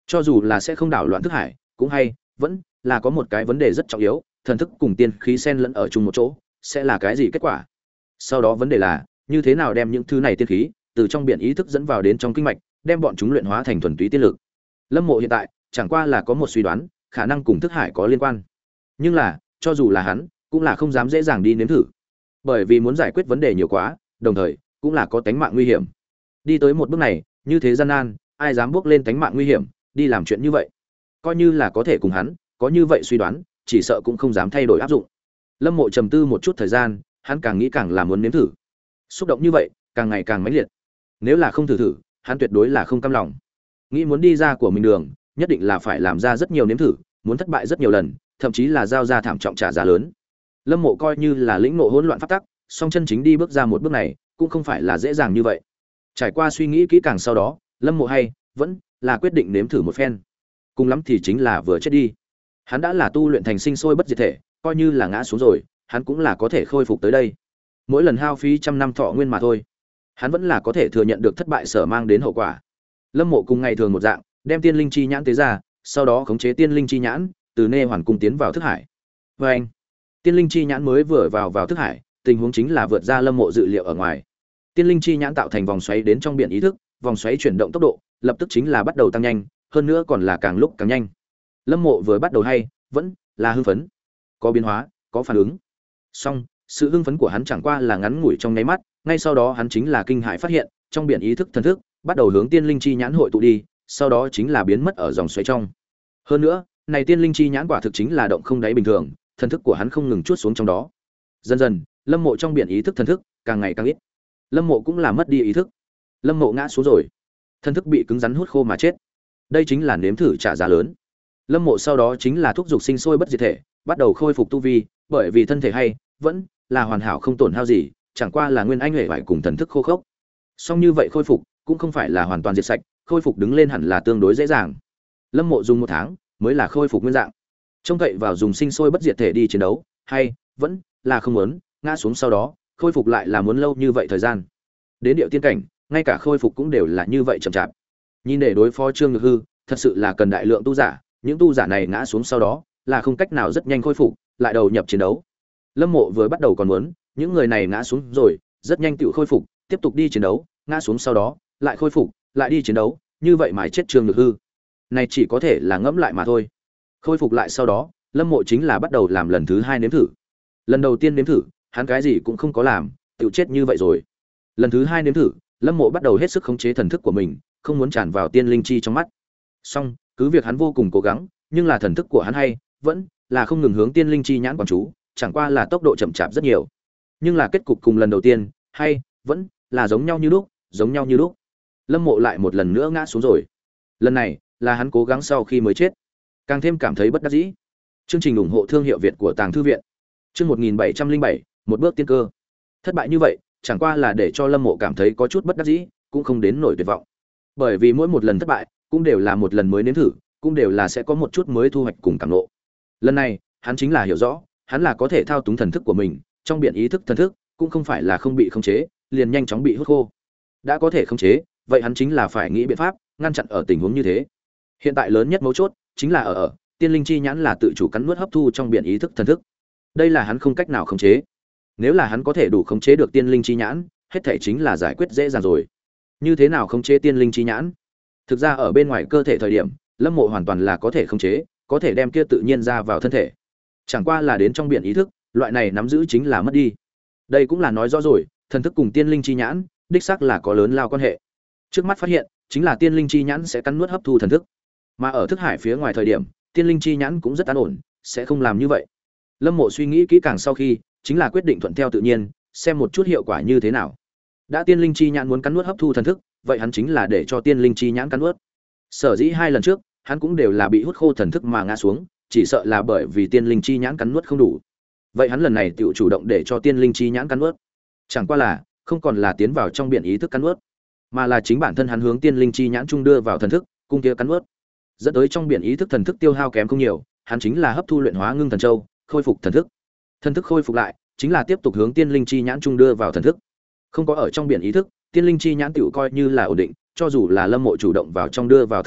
Cho dù là sẽ không đảo loạn thức hải, cũng hay, vẫn là có một cái vấn đề rất trọng yếu, thần thức cùng tiên khí xen lẫn ở chung một chỗ, sẽ là cái gì kết quả? Sau đó vấn đề là, như thế nào đem những thứ này tiên khí từ trong biển ý thức dẫn vào đến trong kinh mạch, đem bọn chúng luyện hóa thành thuần túy tiên lực. Lâm Mộ hiện tại chẳng qua là có một suy đoán, khả năng cùng thức hải có liên quan. Nhưng là, cho dù là hắn, cũng là không dám dễ dàng đi nếm thử. Bởi vì muốn giải quyết vấn đề nhiều quá, đồng thời cũng là có tánh mạng nguy hiểm. Đi tới một bước này, như thế gian nan, ai dám bước lên tánh mạng nguy hiểm, đi làm chuyện như vậy. Coi như là có thể cùng hắn, có như vậy suy đoán, chỉ sợ cũng không dám thay đổi áp dụng. Lâm Mộ trầm tư một chút thời gian, hắn càng nghĩ càng là muốn nếm thử. Xúc động như vậy, càng ngày càng mãnh liệt. Nếu là không thử thử, hắn tuyệt đối là không cam lòng. Nghĩ muốn đi ra của mình đường, nhất định là phải làm ra rất nhiều nếm thử, muốn thất bại rất nhiều lần, thậm chí là giao ra thảm trọng trả giá lớn. Lâm Mộ coi như là lĩnh ngộ hỗn loạn pháp tắc, song chân chính đi bước ra một bước này, cũng không phải là dễ dàng như vậy. Trải qua suy nghĩ kỹ càng sau đó, Lâm Mộ hay vẫn là quyết định nếm thử một phen. Cùng lắm thì chính là vừa chết đi. Hắn đã là tu luyện thành sinh sôi bất diệt thể, coi như là ngã xuống rồi, hắn cũng là có thể khôi phục tới đây. Mỗi lần hao phí trăm năm thọ nguyên mà thôi, hắn vẫn là có thể thừa nhận được thất bại sở mang đến hậu quả. Lâm Mộ cùng ngày thường một dạng, đem tiên linh chi nhãn tế ra, sau đó khống chế tiên linh chi nhãn, từ nê hoàn cung tiến vào thức hải. Và anh, tiên linh chi nhãn mới vừa vào vào thức hải, tình huống chính là vượt ra Lâm Mộ dự liệu ở ngoài. Tiên linh chi nhãn tạo thành vòng xoáy đến trong biển ý thức, vòng xoáy chuyển động tốc độ, lập tức chính là bắt đầu tăng nhanh, hơn nữa còn là càng lúc càng nhanh. Lâm Mộ vừa bắt đầu hay vẫn là hưng phấn, có biến hóa, có phản ứng. Song, sự hưng phấn của hắn chẳng qua là ngắn ngủi trong nháy mắt, ngay sau đó hắn chính là kinh hãi phát hiện, trong biển ý thức thần thức bắt đầu hướng tiên linh chi nhãn hội tụ đi, sau đó chính là biến mất ở dòng xoáy trong. Hơn nữa, này tiên linh chi nhãn quả thực chính là động không đáy bình thường, thần thức của hắn không ngừng chuốt xuống trong đó. Dần dần, Lâm Mộ trong biển ý thức thần thức càng ngày càng ít. Lâm Mộ cũng là mất đi ý thức. Lâm Mộ ngã xuống rồi, thần thức bị cứng rắn hút khô mà chết. Đây chính là nếm thử trả giá lớn. Lâm Mộ sau đó chính là thúc dục sinh sôi bất diệt thể, bắt đầu khôi phục tu vi, bởi vì thân thể hay vẫn là hoàn hảo không tổn hao gì, chẳng qua là nguyên anh huệ vải cùng thần thức khô khốc. Song như vậy khôi phục cũng không phải là hoàn toàn diệt sạch, khôi phục đứng lên hẳn là tương đối dễ dàng. Lâm Mộ dùng một tháng mới là khôi phục nguyên dạng. Trông cậy vào dùng sinh sôi bất diệt thể đi chiến đấu, hay vẫn là không muốn, ngã xuống sau đó, khôi phục lại là muốn lâu như vậy thời gian. Đến điệu tiên cảnh, ngay cả khôi phục cũng đều là như vậy chậm chạp. Nhìn để đối phó Trương Nhược Hư, thật sự là cần đại lượng tu giả, những tu giả này ngã xuống sau đó, là không cách nào rất nhanh khôi phục, lại đầu nhập chiến đấu. Lâm Mộ vừa bắt đầu còn muốn, những người này ngã xuống rồi, rất nhanh tự khôi phục, tiếp tục đi chiến đấu, ngã xuống sau đó, lại khôi phục, lại đi chiến đấu, như vậy mà chết Trương Nhược Hư. Này chỉ có thể là ngẫm lại mà thôi. Khôi phục lại sau đó, Lâm Mộ chính là bắt đầu làm lần thứ hai nếm thử. Lần đầu tiên nếm thử, hắn cái gì cũng không có làm, tự chết như vậy rồi. Lần thứ hai nếm thử, Lâm Mộ bắt đầu hết sức khống chế thần thức của mình, không muốn tràn vào tiên linh chi trong mắt. Song, cứ việc hắn vô cùng cố gắng, nhưng là thần thức của hắn hay vẫn là không ngừng hướng tiên linh chi nhãn quán chú, chẳng qua là tốc độ chậm chạp rất nhiều. Nhưng là kết cục cùng lần đầu tiên, hay vẫn là giống nhau như lúc, giống nhau như lúc. Lâm Mộ lại một lần nữa ngã xuống rồi. Lần này, là hắn cố gắng sau khi mới chết, càng thêm cảm thấy bất đắc dĩ. Chương trình ủng hộ thương hiệu Việt của Tàng Thư viện. Chương một nghìn bảy trăm linh bảy, một bước tiên cơ. Thất bại như vậy, chẳng qua là để cho Lâm Mộ cảm thấy có chút bất đắc dĩ, cũng không đến nỗi tuyệt vọng. Bởi vì mỗi một lần thất bại, cũng đều là một lần mới nếm thử, cũng đều là sẽ có một chút mới thu hoạch cùng cảm ngộ. Lần này, hắn chính là hiểu rõ, hắn là có thể thao túng thần thức của mình, trong biển ý thức thần thức, cũng không phải là không bị khống chế, liền nhanh chóng bị hút khô. Đã có thể khống chế, vậy hắn chính là phải nghĩ biện pháp ngăn chặn ở tình huống như thế. Hiện tại lớn nhất mấu chốt chính là ở ở tiên linh chi nhãn là tự chủ cắn nuốt hấp thu trong biển ý thức thần thức. Đây là hắn không cách nào khống chế. Nếu là hắn có thể đủ khống chế được tiên linh chi nhãn, hết thảy chính là giải quyết dễ dàng rồi. Như thế nào khống chế tiên linh chi nhãn? Thực ra ở bên ngoài cơ thể thời điểm, Lâm Mộ hoàn toàn là có thể khống chế, có thể đem kia tự nhiên ra vào thân thể. Chẳng qua là đến trong biển ý thức, loại này nắm giữ chính là mất đi. Đây cũng là nói rõ rồi, thần thức cùng tiên linh chi nhãn, đích xác là có lớn lao quan hệ. Trước mắt phát hiện, chính là tiên linh chi nhãn sẽ cắn nuốt hấp thu thần thức. Mà ở thức hải phía ngoài thời điểm, tiên linh chi nhãn cũng rất an ổn, sẽ không làm như vậy. Lâm Mộ suy nghĩ kỹ càng sau khi, chính là quyết định thuận theo tự nhiên, xem một chút hiệu quả như thế nào. Đã tiên linh chi nhãn muốn cắn nuốt hấp thu thần thức, vậy hắn chính là để cho tiên linh chi nhãn cắn nuốt. Sở dĩ hai lần trước, hắn cũng đều là bị hút khô thần thức mà ngã xuống, chỉ sợ là bởi vì tiên linh chi nhãn cắn nuốt không đủ. Vậy hắn lần này tự chủ động để cho tiên linh chi nhãn cắn nuốt. Chẳng qua là, không còn là tiến vào trong biển ý thức cắn nuốt, mà là chính bản thân hắn hướng tiên linh chi nhãn trung đưa vào thần thức, cung kia cắn nuốt. Dẫn tới trong biển ý thức thần thức tiêu hao kém không nhiều, hắn chính là hấp thu luyện hóa ngưng thần châu, khôi phục thần thức. Thần thức khôi phục lại, chính là tiếp tục hướng tiên linh chi nhãn trung đưa vào thần thức. Không có ở trong biển ý thức, tiên linh chi nhãn tiểu coi như là ổn định, cho dù là Lâm Mộ chủ động vào trong đưa vào thần thức,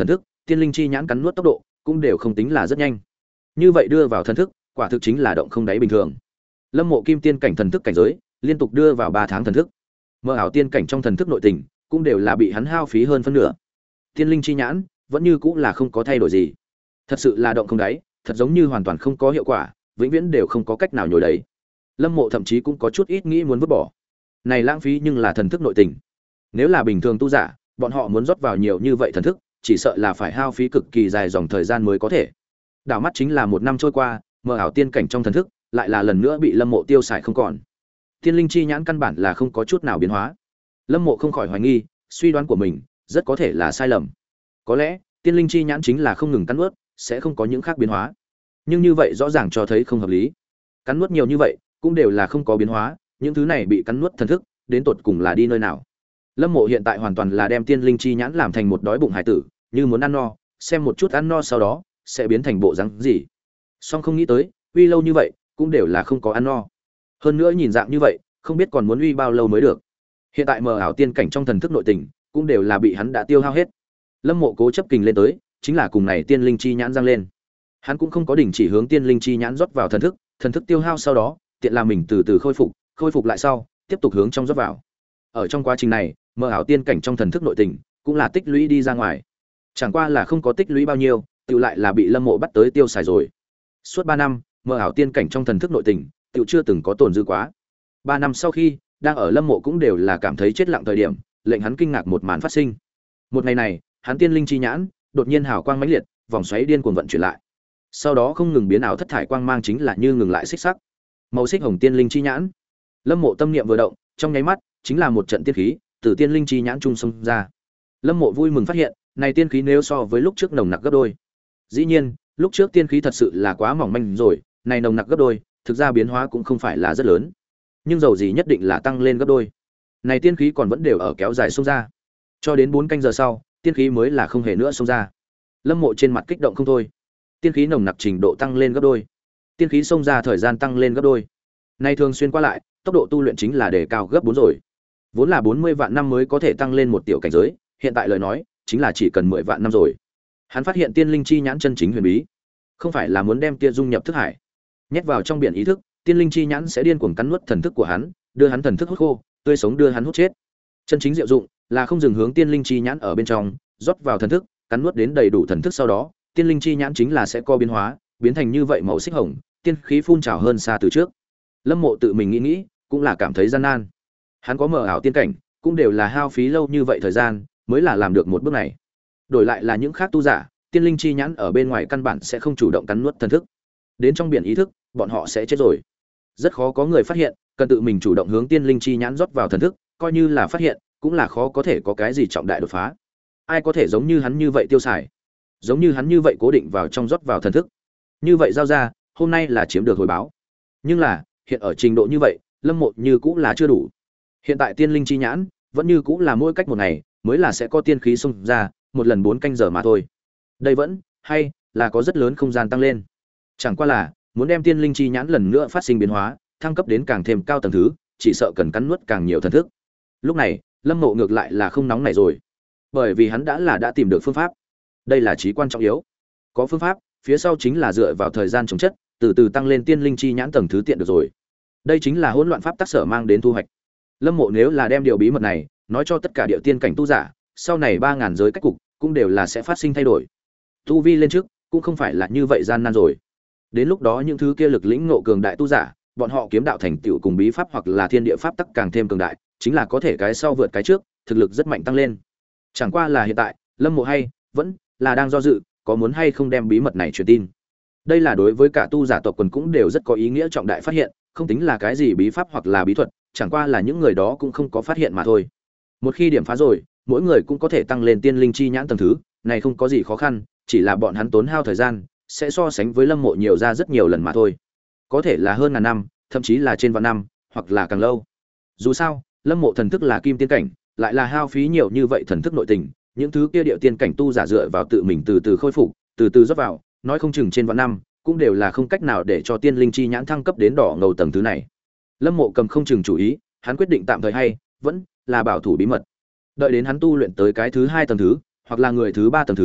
tiên linh chi nhãn cắn nuốt tốc độ cũng đều không tính là rất nhanh. Như vậy đưa vào thần thức, quả thực chính là động không đáy bình thường. Lâm Mộ kim tiên cảnh thần thức cảnh giới, liên tục đưa vào ba tháng thần thức. Mơ ảo tiên cảnh trong thần thức nội tình, cũng đều là bị hắn hao phí hơn phân nửa. Tiên linh chi nhãn vẫn như cũng là không có thay đổi gì. Thật sự là động không đáy, thật giống như hoàn toàn không có hiệu quả, vĩnh viễn đều không có cách nào nhồi đấy. Lâm Mộ thậm chí cũng có chút ít nghĩ muốn vứt bỏ. Này lãng phí nhưng là thần thức nội tình. Nếu là bình thường tu giả, bọn họ muốn rót vào nhiều như vậy thần thức, chỉ sợ là phải hao phí cực kỳ dài dòng thời gian mới có thể. Đảo mắt chính là một năm trôi qua, mơ ảo tiên cảnh trong thần thức lại là lần nữa bị Lâm Mộ tiêu xài không còn. Tiên linh chi nhãn căn bản là không có chút nào biến hóa. Lâm Mộ không khỏi hoài nghi, suy đoán của mình rất có thể là sai lầm. Có lẽ, tiên linh chi nhãn chính là không ngừng cắn nuốt, sẽ không có những khác biến hóa. Nhưng như vậy rõ ràng cho thấy không hợp lý. Cắn nuốt nhiều như vậy, cũng đều là không có biến hóa, những thứ này bị cắn nuốt thần thức, đến tột cùng là đi nơi nào? Lâm Mộ hiện tại hoàn toàn là đem tiên linh chi nhãn làm thành một đói bụng hải tử, như muốn ăn no, xem một chút ăn no sau đó sẽ biến thành bộ dáng gì. Song không nghĩ tới, uy lâu như vậy, cũng đều là không có ăn no. Hơn nữa nhìn dạng như vậy, không biết còn muốn uy bao lâu mới được. Hiện tại mờ ảo tiên cảnh trong thần thức nội tình, cũng đều là bị hắn đã tiêu hao hết. Lâm Mộ cố chấp kình lên tới, chính là cùng này tiên linh chi nhãn giang lên. Hắn cũng không có đình chỉ hướng tiên linh chi nhãn rót vào thần thức, thần thức tiêu hao sau đó, tiện là mình từ từ khôi phục, khôi phục lại sau, tiếp tục hướng trong rót vào. Ở trong quá trình này, mờ ảo tiên cảnh trong thần thức nội tình, cũng là tích lũy đi ra ngoài. Chẳng qua là không có tích lũy bao nhiêu, tự lại là bị Lâm Mộ bắt tới tiêu xài rồi. Suốt ba năm, mờ ảo tiên cảnh trong thần thức nội tình, tự chưa từng có tổn dư quá. Ba năm sau khi, đang ở Lâm Mộ cũng đều là cảm thấy chết lặng thời điểm, lệnh hắn kinh ngạc một màn phát sinh. Một ngày này, hắn tiên linh chi nhãn, đột nhiên hào quang mãnh liệt, vòng xoáy điên cuồng vận chuyển lại. Sau đó không ngừng biến ảo thất thải quang mang chính là như ngừng lại xích sắc. Màu xích hồng tiên linh chi nhãn. Lâm Mộ tâm niệm vừa động, trong nháy mắt, chính là một trận tiên khí từ tiên linh chi nhãn trung xông ra. Lâm Mộ vui mừng phát hiện, này tiên khí nếu so với lúc trước nồng nặc gấp đôi. Dĩ nhiên, lúc trước tiên khí thật sự là quá mỏng manh rồi, này nồng nặc gấp đôi, thực ra biến hóa cũng không phải là rất lớn. Nhưng dầu gì nhất định là tăng lên gấp đôi. Này tiên khí còn vẫn đều ở kéo dài xông ra. Cho đến bốn canh giờ sau, tiên khí mới là không hề nữa xông ra. Lâm Mộ trên mặt kích động không thôi. Tiên khí nồng nặc trình độ tăng lên gấp đôi. Tiên khí xông ra thời gian tăng lên gấp đôi. Này thường xuyên qua lại, tốc độ tu luyện chính là đề cao gấp bốn rồi. Vốn là bốn mươi vạn năm mới có thể tăng lên một tiểu cảnh giới, hiện tại lời nói, chính là chỉ cần mười vạn năm rồi. Hắn phát hiện tiên linh chi nhãn chân chính huyền bí, không phải là muốn đem tia dung nhập thức hải, nhét vào trong biển ý thức, tiên linh chi nhãn sẽ điên cuồng cắn nuốt thần thức của hắn, đưa hắn thần thức hút khô, tươi sống đưa hắn hút chết. Chân chính diệu dụng là không dừng hướng tiên linh chi nhãn ở bên trong, rót vào thần thức, cắn nuốt đến đầy đủ thần thức sau đó, tiên linh chi nhãn chính là sẽ co biến hóa, biến thành như vậy màu xích hồng, tiên khí phun trào hơn xa từ trước. Lâm Mộ tự mình nghĩ nghĩ, cũng là cảm thấy gian nan. Hắn có mờ ảo tiên cảnh, cũng đều là hao phí lâu như vậy thời gian, mới là làm được một bước này. Đổi lại là những khác tu giả, tiên linh chi nhãn ở bên ngoài căn bản sẽ không chủ động cắn nuốt thần thức. Đến trong biển ý thức, bọn họ sẽ chết rồi. Rất khó có người phát hiện, cần tự mình chủ động hướng tiên linh chi nhãn rót vào thần thức, coi như là phát hiện, cũng là khó có thể có cái gì trọng đại đột phá. Ai có thể giống như hắn như vậy tiêu xài, giống như hắn như vậy cố định vào trong rót vào thần thức. Như vậy giao ra, hôm nay là chiếm được hồi báo. Nhưng là, hiện ở trình độ như vậy, Lâm Mộ như cũng là chưa đủ. Hiện tại tiên linh chi nhãn, vẫn như cũng là mỗi cách một ngày mới là sẽ có tiên khí xông ra, một lần bốn canh giờ mà thôi. Đây vẫn hay là có rất lớn không gian tăng lên. Chẳng qua là muốn đem tiên linh chi nhãn lần nữa phát sinh biến hóa, thăng cấp đến càng thêm cao tầng thứ, chỉ sợ cần cắn nuốt càng nhiều thần thức. Lúc này, Lâm Mộ ngược lại là không nóng này rồi, bởi vì hắn đã là đã tìm được phương pháp. Đây là chí quan trọng yếu. Có phương pháp, phía sau chính là dựa vào thời gian chống chất, từ từ tăng lên tiên linh chi nhãn tầng thứ tiện được rồi. Đây chính là hỗn loạn pháp tác sở mang đến thu hoạch. Lâm Mộ nếu là đem điều bí mật này nói cho tất cả địa tiên cảnh tu giả, sau này ba ngàn giới cách cục cũng đều là sẽ phát sinh thay đổi. Tu vi lên trước cũng không phải là như vậy gian nan rồi. Đến lúc đó những thứ kia lực lĩnh ngộ cường đại tu giả, bọn họ kiếm đạo thành tựu cùng bí pháp hoặc là thiên địa pháp tắc càng thêm cường đại, chính là có thể cái sau vượt cái trước, thực lực rất mạnh tăng lên. Chẳng qua là hiện tại, Lâm Mộ hay vẫn là đang do dự, có muốn hay không đem bí mật này truyền tin. Đây là đối với cả tu giả tộc quần cũng đều rất có ý nghĩa trọng đại phát hiện, không tính là cái gì bí pháp hoặc là bí thuật, chẳng qua là những người đó cũng không có phát hiện mà thôi. Một khi điểm phá rồi, mỗi người cũng có thể tăng lên tiên linh chi nhãn tầng thứ, này không có gì khó khăn, chỉ là bọn hắn tốn hao thời gian, sẽ so sánh với Lâm Mộ nhiều ra rất nhiều lần mà thôi. Có thể là hơn ngàn năm, thậm chí là trên vạn năm, hoặc là càng lâu. Dù sao, Lâm Mộ thần thức là kim tiên cảnh, lại là hao phí nhiều như vậy thần thức nội tình, những thứ kia điệu tiên cảnh tu giả dựa vào tự mình từ từ khôi phục, từ từ rót vào, nói không chừng trên vạn năm, cũng đều là không cách nào để cho tiên linh chi nhãn thăng cấp đến đỏ ngầu tầng thứ này. Lâm Mộ cầm không chừng chủ ý, hắn quyết định tạm thời hay vẫn là bảo thủ bí mật. Đợi đến hắn tu luyện tới cái thứ hai tầng thứ, hoặc là người thứ ba tầng thứ,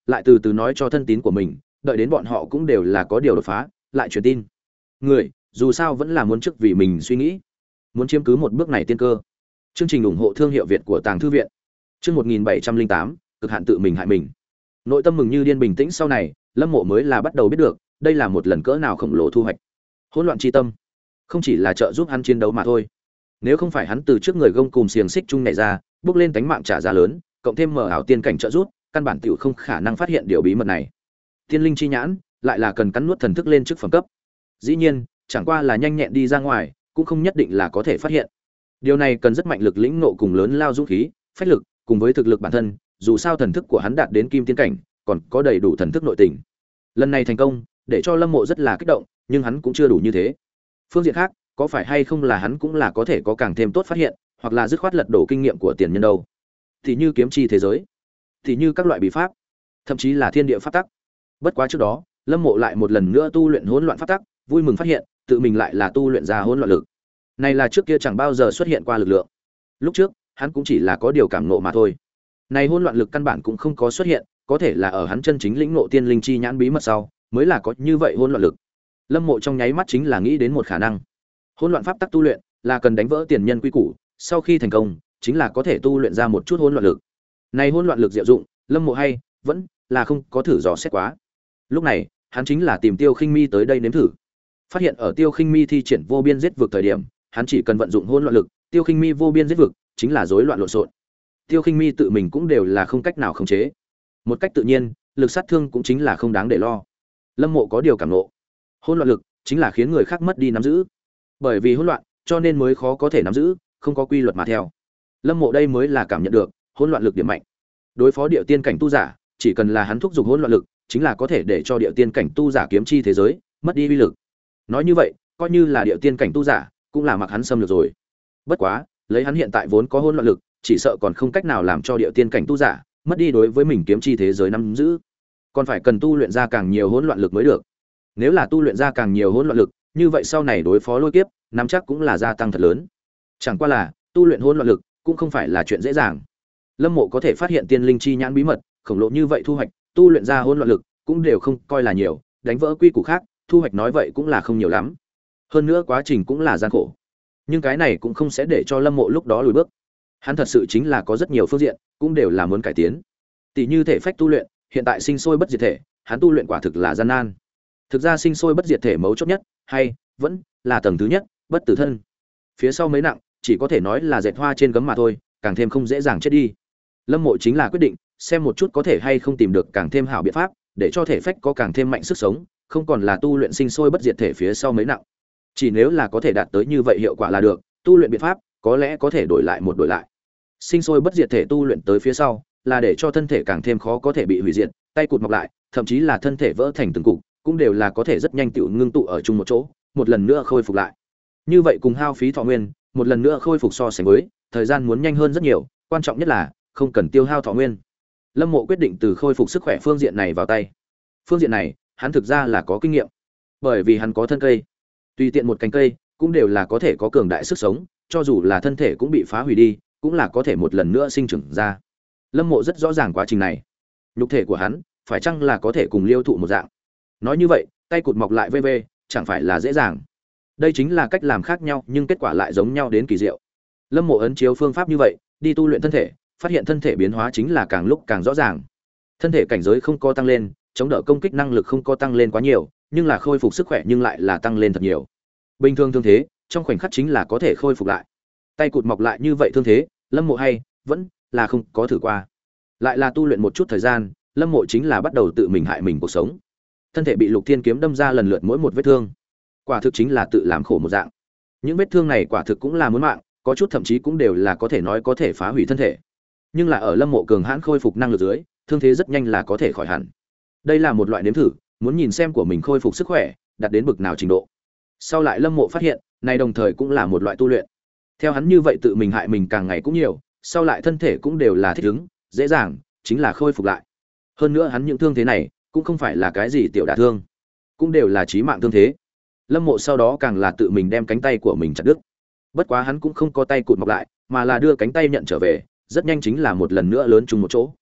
lại từ từ nói cho thân tín của mình, đợi đến bọn họ cũng đều là có điều đột phá, lại truyền tin. Người, dù sao vẫn là muốn trước vì mình suy nghĩ, muốn chiếm cứ một bước này tiên cơ. Chương trình ủng hộ thương hiệu Việt của Tàng Thư viện. Chương một nghìn bảy trăm linh tám, cực hạn tự mình hại mình. Nội tâm mừng như điên bình tĩnh sau này, Lâm Mộ mới là bắt đầu biết được, đây là một lần cỡ nào khổng lồ thu hoạch. Hỗn loạn chi tâm, không chỉ là trợ giúp hắn chiến đấu mà thôi. Nếu không phải hắn từ trước người gông cùm xiềng xích chung này ra, bước lên tánh mạng trả giá lớn, cộng thêm mở ảo tiên cảnh trợ giúp, căn bản tiểu không khả năng phát hiện điều bí mật này. Tiên linh chi nhãn, lại là cần cắn nuốt thần thức lên trước phẩm cấp. Dĩ nhiên, chẳng qua là nhanh nhẹn đi ra ngoài, cũng không nhất định là có thể phát hiện. Điều này cần rất mạnh lực lĩnh ngộ cùng lớn lao dũng khí, phách lực, cùng với thực lực bản thân, dù sao thần thức của hắn đạt đến kim tiên cảnh, còn có đầy đủ thần thức nội tình. Lần này thành công, để cho Lâm Mộ rất là kích động, nhưng hắn cũng chưa đủ như thế. Phương diện khác, có phải hay không là hắn cũng là có thể có càng thêm tốt phát hiện, hoặc là dứt khoát lật đổ kinh nghiệm của tiền nhân đâu. Thì như kiếm chi thế giới, thì như các loại bí pháp, thậm chí là thiên địa pháp tắc. Bất quá trước đó, Lâm Mộ lại một lần nữa tu luyện hỗn loạn pháp tắc, vui mừng phát hiện, tự mình lại là tu luyện ra hỗn loạn lực. Này là trước kia chẳng bao giờ xuất hiện qua lực lượng. Lúc trước, hắn cũng chỉ là có điều cảm ngộ mà thôi. Này hỗn loạn lực căn bản cũng không có xuất hiện, có thể là ở hắn chân chính lĩnh ngộ tiên linh chi nhãn bí mật sau, mới là có như vậy hỗn loạn lực. Lâm Mộ trong nháy mắt chính là nghĩ đến một khả năng. Hỗn loạn pháp tắc tu luyện là cần đánh vỡ tiền nhân quy củ, sau khi thành công, chính là có thể tu luyện ra một chút hỗn loạn lực. Này hỗn loạn lực diệu dụng, Lâm Mộ hay vẫn là không có thử dò xét quá. Lúc này, hắn chính là tìm Tiêu Khinh Mi tới đây nếm thử. Phát hiện ở Tiêu Khinh Mi thi triển vô biên giết vực thời điểm, hắn chỉ cần vận dụng hỗn loạn lực, Tiêu Khinh Mi vô biên giết vực chính là rối loạn lộn xộn. Tiêu Khinh Mi tự mình cũng đều là không cách nào khống chế. Một cách tự nhiên, lực sát thương cũng chính là không đáng để lo. Lâm Mộ có điều cảm ngộ. Hỗn loạn lực chính là khiến người khác mất đi nắm giữ. Bởi vì hỗn loạn, cho nên mới khó có thể nắm giữ, không có quy luật mà theo. Lâm Mộ đây mới là cảm nhận được hỗn loạn lực điểm mạnh. Đối phó địa tiên cảnh tu giả, chỉ cần là hắn thúc giục hỗn loạn lực, chính là có thể để cho địa tiên cảnh tu giả kiếm chi thế giới mất đi uy lực. Nói như vậy, coi như là địa tiên cảnh tu giả, cũng là mặc hắn xâm lược rồi. Bất quá, lấy hắn hiện tại vốn có hỗn loạn lực, chỉ sợ còn không cách nào làm cho địa tiên cảnh tu giả mất đi đối với mình kiếm chi thế giới nắm giữ. Còn phải cần tu luyện ra càng nhiều hỗn loạn lực mới được. Nếu là tu luyện ra càng nhiều hỗn loạn lực, như vậy sau này đối phó lôi kiếp, nắm chắc cũng là gia tăng thật lớn. Chẳng qua là, tu luyện hỗn loạn lực cũng không phải là chuyện dễ dàng. Lâm Mộ có thể phát hiện tiên linh chi nhãn bí mật, khổng lồ như vậy thu hoạch, tu luyện ra hỗn loạn lực cũng đều không coi là nhiều, đánh vỡ quy củ khác, thu hoạch nói vậy cũng là không nhiều lắm. Hơn nữa quá trình cũng là gian khổ. Nhưng cái này cũng không sẽ để cho Lâm Mộ lúc đó lùi bước. Hắn thật sự chính là có rất nhiều phương diện, cũng đều là muốn cải tiến. Tỷ như thể phách tu luyện, hiện tại sinh sôi bất diệt thể, hắn tu luyện quả thực là gian nan. Thực ra sinh sôi bất diệt thể mấu chốt nhất, hay vẫn là tầng thứ nhất, bất tử thân. Phía sau mới nặng, chỉ có thể nói là dệt hoa trên gấm mà thôi, càng thêm không dễ dàng chết đi. Lâm Mộ chính là quyết định, xem một chút có thể hay không tìm được càng thêm hảo biện pháp, để cho thể phách có càng thêm mạnh sức sống, không còn là tu luyện sinh sôi bất diệt thể phía sau mới nặng. Chỉ nếu là có thể đạt tới như vậy hiệu quả là được, tu luyện biện pháp có lẽ có thể đổi lại một đổi lại. Sinh sôi bất diệt thể tu luyện tới phía sau, là để cho thân thể càng thêm khó có thể bị hủy diệt, tay cụt mọc lại, thậm chí là thân thể vỡ thành từng cục, cũng đều là có thể rất nhanh tựu ngưng tụ ở chung một chỗ, một lần nữa khôi phục lại. Như vậy cùng hao phí thọ nguyên, một lần nữa khôi phục so sánh với, thời gian muốn nhanh hơn rất nhiều, quan trọng nhất là không cần tiêu hao thọ nguyên. Lâm Mộ quyết định từ khôi phục sức khỏe phương diện này vào tay. Phương diện này, hắn thực ra là có kinh nghiệm, bởi vì hắn có thân cây, tùy tiện một cành cây cũng đều là có thể có cường đại sức sống, cho dù là thân thể cũng bị phá hủy đi, cũng là có thể một lần nữa sinh trưởng ra. Lâm Mộ rất rõ ràng quá trình này. Nhục thể của hắn, phải chăng là có thể cùng liêu thụ một dạng. Nói như vậy, tay cụt mọc lại vê vê, chẳng phải là dễ dàng. Đây chính là cách làm khác nhau nhưng kết quả lại giống nhau đến kỳ diệu. Lâm Mộ ấn chiếu phương pháp như vậy, đi tu luyện thân thể, phát hiện thân thể biến hóa chính là càng lúc càng rõ ràng. Thân thể cảnh giới không có tăng lên, chống đỡ công kích năng lực không có tăng lên quá nhiều, nhưng là khôi phục sức khỏe nhưng lại là tăng lên thật nhiều. Bình thường thương thế, trong khoảnh khắc chính là có thể khôi phục lại. Tay cụt mọc lại như vậy thương thế, Lâm Mộ hay vẫn là không có thử qua. Lại là tu luyện một chút thời gian, Lâm Mộ chính là bắt đầu tự mình hại mình cuộc sống. Thân thể bị Lục Thiên kiếm đâm ra lần lượt mỗi một vết thương. Quả thực chính là tự làm khổ một dạng. Những vết thương này quả thực cũng là muốn mạng, có chút thậm chí cũng đều là có thể nói có thể phá hủy thân thể. Nhưng là ở Lâm Mộ cường hãn khôi phục năng lực dưới, thương thế rất nhanh là có thể khỏi hẳn. Đây là một loại nếm thử, muốn nhìn xem của mình khôi phục sức khỏe đạt đến bực nào trình độ. Sau lại Lâm Mộ phát hiện, này đồng thời cũng là một loại tu luyện. Theo hắn như vậy tự mình hại mình càng ngày cũng nhiều, sau lại thân thể cũng đều là thích ứng, dễ dàng, chính là khôi phục lại. Hơn nữa hắn những thương thế này cũng không phải là cái gì tiểu đả thương, cũng đều là chí mạng thương thế. Lâm Mộ sau đó càng là tự mình đem cánh tay của mình chặt đứt. Bất quá hắn cũng không có tay cụt mọc lại, mà là đưa cánh tay nhận trở về, rất nhanh chính là một lần nữa lớn chung một chỗ.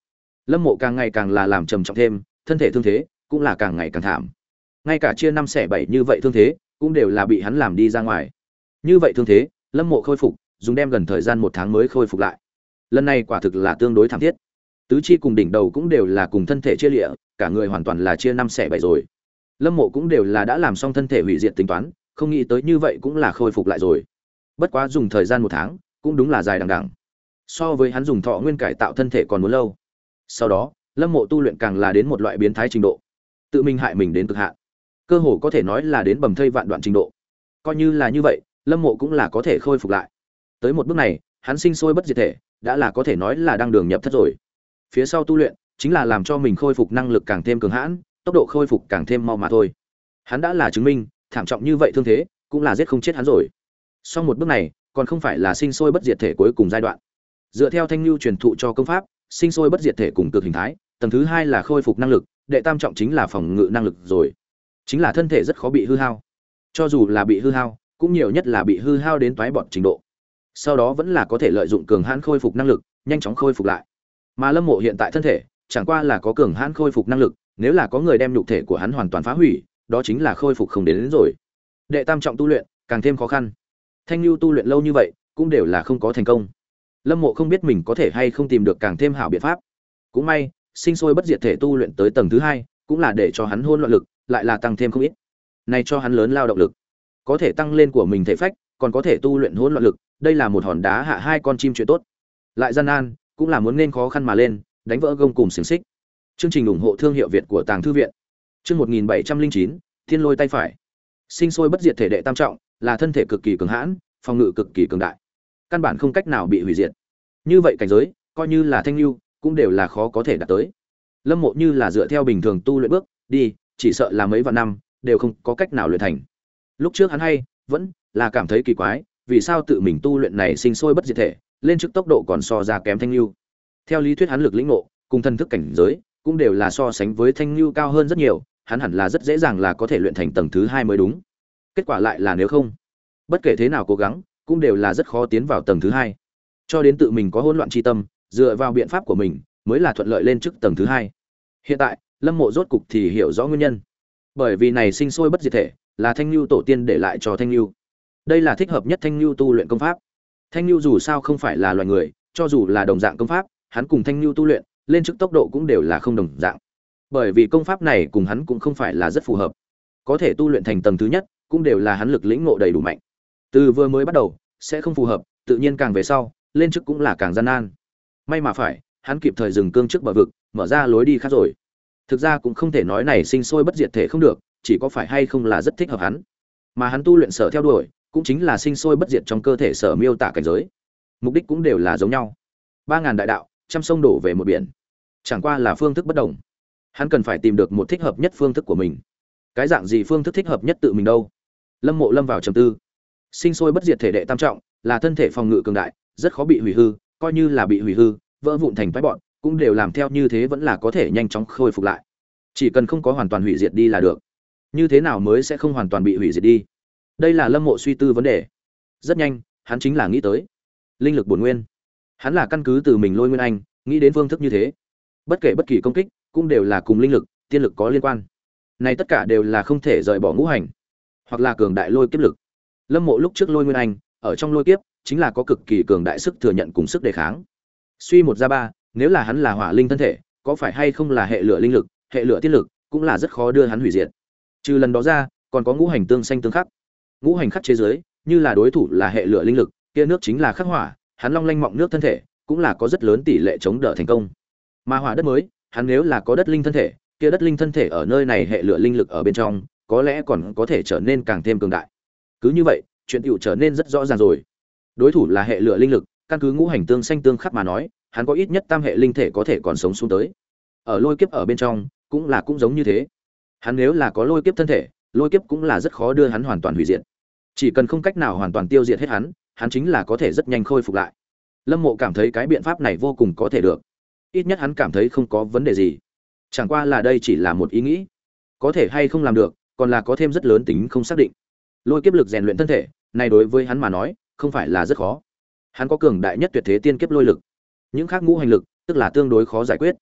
Lâm Mộ càng ngày càng là làm trầm trọng thêm, thân thể thương thế cũng là càng ngày càng thảm. Ngay cả chia năm xẻ bảy như vậy thương thế, cũng đều là bị hắn làm đi ra ngoài. Như vậy thương thế, Lâm Mộ khôi phục, dùng đem gần thời gian một tháng mới khôi phục lại. Lần này quả thực là tương đối thảm thiết. Tứ chi cùng đỉnh đầu cũng đều là cùng thân thể chia liễu, cả người hoàn toàn là chia năm xẻ bảy rồi. Lâm Mộ cũng đều là đã làm xong thân thể hủy diệt tính toán, không nghĩ tới như vậy cũng là khôi phục lại rồi. Bất quá dùng thời gian một tháng, cũng đúng là dài đằng đẵng. So với hắn dùng thọ nguyên cải tạo thân thể còn muốn lâu. Sau đó, Lâm Mộ tu luyện càng là đến một loại biến thái trình độ, tự mình hại mình đến cực hạn, cơ hồ có thể nói là đến bầm thây vạn đoạn trình độ. Coi như là như vậy, Lâm Mộ cũng là có thể khôi phục lại. Tới một bước này, hắn sinh sôi bất diệt thể, đã là có thể nói là đang đường nhập thất rồi. Phía sau tu luyện chính là làm cho mình khôi phục năng lực càng thêm cường hãn, tốc độ khôi phục càng thêm mau mà thôi. Hắn đã là chứng minh, thảm trọng như vậy thương thế, cũng là giết không chết hắn rồi. Song một bước này, còn không phải là sinh sôi bất diệt thể cuối cùng giai đoạn. Dựa theo Thanh Nhu truyền thụ cho công pháp, sinh sôi bất diệt thể cùng cực hình thái, tầng thứ hai là khôi phục năng lực, đệ tam trọng chính là phòng ngự năng lực rồi. Chính là thân thể rất khó bị hư hao. Cho dù là bị hư hao, cũng nhiều nhất là bị hư hao đến toái bọt trình độ. Sau đó vẫn là có thể lợi dụng cường hãn khôi phục năng lực, nhanh chóng khôi phục lại. Mà Lâm Mộ hiện tại thân thể, chẳng qua là có cường hãn khôi phục năng lực, nếu là có người đem nhục thể của hắn hoàn toàn phá hủy, đó chính là khôi phục không đến, đến rồi. Đệ tam trọng tu luyện, càng thêm khó khăn. Thanh Nhu tu luyện lâu như vậy, cũng đều là không có thành công. Lâm Mộ không biết mình có thể hay không tìm được càng thêm hảo biện pháp. Cũng may, sinh sôi bất diệt thể tu luyện tới tầng thứ hai, cũng là để cho hắn hỗn loạn lực, lại là tăng thêm không ít. Này cho hắn lớn lao động lực, có thể tăng lên của mình thể phách, còn có thể tu luyện hỗn loạn lực, đây là một hòn đá hạ hai con chim chuyện tốt. Lại gian nan, cũng là muốn nên khó khăn mà lên, đánh vỡ gông cùng xiềng xích. Chương trình ủng hộ thương hiệu Việt của Tàng thư viện. Chương một nghìn bảy trăm linh chín, Thiên Lôi tay phải. Sinh sôi bất diệt thể đệ tam trọng, là thân thể cực kỳ cường hãn, phòng ngự cực kỳ cường đại, căn bản không cách nào bị hủy diệt. Như vậy cảnh giới, coi như là Thanh Nhu, cũng đều là khó có thể đạt tới. Lâm Mộ như là dựa theo bình thường tu luyện bước đi, chỉ sợ là mấy vạn năm đều không có cách nào luyện thành. Lúc trước hắn hay vẫn là cảm thấy kỳ quái, vì sao tự mình tu luyện này sinh sôi bất diệt thể, lên trước tốc độ còn so ra kém Thanh Nhu. Theo lý thuyết hắn lực lĩnh ngộ, cùng thân thức cảnh giới, cũng đều là so sánh với Thanh Nhu cao hơn rất nhiều, hắn hẳn là rất dễ dàng là có thể luyện thành tầng thứ hai mới đúng. Kết quả lại là nếu không, bất kể thế nào cố gắng, cũng đều là rất khó tiến vào tầng thứ hai. Cho đến tự mình có hỗn loạn chi tâm, dựa vào biện pháp của mình, mới là thuận lợi lên trước tầng thứ hai. Hiện tại, Lâm Mộ rốt cục thì hiểu rõ nguyên nhân. Bởi vì này sinh sôi bất diệt thể, là Thanh Nhu tổ tiên để lại cho Thanh Nhu. Đây là thích hợp nhất Thanh Nhu tu luyện công pháp. Thanh Nhu dù sao không phải là loài người, cho dù là đồng dạng công pháp, hắn cùng Thanh Nhu tu luyện, lên trước tốc độ cũng đều là không đồng dạng. Bởi vì công pháp này cùng hắn cũng không phải là rất phù hợp. Có thể tu luyện thành tầng thứ nhất, cũng đều là hắn lực lĩnh ngộ đầy đủ mạnh. Từ vừa mới bắt đầu, sẽ không phù hợp, tự nhiên càng về sau, lên trước cũng là càng gian nan. May mà phải, hắn kịp thời dừng cương trước bờ vực, mở ra lối đi khác rồi. Thực ra cũng không thể nói này sinh sôi bất diệt thể không được, chỉ có phải hay không là rất thích hợp hắn. Mà hắn tu luyện sở theo đuổi, cũng chính là sinh sôi bất diệt trong cơ thể sở miêu tả cảnh giới. Mục đích cũng đều là giống nhau. Ba ngàn đại đạo, trăm sông đổ về một biển. Chẳng qua là phương thức bất đồng. Hắn cần phải tìm được một thích hợp nhất phương thức của mình. Cái dạng gì phương thức thích hợp nhất tự mình đâu? Lâm Mộ lâm vào trầm tư. Sinh sôi bất diệt thể đệ tam trọng, là thân thể phòng ngự cường đại, rất khó bị hủy hư, coi như là bị hủy hư, vỡ vụn thành phái bọn, cũng đều làm theo như thế vẫn là có thể nhanh chóng khôi phục lại. Chỉ cần không có hoàn toàn hủy diệt đi là được. Như thế nào mới sẽ không hoàn toàn bị hủy diệt đi? Đây là Lâm Mộ suy tư vấn đề. Rất nhanh, hắn chính là nghĩ tới linh lực bổn nguyên. Hắn là căn cứ từ mình Lôi Nguyên Anh, nghĩ đến phương thức như thế. Bất kể bất kỳ công kích, cũng đều là cùng linh lực, tiên lực có liên quan. Này tất cả đều là không thể rời bỏ ngũ hành, hoặc là cường đại lôi kiếp lực. Lâm Mộ lúc trước Lôi Nguyên Anh, ở trong lôi kiếp, chính là có cực kỳ cường đại sức thừa nhận cùng sức đề kháng. Suy một ra ba, nếu là hắn là hỏa linh thân thể, có phải hay không là hệ lửa linh lực, hệ lửa tiên lực, cũng là rất khó đưa hắn hủy diệt. Trừ lần đó ra, còn có ngũ hành tương xanh tương khắc. Ngũ hành khắc chế giới, như là đối thủ là hệ lửa linh lực, kia nước chính là khắc hỏa, hắn long lanh mọng nước thân thể, cũng là có rất lớn tỷ lệ chống đỡ thành công. Mà hỏa đất mới, hắn nếu là có đất linh thân thể, kia đất linh thân thể ở nơi này hệ lửa linh lực ở bên trong, có lẽ còn có thể trở nên càng thêm cường đại. Cứ như vậy, chuyện tiểu trở nên rất rõ ràng rồi. Đối thủ là hệ lửa linh lực, căn cứ ngũ hành tương xanh tương khắc mà nói, hắn có ít nhất tam hệ linh thể có thể còn sống xuống tới. Ở lôi kiếp ở bên trong, cũng là cũng giống như thế. Hắn nếu là có lôi kiếp thân thể, lôi kiếp cũng là rất khó đưa hắn hoàn toàn hủy diệt. Chỉ cần không cách nào hoàn toàn tiêu diệt hết hắn, hắn chính là có thể rất nhanh khôi phục lại. Lâm Mộ cảm thấy cái biện pháp này vô cùng có thể được. Ít nhất hắn cảm thấy không có vấn đề gì. Chẳng qua là đây chỉ là một ý nghĩ, có thể hay không làm được, còn là có thêm rất lớn tính không xác định. Lôi kiếp lực rèn luyện thân thể, này đối với hắn mà nói, không phải là rất khó. Hắn có cường đại nhất tuyệt thế tiên kiếp lôi lực. Những khác ngũ hành lực, tức là tương đối khó giải quyết.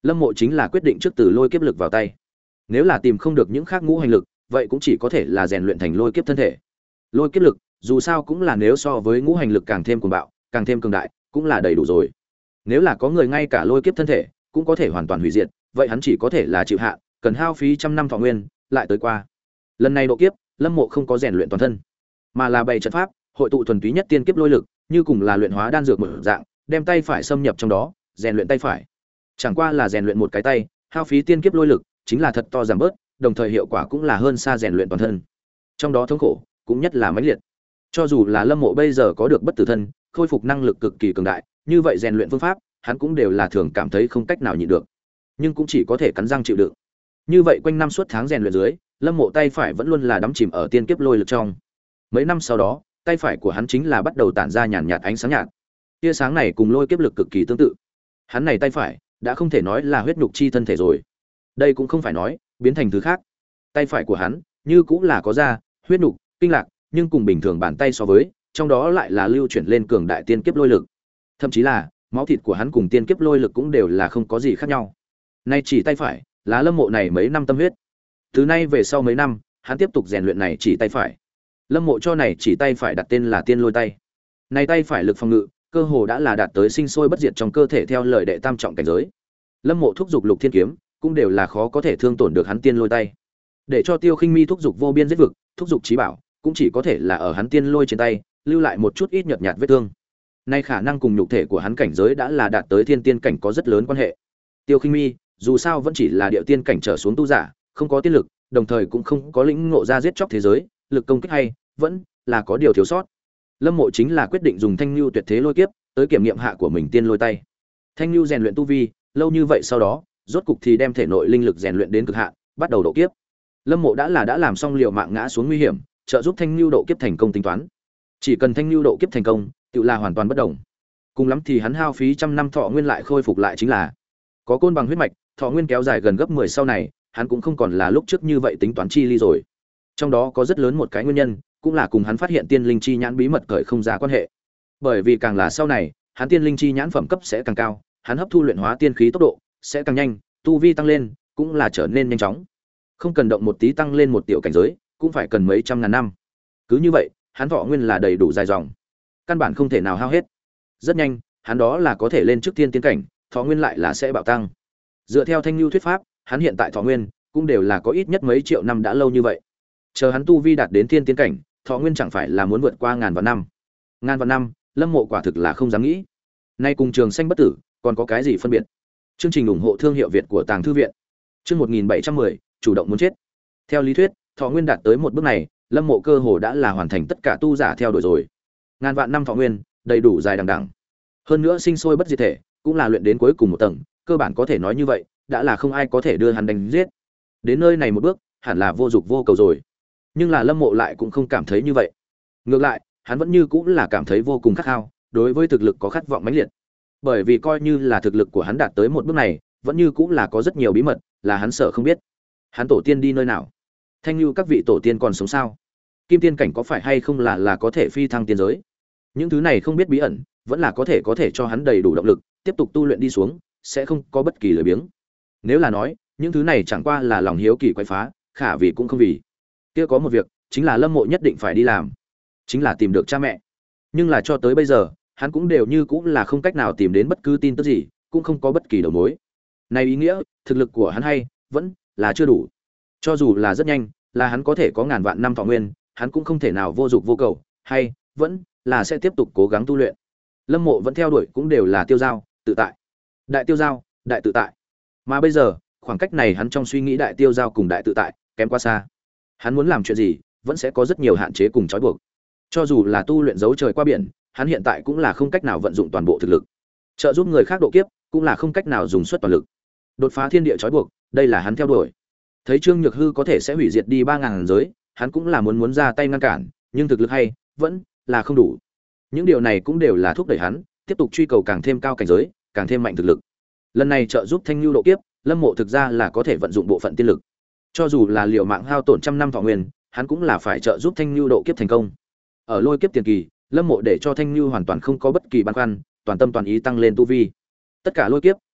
Lâm Mộ chính là quyết định trước từ lôi kiếp lực vào tay. Nếu là tìm không được những khác ngũ hành lực, vậy cũng chỉ có thể là rèn luyện thành lôi kiếp thân thể. Lôi kiếp lực, dù sao cũng là nếu so với ngũ hành lực càng thêm cuồng bạo, càng thêm cường đại, cũng là đầy đủ rồi. Nếu là có người ngay cả lôi kiếp thân thể cũng có thể hoàn toàn hủy diệt, vậy hắn chỉ có thể là chịu hạ, cần hao phí trăm năm thọ nguyên, lại tới qua. Lần này độ kiếp, Lâm Mộ không có rèn luyện toàn thân, mà là bày trận pháp, hội tụ thuần túy nhất tiên kiếp lôi lực, như cùng là luyện hóa đan dược một dạng, đem tay phải xâm nhập trong đó, rèn luyện tay phải. Chẳng qua là rèn luyện một cái tay, hao phí tiên kiếp lôi lực, chính là thật to giảm bớt, đồng thời hiệu quả cũng là hơn xa rèn luyện toàn thân. Trong đó thống khổ cũng nhất là mãnh liệt. Cho dù là Lâm Mộ bây giờ có được bất tử thân, khôi phục năng lực cực kỳ cường đại, như vậy rèn luyện phương pháp, hắn cũng đều là thường cảm thấy không cách nào nhịn được, nhưng cũng chỉ có thể cắn răng chịu đựng. Như vậy quanh năm suốt tháng rèn luyện dưới, Lâm Mộ tay phải vẫn luôn là đắm chìm ở tiên kiếp lôi lực trong. Mấy năm sau đó, tay phải của hắn chính là bắt đầu tản ra nhàn nhạt ánh sáng nhạt. Tia sáng này cùng lôi kiếp lực cực kỳ tương tự. Hắn này tay phải đã không thể nói là huyết nhục chi thân thể rồi. Đây cũng không phải nói biến thành thứ khác. Tay phải của hắn như cũng là có da, huyết nhục, kinh lạc, nhưng cùng bình thường bàn tay so với, trong đó lại là lưu chuyển lên cường đại tiên kiếp lôi lực. Thậm chí là máu thịt của hắn cùng tiên kiếp lôi lực cũng đều là không có gì khác nhau. Nay chỉ tay phải, là Lâm Mộ này mấy năm tâm huyết. Từ nay về sau mấy năm, hắn tiếp tục rèn luyện này chỉ tay phải. Lâm Mộ cho này chỉ tay phải đặt tên là Tiên Lôi tay. Này tay phải lực phòng ngự, cơ hồ đã là đạt tới sinh sôi bất diệt trong cơ thể theo lời đệ tam trọng cảnh giới. Lâm Mộ thúc giục Lục Thiên kiếm, cũng đều là khó có thể thương tổn được hắn Tiên Lôi tay. Để cho Tiêu Khinh Mi thúc giục vô biên giết vực, thúc giục chí bảo, cũng chỉ có thể là ở hắn Tiên Lôi trên tay, lưu lại một chút ít nhợt nhạt vết thương. Nay khả năng cùng nhục thể của hắn cảnh giới đã là đạt tới thiên tiên cảnh có rất lớn quan hệ. Tiêu Khinh Mi, dù sao vẫn chỉ là địa tiên cảnh trở xuống tu giả, không có tiên lực, đồng thời cũng không có lĩnh ngộ ra giết chóc thế giới, lực công kích hay vẫn là có điều thiếu sót. Lâm Mộ chính là quyết định dùng Thanh Nưu tuyệt thế lôi kiếp tới kiểm nghiệm hạ của mình Tiên Lôi tay. Thanh Nưu rèn luyện tu vi, lâu như vậy sau đó, rốt cục thì đem thể nội linh lực rèn luyện đến cực hạn, bắt đầu độ kiếp. Lâm Mộ đã là đã làm xong liều mạng ngã xuống nguy hiểm, trợ giúp Thanh Nưu độ kiếp thành công tính toán. Chỉ cần Thanh Nưu độ kiếp thành công, tự là hoàn toàn bất động. Cùng lắm thì hắn hao phí trăm năm thọ nguyên lại khôi phục lại chính là. Có côn bằng huyết mạch, thọ nguyên kéo dài gần gấp mười sau này, hắn cũng không còn là lúc trước như vậy tính toán chi ly rồi. Trong đó có rất lớn một cái nguyên nhân, cũng là cùng hắn phát hiện tiên linh chi nhãn bí mật cởi không ra quan hệ. Bởi vì càng là sau này, hắn tiên linh chi nhãn phẩm cấp sẽ càng cao, hắn hấp thu luyện hóa tiên khí tốc độ sẽ càng nhanh, tu vi tăng lên cũng là trở nên nhanh chóng. Không cần động một tí tăng lên một tiểu cảnh giới, cũng phải cần mấy trăm ngàn năm. Cứ như vậy, hắn thọ nguyên là đầy đủ dài dòng, căn bản không thể nào hao hết. Rất nhanh, hắn đó là có thể lên trước tiên tiến cảnh, thọ nguyên lại là sẽ bạo tăng. Dựa theo Thanh Nưu thuyết pháp, hắn hiện tại thọ nguyên cũng đều là có ít nhất mấy triệu năm đã lâu như vậy. Chờ hắn tu vi đạt đến tiên tiến cảnh, thọ nguyên chẳng phải là muốn vượt qua ngàn vạn năm. Ngàn vạn năm, Lâm Mộ quả thực là không dám nghĩ. Nay cùng Trường Sinh bất tử, còn có cái gì phân biệt? Chương trình ủng hộ thương hiệu Việt của Tàng thư viện. Chương một nghìn bảy trăm mười, chủ động muốn chết. Theo lý thuyết, thọ nguyên đạt tới một bước này, Lâm Mộ cơ hồ đã là hoàn thành tất cả tu giả theo đuổi rồi. Ngàn vạn năm thọ nguyên, đầy đủ dài đằng đẵng. Hơn nữa sinh sôi bất diệt thể, cũng là luyện đến cuối cùng một tầng, cơ bản có thể nói như vậy, đã là không ai có thể đưa hắn đánh giết. Đến nơi này một bước, hẳn là vô dục vô cầu rồi. Nhưng là Lâm Mộ lại cũng không cảm thấy như vậy. Ngược lại, hắn vẫn như cũng là cảm thấy vô cùng khát khao, đối với thực lực có khát vọng mãnh liệt. Bởi vì coi như là thực lực của hắn đạt tới một bước này, vẫn như cũng là có rất nhiều bí mật là hắn sợ không biết. Hắn tổ tiên đi nơi nào? Thanh Nưu các vị tổ tiên còn sống sao? Kim tiên cảnh có phải hay không là là có thể phi thăng tiên giới? Những thứ này không biết bí ẩn, vẫn là có thể có thể cho hắn đầy đủ động lực, tiếp tục tu luyện đi xuống, sẽ không có bất kỳ lười biếng. Nếu là nói, những thứ này chẳng qua là lòng hiếu kỳ quái phá, khả vì cũng không vì. Kia có một việc, chính là Lâm Mộ nhất định phải đi làm, chính là tìm được cha mẹ. Nhưng là cho tới bây giờ, hắn cũng đều như cũng là không cách nào tìm đến bất cứ tin tức gì, cũng không có bất kỳ đầu mối. Này ý nghĩa, thực lực của hắn hay vẫn là chưa đủ. Cho dù là rất nhanh, là hắn có thể có ngàn vạn năm thọ nguyên, hắn cũng không thể nào vô dục vô cầu, hay vẫn là sẽ tiếp tục cố gắng tu luyện. Lâm Mộ vẫn theo đuổi cũng đều là tiêu giao, tự tại. Đại tiêu giao, đại tự tại. Mà bây giờ, khoảng cách này hắn trong suy nghĩ đại tiêu giao cùng đại tự tại kém quá xa. Hắn muốn làm chuyện gì, vẫn sẽ có rất nhiều hạn chế cùng trói buộc. Cho dù là tu luyện dấu trời qua biển, hắn hiện tại cũng là không cách nào vận dụng toàn bộ thực lực. Trợ giúp người khác độ kiếp, cũng là không cách nào dùng suất toàn lực. Đột phá thiên địa trói buộc, đây là hắn theo đuổi. Thấy Trương Nhược Hư có thể sẽ hủy diệt đi ba ngàn giới, hắn cũng là muốn muốn ra tay ngăn cản, nhưng thực lực hay vẫn là không đủ. Những điều này cũng đều là thúc đẩy hắn tiếp tục truy cầu càng thêm cao cảnh giới, càng thêm mạnh thực lực. Lần này trợ giúp Thanh Nưu độ kiếp, Lâm Mộ thực ra là có thể vận dụng bộ phận tiên lực. Cho dù là liều mạng hao tổn trăm năm thọ nguyên, hắn cũng là phải trợ giúp Thanh Nưu độ kiếp thành công. Ở lôi kiếp tiền kỳ, Lâm Mộ để cho Thanh Nưu hoàn toàn không có bất kỳ băn khoăn, toàn tâm toàn ý tăng lên tu vi. Tất cả lôi kiếp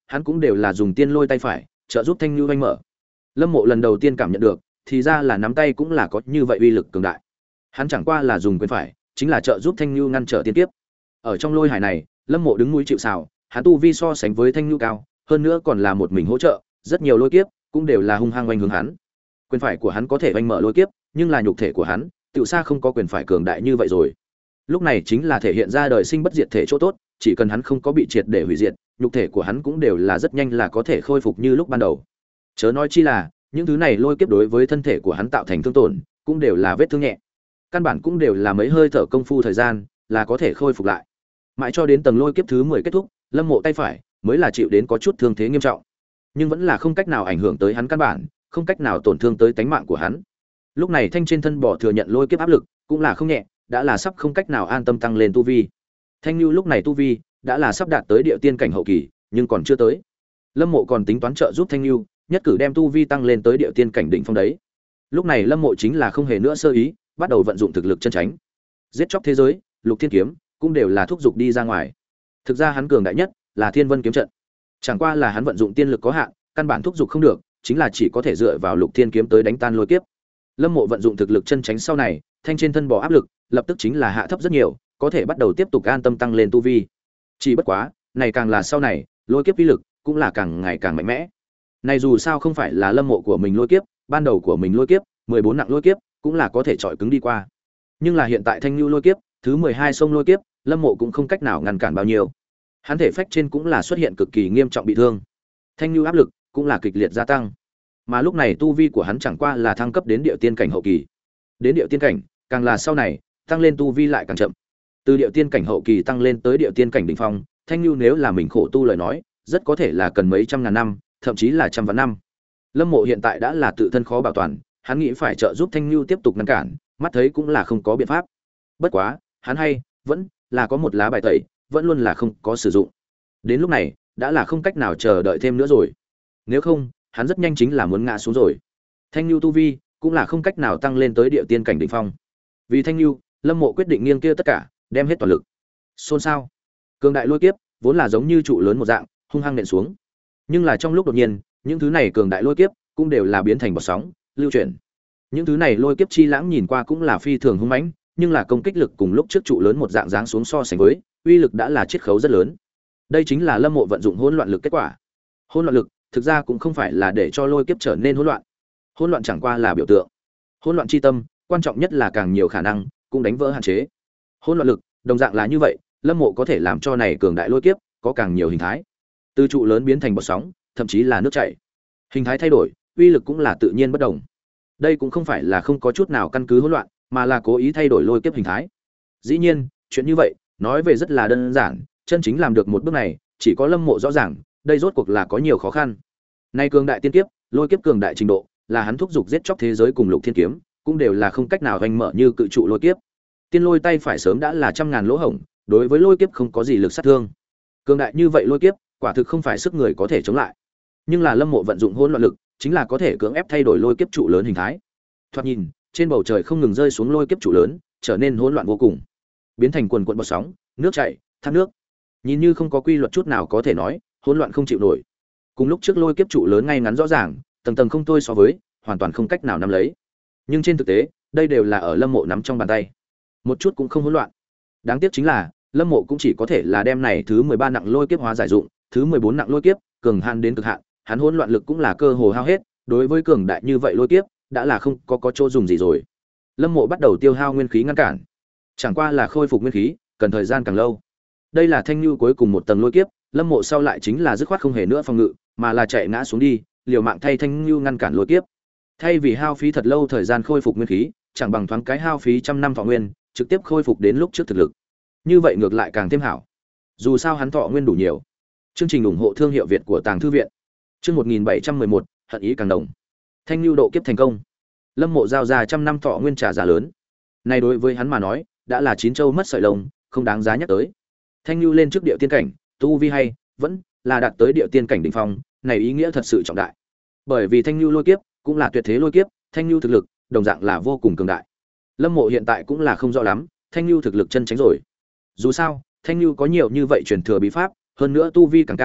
hắn cũng đều là dùng tiên lôi tay phải trợ giúp thanh lưu anh mở. Lâm Mộ lần đầu tiên cảm nhận được, thì ra là nắm tay cũng là có như vậy uy lực cường đại. Hắn chẳng qua là dùng quyền phải, chính là trợ giúp thanh lưu ngăn trở tiên kiếp. Ở trong lôi hải này, Lâm Mộ đứng núi chịu sào, hắn tu vi so sánh với thanh lưu cao, hơn nữa còn là một mình hỗ trợ, rất nhiều lôi kiếp cũng đều là hung hăng oanh hướng hắn. Quyền phải của hắn có thể oanh mở lôi kiếp, nhưng là nhục thể của hắn, tựu xa không có quyền phải cường đại như vậy rồi. Lúc này chính là thể hiện ra đời sinh bất diệt thể chỗ tốt, chỉ cần hắn không có bị triệt để hủy diệt, nhục thể của hắn cũng đều là rất nhanh là có thể khôi phục như lúc ban đầu. Chớ nói chi là, những thứ này lôi kiếp đối với thân thể của hắn tạo thành thương tổn, cũng đều là vết thương nhẹ. Căn bản cũng đều là mấy hơi thở công phu thời gian, là có thể khôi phục lại. Mãi cho đến tầng lôi kiếp thứ mười kết thúc, Lâm Mộ tay phải mới là chịu đến có chút thương thế nghiêm trọng, nhưng vẫn là không cách nào ảnh hưởng tới hắn căn bản, không cách nào tổn thương tới tánh mạng của hắn. Lúc này thanh trên thân bỏ thừa nhận lôi kiếp áp lực, cũng là không nhẹ, đã là sắp không cách nào an tâm tăng lên tu vi. Thanh Nưu lúc này tu vi đã là sắp đạt tới địa tiên cảnh hậu kỳ, nhưng còn chưa tới. Lâm Mộ còn tính toán trợ giúp Thanh Nưu, nhất cử đem tu vi tăng lên tới địa tiên cảnh đỉnh phong đấy. Lúc này Lâm Mộ chính là không hề nữa sơ ý, bắt đầu vận dụng thực lực chân tránh. Giết chóc thế giới, Lục Thiên kiếm cũng đều là thúc giục đi ra ngoài. Thực ra hắn cường đại nhất là Thiên Vân kiếm trận. Chẳng qua là hắn vận dụng tiên lực có hạn, căn bản thúc giục không được, chính là chỉ có thể dựa vào Lục Thiên kiếm tới đánh tan lôi kiếp. Lâm Mộ vận dụng thực lực chân tránh sau này, thanh trên thân bỏ áp lực, lập tức chính là hạ thấp rất nhiều, có thể bắt đầu tiếp tục an tâm tăng lên tu vi. Chỉ bất quá, này càng là sau này, lôi kiếp uy lực cũng là càng ngày càng mạnh mẽ. Này dù sao không phải là Lâm Mộ của mình lôi kiếp, ban đầu của mình lôi kiếp, mười bốn nặng lôi kiếp, cũng là có thể chọi cứng đi qua. Nhưng là hiện tại Thanh Nưu lôi kiếp, thứ mười hai sông lôi kiếp, Lâm Mộ cũng không cách nào ngăn cản bao nhiêu. Hắn thể phách trên cũng là xuất hiện cực kỳ nghiêm trọng bị thương. Thanh Nưu áp lực cũng là kịch liệt gia tăng. Mà lúc này tu vi của hắn chẳng qua là thăng cấp đến địa tiên cảnh hậu kỳ. Đến địa tiên cảnh, càng là sau này, tăng lên tu vi lại càng chậm. Từ địa tiên cảnh hậu kỳ tăng lên tới địa tiên cảnh đỉnh phong, Thanh Nưu nếu là mình khổ tu lời nói, rất có thể là cần mấy trăm ngàn năm, thậm chí là trăm vạn năm. Lâm Mộ hiện tại đã là tự thân khó bảo toàn, hắn nghĩ phải trợ giúp Thanh Nưu tiếp tục ngăn cản, mắt thấy cũng là không có biện pháp. Bất quá, hắn hay vẫn là có một lá bài tẩy, vẫn luôn là không có sử dụng. Đến lúc này, đã là không cách nào chờ đợi thêm nữa rồi. Nếu không, hắn rất nhanh chính là muốn ngã xuống rồi. Thanh Nưu tu vi cũng là không cách nào tăng lên tới địa tiên cảnh đỉnh phong. Vì Thanh Nưu, Lâm Mộ quyết định nghiêng kia tất cả, đem hết toàn lực. Xôn xao. Cường đại lôi kiếp, vốn là giống như trụ lớn một dạng, hung hăng nện xuống. Nhưng là trong lúc đột nhiên, những thứ này cường đại lôi kiếp cũng đều là biến thành bọt sóng, lưu chuyển. Những thứ này lôi kiếp chi lãng nhìn qua cũng là phi thường hung mãnh, nhưng là công kích lực cùng lúc trước trụ lớn một dạng giáng xuống so sánh với, uy lực đã là chiết khấu rất lớn. Đây chính là Lâm Mộ vận dụng hỗn loạn lực kết quả. Hỗn loạn lực thực ra cũng không phải là để cho lôi kiếp trở nên hỗn loạn. Hỗn loạn chẳng qua là biểu tượng. Hỗn loạn chi tâm, quan trọng nhất là càng nhiều khả năng, cũng đánh vỡ hạn chế. Hỗn loạn lực, đồng dạng là như vậy, Lâm Mộ có thể làm cho này cường đại lôi kiếp có càng nhiều hình thái. Từ trụ lớn biến thành bọt sóng, thậm chí là nước chảy. Hình thái thay đổi, uy lực cũng là tự nhiên bất đồng. Đây cũng không phải là không có chút nào căn cứ hỗn loạn, mà là cố ý thay đổi lôi kiếp hình thái. Dĩ nhiên, chuyện như vậy, nói về rất là đơn giản, chân chính làm được một bước này, chỉ có Lâm Mộ rõ ràng, đây rốt cuộc là có nhiều khó khăn. Nay cường đại tiên kiếp, lôi kiếp cường đại trình độ, là hắn thúc giục giết chóc thế giới cùng Lục Thiên kiếm, cũng đều là không cách nào hoành mở như cự trụ lôi kiếp. Tiên lôi tay phải sớm đã là trăm ngàn lỗ hổng, đối với lôi kiếp không có gì lực sát thương. Cường đại như vậy lôi kiếp, quả thực không phải sức người có thể chống lại. Nhưng là Lâm Mộ vận dụng hỗn loạn lực, chính là có thể cưỡng ép thay đổi lôi kiếp trụ lớn hình thái. Thoạt nhìn, trên bầu trời không ngừng rơi xuống lôi kiếp trụ lớn, trở nên hỗn loạn vô cùng, biến thành quần quần bọt sóng, nước chảy, thác nước. Nhìn như không có quy luật chút nào có thể nói, hỗn loạn không chịu nổi. Cùng lúc trước lôi kiếp trụ lớn ngay ngắn rõ ràng, tầng tầng không thôi so với, hoàn toàn không cách nào nắm lấy. Nhưng trên thực tế, đây đều là ở Lâm Mộ nắm trong bàn tay, một chút cũng không hỗn loạn. Đáng tiếc chính là, Lâm Mộ cũng chỉ có thể là đem này thứ mười ba nặng lôi kiếp hóa giải dụng, thứ mười bốn nặng lôi kiếp, cường hạn đến cực hạn, hắn hỗn loạn lực cũng là cơ hồ hao hết, đối với cường đại như vậy lôi kiếp, đã là không có có chỗ dùng gì rồi. Lâm Mộ bắt đầu tiêu hao nguyên khí ngăn cản. Chẳng qua là khôi phục nguyên khí, cần thời gian càng lâu. Đây là Thanh Nưu cuối cùng một tầng lôi kiếp, Lâm Mộ sau lại chính là dứt khoát không hề nữa phòng ngự, mà là chạy ngã xuống đi, liều mạng thay Thanh Nưu ngăn cản lôi kiếp. Thay vì hao phí thật lâu thời gian khôi phục nguyên khí, chẳng bằng thoáng cái hao phí trăm năm thọ nguyên, trực tiếp khôi phục đến lúc trước thực lực. Như vậy ngược lại càng thêm hảo. Dù sao hắn thọ nguyên đủ nhiều. Chương trình ủng hộ thương hiệu Việt của Tàng thư viện. Chương một nghìn bảy trăm mười một, hận ý càng đồng. Thanh Nưu độ kiếp thành công. Lâm Mộ giao ra trăm năm thọ nguyên trả giá lớn. Này đối với hắn mà nói, đã là chín châu mất sợi lông, không đáng giá nhắc tới. Thanh Nưu lên trước địa tiên cảnh, tu vi hay vẫn là đạt tới địa tiên cảnh đỉnh phong, này ý nghĩa thật sự trọng đại. Bởi vì Thanh Nưu lôi kiếp cũng là tuyệt thế lôi kiếp, Thanh Nưu thực lực đồng dạng là vô cùng cường đại. Lâm Mộ hiện tại cũng là không rõ lắm, Thanh Nưu thực lực chân chính rồi. Dù sao, Thanh Nưu có nhiều như vậy truyền thừa bí pháp, hơn nữa tu vi càng cao,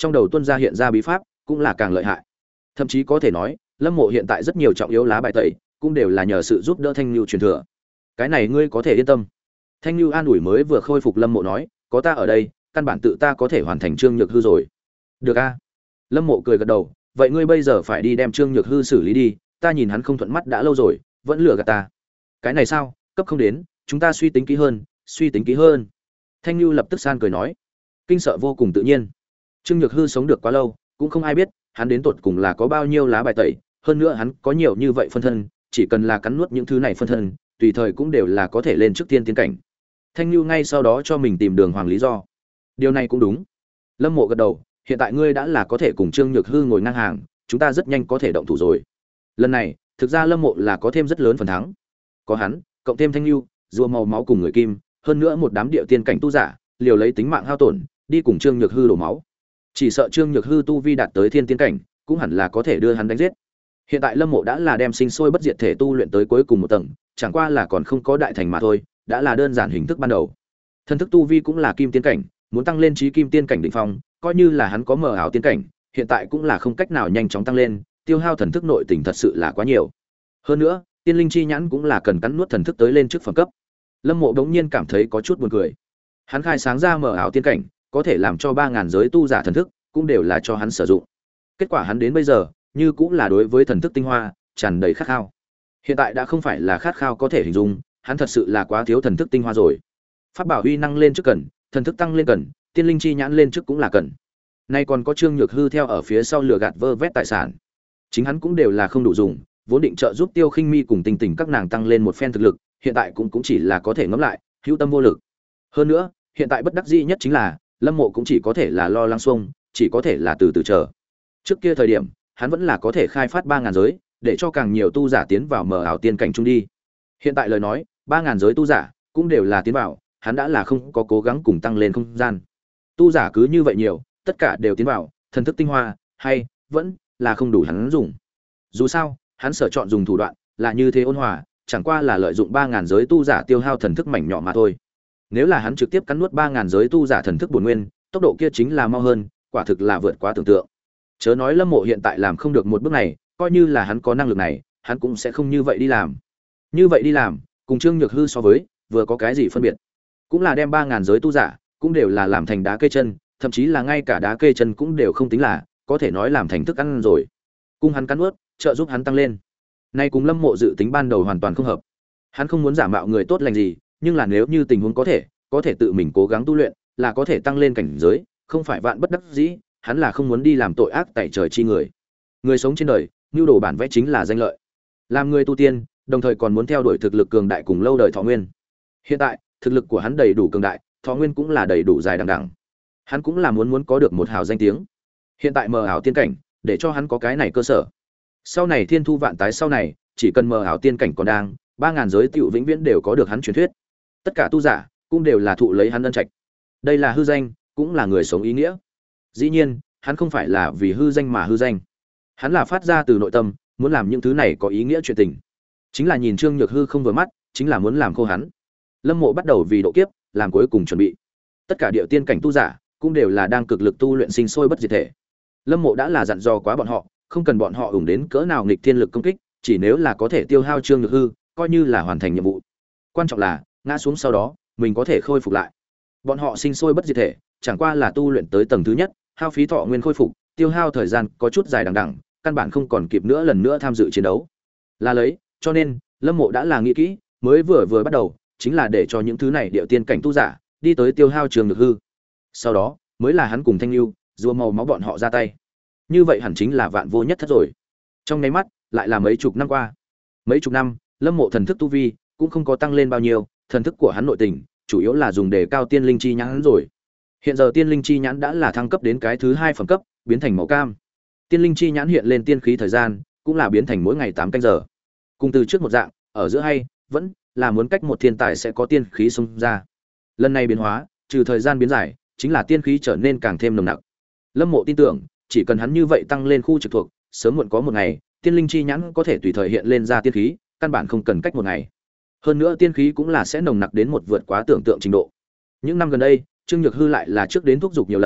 trong đầu tuân ra hiện ra bí pháp cũng là càng lợi hại. Thậm chí có thể nói Lâm Mộ hiện tại rất nhiều trọng yếu lá bài tẩy cũng đều là nhờ sự giúp đỡ Thanh Nưu truyền thừa. Cái này ngươi có thể yên tâm. Thanh Nưu an ủi mới vừa khôi phục Lâm Mộ nói, có ta ở đây, căn bản tự ta có thể hoàn thành Trương Nhược Hư rồi. Được a. Lâm Mộ cười gật đầu, vậy ngươi bây giờ phải đi đem Trương Nhược Hư xử lý đi, ta nhìn hắn không thuận mắt đã lâu rồi, vẫn lừa gạt ta. Cái này sao, cấp không đến, chúng ta suy tính kỹ hơn, suy tính kỹ hơn. Thanh Nưu lập tức san cười nói, kinh sợ vô cùng tự nhiên. Trương Nhược Hư sống được quá lâu, cũng không ai biết hắn đến tột cùng là có bao nhiêu lá bài tẩy, hơn nữa hắn có nhiều như vậy phân thân, chỉ cần là cắn nuốt những thứ này phân thân, tùy thời cũng đều là có thể lên trước tiên tiến cảnh. Thanh Nưu ngay sau đó cho mình tìm đường hoàng lý do. Điều này cũng đúng. Lâm Mộ gật đầu, hiện tại ngươi đã là có thể cùng Trương Nhược Hư ngồi ngang hàng, chúng ta rất nhanh có thể động thủ rồi. Lần này, thực ra Lâm Mộ là có thêm rất lớn phần thắng. Có hắn, cộng thêm Thanh Nưu, rùa màu máu cùng người kim, hơn nữa một đám địa tiên cảnh tu giả, liều lấy tính mạng hao tổn, đi cùng Trương Nhược Hư đổ máu. Chỉ sợ Trương Nhược Hư tu vi đạt tới thiên tiên cảnh, cũng hẳn là có thể đưa hắn đánh giết. Hiện tại Lâm Mộ đã là đem sinh sôi bất diệt thể tu luyện tới cuối cùng một tầng, chẳng qua là còn không có đại thành mà thôi, đã là đơn giản hình thức ban đầu. Thân thức tu vi cũng là kim tiên cảnh, muốn tăng lên chí kim tiên cảnh đỉnh phong, coi như là hắn có mờ ảo tiên cảnh, hiện tại cũng là không cách nào nhanh chóng tăng lên, tiêu hao thần thức nội tình thật sự là quá nhiều. Hơn nữa, tiên linh chi nhãn cũng là cần cắn nuốt thần thức tới lên trước phẩm cấp. Lâm Mộ đống nhiên cảm thấy có chút buồn cười. Hắn khai sáng ra mờ ảo tiên cảnh, có thể làm cho ba ngàn giới tu giả thần thức cũng đều là cho hắn sử dụng. Kết quả hắn đến bây giờ, như cũng là đối với thần thức tinh hoa tràn đầy khát khao. Hiện tại đã không phải là khát khao có thể hình dung, hắn thật sự là quá thiếu thần thức tinh hoa rồi. Pháp bảo uy năng lên trước cần, thần thức tăng lên cần, tiên linh chi nhãn lên trước cũng là cần. Nay còn có Trương Nhược Hư theo ở phía sau lừa gạt vơ vét tài sản, chính hắn cũng đều là không đủ dùng, vốn định trợ giúp Tiêu Khinh Mi cùng Tình Tình các nàng tăng lên một phen thực lực, hiện tại cũng cũng chỉ là có thể ngẫm lại, hữu tâm vô lực. Hơn nữa, hiện tại bất đắc dĩ nhất chính là Lâm Mộ cũng chỉ có thể là lo lắng xuông, chỉ có thể là từ từ chờ. Trước kia thời điểm, hắn vẫn là có thể khai phát ba ngàn giới, để cho càng nhiều tu giả tiến vào mờ ảo tiên cảnh chung đi. Hiện tại lời nói, ba ngàn giới tu giả cũng đều là tiến vào, hắn đã là không có cố gắng cùng tăng lên không gian. Tu giả cứ như vậy nhiều, tất cả đều tiến vào, thần thức tinh hoa hay vẫn là không đủ hắn dùng. Dù sao, hắn sở chọn dùng thủ đoạn là như thế ôn hòa, chẳng qua là lợi dụng ba ngàn giới tu giả tiêu hao thần thức mảnh nhỏ mà thôi. Nếu là hắn trực tiếp cắn nuốt ba ngàn giới tu giả thần thức bổn nguyên, tốc độ kia chính là mau hơn, quả thực là vượt quá tưởng tượng. Chớ nói Lâm Mộ hiện tại làm không được một bước này, coi như là hắn có năng lực này, hắn cũng sẽ không như vậy đi làm. Như vậy đi làm, cùng Trương Nhược Hư so với, vừa có cái gì phân biệt? Cũng là đem ba ngàn giới tu giả, cũng đều là làm thành đá kê chân, thậm chí là ngay cả đá kê chân cũng đều không tính là, có thể nói làm thành thức ăn rồi. Cung hắn cắn nuốt, trợ giúp hắn tăng lên. Nay cùng Lâm Mộ dự tính ban đầu hoàn toàn không hợp. Hắn không muốn giả mạo người tốt lành gì, nhưng là nếu như tình huống có thể, có thể tự mình cố gắng tu luyện, là có thể tăng lên cảnh giới, không phải vạn bất đắc dĩ, hắn là không muốn đi làm tội ác tại trời chi người. Người sống trên đời, nhu đồ bản vẽ chính là danh lợi. Làm người tu tiên, đồng thời còn muốn theo đuổi thực lực cường đại cùng lâu đời thọ nguyên. Hiện tại, thực lực của hắn đầy đủ cường đại, thọ nguyên cũng là đầy đủ dài đằng đẵng. Hắn cũng là muốn muốn có được một hào danh tiếng. Hiện tại mờ ảo tiên cảnh, để cho hắn có cái này cơ sở. Sau này thiên thu vạn tái sau này, chỉ cần mờ ảo tiên cảnh còn đang, ba ngàn giới tiểu vĩnh viễn đều có được hắn truyền thuyết. Tất cả tu giả cũng đều là thụ lấy hắn ân trạch. Đây là hư danh, cũng là người sống ý nghĩa. Dĩ nhiên, hắn không phải là vì hư danh mà hư danh. Hắn là phát ra từ nội tâm, muốn làm những thứ này có ý nghĩa chuyện tình. Chính là nhìn Trương Nhược Hư không vừa mắt, chính là muốn làm khô hắn. Lâm Mộ bắt đầu vì độ kiếp, làm cuối cùng chuẩn bị. Tất cả địa tiên cảnh tu giả cũng đều là đang cực lực tu luyện sinh sôi bất diệt thể. Lâm Mộ đã là dặn dò quá bọn họ, không cần bọn họ ủng đến cỡ nào nghịch thiên lực công kích, chỉ nếu là có thể tiêu hao Trương Nhược Hư, coi như là hoàn thành nhiệm vụ. Quan trọng là, ngã xuống sau đó, mình có thể khôi phục lại. Bọn họ sinh sôi bất diệt thể, chẳng qua là tu luyện tới tầng thứ nhất, hao phí thọ nguyên khôi phục, tiêu hao thời gian có chút dài đằng đẵng, căn bản không còn kịp nữa lần nữa tham dự chiến đấu. Là lấy, cho nên, Lâm Mộ đã là nghĩ kỹ, mới vừa vừa bắt đầu, chính là để cho những thứ này điệu tiên cảnh tu giả đi tới tiêu hao Trương Nhược Hư. Sau đó, mới là hắn cùng Thanh Nưu, rùa màu máu bọn họ ra tay. Như vậy hẳn chính là vạn vô nhất thất rồi. Trong nháy mắt, lại là mấy chục năm qua. Mấy chục năm, Lâm Mộ thần thức tu vi cũng không có tăng lên bao nhiêu, thần thức của hắn nội tình chủ yếu là dùng để cao tiên linh chi nhãn rồi. Hiện giờ tiên linh chi nhãn đã là thăng cấp đến cái thứ hai phẩm cấp, biến thành màu cam. Tiên linh chi nhãn hiện lên tiên khí thời gian, cũng là biến thành mỗi ngày tám canh giờ. Cùng từ trước một dạng, ở giữa hay vẫn là muốn cách một thiên tài sẽ có tiên khí xông ra. Lần này biến hóa, trừ thời gian biến dài, chính là tiên khí trở nên càng thêm nồng nặc. Lâm Mộ tin tưởng, chỉ cần hắn như vậy tăng lên khu trực thuộc, sớm muộn có một ngày, tiên linh chi nhãn có thể tùy thời hiện lên ra tiên khí, căn bản không cần cách một ngày. Hơn nữa tiên khí cũng là sẽ nồng nặc đến một vượt quá tưởng tượng trình độ. Những năm gần đây, Trương Nhược Hư lại là trước đến thúc giục nhiều lần,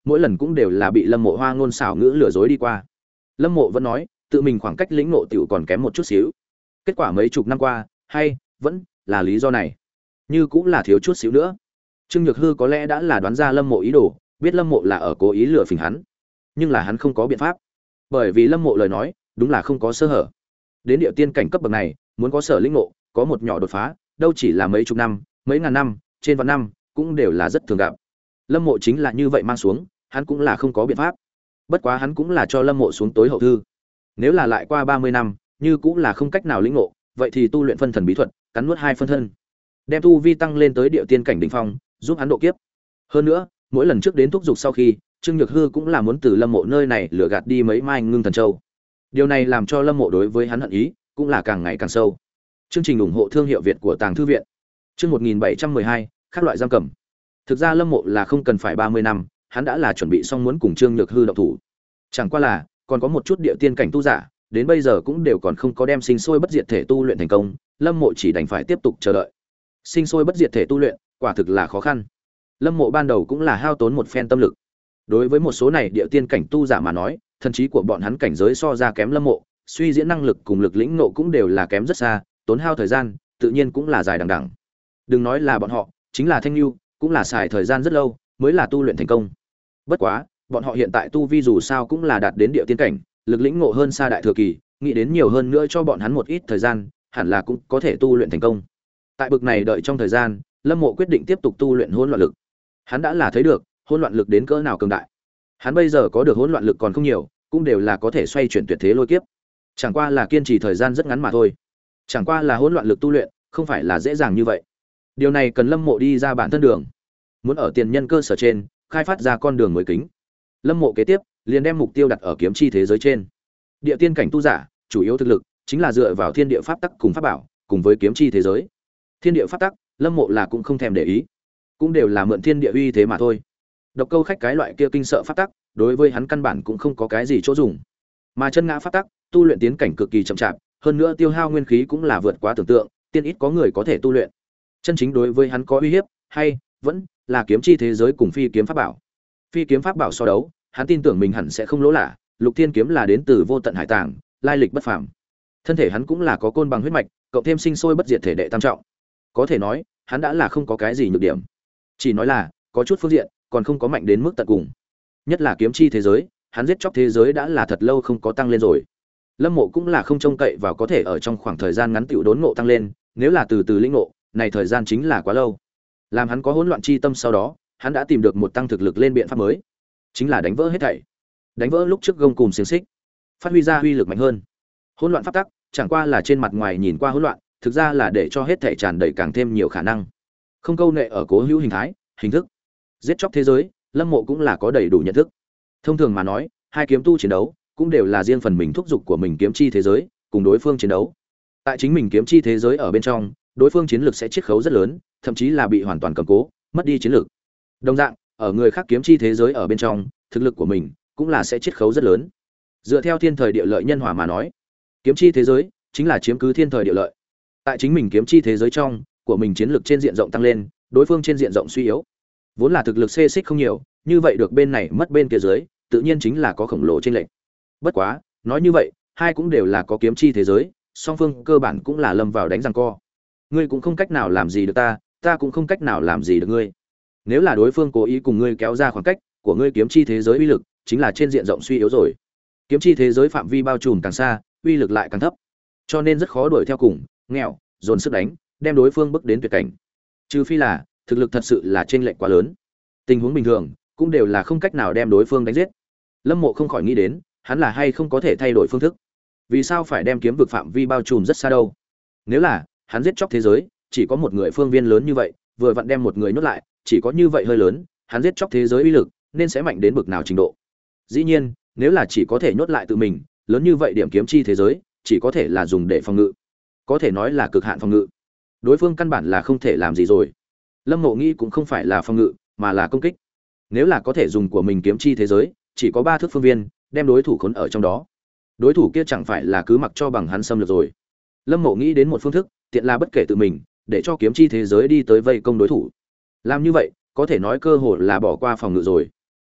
mỗi lần cũng đều là bị Lâm Mộ hoa ngôn xảo ngữ lừa dối đi qua. Lâm Mộ vẫn nói, tự mình khoảng cách lĩnh ngộ tiểu còn kém một chút xíu. Kết quả mấy chục năm qua, hay vẫn là lý do này, như cũng là thiếu chút xíu nữa. Trương Nhược Hư có lẽ đã là đoán ra Lâm Mộ ý đồ, biết Lâm Mộ là ở cố ý lừa phỉnh hắn, nhưng là hắn không có biện pháp, bởi vì Lâm Mộ lời nói đúng là không có sơ hở. Đến địa tiên cảnh cấp bậc này, muốn có sở lĩnh ngộ, có một nhỏ đột phá, đâu chỉ là mấy chục năm, mấy ngàn năm, trên vạn năm, cũng đều là rất thường gặp. Lâm Mộ chính là như vậy mang xuống, hắn cũng là không có biện pháp. Bất quá hắn cũng là cho Lâm Mộ xuống tối hậu thư. Nếu là lại qua ba mươi năm, như cũng là không cách nào lĩnh ngộ, vậy thì tu luyện phân thần bí thuật, cắn nuốt hai phân thân, đem tu vi tăng lên tới địa tiên cảnh đỉnh phong, giúp hắn độ kiếp. Hơn nữa, mỗi lần trước đến thúc dục sau khi, Trương Nhược Hư cũng là muốn từ Lâm Mộ nơi này lừa gạt đi mấy mai ngưng thần châu. Điều này làm cho Lâm Mộ đối với hắn hận ý cũng là càng ngày càng sâu. Chương trình ủng hộ thương hiệu Việt của Tàng Thư viện. Chương một nghìn bảy trăm mười hai, các loại giam cầm. Thực ra Lâm Mộ là không cần phải ba mươi năm, hắn đã là chuẩn bị xong muốn cùng Trương Nhược Hư động thủ. Chẳng qua là, còn có một chút địa tiên cảnh tu giả, đến bây giờ cũng đều còn không có đem sinh sôi bất diệt thể tu luyện thành công, Lâm Mộ chỉ đành phải tiếp tục chờ đợi. Sinh sôi bất diệt thể tu luyện, quả thực là khó khăn. Lâm Mộ ban đầu cũng là hao tốn một phen tâm lực. Đối với một số này địa tiên cảnh tu giả mà nói, thần trí của bọn hắn cảnh giới so ra kém Lâm Mộ, suy diễn năng lực cùng lực lĩnh ngộ cũng đều là kém rất xa, tốn hao thời gian, tự nhiên cũng là dài đằng đẵng. Đừng nói là bọn họ, chính là Thanh Nưu, cũng là xài thời gian rất lâu mới là tu luyện thành công. Bất quá, bọn họ hiện tại tu vi dù sao cũng là đạt đến địa tiên cảnh, lực lĩnh ngộ hơn xa đại thừa kỳ, nghĩ đến nhiều hơn nữa cho bọn hắn một ít thời gian, hẳn là cũng có thể tu luyện thành công. Tại bực này đợi trong thời gian, Lâm Mộ quyết định tiếp tục tu luyện hỗn loạn lực. Hắn đã là thấy được hỗn loạn lực đến cỡ nào cường đại. Hắn bây giờ có được hỗn loạn lực còn không nhiều, cũng đều là có thể xoay chuyển tuyệt thế lôi kiếp. Chẳng qua là kiên trì thời gian rất ngắn mà thôi. Chẳng qua là hỗn loạn lực tu luyện, không phải là dễ dàng như vậy. Điều này cần Lâm Mộ đi ra bản thân đường, muốn ở tiền nhân cơ sở trên khai phát ra con đường mới kính. Lâm Mộ kế tiếp liền đem mục tiêu đặt ở kiếm chi thế giới trên. Địa tiên cảnh tu giả, chủ yếu thực lực chính là dựa vào thiên địa pháp tắc cùng pháp bảo, cùng với kiếm chi thế giới. Thiên địa pháp tắc, Lâm Mộ là cũng không thèm để ý, cũng đều là mượn thiên địa uy thế mà thôi. Độc câu khách cái loại kia kinh sợ pháp tắc, đối với hắn căn bản cũng không có cái gì chỗ dùng. Mà chân ngã pháp tắc, tu luyện tiến cảnh cực kỳ chậm chạp, hơn nữa tiêu hao nguyên khí cũng là vượt quá tưởng tượng, tiên ít có người có thể tu luyện. Chân chính đối với hắn có uy hiếp, hay vẫn là kiếm chi thế giới cùng phi kiếm pháp bảo. Phi kiếm pháp bảo so đấu, hắn tin tưởng mình hẳn sẽ không lỗ lạ, Lục Thiên kiếm là đến từ vô tận hải tàng, lai lịch bất phàm. Thân thể hắn cũng là có côn bằng huyết mạch, cộng thêm sinh sôi bất diệt thể đệ tam trọng. Có thể nói, hắn đã là không có cái gì nhược điểm. Chỉ nói là, có chút phương diện, còn không có mạnh đến mức tận cùng. Nhất là kiếm chi thế giới, hắn giết chóc thế giới đã là thật lâu không có tăng lên rồi. Lâm Mộ cũng là không trông cậy vào có thể ở trong khoảng thời gian ngắn tiểu đốn ngộ tăng lên, nếu là từ từ lĩnh ngộ, này thời gian chính là quá lâu. Làm hắn có hỗn loạn chi tâm sau đó, hắn đã tìm được một tăng thực lực lên biện pháp mới, chính là đánh vỡ hết thảy. Đánh vỡ lúc trước gông cùm xiềng xích, phát huy ra uy lực mạnh hơn. Hỗn loạn pháp tắc, chẳng qua là trên mặt ngoài nhìn qua hỗn loạn, thực ra là để cho hết thảy tràn đầy càng thêm nhiều khả năng. Không câu nệ ở cố hữu hình thái, hình thức. Giết chóc thế giới, Lâm Mộ cũng là có đầy đủ nhận thức. Thông thường mà nói, hai kiếm tu chiến đấu cũng đều là riêng phần mình thúc dục của mình kiếm chi thế giới, cùng đối phương chiến đấu. Tại chính mình kiếm chi thế giới ở bên trong, đối phương chiến lược sẽ chiết khấu rất lớn, thậm chí là bị hoàn toàn cầm cố, mất đi chiến lược. Đồng dạng, ở người khác kiếm chi thế giới ở bên trong, thực lực của mình cũng là sẽ chiết khấu rất lớn. Dựa theo thiên thời địa lợi nhân hòa mà nói, kiếm chi thế giới chính là chiếm cứ thiên thời địa lợi. Tại chính mình kiếm chi thế giới trong, của mình chiến lược trên diện rộng tăng lên, đối phương trên diện rộng suy yếu. Vốn là thực lực xê xích không nhiều, như vậy được bên này mất bên kia dưới, tự nhiên chính là có khổng lồ trên lệnh. Bất quá, nói như vậy, hai cũng đều là có kiếm chi thế giới, song phương cơ bản cũng là lâm vào đánh giằng co. Ngươi cũng không cách nào làm gì được ta, ta cũng không cách nào làm gì được ngươi. Nếu là đối phương cố ý cùng ngươi kéo ra khoảng cách, của ngươi kiếm chi thế giới uy lực chính là trên diện rộng suy yếu rồi. Kiếm chi thế giới phạm vi bao trùm càng xa, uy lực lại càng thấp. Cho nên rất khó đuổi theo cùng, nghèo, dồn sức đánh, đem đối phương bước đến tuyệt cảnh. Trừ phi là thực lực thật sự là chênh lệch quá lớn. Tình huống bình thường cũng đều là không cách nào đem đối phương đánh giết. Lâm Mộ không khỏi nghĩ đến, hắn là hay không có thể thay đổi phương thức. Vì sao phải đem kiếm vực phạm vi bao trùm rất xa đâu? Nếu là hắn giết chóc thế giới, chỉ có một người phương viên lớn như vậy, vừa vặn đem một người nhốt lại, chỉ có như vậy hơi lớn, hắn giết chóc thế giới uy lực nên sẽ mạnh đến bực nào trình độ. Dĩ nhiên, nếu là chỉ có thể nhốt lại tự mình, lớn như vậy điểm kiếm chi thế giới, chỉ có thể là dùng để phòng ngự. Có thể nói là cực hạn phòng ngự. Đối phương căn bản là không thể làm gì rồi. Lâm Mộ nghĩ cũng không phải là phòng ngự, mà là công kích. Nếu là có thể dùng của mình kiếm chi thế giới, chỉ có ba thước phương viên, đem đối thủ khốn ở trong đó. Đối thủ kia chẳng phải là cứ mặc cho bằng hắn xâm lược rồi. Lâm Mộ nghĩ đến một phương thức, tiện là bất kể tự mình, để cho kiếm chi thế giới đi tới vây công đối thủ. Làm như vậy, có thể nói cơ hội là bỏ qua phòng ngự rồi.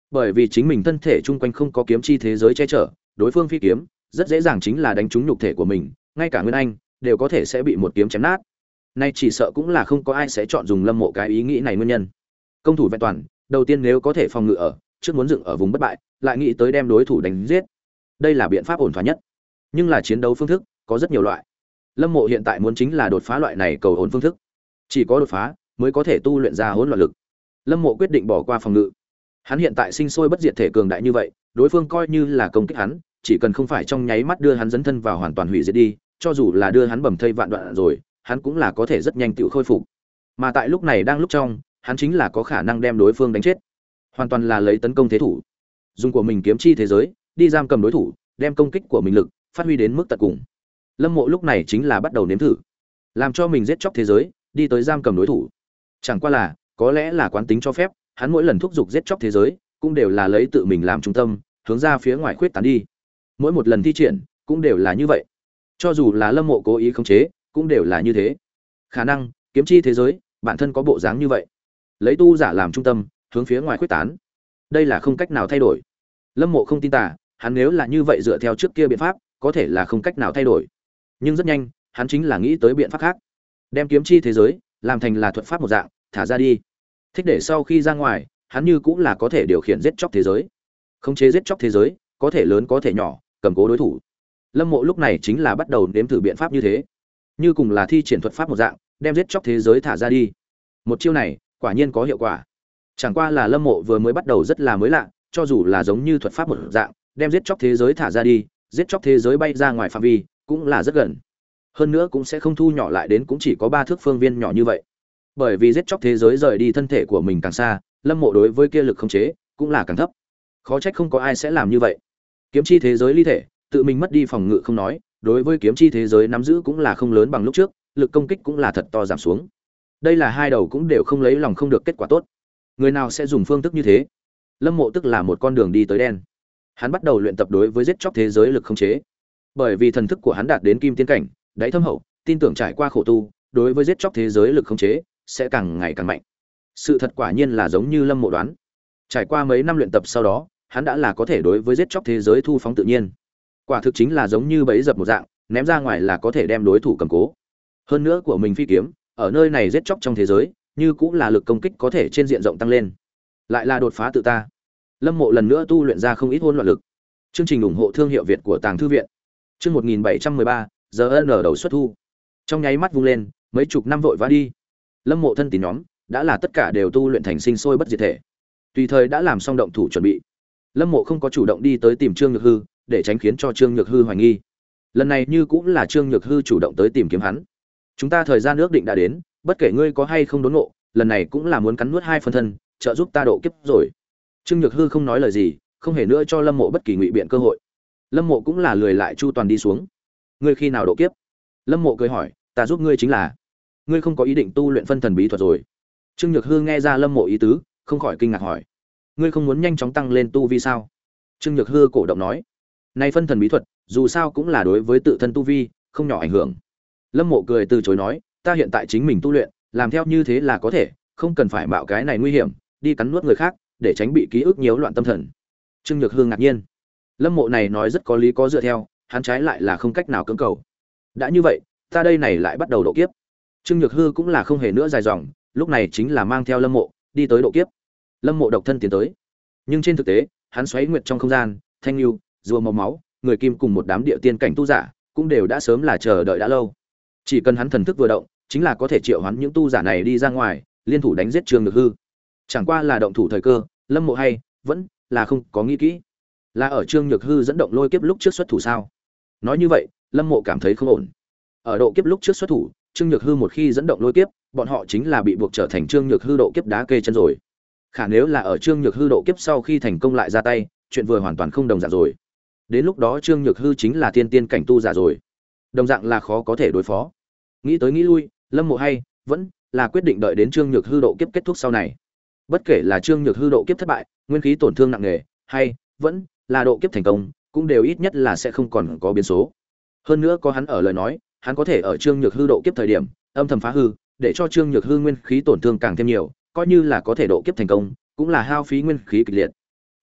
Bởi vì chính mình thân thể chung quanh không có kiếm chi thế giới che chở, đối phương phi kiếm rất dễ dàng chính là đánh trúng nhục thể của mình, ngay cả Nguyên Anh đều có thể sẽ bị một kiếm chém nát. Nay chỉ sợ cũng là không có ai sẽ chọn dùng Lâm Mộ cái ý nghĩ này nguyên nhân. Công thủ vẹn toàn, đầu tiên nếu có thể phòng ngự ở, trước muốn dựng ở vùng bất bại, lại nghĩ tới đem đối thủ đánh giết. Đây là biện pháp ổn thỏa nhất. Nhưng là chiến đấu phương thức có rất nhiều loại. Lâm Mộ hiện tại muốn chính là đột phá loại này cầu ổn phương thức. Chỉ có đột phá mới có thể tu luyện ra hỗn loạn lực. Lâm Mộ quyết định bỏ qua phòng ngự. Hắn hiện tại sinh sôi bất diệt thể cường đại như vậy, đối phương coi như là công kích hắn, chỉ cần không phải trong nháy mắt đưa hắn dấn thân vào hoàn toàn hủy diệt đi, cho dù là đưa hắn bầm thây vạn đoạn rồi, hắn cũng là có thể rất nhanh tự khôi phục. Mà tại lúc này đang lúc trong, hắn chính là có khả năng đem đối phương đánh chết. Hoàn toàn là lấy tấn công thế thủ. Dùng của mình kiếm chi thế giới, đi giam cầm đối thủ, đem công kích của mình lực phát huy đến mức tận cùng. Lâm Mộ lúc này chính là bắt đầu nếm thử, làm cho mình giết chóc thế giới, đi tới giam cầm đối thủ. Chẳng qua là, có lẽ là quán tính cho phép, hắn mỗi lần thúc giục giết chóc thế giới, cũng đều là lấy tự mình làm trung tâm, hướng ra phía ngoài khuyết tán đi. Mỗi một lần thi triển, cũng đều là như vậy. Cho dù là Lâm Mộ cố ý khống chế, cũng đều là như thế. Khả năng, kiếm chi thế giới, bản thân có bộ dáng như vậy. Lấy tu giả làm trung tâm, hướng phía ngoài khuyết tán. Đây là không cách nào thay đổi. Lâm Mộ không tin tà, hắn nếu là như vậy dựa theo trước kia biện pháp, có thể là không cách nào thay đổi. Nhưng rất nhanh, hắn chính là nghĩ tới biện pháp khác. Đem kiếm chi thế giới làm thành là thuật pháp một dạng, thả ra đi. Thích để sau khi ra ngoài, hắn như cũng là có thể điều khiển giết chóc thế giới. Khống chế giết chóc thế giới, có thể lớn có thể nhỏ, cầm cố đối thủ. Lâm Mộ lúc này chính là bắt đầu nếm thử biện pháp như thế. Như cùng là thi triển thuật pháp một dạng, đem giết chóc thế giới thả ra đi. Một chiêu này, quả nhiên có hiệu quả. Chẳng qua là Lâm Mộ vừa mới bắt đầu rất là mới lạ, cho dù là giống như thuật pháp một dạng, đem giết chóc thế giới thả ra đi, giết chóc thế giới bay ra ngoài phạm vi, cũng là rất gần. Hơn nữa cũng sẽ không thu nhỏ lại đến cũng chỉ có ba thước phương viên nhỏ như vậy. Bởi vì giết chóc thế giới rời đi thân thể của mình càng xa, Lâm Mộ đối với kia lực khống chế cũng là càng thấp. Khó trách không có ai sẽ làm như vậy. Kiếm chi thế giới ly thể, tự mình mất đi phòng ngự không nói, đối với kiếm chi thế giới nắm giữ cũng là không lớn bằng lúc trước, lực công kích cũng là thật to giảm xuống. Đây là hai đầu cũng đều không lấy lòng không được kết quả tốt. Người nào sẽ dùng phương thức như thế? Lâm Mộ tức là một con đường đi tới đen. Hắn bắt đầu luyện tập đối với giết chóc thế giới lực khống chế. Bởi vì thần thức của hắn đạt đến kim tiên cảnh, đáy thâm hậu, tin tưởng trải qua khổ tu, đối với giết chóc thế giới lực khống chế sẽ càng ngày càng mạnh. Sự thật quả nhiên là giống như Lâm Mộ đoán. Trải qua mấy năm luyện tập sau đó, hắn đã là có thể đối với giết chóc thế giới thu phóng tự nhiên. Quả thực chính là giống như bẫy dập một dạng, ném ra ngoài là có thể đem đối thủ cầm cố. Hơn nữa của mình phi kiếm, ở nơi này giết chóc trong thế giới, như cũng là lực công kích có thể trên diện rộng tăng lên. Lại là đột phá tự ta. Lâm Mộ lần nữa tu luyện ra không ít hỗn loạn lực. Chương trình ủng hộ thương hiệu Việt của Tàng thư viện. Chương một nghìn bảy trăm mười ba, giờ N đầu xuất thu. Trong nháy mắt vung lên, mấy chục năm vội vã đi. Lâm Mộ thân tín nhóm đã là tất cả đều tu luyện thành sinh sôi bất diệt thể. Tùy thời đã làm xong động thủ chuẩn bị. Lâm Mộ không có chủ động đi tới tìm Trương Nhược Hư, để tránh khiến cho Trương Nhược Hư hoài nghi. Lần này như cũng là Trương Nhược Hư chủ động tới tìm kiếm hắn. Chúng ta thời gian ước định đã đến, bất kể ngươi có hay không đốn ngộ, lần này cũng là muốn cắn nuốt hai phần thân, trợ giúp ta độ kiếp rồi. Trương Nhược Hư không nói lời gì, không hề nữa cho Lâm Mộ bất kỳ ngụy biện cơ hội. Lâm Mộ cũng là lười lại chu toàn đi xuống. Ngươi khi nào độ kiếp? Lâm Mộ cười hỏi, ta giúp ngươi chính là. Ngươi không có ý định tu luyện phân thần bí thuật rồi? Trương Nhược Hư nghe ra Lâm Mộ ý tứ, không khỏi kinh ngạc hỏi, ngươi không muốn nhanh chóng tăng lên tu vi sao? Trương Nhược Hư cổ động nói, nay phân thần bí thuật, dù sao cũng là đối với tự thân tu vi, không nhỏ ảnh hưởng. Lâm Mộ cười từ chối nói, ta hiện tại chính mình tu luyện, làm theo như thế là có thể, không cần phải mạo cái này nguy hiểm, đi cắn nuốt người khác, để tránh bị ký ức nhiễu loạn tâm thần. Trương Nhược Hư ngạc nhiên. Lâm Mộ này nói rất có lý có dựa theo, hắn trái lại là không cách nào cưỡng cầu. Đã như vậy, ta đây này lại bắt đầu độ kiếp. Trương Nhược Hư cũng là không hề nữa dài dòng, lúc này chính là mang theo Lâm Mộ đi tới độ kiếp. Lâm Mộ độc thân tiến tới, nhưng trên thực tế, hắn xoáy nguyệt trong không gian, thanh lưu, rùa màu máu, người kim cùng một đám địa tiên cảnh tu giả, cũng đều đã sớm là chờ đợi đã lâu. Chỉ cần hắn thần thức vừa động, chính là có thể triệu hoán những tu giả này đi ra ngoài, liên thủ đánh giết Trương Nhược Hư. Chẳng qua là động thủ thời cơ, Lâm Mộ hay vẫn là không có nghĩ kỹ. Là ở Trương Nhược Hư dẫn động lôi kiếp lúc trước xuất thủ sao? Nói như vậy, Lâm Mộ cảm thấy không ổn. Ở độ kiếp lúc trước xuất thủ, Trương Nhược Hư một khi dẫn động lôi kiếp, bọn họ chính là bị buộc trở thành Trương Nhược Hư độ kiếp đá kê chân rồi. Khả nếu là ở Trương Nhược Hư độ kiếp sau khi thành công lại ra tay, chuyện vừa hoàn toàn không đồng dạng rồi. Đến lúc đó Trương Nhược Hư chính là tiên tiên cảnh tu giả rồi, đồng dạng là khó có thể đối phó. Nghĩ tới nghĩ lui, Lâm Mộ hay vẫn là quyết định đợi đến Trương Nhược Hư độ kiếp kết thúc sau này. Bất kể là Trương Nhược Hư độ kiếp thất bại, nguyên khí tổn thương nặng nề, hay vẫn là độ kiếp thành công, cũng đều ít nhất là sẽ không còn có biến số. Hơn nữa có hắn ở lời nói, hắn có thể ở Trương Nhược Hư độ kiếp thời điểm âm thầm phá hư, để cho Trương Nhược Hư nguyên khí tổn thương càng thêm nhiều, coi như là có thể độ kiếp thành công, cũng là hao phí nguyên khí kịch liệt.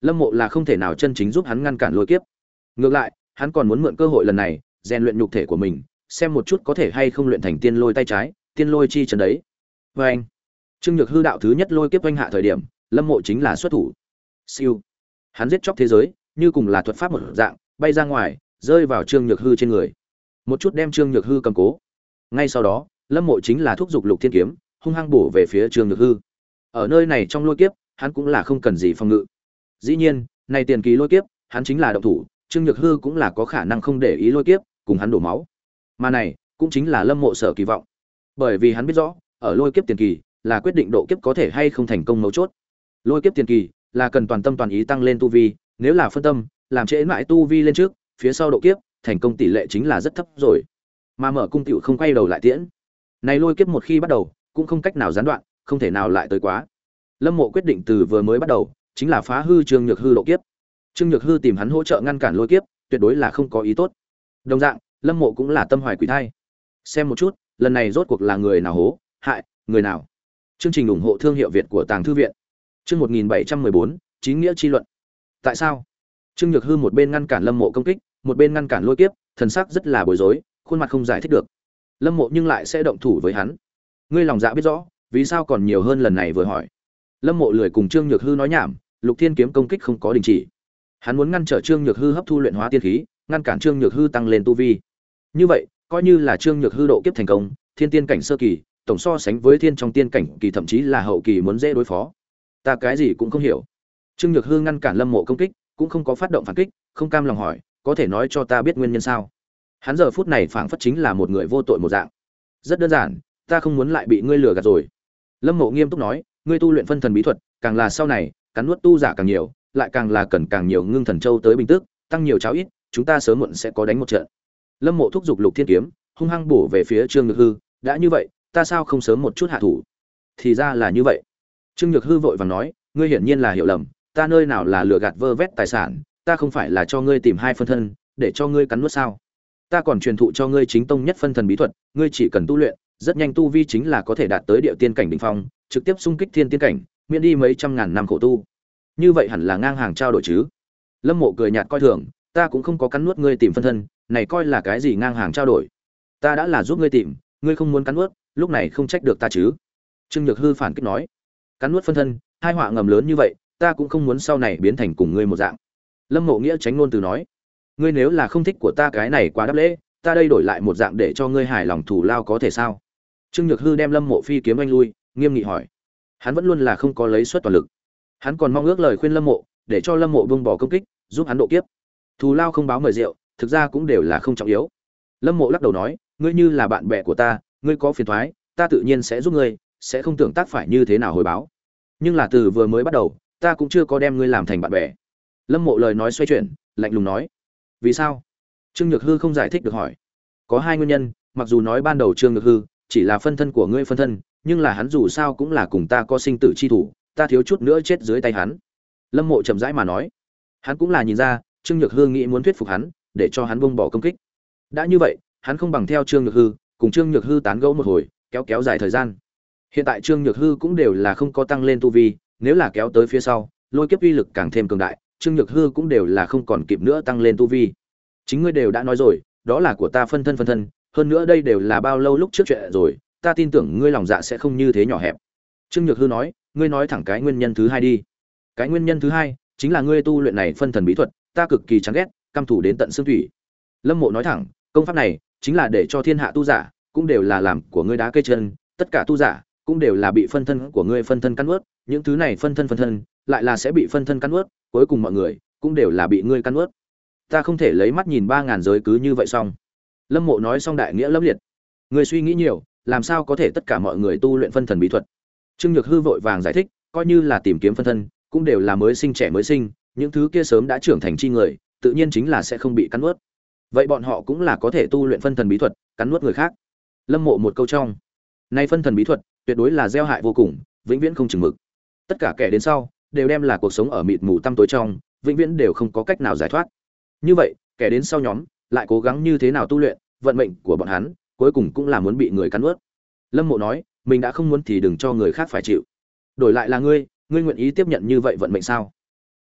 Lâm Mộ là không thể nào chân chính giúp hắn ngăn cản lôi kiếp. Ngược lại, hắn còn muốn mượn cơ hội lần này, rèn luyện nhục thể của mình, xem một chút có thể hay không luyện thành tiên lôi tay trái, tiên lôi chi chân đấy. Và anh, Trương Nhược Hư đạo thứ nhất lôi kiếp oanh hạ thời điểm, Lâm Mộ chính là xuất thủ. Siêu, hắn giết chóc thế giới, như cùng là thuật pháp một dạng, bay ra ngoài, rơi vào Trương Nhược Hư trên người, một chút đem Trương Nhược Hư cầm cố. Ngay sau đó, Lâm Mộ chính là thúc giục Lục Thiên kiếm, hung hăng bổ về phía Trương Nhược Hư. Ở nơi này trong lôi kiếp, hắn cũng là không cần gì phòng ngự. Dĩ nhiên, này tiền kỳ lôi kiếp, hắn chính là động thủ, Trương Nhược Hư cũng là có khả năng không để ý lôi kiếp, cùng hắn đổ máu. Mà này, cũng chính là Lâm Mộ sở kỳ vọng. Bởi vì hắn biết rõ, ở lôi kiếp tiền kỳ, là quyết định độ kiếp có thể hay không thành công mấu chốt. Lôi kiếp tiền kỳ, là cần toàn tâm toàn ý tăng lên tu vi, nếu là phân tâm, làm trễ mãi tu vi lên trước, phía sau độ kiếp, thành công tỷ lệ chính là rất thấp rồi. Mà mở cung tiểu không quay đầu lại tiễn. Này lôi kiếp một khi bắt đầu, cũng không cách nào gián đoạn, không thể nào lại tới quá. Lâm Mộ quyết định từ vừa mới bắt đầu, chính là phá hư Trương Nhược Hư độ kiếp. Trương Nhược Hư tìm hắn hỗ trợ ngăn cản lôi kiếp, tuyệt đối là không có ý tốt. Đồng dạng, Lâm Mộ cũng là tâm hoài quỷ thai. Xem một chút, lần này rốt cuộc là người nào hố, hại, người nào. Chương trình ủng hộ thương hiệu Việt của Tàng Thư viện. Chương một nghìn bảy trăm mười bốn, Chín nghĩa chi luận. Tại sao? Trương Nhược Hư một bên ngăn cản Lâm Mộ công kích, một bên ngăn cản lôi kiếp, thần sắc rất là bối rối, khuôn mặt không giải thích được. Lâm Mộ nhưng lại sẽ động thủ với hắn. Ngươi lòng dạ biết rõ, vì sao còn nhiều hơn lần này vừa hỏi. Lâm Mộ lười cùng Trương Nhược Hư nói nhảm, Lục Thiên kiếm công kích không có đình chỉ. Hắn muốn ngăn trở Trương Nhược Hư hấp thu luyện hóa tiên khí, ngăn cản Trương Nhược Hư tăng lên tu vi. Như vậy, coi như là Trương Nhược Hư độ kiếp thành công, thiên tiên cảnh sơ kỳ, tổng so sánh với thiên trong tiên cảnh kỳ thậm chí là hậu kỳ muốn dễ đối phó. Ta cái gì cũng không hiểu. Trương Nhược Hư ngăn cản Lâm Mộ công kích, cũng không có phát động phản kích, không cam lòng hỏi, có thể nói cho ta biết nguyên nhân sao? Hắn giờ phút này phảng phất chính là một người vô tội một dạng. Rất đơn giản, ta không muốn lại bị ngươi lừa gạt rồi. Lâm Mộ nghiêm túc nói, ngươi tu luyện phân thần bí thuật, càng là sau này, cắn nuốt tu giả càng nhiều, lại càng là cần càng nhiều ngưng thần châu tới bình tức, tăng nhiều cháo ít, chúng ta sớm muộn sẽ có đánh một trận. Lâm Mộ thúc giục Lục Thiên kiếm, hung hăng bổ về phía Trương Nhược Hư, đã như vậy, ta sao không sớm một chút hạ thủ? Thì ra là như vậy. Trương Nhược Hư vội vàng nói, ngươi hiển nhiên là hiểu lầm, ta nơi nào là lừa gạt vơ vét tài sản, ta không phải là cho ngươi tìm hai phân thân, để cho ngươi cắn nuốt sao? Ta còn truyền thụ cho ngươi chính tông nhất phân thần bí thuật, ngươi chỉ cần tu luyện, rất nhanh tu vi chính là có thể đạt tới địa tiên cảnh đỉnh phong, trực tiếp xung kích thiên tiên cảnh, miễn đi mấy trăm ngàn năm khổ tu. Như vậy hẳn là ngang hàng trao đổi chứ? Lâm Mộ cười nhạt coi thường, ta cũng không có cắn nuốt ngươi tìm phân thân, này coi là cái gì ngang hàng trao đổi? Ta đã là giúp ngươi tìm, ngươi không muốn cắn nuốt, lúc này không trách được ta chứ? Trương Nhược Hư phản kích nói, cắn nuốt phân thân, hai họa ngầm lớn như vậy, ta cũng không muốn sau này biến thành cùng ngươi một dạng. Lâm Mộ nghĩa tránh ngôn từ nói, ngươi nếu là không thích của ta cái này quá đáp lễ, ta đây đổi lại một dạng để cho ngươi hài lòng thủ lao có thể sao? Trương Nhược Hư đem Lâm Mộ phi kiếm anh lui, nghiêm nghị hỏi. Hắn vẫn luôn là không có lấy suất toàn lực. Hắn còn mong ước lời khuyên Lâm Mộ, để cho Lâm Mộ buông bỏ công kích, giúp hắn độ kiếp. Thù lao không báo mời rượu, thực ra cũng đều là không trọng yếu. Lâm Mộ lắc đầu nói, ngươi như là bạn bè của ta, ngươi có phiền toái, ta tự nhiên sẽ giúp ngươi, sẽ không tưởng tác phải như thế nào hồi báo. Nhưng là từ vừa mới bắt đầu, ta cũng chưa có đem ngươi làm thành bạn bè. Lâm Mộ lời nói xoay chuyển, lạnh lùng nói. Vì sao? Trương Nhược Hư không giải thích được hỏi. Có hai nguyên nhân, mặc dù nói ban đầu Trương Nhược Hư chỉ là phân thân của ngươi phân thân, nhưng là hắn dù sao cũng là cùng ta có sinh tử chi thủ, ta thiếu chút nữa chết dưới tay hắn. Lâm Mộ chậm rãi mà nói. Hắn cũng là nhìn ra, Trương Nhược Hư nghĩ muốn thuyết phục hắn, để cho hắn buông bỏ công kích. Đã như vậy, hắn không bằng theo Trương Nhược Hư, cùng Trương Nhược Hư tán gẫu một hồi, kéo kéo dài thời gian. Hiện tại Trương Nhược Hư cũng đều là không có tăng lên tu vi, nếu là kéo tới phía sau, lôi kiếp uy lực càng thêm cường đại, Trương Nhược Hư cũng đều là không còn kịp nữa tăng lên tu vi. Chính ngươi đều đã nói rồi, đó là của ta phân thân phân thân, hơn nữa đây đều là bao lâu lúc trước chuyện rồi, ta tin tưởng ngươi lòng dạ sẽ không như thế nhỏ hẹp. Trương Nhược Hư nói, ngươi nói thẳng cái nguyên nhân thứ hai đi. Cái nguyên nhân thứ hai chính là ngươi tu luyện này phân thần bí thuật, ta cực kỳ chán ghét, căm thù đến tận xương thủy. Lâm Mộ nói thẳng, công pháp này chính là để cho thiên hạ tu giả cũng đều là làm của ngươi đá cây chân, tất cả tu giả cũng đều là bị phân thân của ngươi phân thân cắn nuốt, những thứ này phân thân phân thân lại là sẽ bị phân thân cắn nuốt, cuối cùng mọi người cũng đều là bị ngươi cắn nuốt. Ta không thể lấy mắt nhìn ba ngàn giới cứ như vậy xong. Lâm Mộ nói xong đại nghĩa lẫm liệt. Ngươi suy nghĩ nhiều, làm sao có thể tất cả mọi người tu luyện phân thần bí thuật? Trương Nhược Hư vội vàng giải thích, coi như là tìm kiếm phân thân, cũng đều là mới sinh trẻ mới sinh, những thứ kia sớm đã trưởng thành chi người, tự nhiên chính là sẽ không bị cắn nuốt. Vậy bọn họ cũng là có thể tu luyện phân thần bí thuật, cắn nuốt người khác. Lâm Mộ một câu trong. Nay phân thần bí thuật, tuyệt đối là gieo hại vô cùng, vĩnh viễn không chừng mực. Tất cả kẻ đến sau, đều đem là cuộc sống ở mịt mù tăm tối trong, vĩnh viễn đều không có cách nào giải thoát. Như vậy, kẻ đến sau nhóm lại cố gắng như thế nào tu luyện, vận mệnh của bọn hắn cuối cùng cũng là muốn bị người cắn nuốt. Lâm Mộ nói, mình đã không muốn thì đừng cho người khác phải chịu. Đổi lại là ngươi, ngươi nguyện ý tiếp nhận như vậy vận mệnh sao?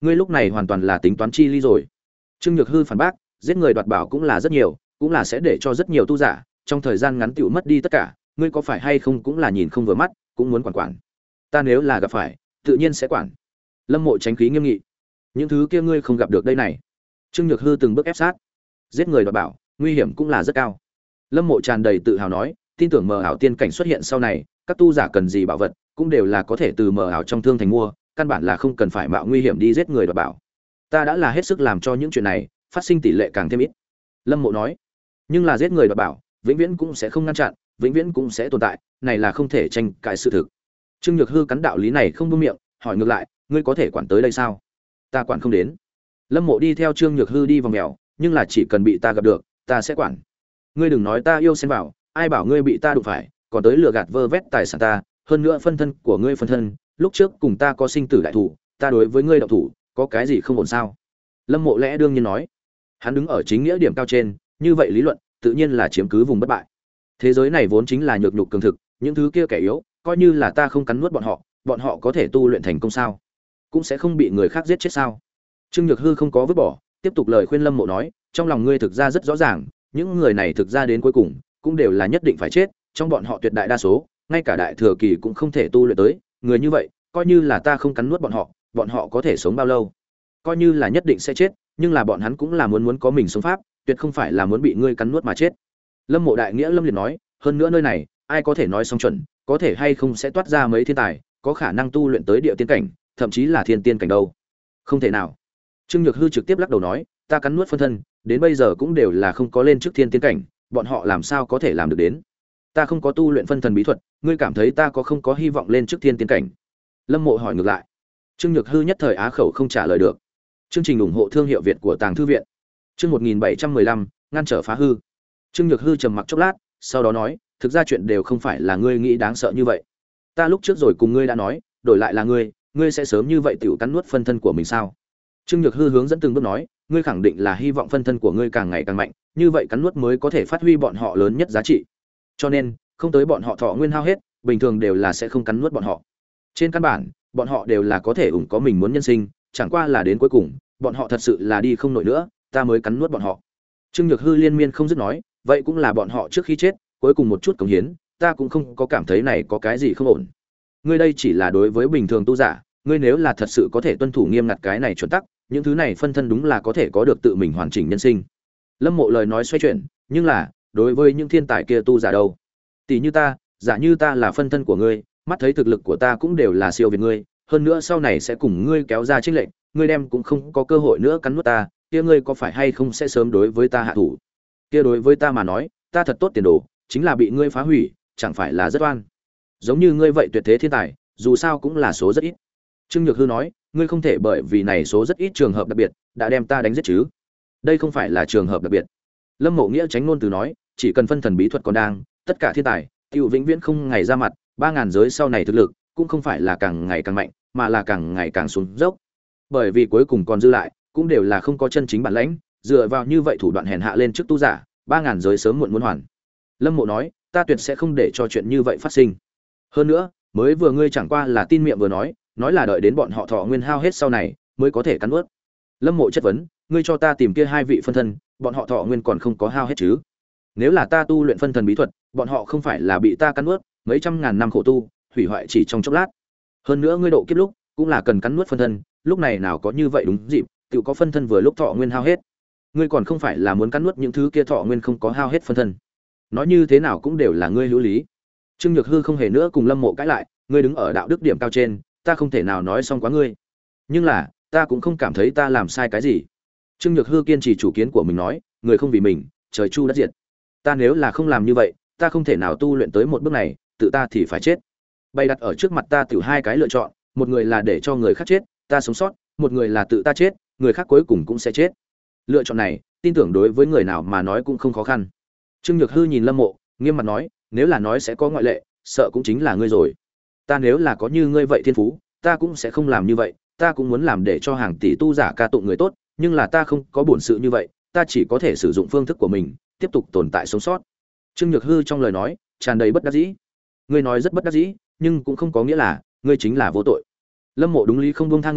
ngươi lúc này hoàn toàn là tính toán chi ly rồi. Trương Nhược Hư phản bác, giết người đoạt bảo cũng là rất nhiều, cũng là sẽ để cho rất nhiều tu giả trong thời gian ngắn tựu mất đi tất cả, ngươi có phải hay không cũng là nhìn không vừa mắt, cũng muốn quản quản. Ta nếu là gặp phải, tự nhiên sẽ quản. Lâm Mộ tránh khí nghiêm nghị. Những thứ kia ngươi không gặp được đây này. Trương Nhược Hư từng bước ép sát. Giết người đoạt bảo, nguy hiểm cũng là rất cao. Lâm Mộ tràn đầy tự hào nói, tin tưởng mờ ảo tiên cảnh xuất hiện sau này, các tu giả cần gì bảo vật, cũng đều là có thể từ mờ ảo trong thương thành mua, căn bản là không cần phải mạo nguy hiểm đi giết người đoạt bảo. Ta đã là hết sức làm cho những chuyện này phát sinh tỷ lệ càng thêm ít. Lâm Mộ nói, nhưng là giết người đoạt bảo, vĩnh viễn cũng sẽ không ngăn chặn, vĩnh viễn cũng sẽ tồn tại, này là không thể tranh cãi sự thực. Trương Nhược Hư cắn đạo lý này không buông miệng, hỏi ngược lại, ngươi có thể quản tới đây sao? Ta quản không đến. Lâm Mộ đi theo Trương Nhược Hư đi vòng mèo, nhưng là chỉ cần bị ta gặp được, ta sẽ quản. Ngươi đừng nói ta yêu xen vào, ai bảo ngươi bị ta đụng phải, còn tới lừa gạt vơ vét tài sản ta, hơn nữa phân thân của ngươi phân thân, lúc trước cùng ta có sinh tử đại thủ, ta đối với ngươi động thủ, có cái gì không ổn sao? Lâm Mộ lẽ đương nhiên nói. Hắn đứng ở chính nghĩa điểm cao trên, như vậy lý luận, tự nhiên là chiếm cứ vùng bất bại. Thế giới này vốn chính là nhược nhục cường thực, những thứ kia kẻ yếu, coi như là ta không cắn nuốt bọn họ, bọn họ có thể tu luyện thành công sao? Cũng sẽ không bị người khác giết chết sao? Trương Nhược Hư không có vứt bỏ, tiếp tục lời khuyên Lâm Mộ nói, trong lòng ngươi thực ra rất rõ ràng, những người này thực ra đến cuối cùng cũng đều là nhất định phải chết, trong bọn họ tuyệt đại đa số, ngay cả đại thừa kỳ cũng không thể tu luyện tới, người như vậy, coi như là ta không cắn nuốt bọn họ, bọn họ có thể sống bao lâu? Coi như là nhất định sẽ chết, nhưng là bọn hắn cũng là muốn muốn có mình sống pháp, tuyệt không phải là muốn bị ngươi cắn nuốt mà chết. Lâm Mộ đại nghĩa lâm liệt nói, hơn nữa nơi này, ai có thể nói song chuẩn, có thể hay không sẽ toát ra mấy thiên tài, có khả năng tu luyện tới địa tiên cảnh, thậm chí là thiên tiên cảnh đâu? Không thể nào. Trương Nhược Hư trực tiếp lắc đầu nói, ta cắn nuốt phân thân, đến bây giờ cũng đều là không có lên trước thiên tiên cảnh, bọn họ làm sao có thể làm được đến? Ta không có tu luyện phân thần bí thuật, ngươi cảm thấy ta có không có hy vọng lên trước thiên tiên cảnh? Lâm Mộ hỏi ngược lại. Trương Nhược Hư nhất thời á khẩu không trả lời được. Chương trình ủng hộ thương hiệu Việt của Tàng Thư viện. Chương một nghìn bảy trăm mười lăm, ngăn trở phá hư. Trương Nhược Hư trầm mặc chốc lát, sau đó nói, thực ra chuyện đều không phải là ngươi nghĩ đáng sợ như vậy. Ta lúc trước rồi cùng ngươi đã nói, đổi lại là ngươi, ngươi sẽ sớm như vậy tiểu cắn nuốt phân thân của mình sao? Trương Nhược Hư hướng dẫn từng bước nói, ngươi khẳng định là hy vọng phân thân của ngươi càng ngày càng mạnh, như vậy cắn nuốt mới có thể phát huy bọn họ lớn nhất giá trị. Cho nên, không tới bọn họ thọ nguyên hao hết, bình thường đều là sẽ không cắn nuốt bọn họ. Trên căn bản, bọn họ đều là có thể ủng có mình muốn nhân sinh, chẳng qua là đến cuối cùng, bọn họ thật sự là đi không nổi nữa, ta mới cắn nuốt bọn họ. Trương Nhược Hư liên miên không dứt nói, vậy cũng là bọn họ trước khi chết, cuối cùng một chút cống hiến, ta cũng không có cảm thấy này có cái gì không ổn. Ngươi đây chỉ là đối với bình thường tu giả, ngươi nếu là thật sự có thể tuân thủ nghiêm ngặt cái này chuẩn tắc, những thứ này phân thân đúng là có thể có được tự mình hoàn chỉnh nhân sinh. Lâm Mộ lời nói xoay chuyển, nhưng là, đối với những thiên tài kia tu giả đâu? Tỷ như ta, giả như ta là phân thân của ngươi, mắt thấy thực lực của ta cũng đều là siêu việt ngươi, hơn nữa sau này sẽ cùng ngươi kéo ra chênh lệch, ngươi đem cũng không có cơ hội nữa cắn nuốt ta, kia ngươi có phải hay không sẽ sớm đối với ta hạ thủ? Kia đối với ta mà nói, ta thật tốt tiền đồ, chính là bị ngươi phá hủy, chẳng phải là rất oan. Giống như ngươi vậy tuyệt thế thiên tài, dù sao cũng là số rất ít. Trương Nhược Hư nói, ngươi không thể bởi vì này số rất ít trường hợp đặc biệt, đã đem ta đánh giết chứ? Đây không phải là trường hợp đặc biệt. Lâm Mộ Nghĩa tránh ngôn từ nói, chỉ cần phân thần bí thuật còn đang, tất cả thiên tài, tiêu vĩnh viễn không ngày ra mặt, ba ngàn giới sau này thực lực cũng không phải là càng ngày càng mạnh, mà là càng ngày càng xuống dốc. Bởi vì cuối cùng còn dư lại, cũng đều là không có chân chính bản lãnh, dựa vào như vậy thủ đoạn hèn hạ lên trước tu giả, ba ngàn giới sớm muộn muốn hoàn. Lâm Mộ nói, ta tuyệt sẽ không để cho chuyện như vậy phát sinh. Hơn nữa, mới vừa ngươi chẳng qua là tin miệng vừa nói, nói là đợi đến bọn họ thọ nguyên hao hết sau này mới có thể cắn nuốt. Lâm Mộ chất vấn, ngươi cho ta tìm kia hai vị phân thân, bọn họ thọ nguyên còn không có hao hết chứ? Nếu là ta tu luyện phân thần bí thuật, bọn họ không phải là bị ta cắn nuốt, mấy trăm ngàn năm khổ tu, hủy hoại chỉ trong chốc lát. Hơn nữa ngươi độ kiếp lúc, cũng là cần cắn nuốt phân thân, lúc này nào có như vậy đúng dịp, tự có phân thân vừa lúc thọ nguyên hao hết. Ngươi còn không phải là muốn cắn nuốt những thứ kia thọ nguyên không có hao hết phân thân. Nói như thế nào cũng đều là ngươi hữu lý. Trương Nhược Hư không hề nữa cùng Lâm Mộ cãi lại, ngươi đứng ở đạo đức điểm cao trên, ta không thể nào nói xong quá ngươi. Nhưng là, ta cũng không cảm thấy ta làm sai cái gì. Trương Nhược Hư kiên trì chủ kiến của mình nói, người không vì mình, trời chu đất diệt. Ta nếu là không làm như vậy, ta không thể nào tu luyện tới một bước này, tự ta thì phải chết. Bày đặt ở trước mặt ta tiểu hai cái lựa chọn, một người là để cho người khác chết, ta sống sót, một người là tự ta chết, người khác cuối cùng cũng sẽ chết. Lựa chọn này, tin tưởng đối với người nào mà nói cũng không khó khăn. Trương Nhược Hư nhìn Lâm Mộ, nghiêm mặt nói, nếu là nói sẽ có ngoại lệ, sợ cũng chính là ngươi rồi. Ta nếu là có như ngươi vậy thiên phú, ta cũng sẽ không làm như vậy, ta cũng muốn làm để cho hàng tỷ tu giả ca tụng người tốt, nhưng là ta không có bổn sự như vậy, ta chỉ có thể sử dụng phương thức của mình, tiếp tục tồn tại sống sót. Trương Nhược Hư trong lời nói tràn đầy bất đắc dĩ. Ngươi nói rất bất đắc dĩ, nhưng cũng không có nghĩa là ngươi chính là vô tội. Lâm Mộ đúng lý không buông tha người,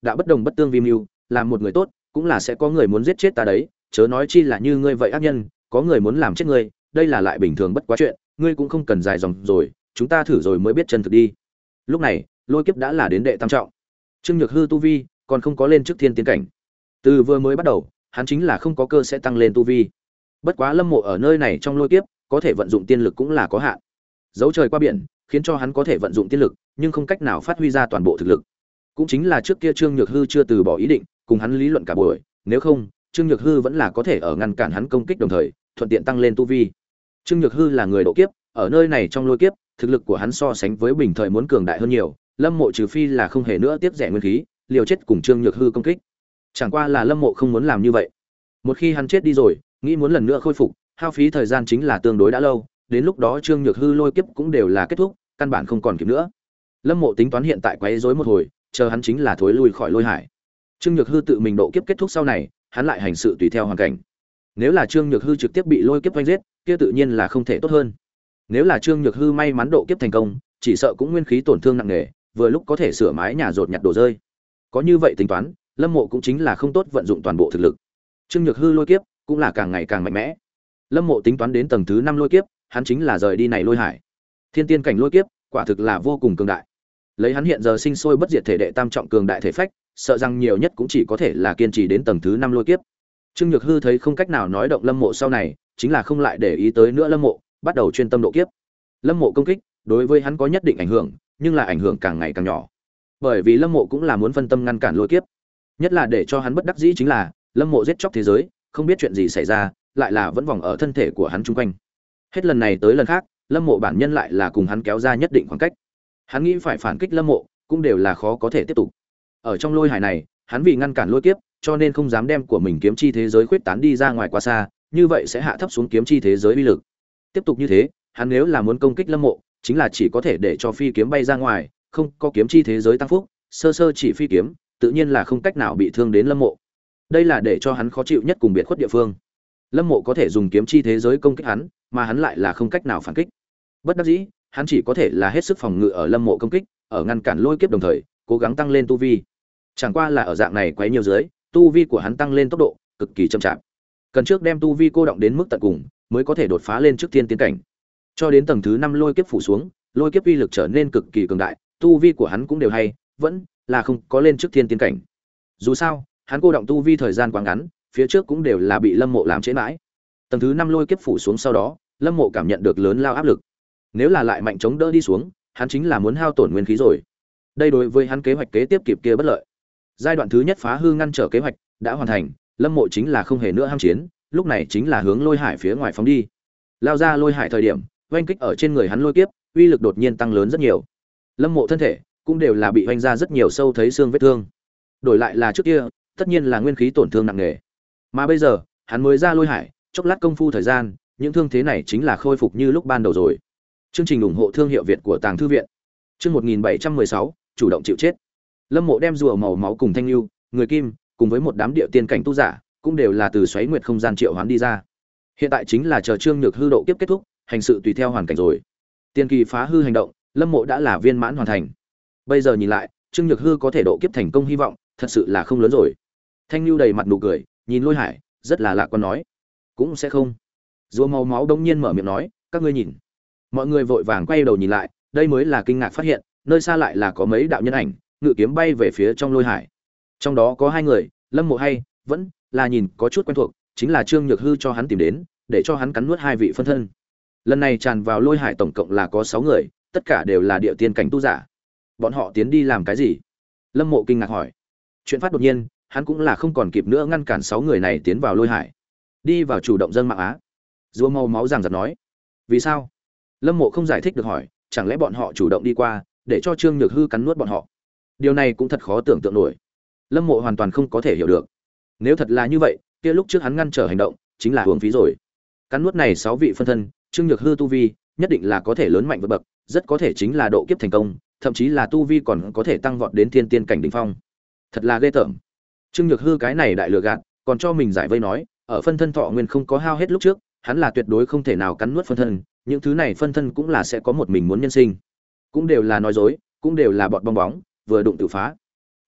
đã bất đồng bất tương vi mưu, làm một người tốt, cũng là sẽ có người muốn giết chết ta đấy, chớ nói chi là như ngươi vậy ác nhân, có người muốn làm chết ngươi, đây là lại bình thường bất quá chuyện, ngươi cũng không cần dài dòng rồi, chúng ta thử rồi mới biết chân thực đi. Lúc này, lôi kiếp đã là đến đệ tam trọng. Trương Nhược Hư tu vi còn không có lên trước thiên tiến cảnh. Từ vừa mới bắt đầu, hắn chính là không có cơ sẽ tăng lên tu vi. Bất quá Lâm Mộ ở nơi này trong lôi kiếp, có thể vận dụng tiên lực cũng là có hạn. Dấu trời qua biển, khiến cho hắn có thể vận dụng tiên lực, nhưng không cách nào phát huy ra toàn bộ thực lực. Cũng chính là trước kia Trương Nhược Hư chưa từ bỏ ý định, cùng hắn lý luận cả buổi, nếu không, Trương Nhược Hư vẫn là có thể ở ngăn cản hắn công kích đồng thời, thuận tiện tăng lên tu vi. Trương Nhược Hư là người độ kiếp, ở nơi này trong lôi kiếp, thực lực của hắn so sánh với bình thời muốn cường đại hơn nhiều, Lâm Mộ trừ phi là không hề nữa tiếp rẻ nguyên khí, liều chết cùng Trương Nhược Hư công kích. Chẳng qua là Lâm Mộ không muốn làm như vậy. Một khi hắn chết đi rồi, nghĩ muốn lần nữa khôi phục, hao phí thời gian chính là tương đối đã lâu, đến lúc đó Trương Nhược Hư lôi kiếp cũng đều là kết thúc, căn bản không còn kịp nữa. Lâm Mộ tính toán hiện tại quấy rối một hồi, chờ hắn chính là thối lui khỏi lôi hải. Trương Nhược Hư tự mình độ kiếp kết thúc sau này, hắn lại hành sự tùy theo hoàn cảnh. Nếu là Trương Nhược Hư trực tiếp bị lôi kiếp vây giết, kia tự nhiên là không thể tốt hơn. Nếu là Trương Nhược Hư may mắn độ kiếp thành công, chỉ sợ cũng nguyên khí tổn thương nặng nề, vừa lúc có thể sửa mái nhà rột nhặt đổ rơi. Có như vậy tính toán, Lâm Mộ cũng chính là không tốt vận dụng toàn bộ thực lực. Trương Nhược Hư lôi kiếp cũng là càng ngày càng mạnh mẽ. Lâm Mộ tính toán đến tầng thứ năm lôi kiếp, hắn chính là rời đi này lôi hải. Thiên tiên cảnh lôi kiếp, quả thực là vô cùng cường đại. Lấy hắn hiện giờ sinh sôi bất diệt thể đệ tam trọng cường đại thể phách, sợ rằng nhiều nhất cũng chỉ có thể là kiên trì đến tầng thứ năm lôi kiếp. Trương Nhược Hư thấy không cách nào nói động Lâm Mộ sau này, chính là không lại để ý tới nữa Lâm Mộ, bắt đầu chuyên tâm độ kiếp. Lâm Mộ công kích, đối với hắn có nhất định ảnh hưởng, nhưng là ảnh hưởng càng ngày càng nhỏ. Bởi vì Lâm Mộ cũng là muốn phân tâm ngăn cản lôi kiếp. Nhất là để cho hắn bất đắc dĩ chính là, Lâm Mộ giết chóc thế giới, không biết chuyện gì xảy ra, lại là vẫn vòng ở thân thể của hắn chung quanh. Hết lần này tới lần khác, Lâm Mộ bản nhân lại là cùng hắn kéo ra nhất định khoảng cách. Hắn nghĩ phải phản kích Lâm Mộ, cũng đều là khó có thể tiếp tục. Ở trong lôi hải này, hắn vì ngăn cản lôi kiếp, cho nên không dám đem của mình kiếm chi thế giới khuyết tán đi ra ngoài quá xa, như vậy sẽ hạ thấp xuống kiếm chi thế giới uy lực. Tiếp tục như thế, hắn nếu là muốn công kích Lâm Mộ, chính là chỉ có thể để cho phi kiếm bay ra ngoài, không có kiếm chi thế giới tăng phúc, sơ sơ chỉ phi kiếm, tự nhiên là không cách nào bị thương đến Lâm Mộ. Đây là để cho hắn khó chịu nhất cùng biệt khuất địa phương. Lâm Mộ có thể dùng kiếm chi thế giới công kích hắn, mà hắn lại là không cách nào phản kích. Bất đắc dĩ, hắn chỉ có thể là hết sức phòng ngự ở Lâm Mộ công kích, ở ngăn cản lôi kiếp đồng thời, cố gắng tăng lên tu vi. Chẳng qua là ở dạng này quấy nhiều dưới, tu vi của hắn tăng lên tốc độ cực kỳ chậm chạp. Cần trước đem tu vi cô động đến mức tận cùng, mới có thể đột phá lên trước thiên tiến cảnh. Cho đến tầng thứ năm lôi kiếp phủ xuống, lôi kiếp uy lực trở nên cực kỳ cường đại, tu vi của hắn cũng đều hay, vẫn là không có lên trước thiên tiến cảnh. Dù sao, hắn cô động tu vi thời gian quá ngắn, phía trước cũng đều là bị Lâm Mộ làm trễ mãi. Tầng thứ năm lôi kiếp phủ xuống sau đó, Lâm Mộ cảm nhận được lớn lao áp lực. Nếu là lại mạnh chống đỡ đi xuống, hắn chính là muốn hao tổn nguyên khí rồi. Đây đối với hắn kế hoạch kế tiếp kịp kia bất lợi. Giai đoạn thứ nhất phá hư ngăn trở kế hoạch đã hoàn thành, Lâm Mộ chính là không hề nữa ham chiến, lúc này chính là hướng lôi hải phía ngoài phóng đi. Lao ra lôi hải thời điểm, oanh kích ở trên người hắn lôi kiếp, uy lực đột nhiên tăng lớn rất nhiều. Lâm Mộ thân thể cũng đều là bị oanh ra rất nhiều sâu thấy xương vết thương. Đổi lại là trước kia, tất nhiên là nguyên khí tổn thương nặng nề. Mà bây giờ, hắn mới ra lôi hải, chốc lát công phu thời gian, những thương thế này chính là khôi phục như lúc ban đầu rồi. Chương trình ủng hộ thương hiệu Việt của Tàng Thư viện. Chương một nghìn bảy trăm mười sáu, chủ động chịu chết. Lâm Mộ đem rùa màu máu cùng thanh lưu, người kim, cùng với một đám địa tiên cảnh tu giả, cũng đều là từ xoáy nguyệt không gian triệu hoán đi ra. Hiện tại chính là chờ Trương Nhược Hư độ kiếp kết thúc, hành sự tùy theo hoàn cảnh rồi. Tiên kỳ phá hư hành động, Lâm Mộ đã là viên mãn hoàn thành. Bây giờ nhìn lại, Trương Nhược Hư có thể độ kiếp thành công hy vọng, thật sự là không lớn rồi. Thanh lưu đầy mặt nụ cười, nhìn lôi hải, rất là lạc quan nói, cũng sẽ không. Rùa màu máu đống nhiên mở miệng nói, các ngươi nhìn. Mọi người vội vàng quay đầu nhìn lại, đây mới là kinh ngạc phát hiện, nơi xa lại là có mấy đạo nhân ảnh, ngự kiếm bay về phía trong lôi hải. Trong đó có hai người, Lâm Mộ hay vẫn là nhìn có chút quen thuộc, chính là Trương Nhược Hư cho hắn tìm đến, để cho hắn cắn nuốt hai vị phân thân. Lần này tràn vào lôi hải tổng cộng là có sáu người, tất cả đều là địa tiên cảnh tu giả. Bọn họ tiến đi làm cái gì? Lâm Mộ kinh ngạc hỏi. Chuyện phát đột nhiên, hắn cũng là không còn kịp nữa ngăn cản sáu người này tiến vào lôi hải. Đi vào chủ động dâng mạng á. Rùa màu máu giằng giật nói. Vì sao? Lâm Mộ không giải thích được hỏi, chẳng lẽ bọn họ chủ động đi qua, để cho Trương Nhược Hư cắn nuốt bọn họ? Điều này cũng thật khó tưởng tượng nổi. Lâm Mộ hoàn toàn không có thể hiểu được. Nếu thật là như vậy, kia lúc trước hắn ngăn trở hành động, chính là uổng phí rồi. Cắn nuốt này sáu vị phân thân, Trương Nhược Hư tu vi, nhất định là có thể lớn mạnh vượt bậc, rất có thể chính là độ kiếp thành công, thậm chí là tu vi còn có thể tăng vọt đến thiên tiên cảnh đỉnh phong. Thật là ghê tởm. Trương Nhược Hư cái này đại lừa gạt, còn cho mình giải vây nói, ở phân thân thọ nguyên không có hao hết lúc trước, hắn là tuyệt đối không thể nào cắn nuốt phân thân, những thứ này phân thân cũng là sẽ có một mình muốn nhân sinh. Cũng đều là nói dối, cũng đều là bọt bong bóng, vừa đụng tự phá.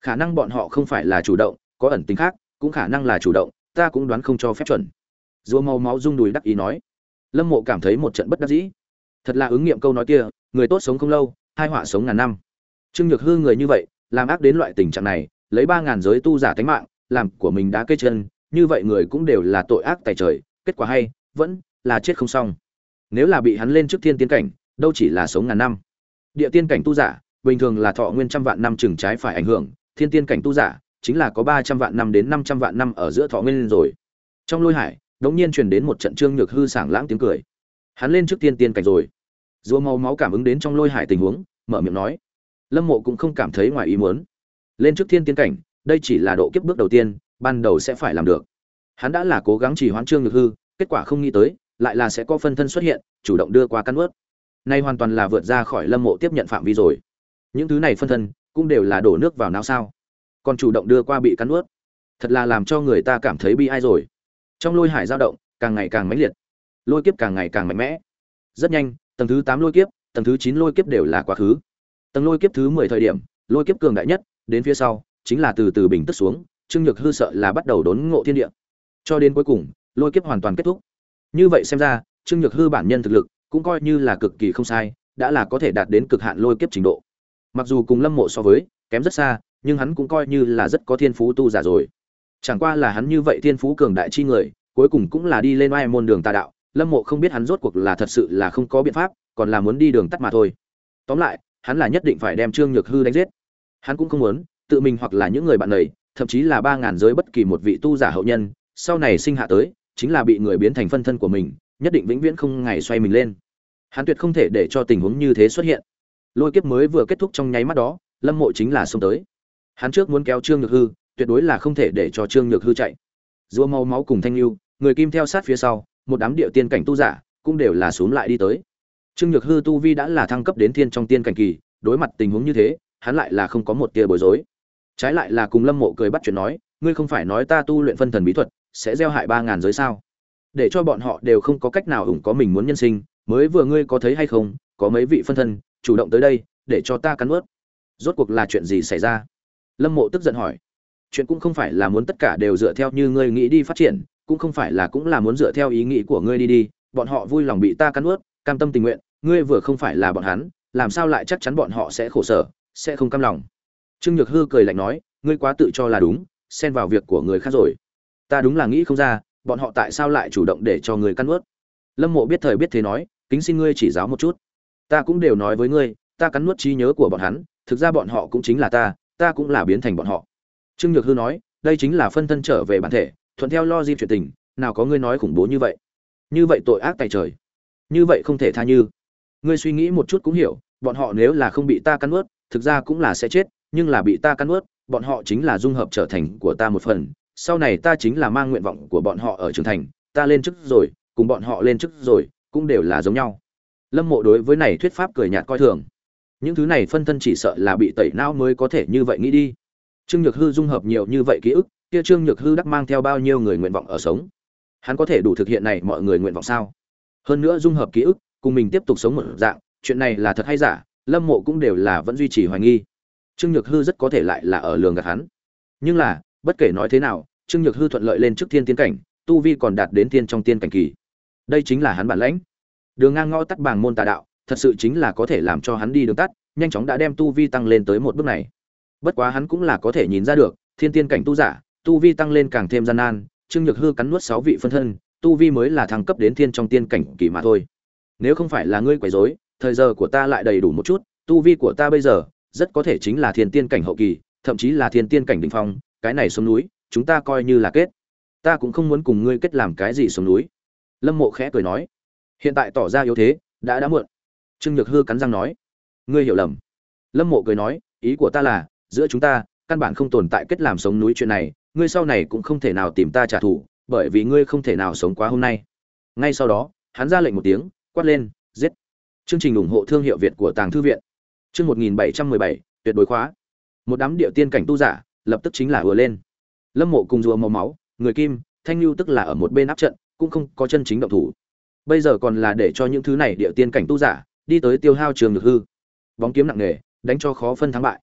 Khả năng bọn họ không phải là chủ động, có ẩn tính khác, cũng khả năng là chủ động, ta cũng đoán không cho phép chuẩn. Rùa màu máu rung đùi đắc ý nói. Lâm Mộ cảm thấy một trận bất đắc dĩ. Thật là ứng nghiệm câu nói kia, người tốt sống không lâu, hai họa sống ngàn năm. Trương Nhược Hư người như vậy, làm ác đến loại tình trạng này, lấy ba ngàn giới tu giả tánh mạng, làm của mình đá cây chân, như vậy người cũng đều là tội ác tày trời, kết quả hay, vẫn là chết không xong. Nếu là bị hắn lên trước thiên tiên cảnh, đâu chỉ là sống ngàn năm. Địa tiên cảnh tu giả, bình thường là thọ nguyên trăm vạn năm chừng trái phải ảnh hưởng, thiên tiên cảnh tu giả, chính là có ba trăm vạn năm đến năm trăm vạn năm ở giữa thọ nguyên rồi. Trong lôi hải, đống nhiên truyền đến một trận Trương Nhược Hư sảng lãng tiếng cười. Hắn lên trước tiên tiên cảnh rồi. Rùa màu máu cảm ứng đến trong lôi hải tình huống, mở miệng nói. Lâm Mộ cũng không cảm thấy ngoài ý muốn. Lên trước thiên tiên cảnh, đây chỉ là độ kiếp bước đầu tiên, ban đầu sẽ phải làm được. Hắn đã là cố gắng chỉ hoãn Trương Nhược Hư, kết quả không nghĩ tới, lại là sẽ có phân thân xuất hiện, chủ động đưa qua căn ướt. Nay hoàn toàn là vượt ra khỏi Lâm Mộ tiếp nhận phạm vi rồi. Những thứ này phân thân cũng đều là đổ nước vào não sao? Còn chủ động đưa qua bị cắn ướt, thật là làm cho người ta cảm thấy bi ai rồi. Trong lôi hải dao động, càng ngày càng mãnh liệt, lôi kiếp càng ngày càng mạnh mẽ. Rất nhanh, tầng thứ tám lôi kiếp, tầng thứ chín lôi kiếp đều là quá khứ. Tầng lôi kiếp thứ mười thời điểm, lôi kiếp cường đại nhất, đến phía sau, chính là từ từ bình tức xuống, Trương Nhược Hư sợ là bắt đầu đốn ngộ thiên địa. Cho đến cuối cùng, lôi kiếp hoàn toàn kết thúc. Như vậy xem ra, Trương Nhược Hư bản nhân thực lực cũng coi như là cực kỳ không sai, đã là có thể đạt đến cực hạn lôi kiếp trình độ. Mặc dù cùng Lâm Mộ so với, kém rất xa, nhưng hắn cũng coi như là rất có thiên phú tu giả rồi. Chẳng qua là hắn như vậy thiên phú cường đại chi người, cuối cùng cũng là đi lên oai môn đường tà đạo, Lâm Mộ không biết hắn rốt cuộc là thật sự là không có biện pháp, còn là muốn đi đường tắt mà thôi. Tóm lại, hắn là nhất định phải đem Trương Nhược Hư đánh giết. Hắn cũng không muốn tự mình hoặc là những người bạn này, thậm chí là ba ngàn giới bất kỳ một vị tu giả hậu nhân, sau này sinh hạ tới, chính là bị người biến thành phân thân của mình, nhất định vĩnh viễn không ngày xoay mình lên. Hắn tuyệt không thể để cho tình huống như thế xuất hiện. Lôi kiếp mới vừa kết thúc trong nháy mắt đó, Lâm Mộ chính là xông tới. Hắn trước muốn kéo Trương Nhược Hư, tuyệt đối là không thể để cho Trương Nhược Hư chạy. Rùa màu máu cùng Thanh Lưu, người kim theo sát phía sau, một đám địa tiên cảnh tu giả, cũng đều là xuống lại đi tới. Trương Nhược Hư tu vi đã là thăng cấp đến thiên trong tiên cảnh kỳ, đối mặt tình huống như thế, hắn lại là không có một tia bối rối. Trái lại là cùng Lâm Mộ cười bắt chuyện nói, ngươi không phải nói ta tu luyện phân thần bí thuật, sẽ gieo hại ba ngàn giới sao? Để cho bọn họ đều không có cách nào ủng có mình muốn nhân sinh, mới vừa ngươi có thấy hay không, có mấy vị phân thân chủ động tới đây, để cho ta cắn nuốt. Rốt cuộc là chuyện gì xảy ra? Lâm Mộ tức giận hỏi. Chuyện cũng không phải là muốn tất cả đều dựa theo như ngươi nghĩ đi phát triển, cũng không phải là cũng là muốn dựa theo ý nghĩ của ngươi đi đi, bọn họ vui lòng bị ta cắn nuốt, cam tâm tình nguyện, ngươi vừa không phải là bọn hắn, làm sao lại chắc chắn bọn họ sẽ khổ sở, sẽ không cam lòng. Trương Nhược Hư cười lạnh nói, ngươi quá tự cho là đúng, xen vào việc của người khác rồi. Ta đúng là nghĩ không ra, bọn họ tại sao lại chủ động để cho người cắn nuốt. Lâm Mộ biết thời biết thế nói, kính xin ngươi chỉ giáo một chút. Ta cũng đều nói với ngươi, ta cắn nuốt trí nhớ của bọn hắn, thực ra bọn họ cũng chính là ta, ta cũng là biến thành bọn họ. Trương Nhược Hư nói, đây chính là phân thân trở về bản thể, thuận theo logic chuyện tình, nào có ngươi nói khủng bố như vậy. Như vậy tội ác tày trời. Như vậy không thể tha như. Ngươi suy nghĩ một chút cũng hiểu, bọn họ nếu là không bị ta cắn nuốt, thực ra cũng là sẽ chết, nhưng là bị ta cắn nuốt, bọn họ chính là dung hợp trở thành của ta một phần, sau này ta chính là mang nguyện vọng của bọn họ ở trưởng thành, ta lên chức rồi, cùng bọn họ lên chức rồi, cũng đều là giống nhau. Lâm Mộ đối với này thuyết pháp cười nhạt coi thường. Những thứ này phân thân chỉ sợ là bị tẩy não mới có thể như vậy nghĩ đi. Trương Nhược Hư dung hợp nhiều như vậy ký ức, kia Trương Nhược Hư đắc mang theo bao nhiêu người nguyện vọng ở sống. Hắn có thể đủ thực hiện này mọi người nguyện vọng sao? Hơn nữa dung hợp ký ức, cùng mình tiếp tục sống một dạng, chuyện này là thật hay giả, Lâm Mộ cũng đều là vẫn duy trì hoài nghi. Trương Nhược Hư rất có thể lại là ở lường gạt hắn. Nhưng là, bất kể nói thế nào, Trương Nhược Hư thuận lợi lên trước thiên tiên cảnh, tu vi còn đạt đến tiên trong tiên cảnh kỳ. Đây chính là hắn bản lãnh. Đường ngang ngõ tắt bảng môn tà đạo, thật sự chính là có thể làm cho hắn đi đường tắt, nhanh chóng đã đem tu vi tăng lên tới một bước này. Bất quá hắn cũng là có thể nhìn ra được, thiên tiên cảnh tu giả, tu vi tăng lên càng thêm gian nan, Trương Nhược Hư cắn nuốt sáu vị phân thân, tu vi mới là thăng cấp đến thiên trong tiên cảnh kỳ mà thôi. Nếu không phải là ngươi quấy rối, thời giờ của ta lại đầy đủ một chút, tu vi của ta bây giờ rất có thể chính là thiên tiên cảnh hậu kỳ, thậm chí là thiên tiên cảnh đỉnh phong, cái này xuống núi, chúng ta coi như là kết. Ta cũng không muốn cùng ngươi kết làm cái gì xuống núi. Lâm Mộ khẽ cười nói, hiện tại tỏ ra yếu thế, đã đã muộn. Trương Nhược Hư cắn răng nói, ngươi hiểu lầm. Lâm Mộ cười nói, ý của ta là, giữa chúng ta, căn bản không tồn tại kết làm sống núi chuyện này, ngươi sau này cũng không thể nào tìm ta trả thù, bởi vì ngươi không thể nào sống quá hôm nay. Ngay sau đó, hắn ra lệnh một tiếng, quát lên, giết. Chương trình ủng hộ thương hiệu Việt của Tàng Thư viện. Chương một nghìn bảy trăm mười bảy, tuyệt đối khóa. Một đám địa tiên cảnh tu giả, lập tức chính là ùa lên. Lâm Mộ cùng rùa màu máu, người kim, Thanh Lưu tức là ở một bên áp trận, cũng không có chân chính động thủ. Bây giờ còn là để cho những thứ này địa tiên cảnh tu giả đi tới tiêu hao Trường Nhược Hư. Bóng kiếm nặng nề, đánh cho khó phân thắng bại.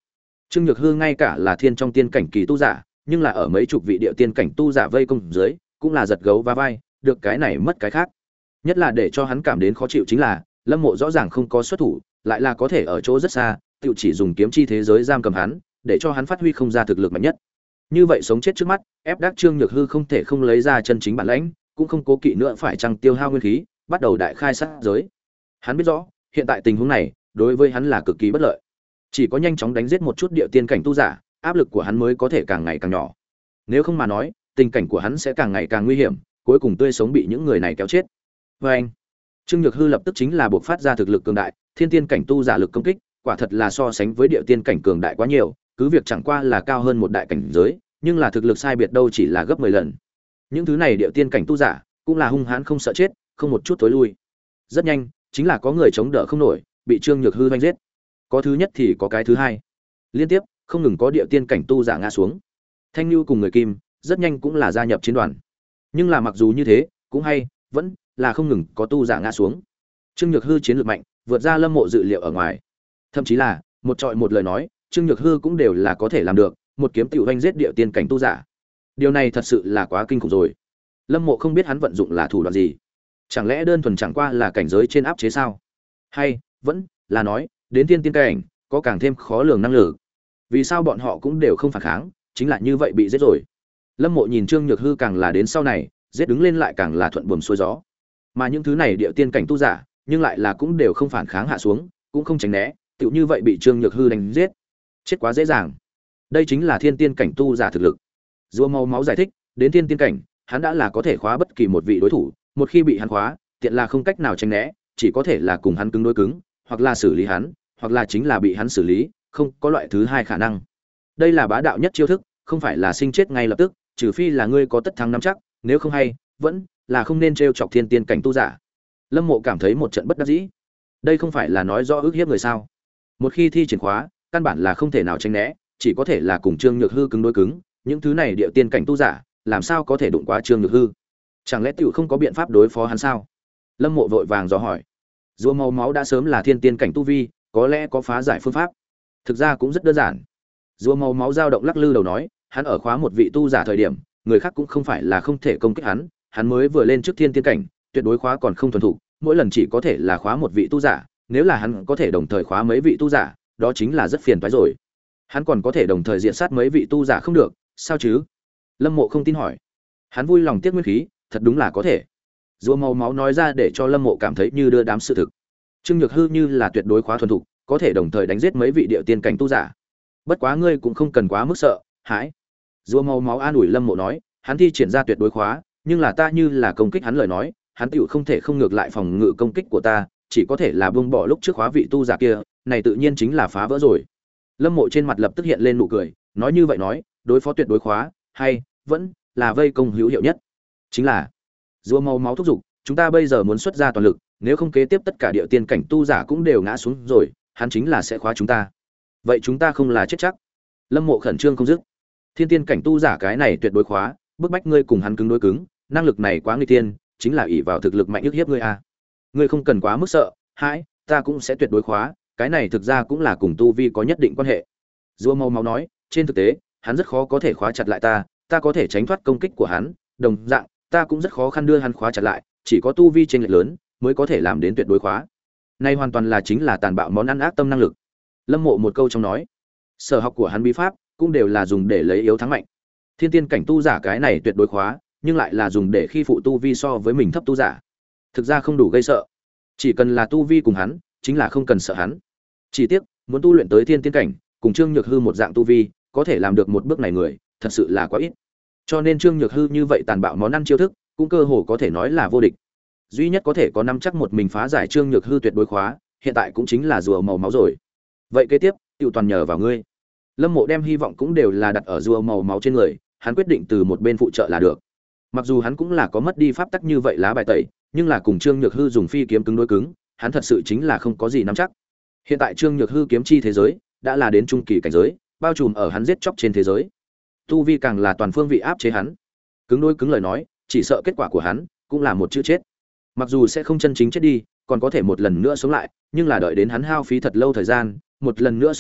Trương Nhược Hư ngay cả là thiên trong tiên cảnh kỳ tu giả, nhưng là ở mấy chục vị địa tiên cảnh tu giả vây công dưới, cũng là giật gấu va vai, được cái này mất cái khác. Nhất là để cho hắn cảm đến khó chịu chính là, Lâm Mộ rõ ràng không có xuất thủ, lại là có thể ở chỗ rất xa, tự chỉ dùng kiếm chi thế giới giam cầm hắn, để cho hắn phát huy không ra thực lực mạnh nhất. Như vậy sống chết trước mắt, ép đắc Trương Nhược Hư không thể không lấy ra chân chính bản lãnh, cũng không cố kỵ nữa phải chăng tiêu hao nguyên khí, bắt đầu đại khai sát giới. Hắn biết rõ, hiện tại tình huống này, đối với hắn là cực kỳ bất lợi. Chỉ có nhanh chóng đánh giết một chút địa tiên cảnh tu giả, áp lực của hắn mới có thể càng ngày càng nhỏ. Nếu không mà nói, tình cảnh của hắn sẽ càng ngày càng nguy hiểm, cuối cùng tươi sống bị những người này kéo chết. Và anh, Trương Nhược Hư lập tức chính là buộc phát ra thực lực cường đại, thiên tiên cảnh tu giả lực công kích, quả thật là so sánh với địa tiên cảnh cường đại quá nhiều, cứ việc chẳng qua là cao hơn một đại cảnh giới, nhưng là thực lực sai biệt đâu chỉ là gấp mười lần. Những thứ này địa tiên cảnh tu giả, cũng là hung hãn không sợ chết, không một chút tối lui. Rất nhanh, chính là có người chống đỡ không nổi, bị Trương Nhược Hư vây giết. Có thứ nhất thì có cái thứ hai. Liên tiếp, không ngừng có địa tiên cảnh tu giả ngã xuống. Thanh Nưu cùng người Kim, rất nhanh cũng là gia nhập chiến đoàn. Nhưng là mặc dù như thế, cũng hay, vẫn là không ngừng có tu giả ngã xuống. Trương Nhược Hư chiến lược mạnh, vượt ra Lâm Mộ dự liệu ở ngoài. Thậm chí là, một trọi một lời nói, Trương Nhược Hư cũng đều là có thể làm được, một kiếm tiểu vây giết địa tiên cảnh tu giả. Điều này thật sự là quá kinh khủng rồi. Lâm Mộ không biết hắn vận dụng là thủ đoạn gì. Chẳng lẽ đơn thuần chẳng qua là cảnh giới trên áp chế sao? Hay, vẫn là nói, đến tiên tiên cảnh, có càng thêm khó lường năng lực. Vì sao bọn họ cũng đều không phản kháng, chính là như vậy bị giết rồi. Lâm Mộ nhìn Trương Nhược Hư càng là đến sau này, giết đứng lên lại càng là thuận buồm xuôi gió. Mà những thứ này địa tiên cảnh tu giả, nhưng lại là cũng đều không phản kháng hạ xuống, cũng không tránh né, tựu như vậy bị Trương Nhược Hư đánh giết. Chết quá dễ dàng. Đây chính là thiên tiên cảnh tu giả thực lực. Rùa Màu Máu giải thích, đến thiên tiên cảnh, hắn đã là có thể khóa bất kỳ một vị đối thủ, một khi bị hắn khóa, tiện là không cách nào tránh né, chỉ có thể là cùng hắn cứng đối cứng, hoặc là xử lý hắn, hoặc là chính là bị hắn xử lý, không có loại thứ hai khả năng. Đây là bá đạo nhất chiêu thức, không phải là sinh chết ngay lập tức, trừ phi là ngươi có tất thắng nắm chắc, nếu không hay, vẫn là không nên trêu chọc thiên tiên cảnh tu giả. Lâm Mộ cảm thấy một trận bất đắc dĩ. Đây không phải là nói rõ ức hiếp người sao? Một khi thi triển khóa, căn bản là không thể nào tránh né, chỉ có thể là cùng Trương Nhược Hư cứng đối cứng, những thứ này địa tiên cảnh tu giả, làm sao có thể đụng qua Trương Nhược Hư? Chẳng lẽ tiểu không có biện pháp đối phó hắn sao? Lâm Mộ vội vàng dò hỏi. Rùa Màu Máu đã sớm là thiên tiên cảnh tu vi, có lẽ có phá giải phương pháp. Thực ra cũng rất đơn giản. Rùa Màu Máu dao động lắc lư đầu nói, hắn ở khóa một vị tu giả thời điểm, người khác cũng không phải là không thể công kích hắn, hắn mới vừa lên trước thiên tiên cảnh, tuyệt đối khóa còn không thuần thục, mỗi lần chỉ có thể là khóa một vị tu giả, nếu là hắn có thể đồng thời khóa mấy vị tu giả, đó chính là rất phiền toái rồi. Hắn còn có thể đồng thời diện sát mấy vị tu giả không được, sao chứ? Lâm Mộ không tin hỏi. Hắn vui lòng tiếc nguyên khí, thật đúng là có thể. Rùa Màu Máu nói ra để cho Lâm Mộ cảm thấy như đưa đám sự thực. Trương Nhược Hư như là tuyệt đối khóa thuần thục, có thể đồng thời đánh giết mấy vị địa tiên cảnh tu giả. Bất quá ngươi cũng không cần quá mức sợ, hãi. Rùa Màu Máu an ủi Lâm Mộ nói, hắn thi triển ra tuyệt đối khóa, nhưng là ta như là công kích hắn lời nói, hắn tiểu không thể không ngược lại phòng ngự công kích của ta, chỉ có thể là buông bỏ lúc trước khóa vị tu giả kia, này tự nhiên chính là phá vỡ rồi. Lâm Mộ trên mặt lập tức hiện lên nụ cười, nói như vậy nói, đối phó tuyệt đối khóa, hay vẫn là vây công hữu hiệu nhất. Chính là Rùa Màu Máu thúc giục, chúng ta bây giờ muốn xuất ra toàn lực, nếu không kế tiếp tất cả địa tiên cảnh tu giả cũng đều ngã xuống rồi, hắn chính là sẽ khóa chúng ta. Vậy chúng ta không là chết chắc? Lâm Mộ khẩn trương không dứt. Thiên tiên cảnh tu giả cái này tuyệt đối khóa, bức bách ngươi cùng hắn cứng đối cứng, năng lực này quá nguy tiên, chính là ỷ vào thực lực mạnh ức hiếp ngươi a. Ngươi không cần quá mức sợ, hãi, ta cũng sẽ tuyệt đối khóa, cái này thực ra cũng là cùng tu vi có nhất định quan hệ. Rùa Màu Máu nói, trên thực tế, hắn rất khó có thể khóa chặt lại ta, ta có thể tránh thoát công kích của hắn, đồng dạng, ta cũng rất khó khăn đưa hắn khóa chặt lại, chỉ có tu vi chênh lệch lớn mới có thể làm đến tuyệt đối khóa. Này hoàn toàn là chính là tàn bạo món ăn ác tâm năng lực. Lâm Mộ một câu trong nói, sở học của hắn bí pháp cũng đều là dùng để lấy yếu thắng mạnh. Thiên tiên cảnh tu giả cái này tuyệt đối khóa, nhưng lại là dùng để khi phụ tu vi so với mình thấp tu giả. Thực ra không đủ gây sợ, chỉ cần là tu vi cùng hắn, chính là không cần sợ hắn. Chỉ tiếc, muốn tu luyện tới thiên tiên cảnh, cùng Trương Nhược Hư một dạng tu vi, có thể làm được một bước này người, thật sự là quá ít. Cho nên Trương Nhược Hư như vậy tàn bạo món ăn chiêu thức, cũng cơ hồ có thể nói là vô địch. Duy nhất có thể có nắm chắc một mình phá giải Trương Nhược Hư tuyệt đối khóa, hiện tại cũng chính là Rùa Màu Máu rồi. Vậy kế tiếp, tiêu toàn nhờ vào ngươi. Lâm Mộ đem hy vọng cũng đều là đặt ở Rùa Màu Máu trên người, hắn quyết định từ một bên phụ trợ là được. Mặc dù hắn cũng là có mất đi pháp tắc như vậy lá bài tẩy, nhưng là cùng Trương Nhược Hư dùng phi kiếm cứng đối cứng, hắn thật sự chính là không có gì nắm chắc. Hiện tại Trương Nhược Hư kiếm chi thế giới đã là đến trung kỳ cảnh giới, bao trùm ở hắn giết chóc trên thế giới. Tu vi càng là toàn phương vị áp chế hắn. Cứng đối cứng lời nói, chỉ sợ kết quả của hắn cũng là một chữ chết. Mặc dù sẽ không chân chính chết đi, còn có thể một lần nữa sống lại, nhưng là đợi đến hắn hao phí thật lâu thời gian, một lần nữa sống lại,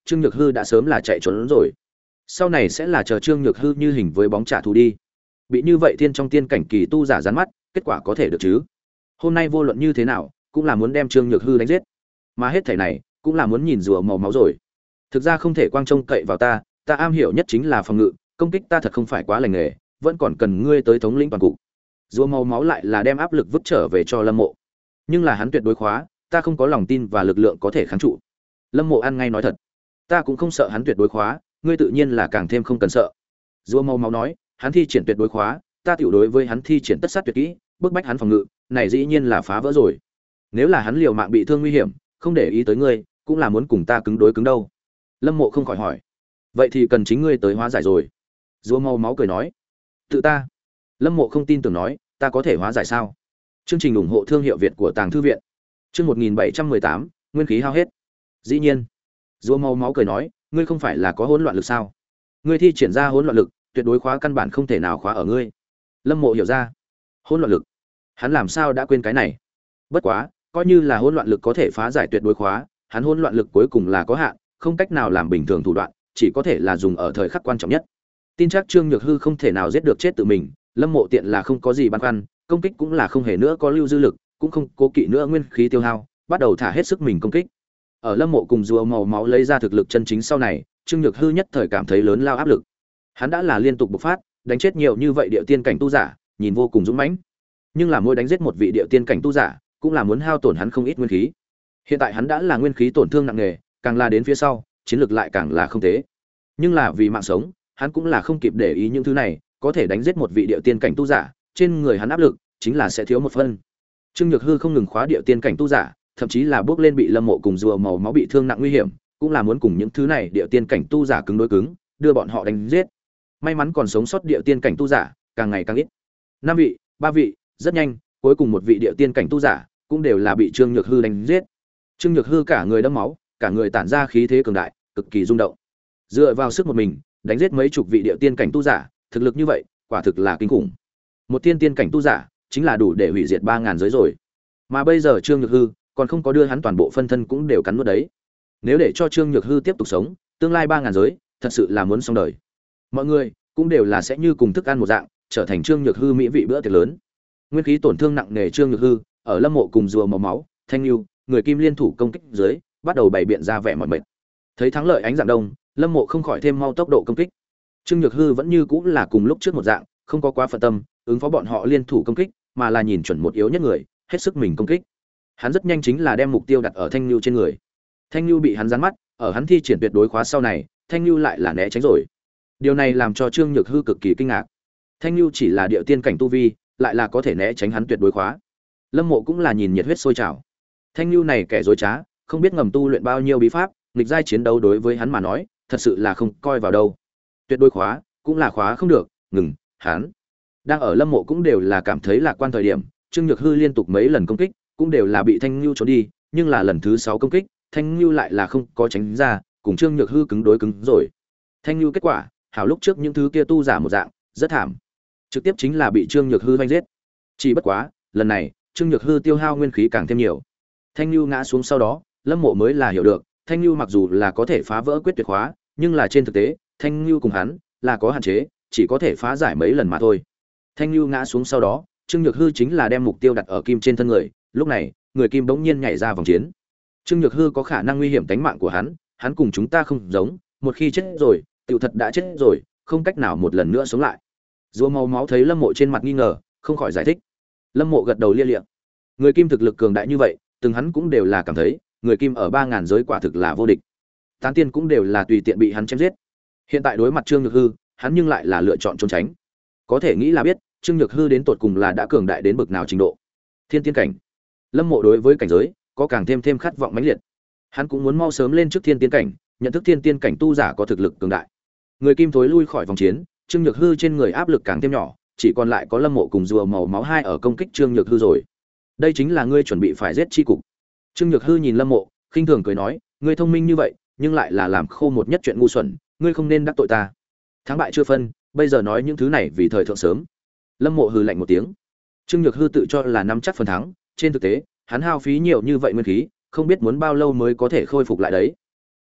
Trương Nhược Hư đã sớm là chạy trốn rồi. Sau này sẽ là chờ Trương Nhược Hư như hình với bóng trả thù đi. Bị như vậy thiên trong tiên cảnh kỳ tu giả gián mắt, kết quả có thể được chứ? Hôm nay vô luận như thế nào, cũng là muốn đem Trương Nhược Hư đánh giết. Mà hết thảy này, cũng là muốn nhìn rùa màu máu rồi. Thực ra không thể quang trông cậy vào ta, ta am hiểu nhất chính là phòng ngự, công kích ta thật không phải quá lành nghề, vẫn còn cần ngươi tới thống lĩnh toàn cục. Rùa màu máu lại là đem áp lực vứt trở về cho Lâm Mộ. Nhưng là hắn tuyệt đối khóa, ta không có lòng tin và lực lượng có thể kháng trụ. Lâm Mộ ăn ngay nói thật, ta cũng không sợ hắn tuyệt đối khóa, ngươi tự nhiên là càng thêm không cần sợ. Rùa màu máu nói, hắn thi triển tuyệt đối khóa, ta tiểu đối với hắn thi triển tất sát tuyệt kỹ, bức bách hắn phòng ngự, này dĩ nhiên là phá vỡ rồi. Nếu là hắn liều mạng bị thương nguy hiểm, không để ý tới ngươi, cũng là muốn cùng ta cứng đối cứng đâu. Lâm Mộ không khỏi hỏi, vậy thì cần chính ngươi tới hóa giải rồi. Rùa màu máu cười nói, tự ta. Lâm Mộ không tin tưởng nói, ta có thể hóa giải sao? Chương trình ủng hộ thương hiệu Việt của Tàng Thư viện. Chương một nghìn bảy trăm mười tám, nguyên khí hao hết. Dĩ nhiên. Rùa màu máu cười nói, ngươi không phải là có hỗn loạn lực sao? Ngươi thi triển ra hỗn loạn lực, tuyệt đối khóa căn bản không thể nào khóa ở ngươi. Lâm Mộ hiểu ra, hỗn loạn lực. Hắn làm sao đã quên cái này? Bất quá, coi như là hỗn loạn lực có thể phá giải tuyệt đối khóa, hắn hỗn loạn lực cuối cùng là có hạn, không cách nào làm bình thường thủ đoạn, chỉ có thể là dùng ở thời khắc quan trọng nhất. Tin chắc Trương Nhược Hư không thể nào giết được chết tự mình, Lâm Mộ tiện là không có gì băn khoăn, công kích cũng là không hề nữa có lưu dư lực, cũng không cố kỵ nữa nguyên khí tiêu hao, bắt đầu thả hết sức mình công kích. Ở Lâm Mộ cùng rùa màu máu lấy ra thực lực chân chính sau này, Trương Nhược Hư nhất thời cảm thấy lớn lao áp lực. Hắn đã là liên tục bộc phát, đánh chết nhiều như vậy địa tiên cảnh tu giả, nhìn vô cùng dũng mãnh. Nhưng là mỗi đánh giết một vị địa tiên cảnh tu giả, cũng là muốn hao tổn hắn không ít nguyên khí. Hiện tại hắn đã là nguyên khí tổn thương nặng nề, càng là đến phía sau, chiến lược lại càng là không tế. Nhưng là vì mạng sống, hắn cũng là không kịp để ý những thứ này, có thể đánh giết một vị địa tiên cảnh tu giả, trên người hắn áp lực chính là sẽ thiếu một phân. Trương Nhược Hư không ngừng khóa địa tiên cảnh tu giả, thậm chí là bước lên bị Lâm Mộ cùng rùa màu máu bị thương nặng nguy hiểm, cũng là muốn cùng những thứ này địa tiên cảnh tu giả cứng đối cứng, đưa bọn họ đánh giết. May mắn còn sống sót địa tiên cảnh tu giả, càng ngày càng ít. Năm vị, ba vị, rất nhanh, cuối cùng một vị địa tiên cảnh tu giả, cũng đều là bị Trương Nhược Hư đánh giết. Trương Nhược Hư cả người đẫm máu, cả người tản ra khí thế cường đại, cực kỳ rung động. Dựa vào sức một mình, đánh giết mấy chục vị địa tiên cảnh tu giả, thực lực như vậy, quả thực là kinh khủng. Một tiên tiên cảnh tu giả, chính là đủ để hủy diệt ba ngàn giới rồi. Mà bây giờ Trương Nhược Hư, còn không có đưa hắn toàn bộ phân thân cũng đều cắn nuốt đấy. Nếu để cho Trương Nhược Hư tiếp tục sống, tương lai ba ngàn giới, thật sự là muốn xong đời. Mọi người cũng đều là sẽ như cùng thức ăn một dạng, trở thành Trương Nhược Hư mỹ vị bữa tiệc lớn. Nguyên khí tổn thương nặng nề Trương Nhược Hư, ở Lâm Mộ cùng rùa màu máu, Thanh Nưu, người kim liên thủ công kích dưới, bắt đầu bày biện ra vẻ mỏi mệt. Thấy thắng lợi ánh dạng đông, Lâm Mộ không khỏi thêm mau tốc độ công kích. Trương Nhược Hư vẫn như cũng là cùng lúc trước một dạng, không có quá phân tâm, ứng phó bọn họ liên thủ công kích, mà là nhìn chuẩn một yếu nhất người, hết sức mình công kích. Hắn rất nhanh chính là đem mục tiêu đặt ở Thanh Nưu trên người. Thanh Nưu bị hắn giáng mắt, ở hắn thi triển tuyệt đối khóa sau này, Thanh Nưu lại là né tránh rồi. Điều này làm cho Trương Nhược Hư cực kỳ kinh ngạc. Thanh Nưu chỉ là địa tiên cảnh tu vi, lại là có thể né tránh hắn tuyệt đối khóa. Lâm Mộ cũng là nhìn nhiệt huyết sôi trào. Thanh Nưu này kẻ dối trá, không biết ngầm tu luyện bao nhiêu bí pháp, nghịch giai chiến đấu đối với hắn mà nói, thật sự là không coi vào đâu. Tuyệt đối khóa, cũng là khóa không được, ngừng, hắn. Đang ở Lâm Mộ cũng đều là cảm thấy lạc quan thời điểm, Trương Nhược Hư liên tục mấy lần công kích, cũng đều là bị Thanh Nưu trốn đi, nhưng là lần thứ sáu công kích, Thanh Nưu lại là không có tránh ra, cùng Trương Nhược Hư cứng đối cứng rồi. Thanh Nưu kết quả, hảo lúc trước những thứ kia tu giả một dạng, rất thảm. Trực tiếp chính là bị Trương Nhược Hư vây giết. Chỉ bất quá, lần này, Trương Nhược Hư tiêu hao nguyên khí càng thêm nhiều. Thanh Nưu ngã xuống sau đó, Lâm Mộ mới là hiểu được, Thanh Nưu mặc dù là có thể phá vỡ quyết tuyệt khóa, nhưng là trên thực tế, Thanh Nưu cùng hắn là có hạn chế, chỉ có thể phá giải mấy lần mà thôi. Thanh Nưu ngã xuống sau đó, Trương Nhược Hư chính là đem mục tiêu đặt ở kim trên thân người, lúc này, người kim bỗng nhiên nhảy ra vòng chiến. Trương Nhược Hư có khả năng nguy hiểm tính mạng của hắn, hắn cùng chúng ta không giống, một khi chết rồi, tiểu thật đã chết rồi, không cách nào một lần nữa sống lại. Rùa màu máu thấy Lâm Mộ trên mặt nghi ngờ, không khỏi giải thích. Lâm Mộ gật đầu lia lịa. Người kim thực lực cường đại như vậy, từng hắn cũng đều là cảm thấy, người kim ở ba ngàn giới quả thực là vô địch. Tán tiên cũng đều là tùy tiện bị hắn chém giết. Hiện tại đối mặt Trương Nhược Hư, hắn nhưng lại là lựa chọn trốn tránh. Có thể nghĩ là biết, Trương Nhược Hư đến tột cùng là đã cường đại đến bực nào trình độ. Thiên tiên cảnh. Lâm Mộ đối với cảnh giới có càng thêm thêm khát vọng mãnh liệt. Hắn cũng muốn mau sớm lên trước thiên tiên cảnh, nhận thức thiên tiên cảnh tu giả có thực lực cường đại. Người kim thối lui khỏi vòng chiến, Trương Nhược Hư trên người áp lực càng thêm nhỏ, chỉ còn lại có Lâm Mộ cùng rùa màu máu hai ở công kích Trương Nhược Hư rồi. Đây chính là ngươi chuẩn bị phải giết chi cục. Trương Nhược Hư nhìn Lâm Mộ, khinh thường cười nói, ngươi thông minh như vậy, nhưng lại là làm khô một nhất chuyện ngu xuẩn, ngươi không nên đắc tội ta. Thắng bại chưa phân, bây giờ nói những thứ này vì thời thượng sớm. Lâm Mộ hừ lạnh một tiếng. Trương Nhược Hư tự cho là nắm chắc phần thắng, trên thực tế, hắn hao phí nhiều như vậy nguyên khí, không biết muốn bao lâu mới có thể khôi phục lại đấy.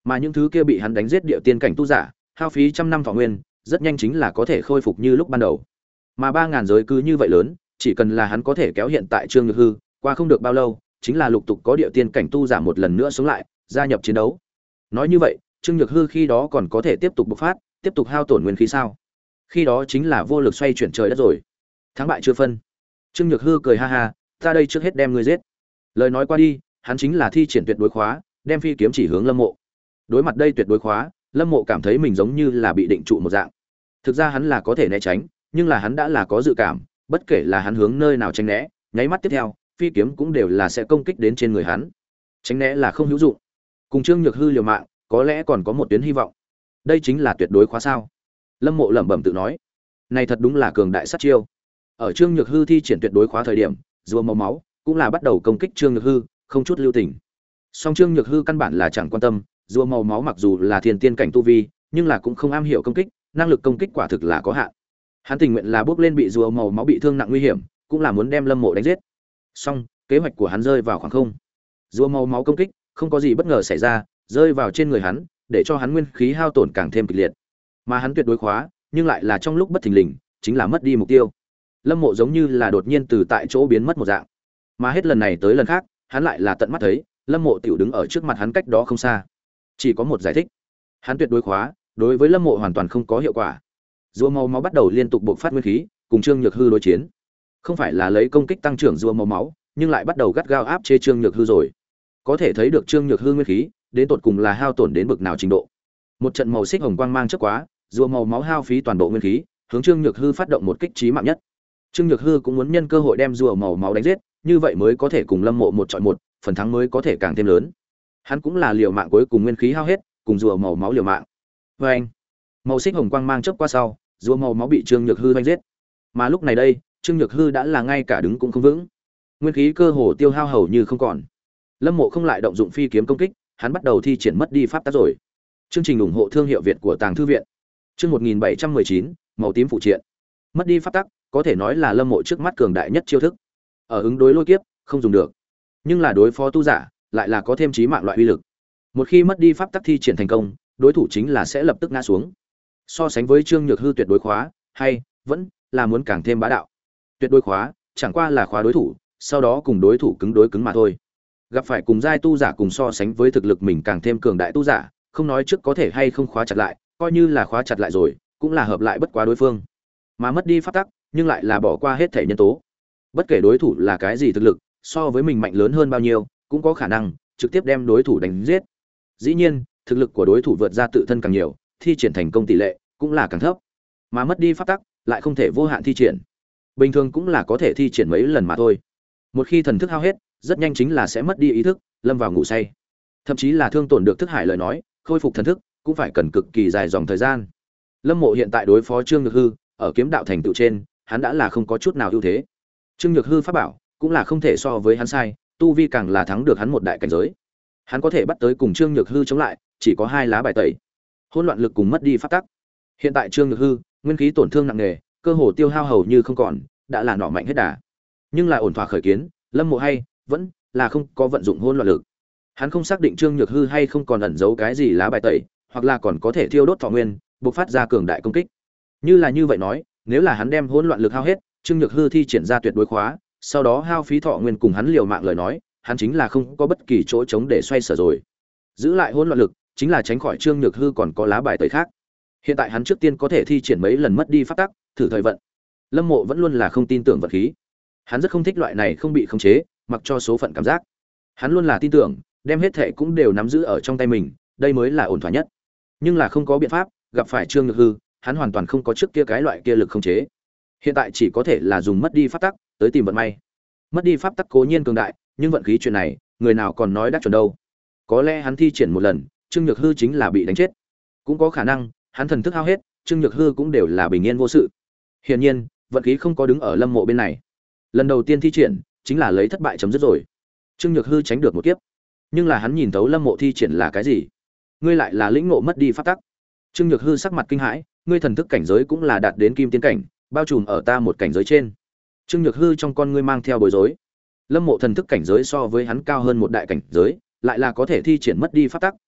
Mà những thứ kia bị hắn đánh giết địa tiên cảnh tu giả, hao phí trăm năm thọ nguyên, rất nhanh chính là có thể khôi phục như lúc ban đầu. Mà ba ngàn giới cứ như vậy lớn, chỉ cần là hắn có thể kéo hiện tại Trương Nhược Hư, qua không được bao lâu, chính là lục tục có địa tiên cảnh tu giả một lần nữa sống lại, gia nhập chiến đấu. Nói như vậy, Trương Nhược Hư khi đó còn có thể tiếp tục bộc phát, tiếp tục hao tổn nguyên khí sao? Khi đó chính là vô lực xoay chuyển trời đất rồi. Thắng bại chưa phân. Trương Nhược Hư cười ha ha, ta đây trước hết đem ngươi giết. Lời nói qua đi, hắn chính là thi triển tuyệt đối khóa, đem phi kiếm chỉ hướng Lâm Mộ. Đối mặt đây tuyệt đối khóa, Lâm Mộ cảm thấy mình giống như là bị định trụ một dạng. Thực ra hắn là có thể né tránh, nhưng là hắn đã là có dự cảm, bất kể là hắn hướng nơi nào tránh né, nháy mắt tiếp theo, phi kiếm cũng đều là sẽ công kích đến trên người hắn. Tránh né là không hữu dụng. Cùng Trương Nhược Hư liều mạng, có lẽ còn có một tuyến hy vọng. Đây chính là tuyệt đối khóa sao? Lâm Mộ lẩm bẩm tự nói. Này thật đúng là cường đại sát chiêu. Ở Trương Nhược Hư thi triển tuyệt đối khóa thời điểm, rùa màu máu cũng là bắt đầu công kích Trương Nhược Hư, không chút lưu tình. Song Trương Nhược Hư căn bản là chẳng quan tâm, rùa màu máu mặc dù là thiên tiên cảnh tu vi, nhưng là cũng không am hiểu công kích, năng lực công kích quả thực là có hạn. Hắn tình nguyện là bước lên bị rùa màu máu bị thương nặng nguy hiểm, cũng là muốn đem Lâm Mộ đánh giết. Song, kế hoạch của hắn rơi vào khoảng không. Rùa màu máu công kích, không có gì bất ngờ xảy ra, rơi vào trên người hắn, để cho hắn nguyên khí hao tổn càng thêm kịch liệt. Mà hắn tuyệt đối khóa, nhưng lại là trong lúc bất thình lình, chính là mất đi mục tiêu. Lâm Mộ giống như là đột nhiên từ tại chỗ biến mất một dạng. Mà hết lần này tới lần khác, hắn lại là tận mắt thấy, Lâm Mộ tiểu đứng ở trước mặt hắn cách đó không xa. Chỉ có một giải thích. Hắn tuyệt đối khóa, đối với Lâm Mộ hoàn toàn không có hiệu quả. Rùa màu máu bắt đầu liên tục bộc phát nguyên khí, cùng Trương Nhược Hư đối chiến. Không phải là lấy công kích tăng trưởng rùa màu máu, nhưng lại bắt đầu gắt gao áp chế Trương Nhược Hư rồi. Có thể thấy được Trương Nhược Hư nguyên khí, đến tột cùng là hao tổn đến bực nào trình độ. Một trận màu xích hồng quang mang chớp quá, rùa màu máu hao phí toàn bộ nguyên khí, hướng Trương Nhược Hư phát động một kích chí mạng nhất. Trương Nhược Hư cũng muốn nhân cơ hội đem rùa màu máu đánh giết, như vậy mới có thể cùng Lâm Mộ một chọi một, phần thắng mới có thể càng thêm lớn. Hắn cũng là liều mạng cuối cùng nguyên khí hao hết, cùng rùa màu máu liều mạng. Và anh, màu xích hồng quang mang chớp qua sau, rùa màu máu bị Trương Nhược Hư đánh giết. Mà lúc này đây, Trương Nhược Hư đã là ngay cả đứng cũng không vững, nguyên khí cơ hồ tiêu hao hầu như không còn. Lâm Mộ không lại động dụng phi kiếm công kích, hắn bắt đầu thi triển mất đi pháp tắc rồi. Chương trình ủng hộ thương hiệu Việt của Tàng Thư viện. Chương một nghìn bảy trăm mười chín, màu tím phụ triện. Mất đi pháp tắc, có thể nói là Lâm Mộ trước mắt cường đại nhất chiêu thức. Ở ứng đối lôi kiếp, không dùng được, nhưng là đối phó tu giả, lại là có thêm chí mạng loại uy lực. Một khi mất đi pháp tắc thi triển thành công, đối thủ chính là sẽ lập tức ngã xuống. So sánh với Trương Nhược Hư tuyệt đối khóa, hay vẫn là muốn càng thêm bá đạo. Tuyệt đối khóa, chẳng qua là khóa đối thủ, sau đó cùng đối thủ cứng đối cứng mà thôi. Gặp phải cùng giai tu giả cùng so sánh với thực lực mình càng thêm cường đại tu giả, không nói trước có thể hay không khóa chặt lại, coi như là khóa chặt lại rồi, cũng là hợp lại bất quá đối phương. Mà mất đi pháp tắc, nhưng lại là bỏ qua hết thể nhân tố. Bất kể đối thủ là cái gì thực lực, so với mình mạnh lớn hơn bao nhiêu, cũng có khả năng trực tiếp đem đối thủ đánh giết. Dĩ nhiên, thực lực của đối thủ vượt ra tự thân càng nhiều, thi triển thành công tỷ lệ cũng là càng thấp. Mà mất đi pháp tắc, lại không thể vô hạn thi triển. Bình thường cũng là có thể thi triển mấy lần mà thôi. Một khi thần thức hao hết, rất nhanh chính là sẽ mất đi ý thức, lâm vào ngủ say. Thậm chí là thương tổn được thức hải lời nói, khôi phục thần thức cũng phải cần cực kỳ dài dòng thời gian. Lâm Mộ hiện tại đối phó Trương Nhược Hư, ở kiếm đạo thành tựu trên, hắn đã là không có chút nào ưu thế. Trương Nhược Hư pháp bảo cũng là không thể so với hắn sai, tu vi càng là thắng được hắn một đại cảnh giới. Hắn có thể bắt tới cùng Trương Nhược Hư chống lại, chỉ có hai lá bài tẩy. Hỗn loạn lực cùng mất đi pháp tắc. Hiện tại Trương Nhược Hư, nguyên khí tổn thương nặng nề, cơ hồ tiêu hao hầu như không còn, đã là nọ mạnh hết đà. Nhưng lại ổn thỏa khởi kiến, Lâm Mộ hay vẫn là không có vận dụng hỗn loạn lực. Hắn không xác định Trương Nhược Hư hay không còn ẩn giấu cái gì lá bài tẩy, hoặc là còn có thể thiêu đốt thọ nguyên, bộc phát ra cường đại công kích. Như là như vậy nói, nếu là hắn đem hỗn loạn lực hao hết, Trương Nhược Hư thi triển ra tuyệt đối khóa, sau đó hao phí thọ nguyên cùng hắn liều mạng lời nói, hắn chính là không có bất kỳ chỗ trống để xoay sở rồi. Giữ lại hỗn loạn lực, chính là tránh khỏi Trương Nhược Hư còn có lá bài tẩy khác. Hiện tại hắn trước tiên có thể thi triển mấy lần mất đi pháp tắc, thử thời vận. Lâm Mộ vẫn luôn là không tin tưởng vận khí. Hắn rất không thích loại này không bị khống chế, mặc cho số phận cảm giác. Hắn luôn là tin tưởng, đem hết thệ cũng đều nắm giữ ở trong tay mình, đây mới là ổn thỏa nhất. Nhưng là không có biện pháp, gặp phải Trương Nhược Hư, hắn hoàn toàn không có trước kia cái loại kia lực khống chế. Hiện tại chỉ có thể là dùng mất đi pháp tắc tới tìm vận may. Mất đi pháp tắc cố nhiên cường đại, nhưng vận khí chuyện này, người nào còn nói đắc chuẩn đâu. Có lẽ hắn thi triển một lần, Trương Nhược Hư chính là bị đánh chết. Cũng có khả năng, hắn thần thức hao hết, Trương Nhược Hư cũng đều là bình yên vô sự. Hiển nhiên, vận khí không có đứng ở Lâm Mộ bên này. Lần đầu tiên thi triển, chính là lấy thất bại chấm dứt rồi. Trương Nhược Hư tránh được một kiếp, nhưng là hắn nhìn thấu Lâm Mộ thi triển là cái gì. Ngươi lại là lĩnh ngộ mất đi pháp tắc. Trương Nhược Hư sắc mặt kinh hãi, ngươi thần thức cảnh giới cũng là đạt đến kim tiên cảnh, bao trùm ở ta một cảnh giới trên. Trương Nhược Hư trong con ngươi mang theo bối rối. Lâm Mộ thần thức cảnh giới so với hắn cao hơn một đại cảnh giới, lại là có thể thi triển mất đi pháp tắc,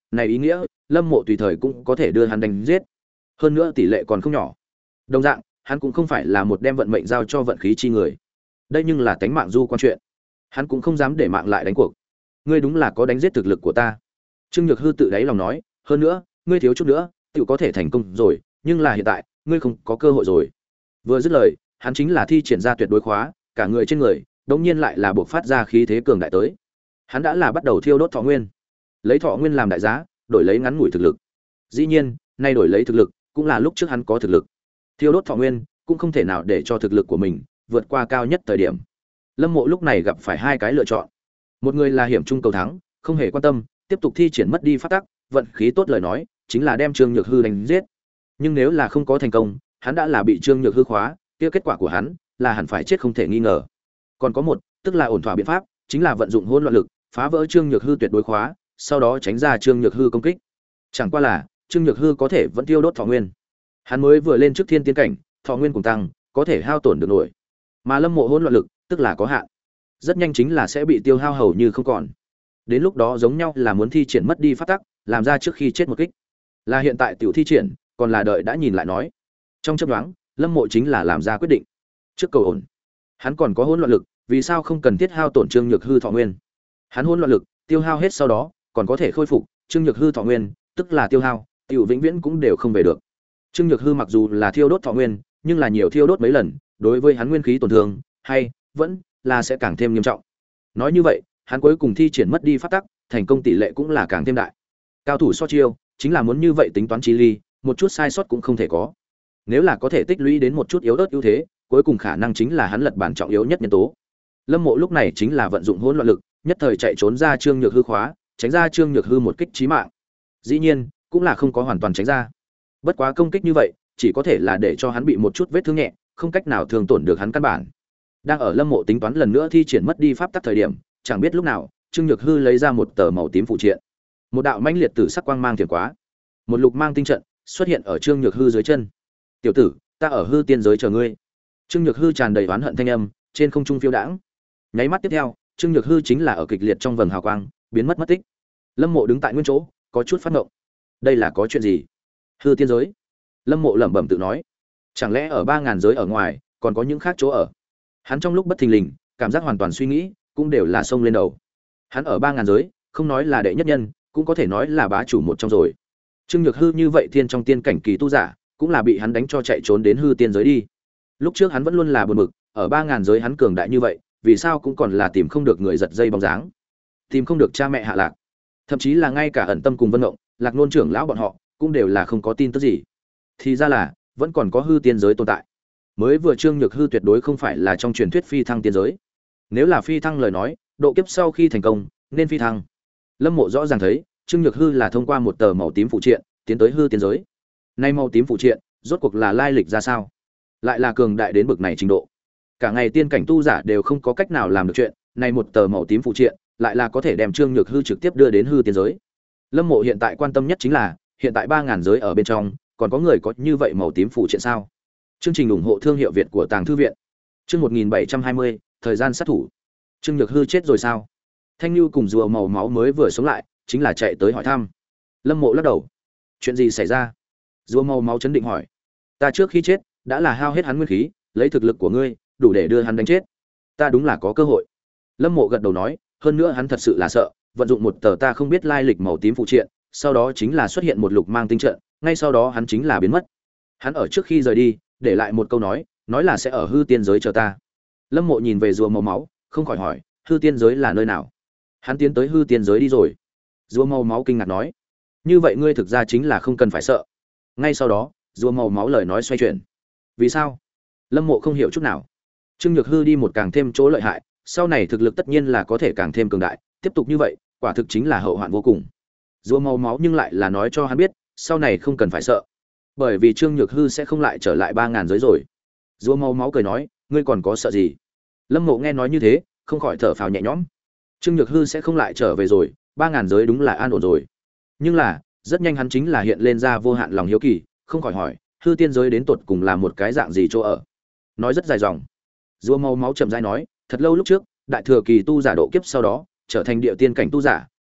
này ý nghĩa Lâm Mộ tùy thời cũng có thể đưa hắn đánh giết. Hơn nữa tỷ lệ còn không nhỏ. Đồng dạng, hắn cũng không phải là một đem vận mệnh giao cho vận khí chi người. Đây nhưng là tánh mạng du quan chuyện. Hắn cũng không dám để mạng lại đánh cuộc. Ngươi đúng là có đánh giết thực lực của ta. Trương Nhược Hư tự đáy lòng nói, hơn nữa, ngươi thiếu chút nữa, tự có thể thành công rồi, nhưng là hiện tại, ngươi không có cơ hội rồi. Vừa dứt lời, hắn chính là thi triển ra tuyệt đối khóa, cả người trên người, đột nhiên lại là bộc phát ra khí thế cường đại tới. Hắn đã là bắt đầu thiêu đốt thọ nguyên, lấy thọ nguyên làm đại giá, đổi lấy ngắn ngủi thực lực. Dĩ nhiên, nay đổi lấy thực lực, cũng là lúc trước hắn có thực lực. Thiêu đốt thọ nguyên, cũng không thể nào để cho thực lực của mình vượt qua cao nhất thời điểm. Lâm Mộ lúc này gặp phải hai cái lựa chọn. Một người là hiểm trung cầu thắng, không hề quan tâm, tiếp tục thi triển mất đi pháp tắc, vận khí tốt lời nói, chính là đem Trương Nhược Hư đánh giết. Nhưng nếu là không có thành công, hắn đã là bị Trương Nhược Hư khóa, kia kết quả của hắn là hẳn phải chết không thể nghi ngờ. Còn có một, tức là ổn thỏa biện pháp, chính là vận dụng hỗn loạn lực, phá vỡ Trương Nhược Hư tuyệt đối khóa, sau đó tránh ra Trương Nhược Hư công kích. Chẳng qua là, Trương Nhược Hư có thể vẫn tiêu đốt thọ nguyên. Hắn mới vừa lên trước thiên tiên cảnh, thọ nguyên cùng tăng, có thể hao tổn được nổi. Mà Lâm Mộ hỗn loạn lực, tức là có hạn, rất nhanh chính là sẽ bị tiêu hao hầu như không còn. Đến lúc đó giống nhau là muốn thi triển mất đi pháp tắc, làm ra trước khi chết một kích. Là hiện tại tiểu thi triển, còn là đợi đã nhìn lại nói. Trong chớp nhoáng, Lâm Mộ chính là làm ra quyết định. Trước cầu ổn, hắn còn có hỗn loạn lực, vì sao không cần thiết hao tổn Trương Nhược Hư thọ nguyên? Hắn hỗn loạn lực, tiêu hao hết sau đó, còn có thể khôi phục, Trương Nhược Hư thọ nguyên, tức là tiêu hao, tiểu vĩnh viễn cũng đều không về được. Trương Nhược Hư mặc dù là thiêu đốt thọ nguyên, nhưng là nhiều thiêu đốt mấy lần, đối với hắn nguyên khí tổn thương, hay vẫn là sẽ càng thêm nghiêm trọng. Nói như vậy, hắn cuối cùng thi triển mất đi pháp tắc, thành công tỷ lệ cũng là càng thêm đại. Cao thủ so chiêu, chính là muốn như vậy tính toán chi ly, một chút sai sót cũng không thể có. Nếu là có thể tích lũy đến một chút yếu ớt ưu thế, cuối cùng khả năng chính là hắn lật bản trọng yếu nhất nhân tố. Lâm Mộ lúc này chính là vận dụng hỗn loạn lực, nhất thời chạy trốn ra Trương Nhược Hư khóa, tránh ra Trương Nhược Hư một kích chí mạng. Dĩ nhiên, cũng là không có hoàn toàn tránh ra. Bất quá công kích như vậy, chỉ có thể là để cho hắn bị một chút vết thương nhẹ, không cách nào thương tổn được hắn căn bản. Đang ở Lâm Mộ tính toán lần nữa thi triển mất đi pháp tắc thời điểm, chẳng biết lúc nào, Trương Nhược Hư lấy ra một tờ màu tím phụ triện. Một đạo mãnh liệt tử sắc quang mang thiểm quá, một lục mang tinh trận xuất hiện ở Trương Nhược Hư dưới chân. "Tiểu tử, ta ở hư tiên giới chờ ngươi." Trương Nhược Hư tràn đầy oán hận thanh âm, trên không trung phiêu đãng. Nháy mắt tiếp theo, Trương Nhược Hư chính là ở kịch liệt trong vầng hào quang, biến mất mất tích. Lâm Mộ đứng tại nguyên chỗ, có chút phát ngộng. Đây là có chuyện gì? Hư tiên giới? Lâm Mộ lẩm bẩm tự nói, chẳng lẽ ở ba ngàn giới ở ngoài còn có những khác chỗ ở? Hắn trong lúc bất thình lình, cảm giác hoàn toàn suy nghĩ cũng đều là xông lên đầu. Hắn ở ba ngàn giới, không nói là đệ nhất nhân, cũng có thể nói là bá chủ một trong rồi. Trương Nhược Hư như vậy thiên trong tiên cảnh kỳ tu giả, cũng là bị hắn đánh cho chạy trốn đến hư tiên giới đi. Lúc trước hắn vẫn luôn là buồn bực, ở ba ngàn giới hắn cường đại như vậy, vì sao cũng còn là tìm không được người giật dây bóng dáng, tìm không được cha mẹ hạ lạc, thậm chí là ngay cả ẩn tâm cùng Vân Ngộng, Lạc Nôn trưởng lão bọn họ, cũng đều là không có tin tức gì. Thì ra là vẫn còn có hư tiên giới tồn tại. Mới vừa Trương Nhược Hư tuyệt đối không phải là trong truyền thuyết phi thăng tiên giới. Nếu là phi thăng lời nói, độ kiếp sau khi thành công nên phi thăng. Lâm Mộ rõ ràng thấy, Trương Nhược Hư là thông qua một tờ màu tím phụ triện tiến tới hư tiên giới. Nay màu tím phụ triện, rốt cuộc là lai lịch ra sao? Lại là cường đại đến bực này trình độ. Cả ngày tiên cảnh tu giả đều không có cách nào làm được chuyện, này một tờ màu tím phụ triện, lại là có thể đem Trương Nhược Hư trực tiếp đưa đến hư tiên giới. Lâm Mộ hiện tại quan tâm nhất chính là, hiện tại ba ngàn giới ở bên trong, còn có người có như vậy màu tím phụ triện sao? Chương trình ủng hộ thương hiệu Việt của Tàng Thư viện. Chương một nghìn bảy trăm hai mươi, thời gian sát thủ. Trương Nhược Hư chết rồi sao? Thanh Nưu cùng rùa màu máu mới vừa sống lại, chính là chạy tới hỏi thăm. Lâm Mộ lắc đầu. Chuyện gì xảy ra? Rùa màu máu chấn định hỏi. Ta trước khi chết, đã là hao hết hắn nguyên khí, lấy thực lực của ngươi, đủ để đưa hắn đánh chết. Ta đúng là có cơ hội. Lâm Mộ gật đầu nói, hơn nữa hắn thật sự là sợ, vận dụng một tờ ta không biết lai lịch màu tím phụ triện, sau đó chính là xuất hiện một lục mang tinh trận, ngay sau đó hắn chính là biến mất. Hắn ở trước khi rời đi, để lại một câu nói, nói là sẽ ở hư tiên giới chờ ta. Lâm Mộ nhìn về rùa màu máu, không khỏi hỏi, hư tiên giới là nơi nào? Hắn tiến tới hư tiên giới đi rồi. Rùa màu máu kinh ngạc nói, như vậy ngươi thực ra chính là không cần phải sợ. Ngay sau đó, rùa màu máu lời nói xoay chuyển. Vì sao? Lâm Mộ không hiểu chút nào. Trương Nhược Hư đi một càng thêm chỗ lợi hại, sau này thực lực tất nhiên là có thể càng thêm cường đại, tiếp tục như vậy, quả thực chính là hậu hoạn vô cùng. Rùa màu máu nhưng lại là nói cho hắn biết, sau này không cần phải sợ, bởi vì Trương Nhược Hư sẽ không lại trở lại ba ngàn giới rồi. Rùa màu máu cười nói, ngươi còn có sợ gì? Lâm Mộ nghe nói như thế, không khỏi thở phào nhẹ nhõm. Trương Nhược Hư sẽ không lại trở về rồi, ba ngàn giới đúng là an ổn rồi. Nhưng là, rất nhanh hắn chính là hiện lên ra vô hạn lòng hiếu kỳ, không khỏi hỏi, hư tiên giới đến tột cùng là một cái dạng gì chỗ ở? Nói rất dài dòng. Rùa màu máu chậm rãi nói, thật lâu lúc trước, đại thừa kỳ tu giả độ kiếp sau đó, trở thành địa tiên cảnh tu giả,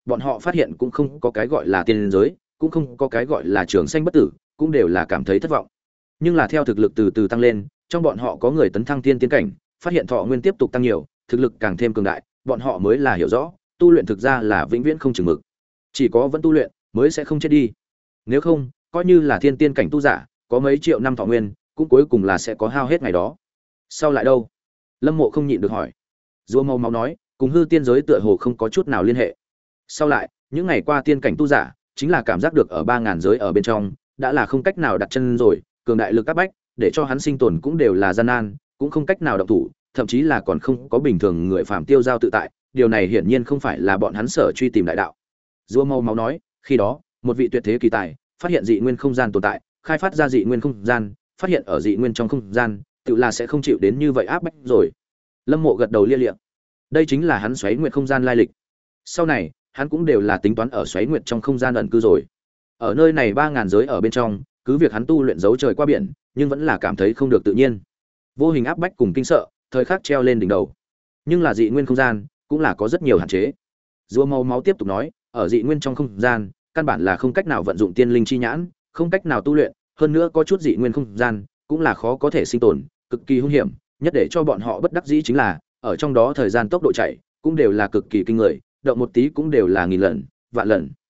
bọn họ phát hiện cũng không có cái gọi là tiên giới, cũng không có cái gọi là trường sanh bất tử, cũng đều là cảm thấy thất vọng. Nhưng là theo thực lực từ từ tăng lên, trong bọn họ có người tấn thăng tiên tiến cảnh, phát hiện thọ nguyên tiếp tục tăng nhiều, thực lực càng thêm cường đại, bọn họ mới là hiểu rõ, tu luyện thực ra là vĩnh viễn không chừng mực. Chỉ có vẫn tu luyện mới sẽ không chết đi. Nếu không, coi như là thiên tiên cảnh tu giả, có mấy triệu năm thọ nguyên, cũng cuối cùng là sẽ có hao hết ngày đó. Sau lại đâu? Lâm Mộ không nhịn được hỏi. Rùa Màu Máu nói, cùng hư tiên giới tựa hồ không có chút nào liên hệ. Sau lại, những ngày qua tiên cảnh tu giả, chính là cảm giác được ở ba ngàn giới ở bên trong, đã là không cách nào đặt chân rồi, cường đại lực áp bách, để cho hắn sinh tồn cũng đều là gian nan, cũng không cách nào động thủ, thậm chí là còn không có bình thường người phàm tiêu giao tự tại, điều này hiển nhiên không phải là bọn hắn sở truy tìm đại đạo. Rùa Màu Máu nói, khi đó, một vị tuyệt thế kỳ tài, phát hiện dị nguyên không gian tồn tại, khai phát ra dị nguyên không gian, phát hiện ở dị nguyên trong không gian, tự là sẽ không chịu đến như vậy áp bách rồi. Lâm Mộ gật đầu lia lịa. Đây chính là hắn xoáy nguyệt không gian lai lịch. Sau này, hắn cũng đều là tính toán ở xoáy nguyệt trong không gian ẩn cư rồi. Ở nơi này ba ngàn giới ở bên trong, cứ việc hắn tu luyện dấu trời qua biển, nhưng vẫn là cảm thấy không được tự nhiên. Vô hình áp bách cùng kinh sợ, thời khắc treo lên đỉnh đầu. Nhưng là dị nguyên không gian, cũng là có rất nhiều hạn chế. Rùa Màu Máu tiếp tục nói, ở dị nguyên trong không gian, căn bản là không cách nào vận dụng tiên linh chi nhãn, không cách nào tu luyện, hơn nữa có chút dị nguyên không gian, cũng là khó có thể sinh tồn, cực kỳ hung hiểm, nhất để cho bọn họ bất đắc dĩ chính là, ở trong đó thời gian tốc độ chạy cũng đều là cực kỳ kinh người, động một tí cũng đều là nghìn lần, vạn lần.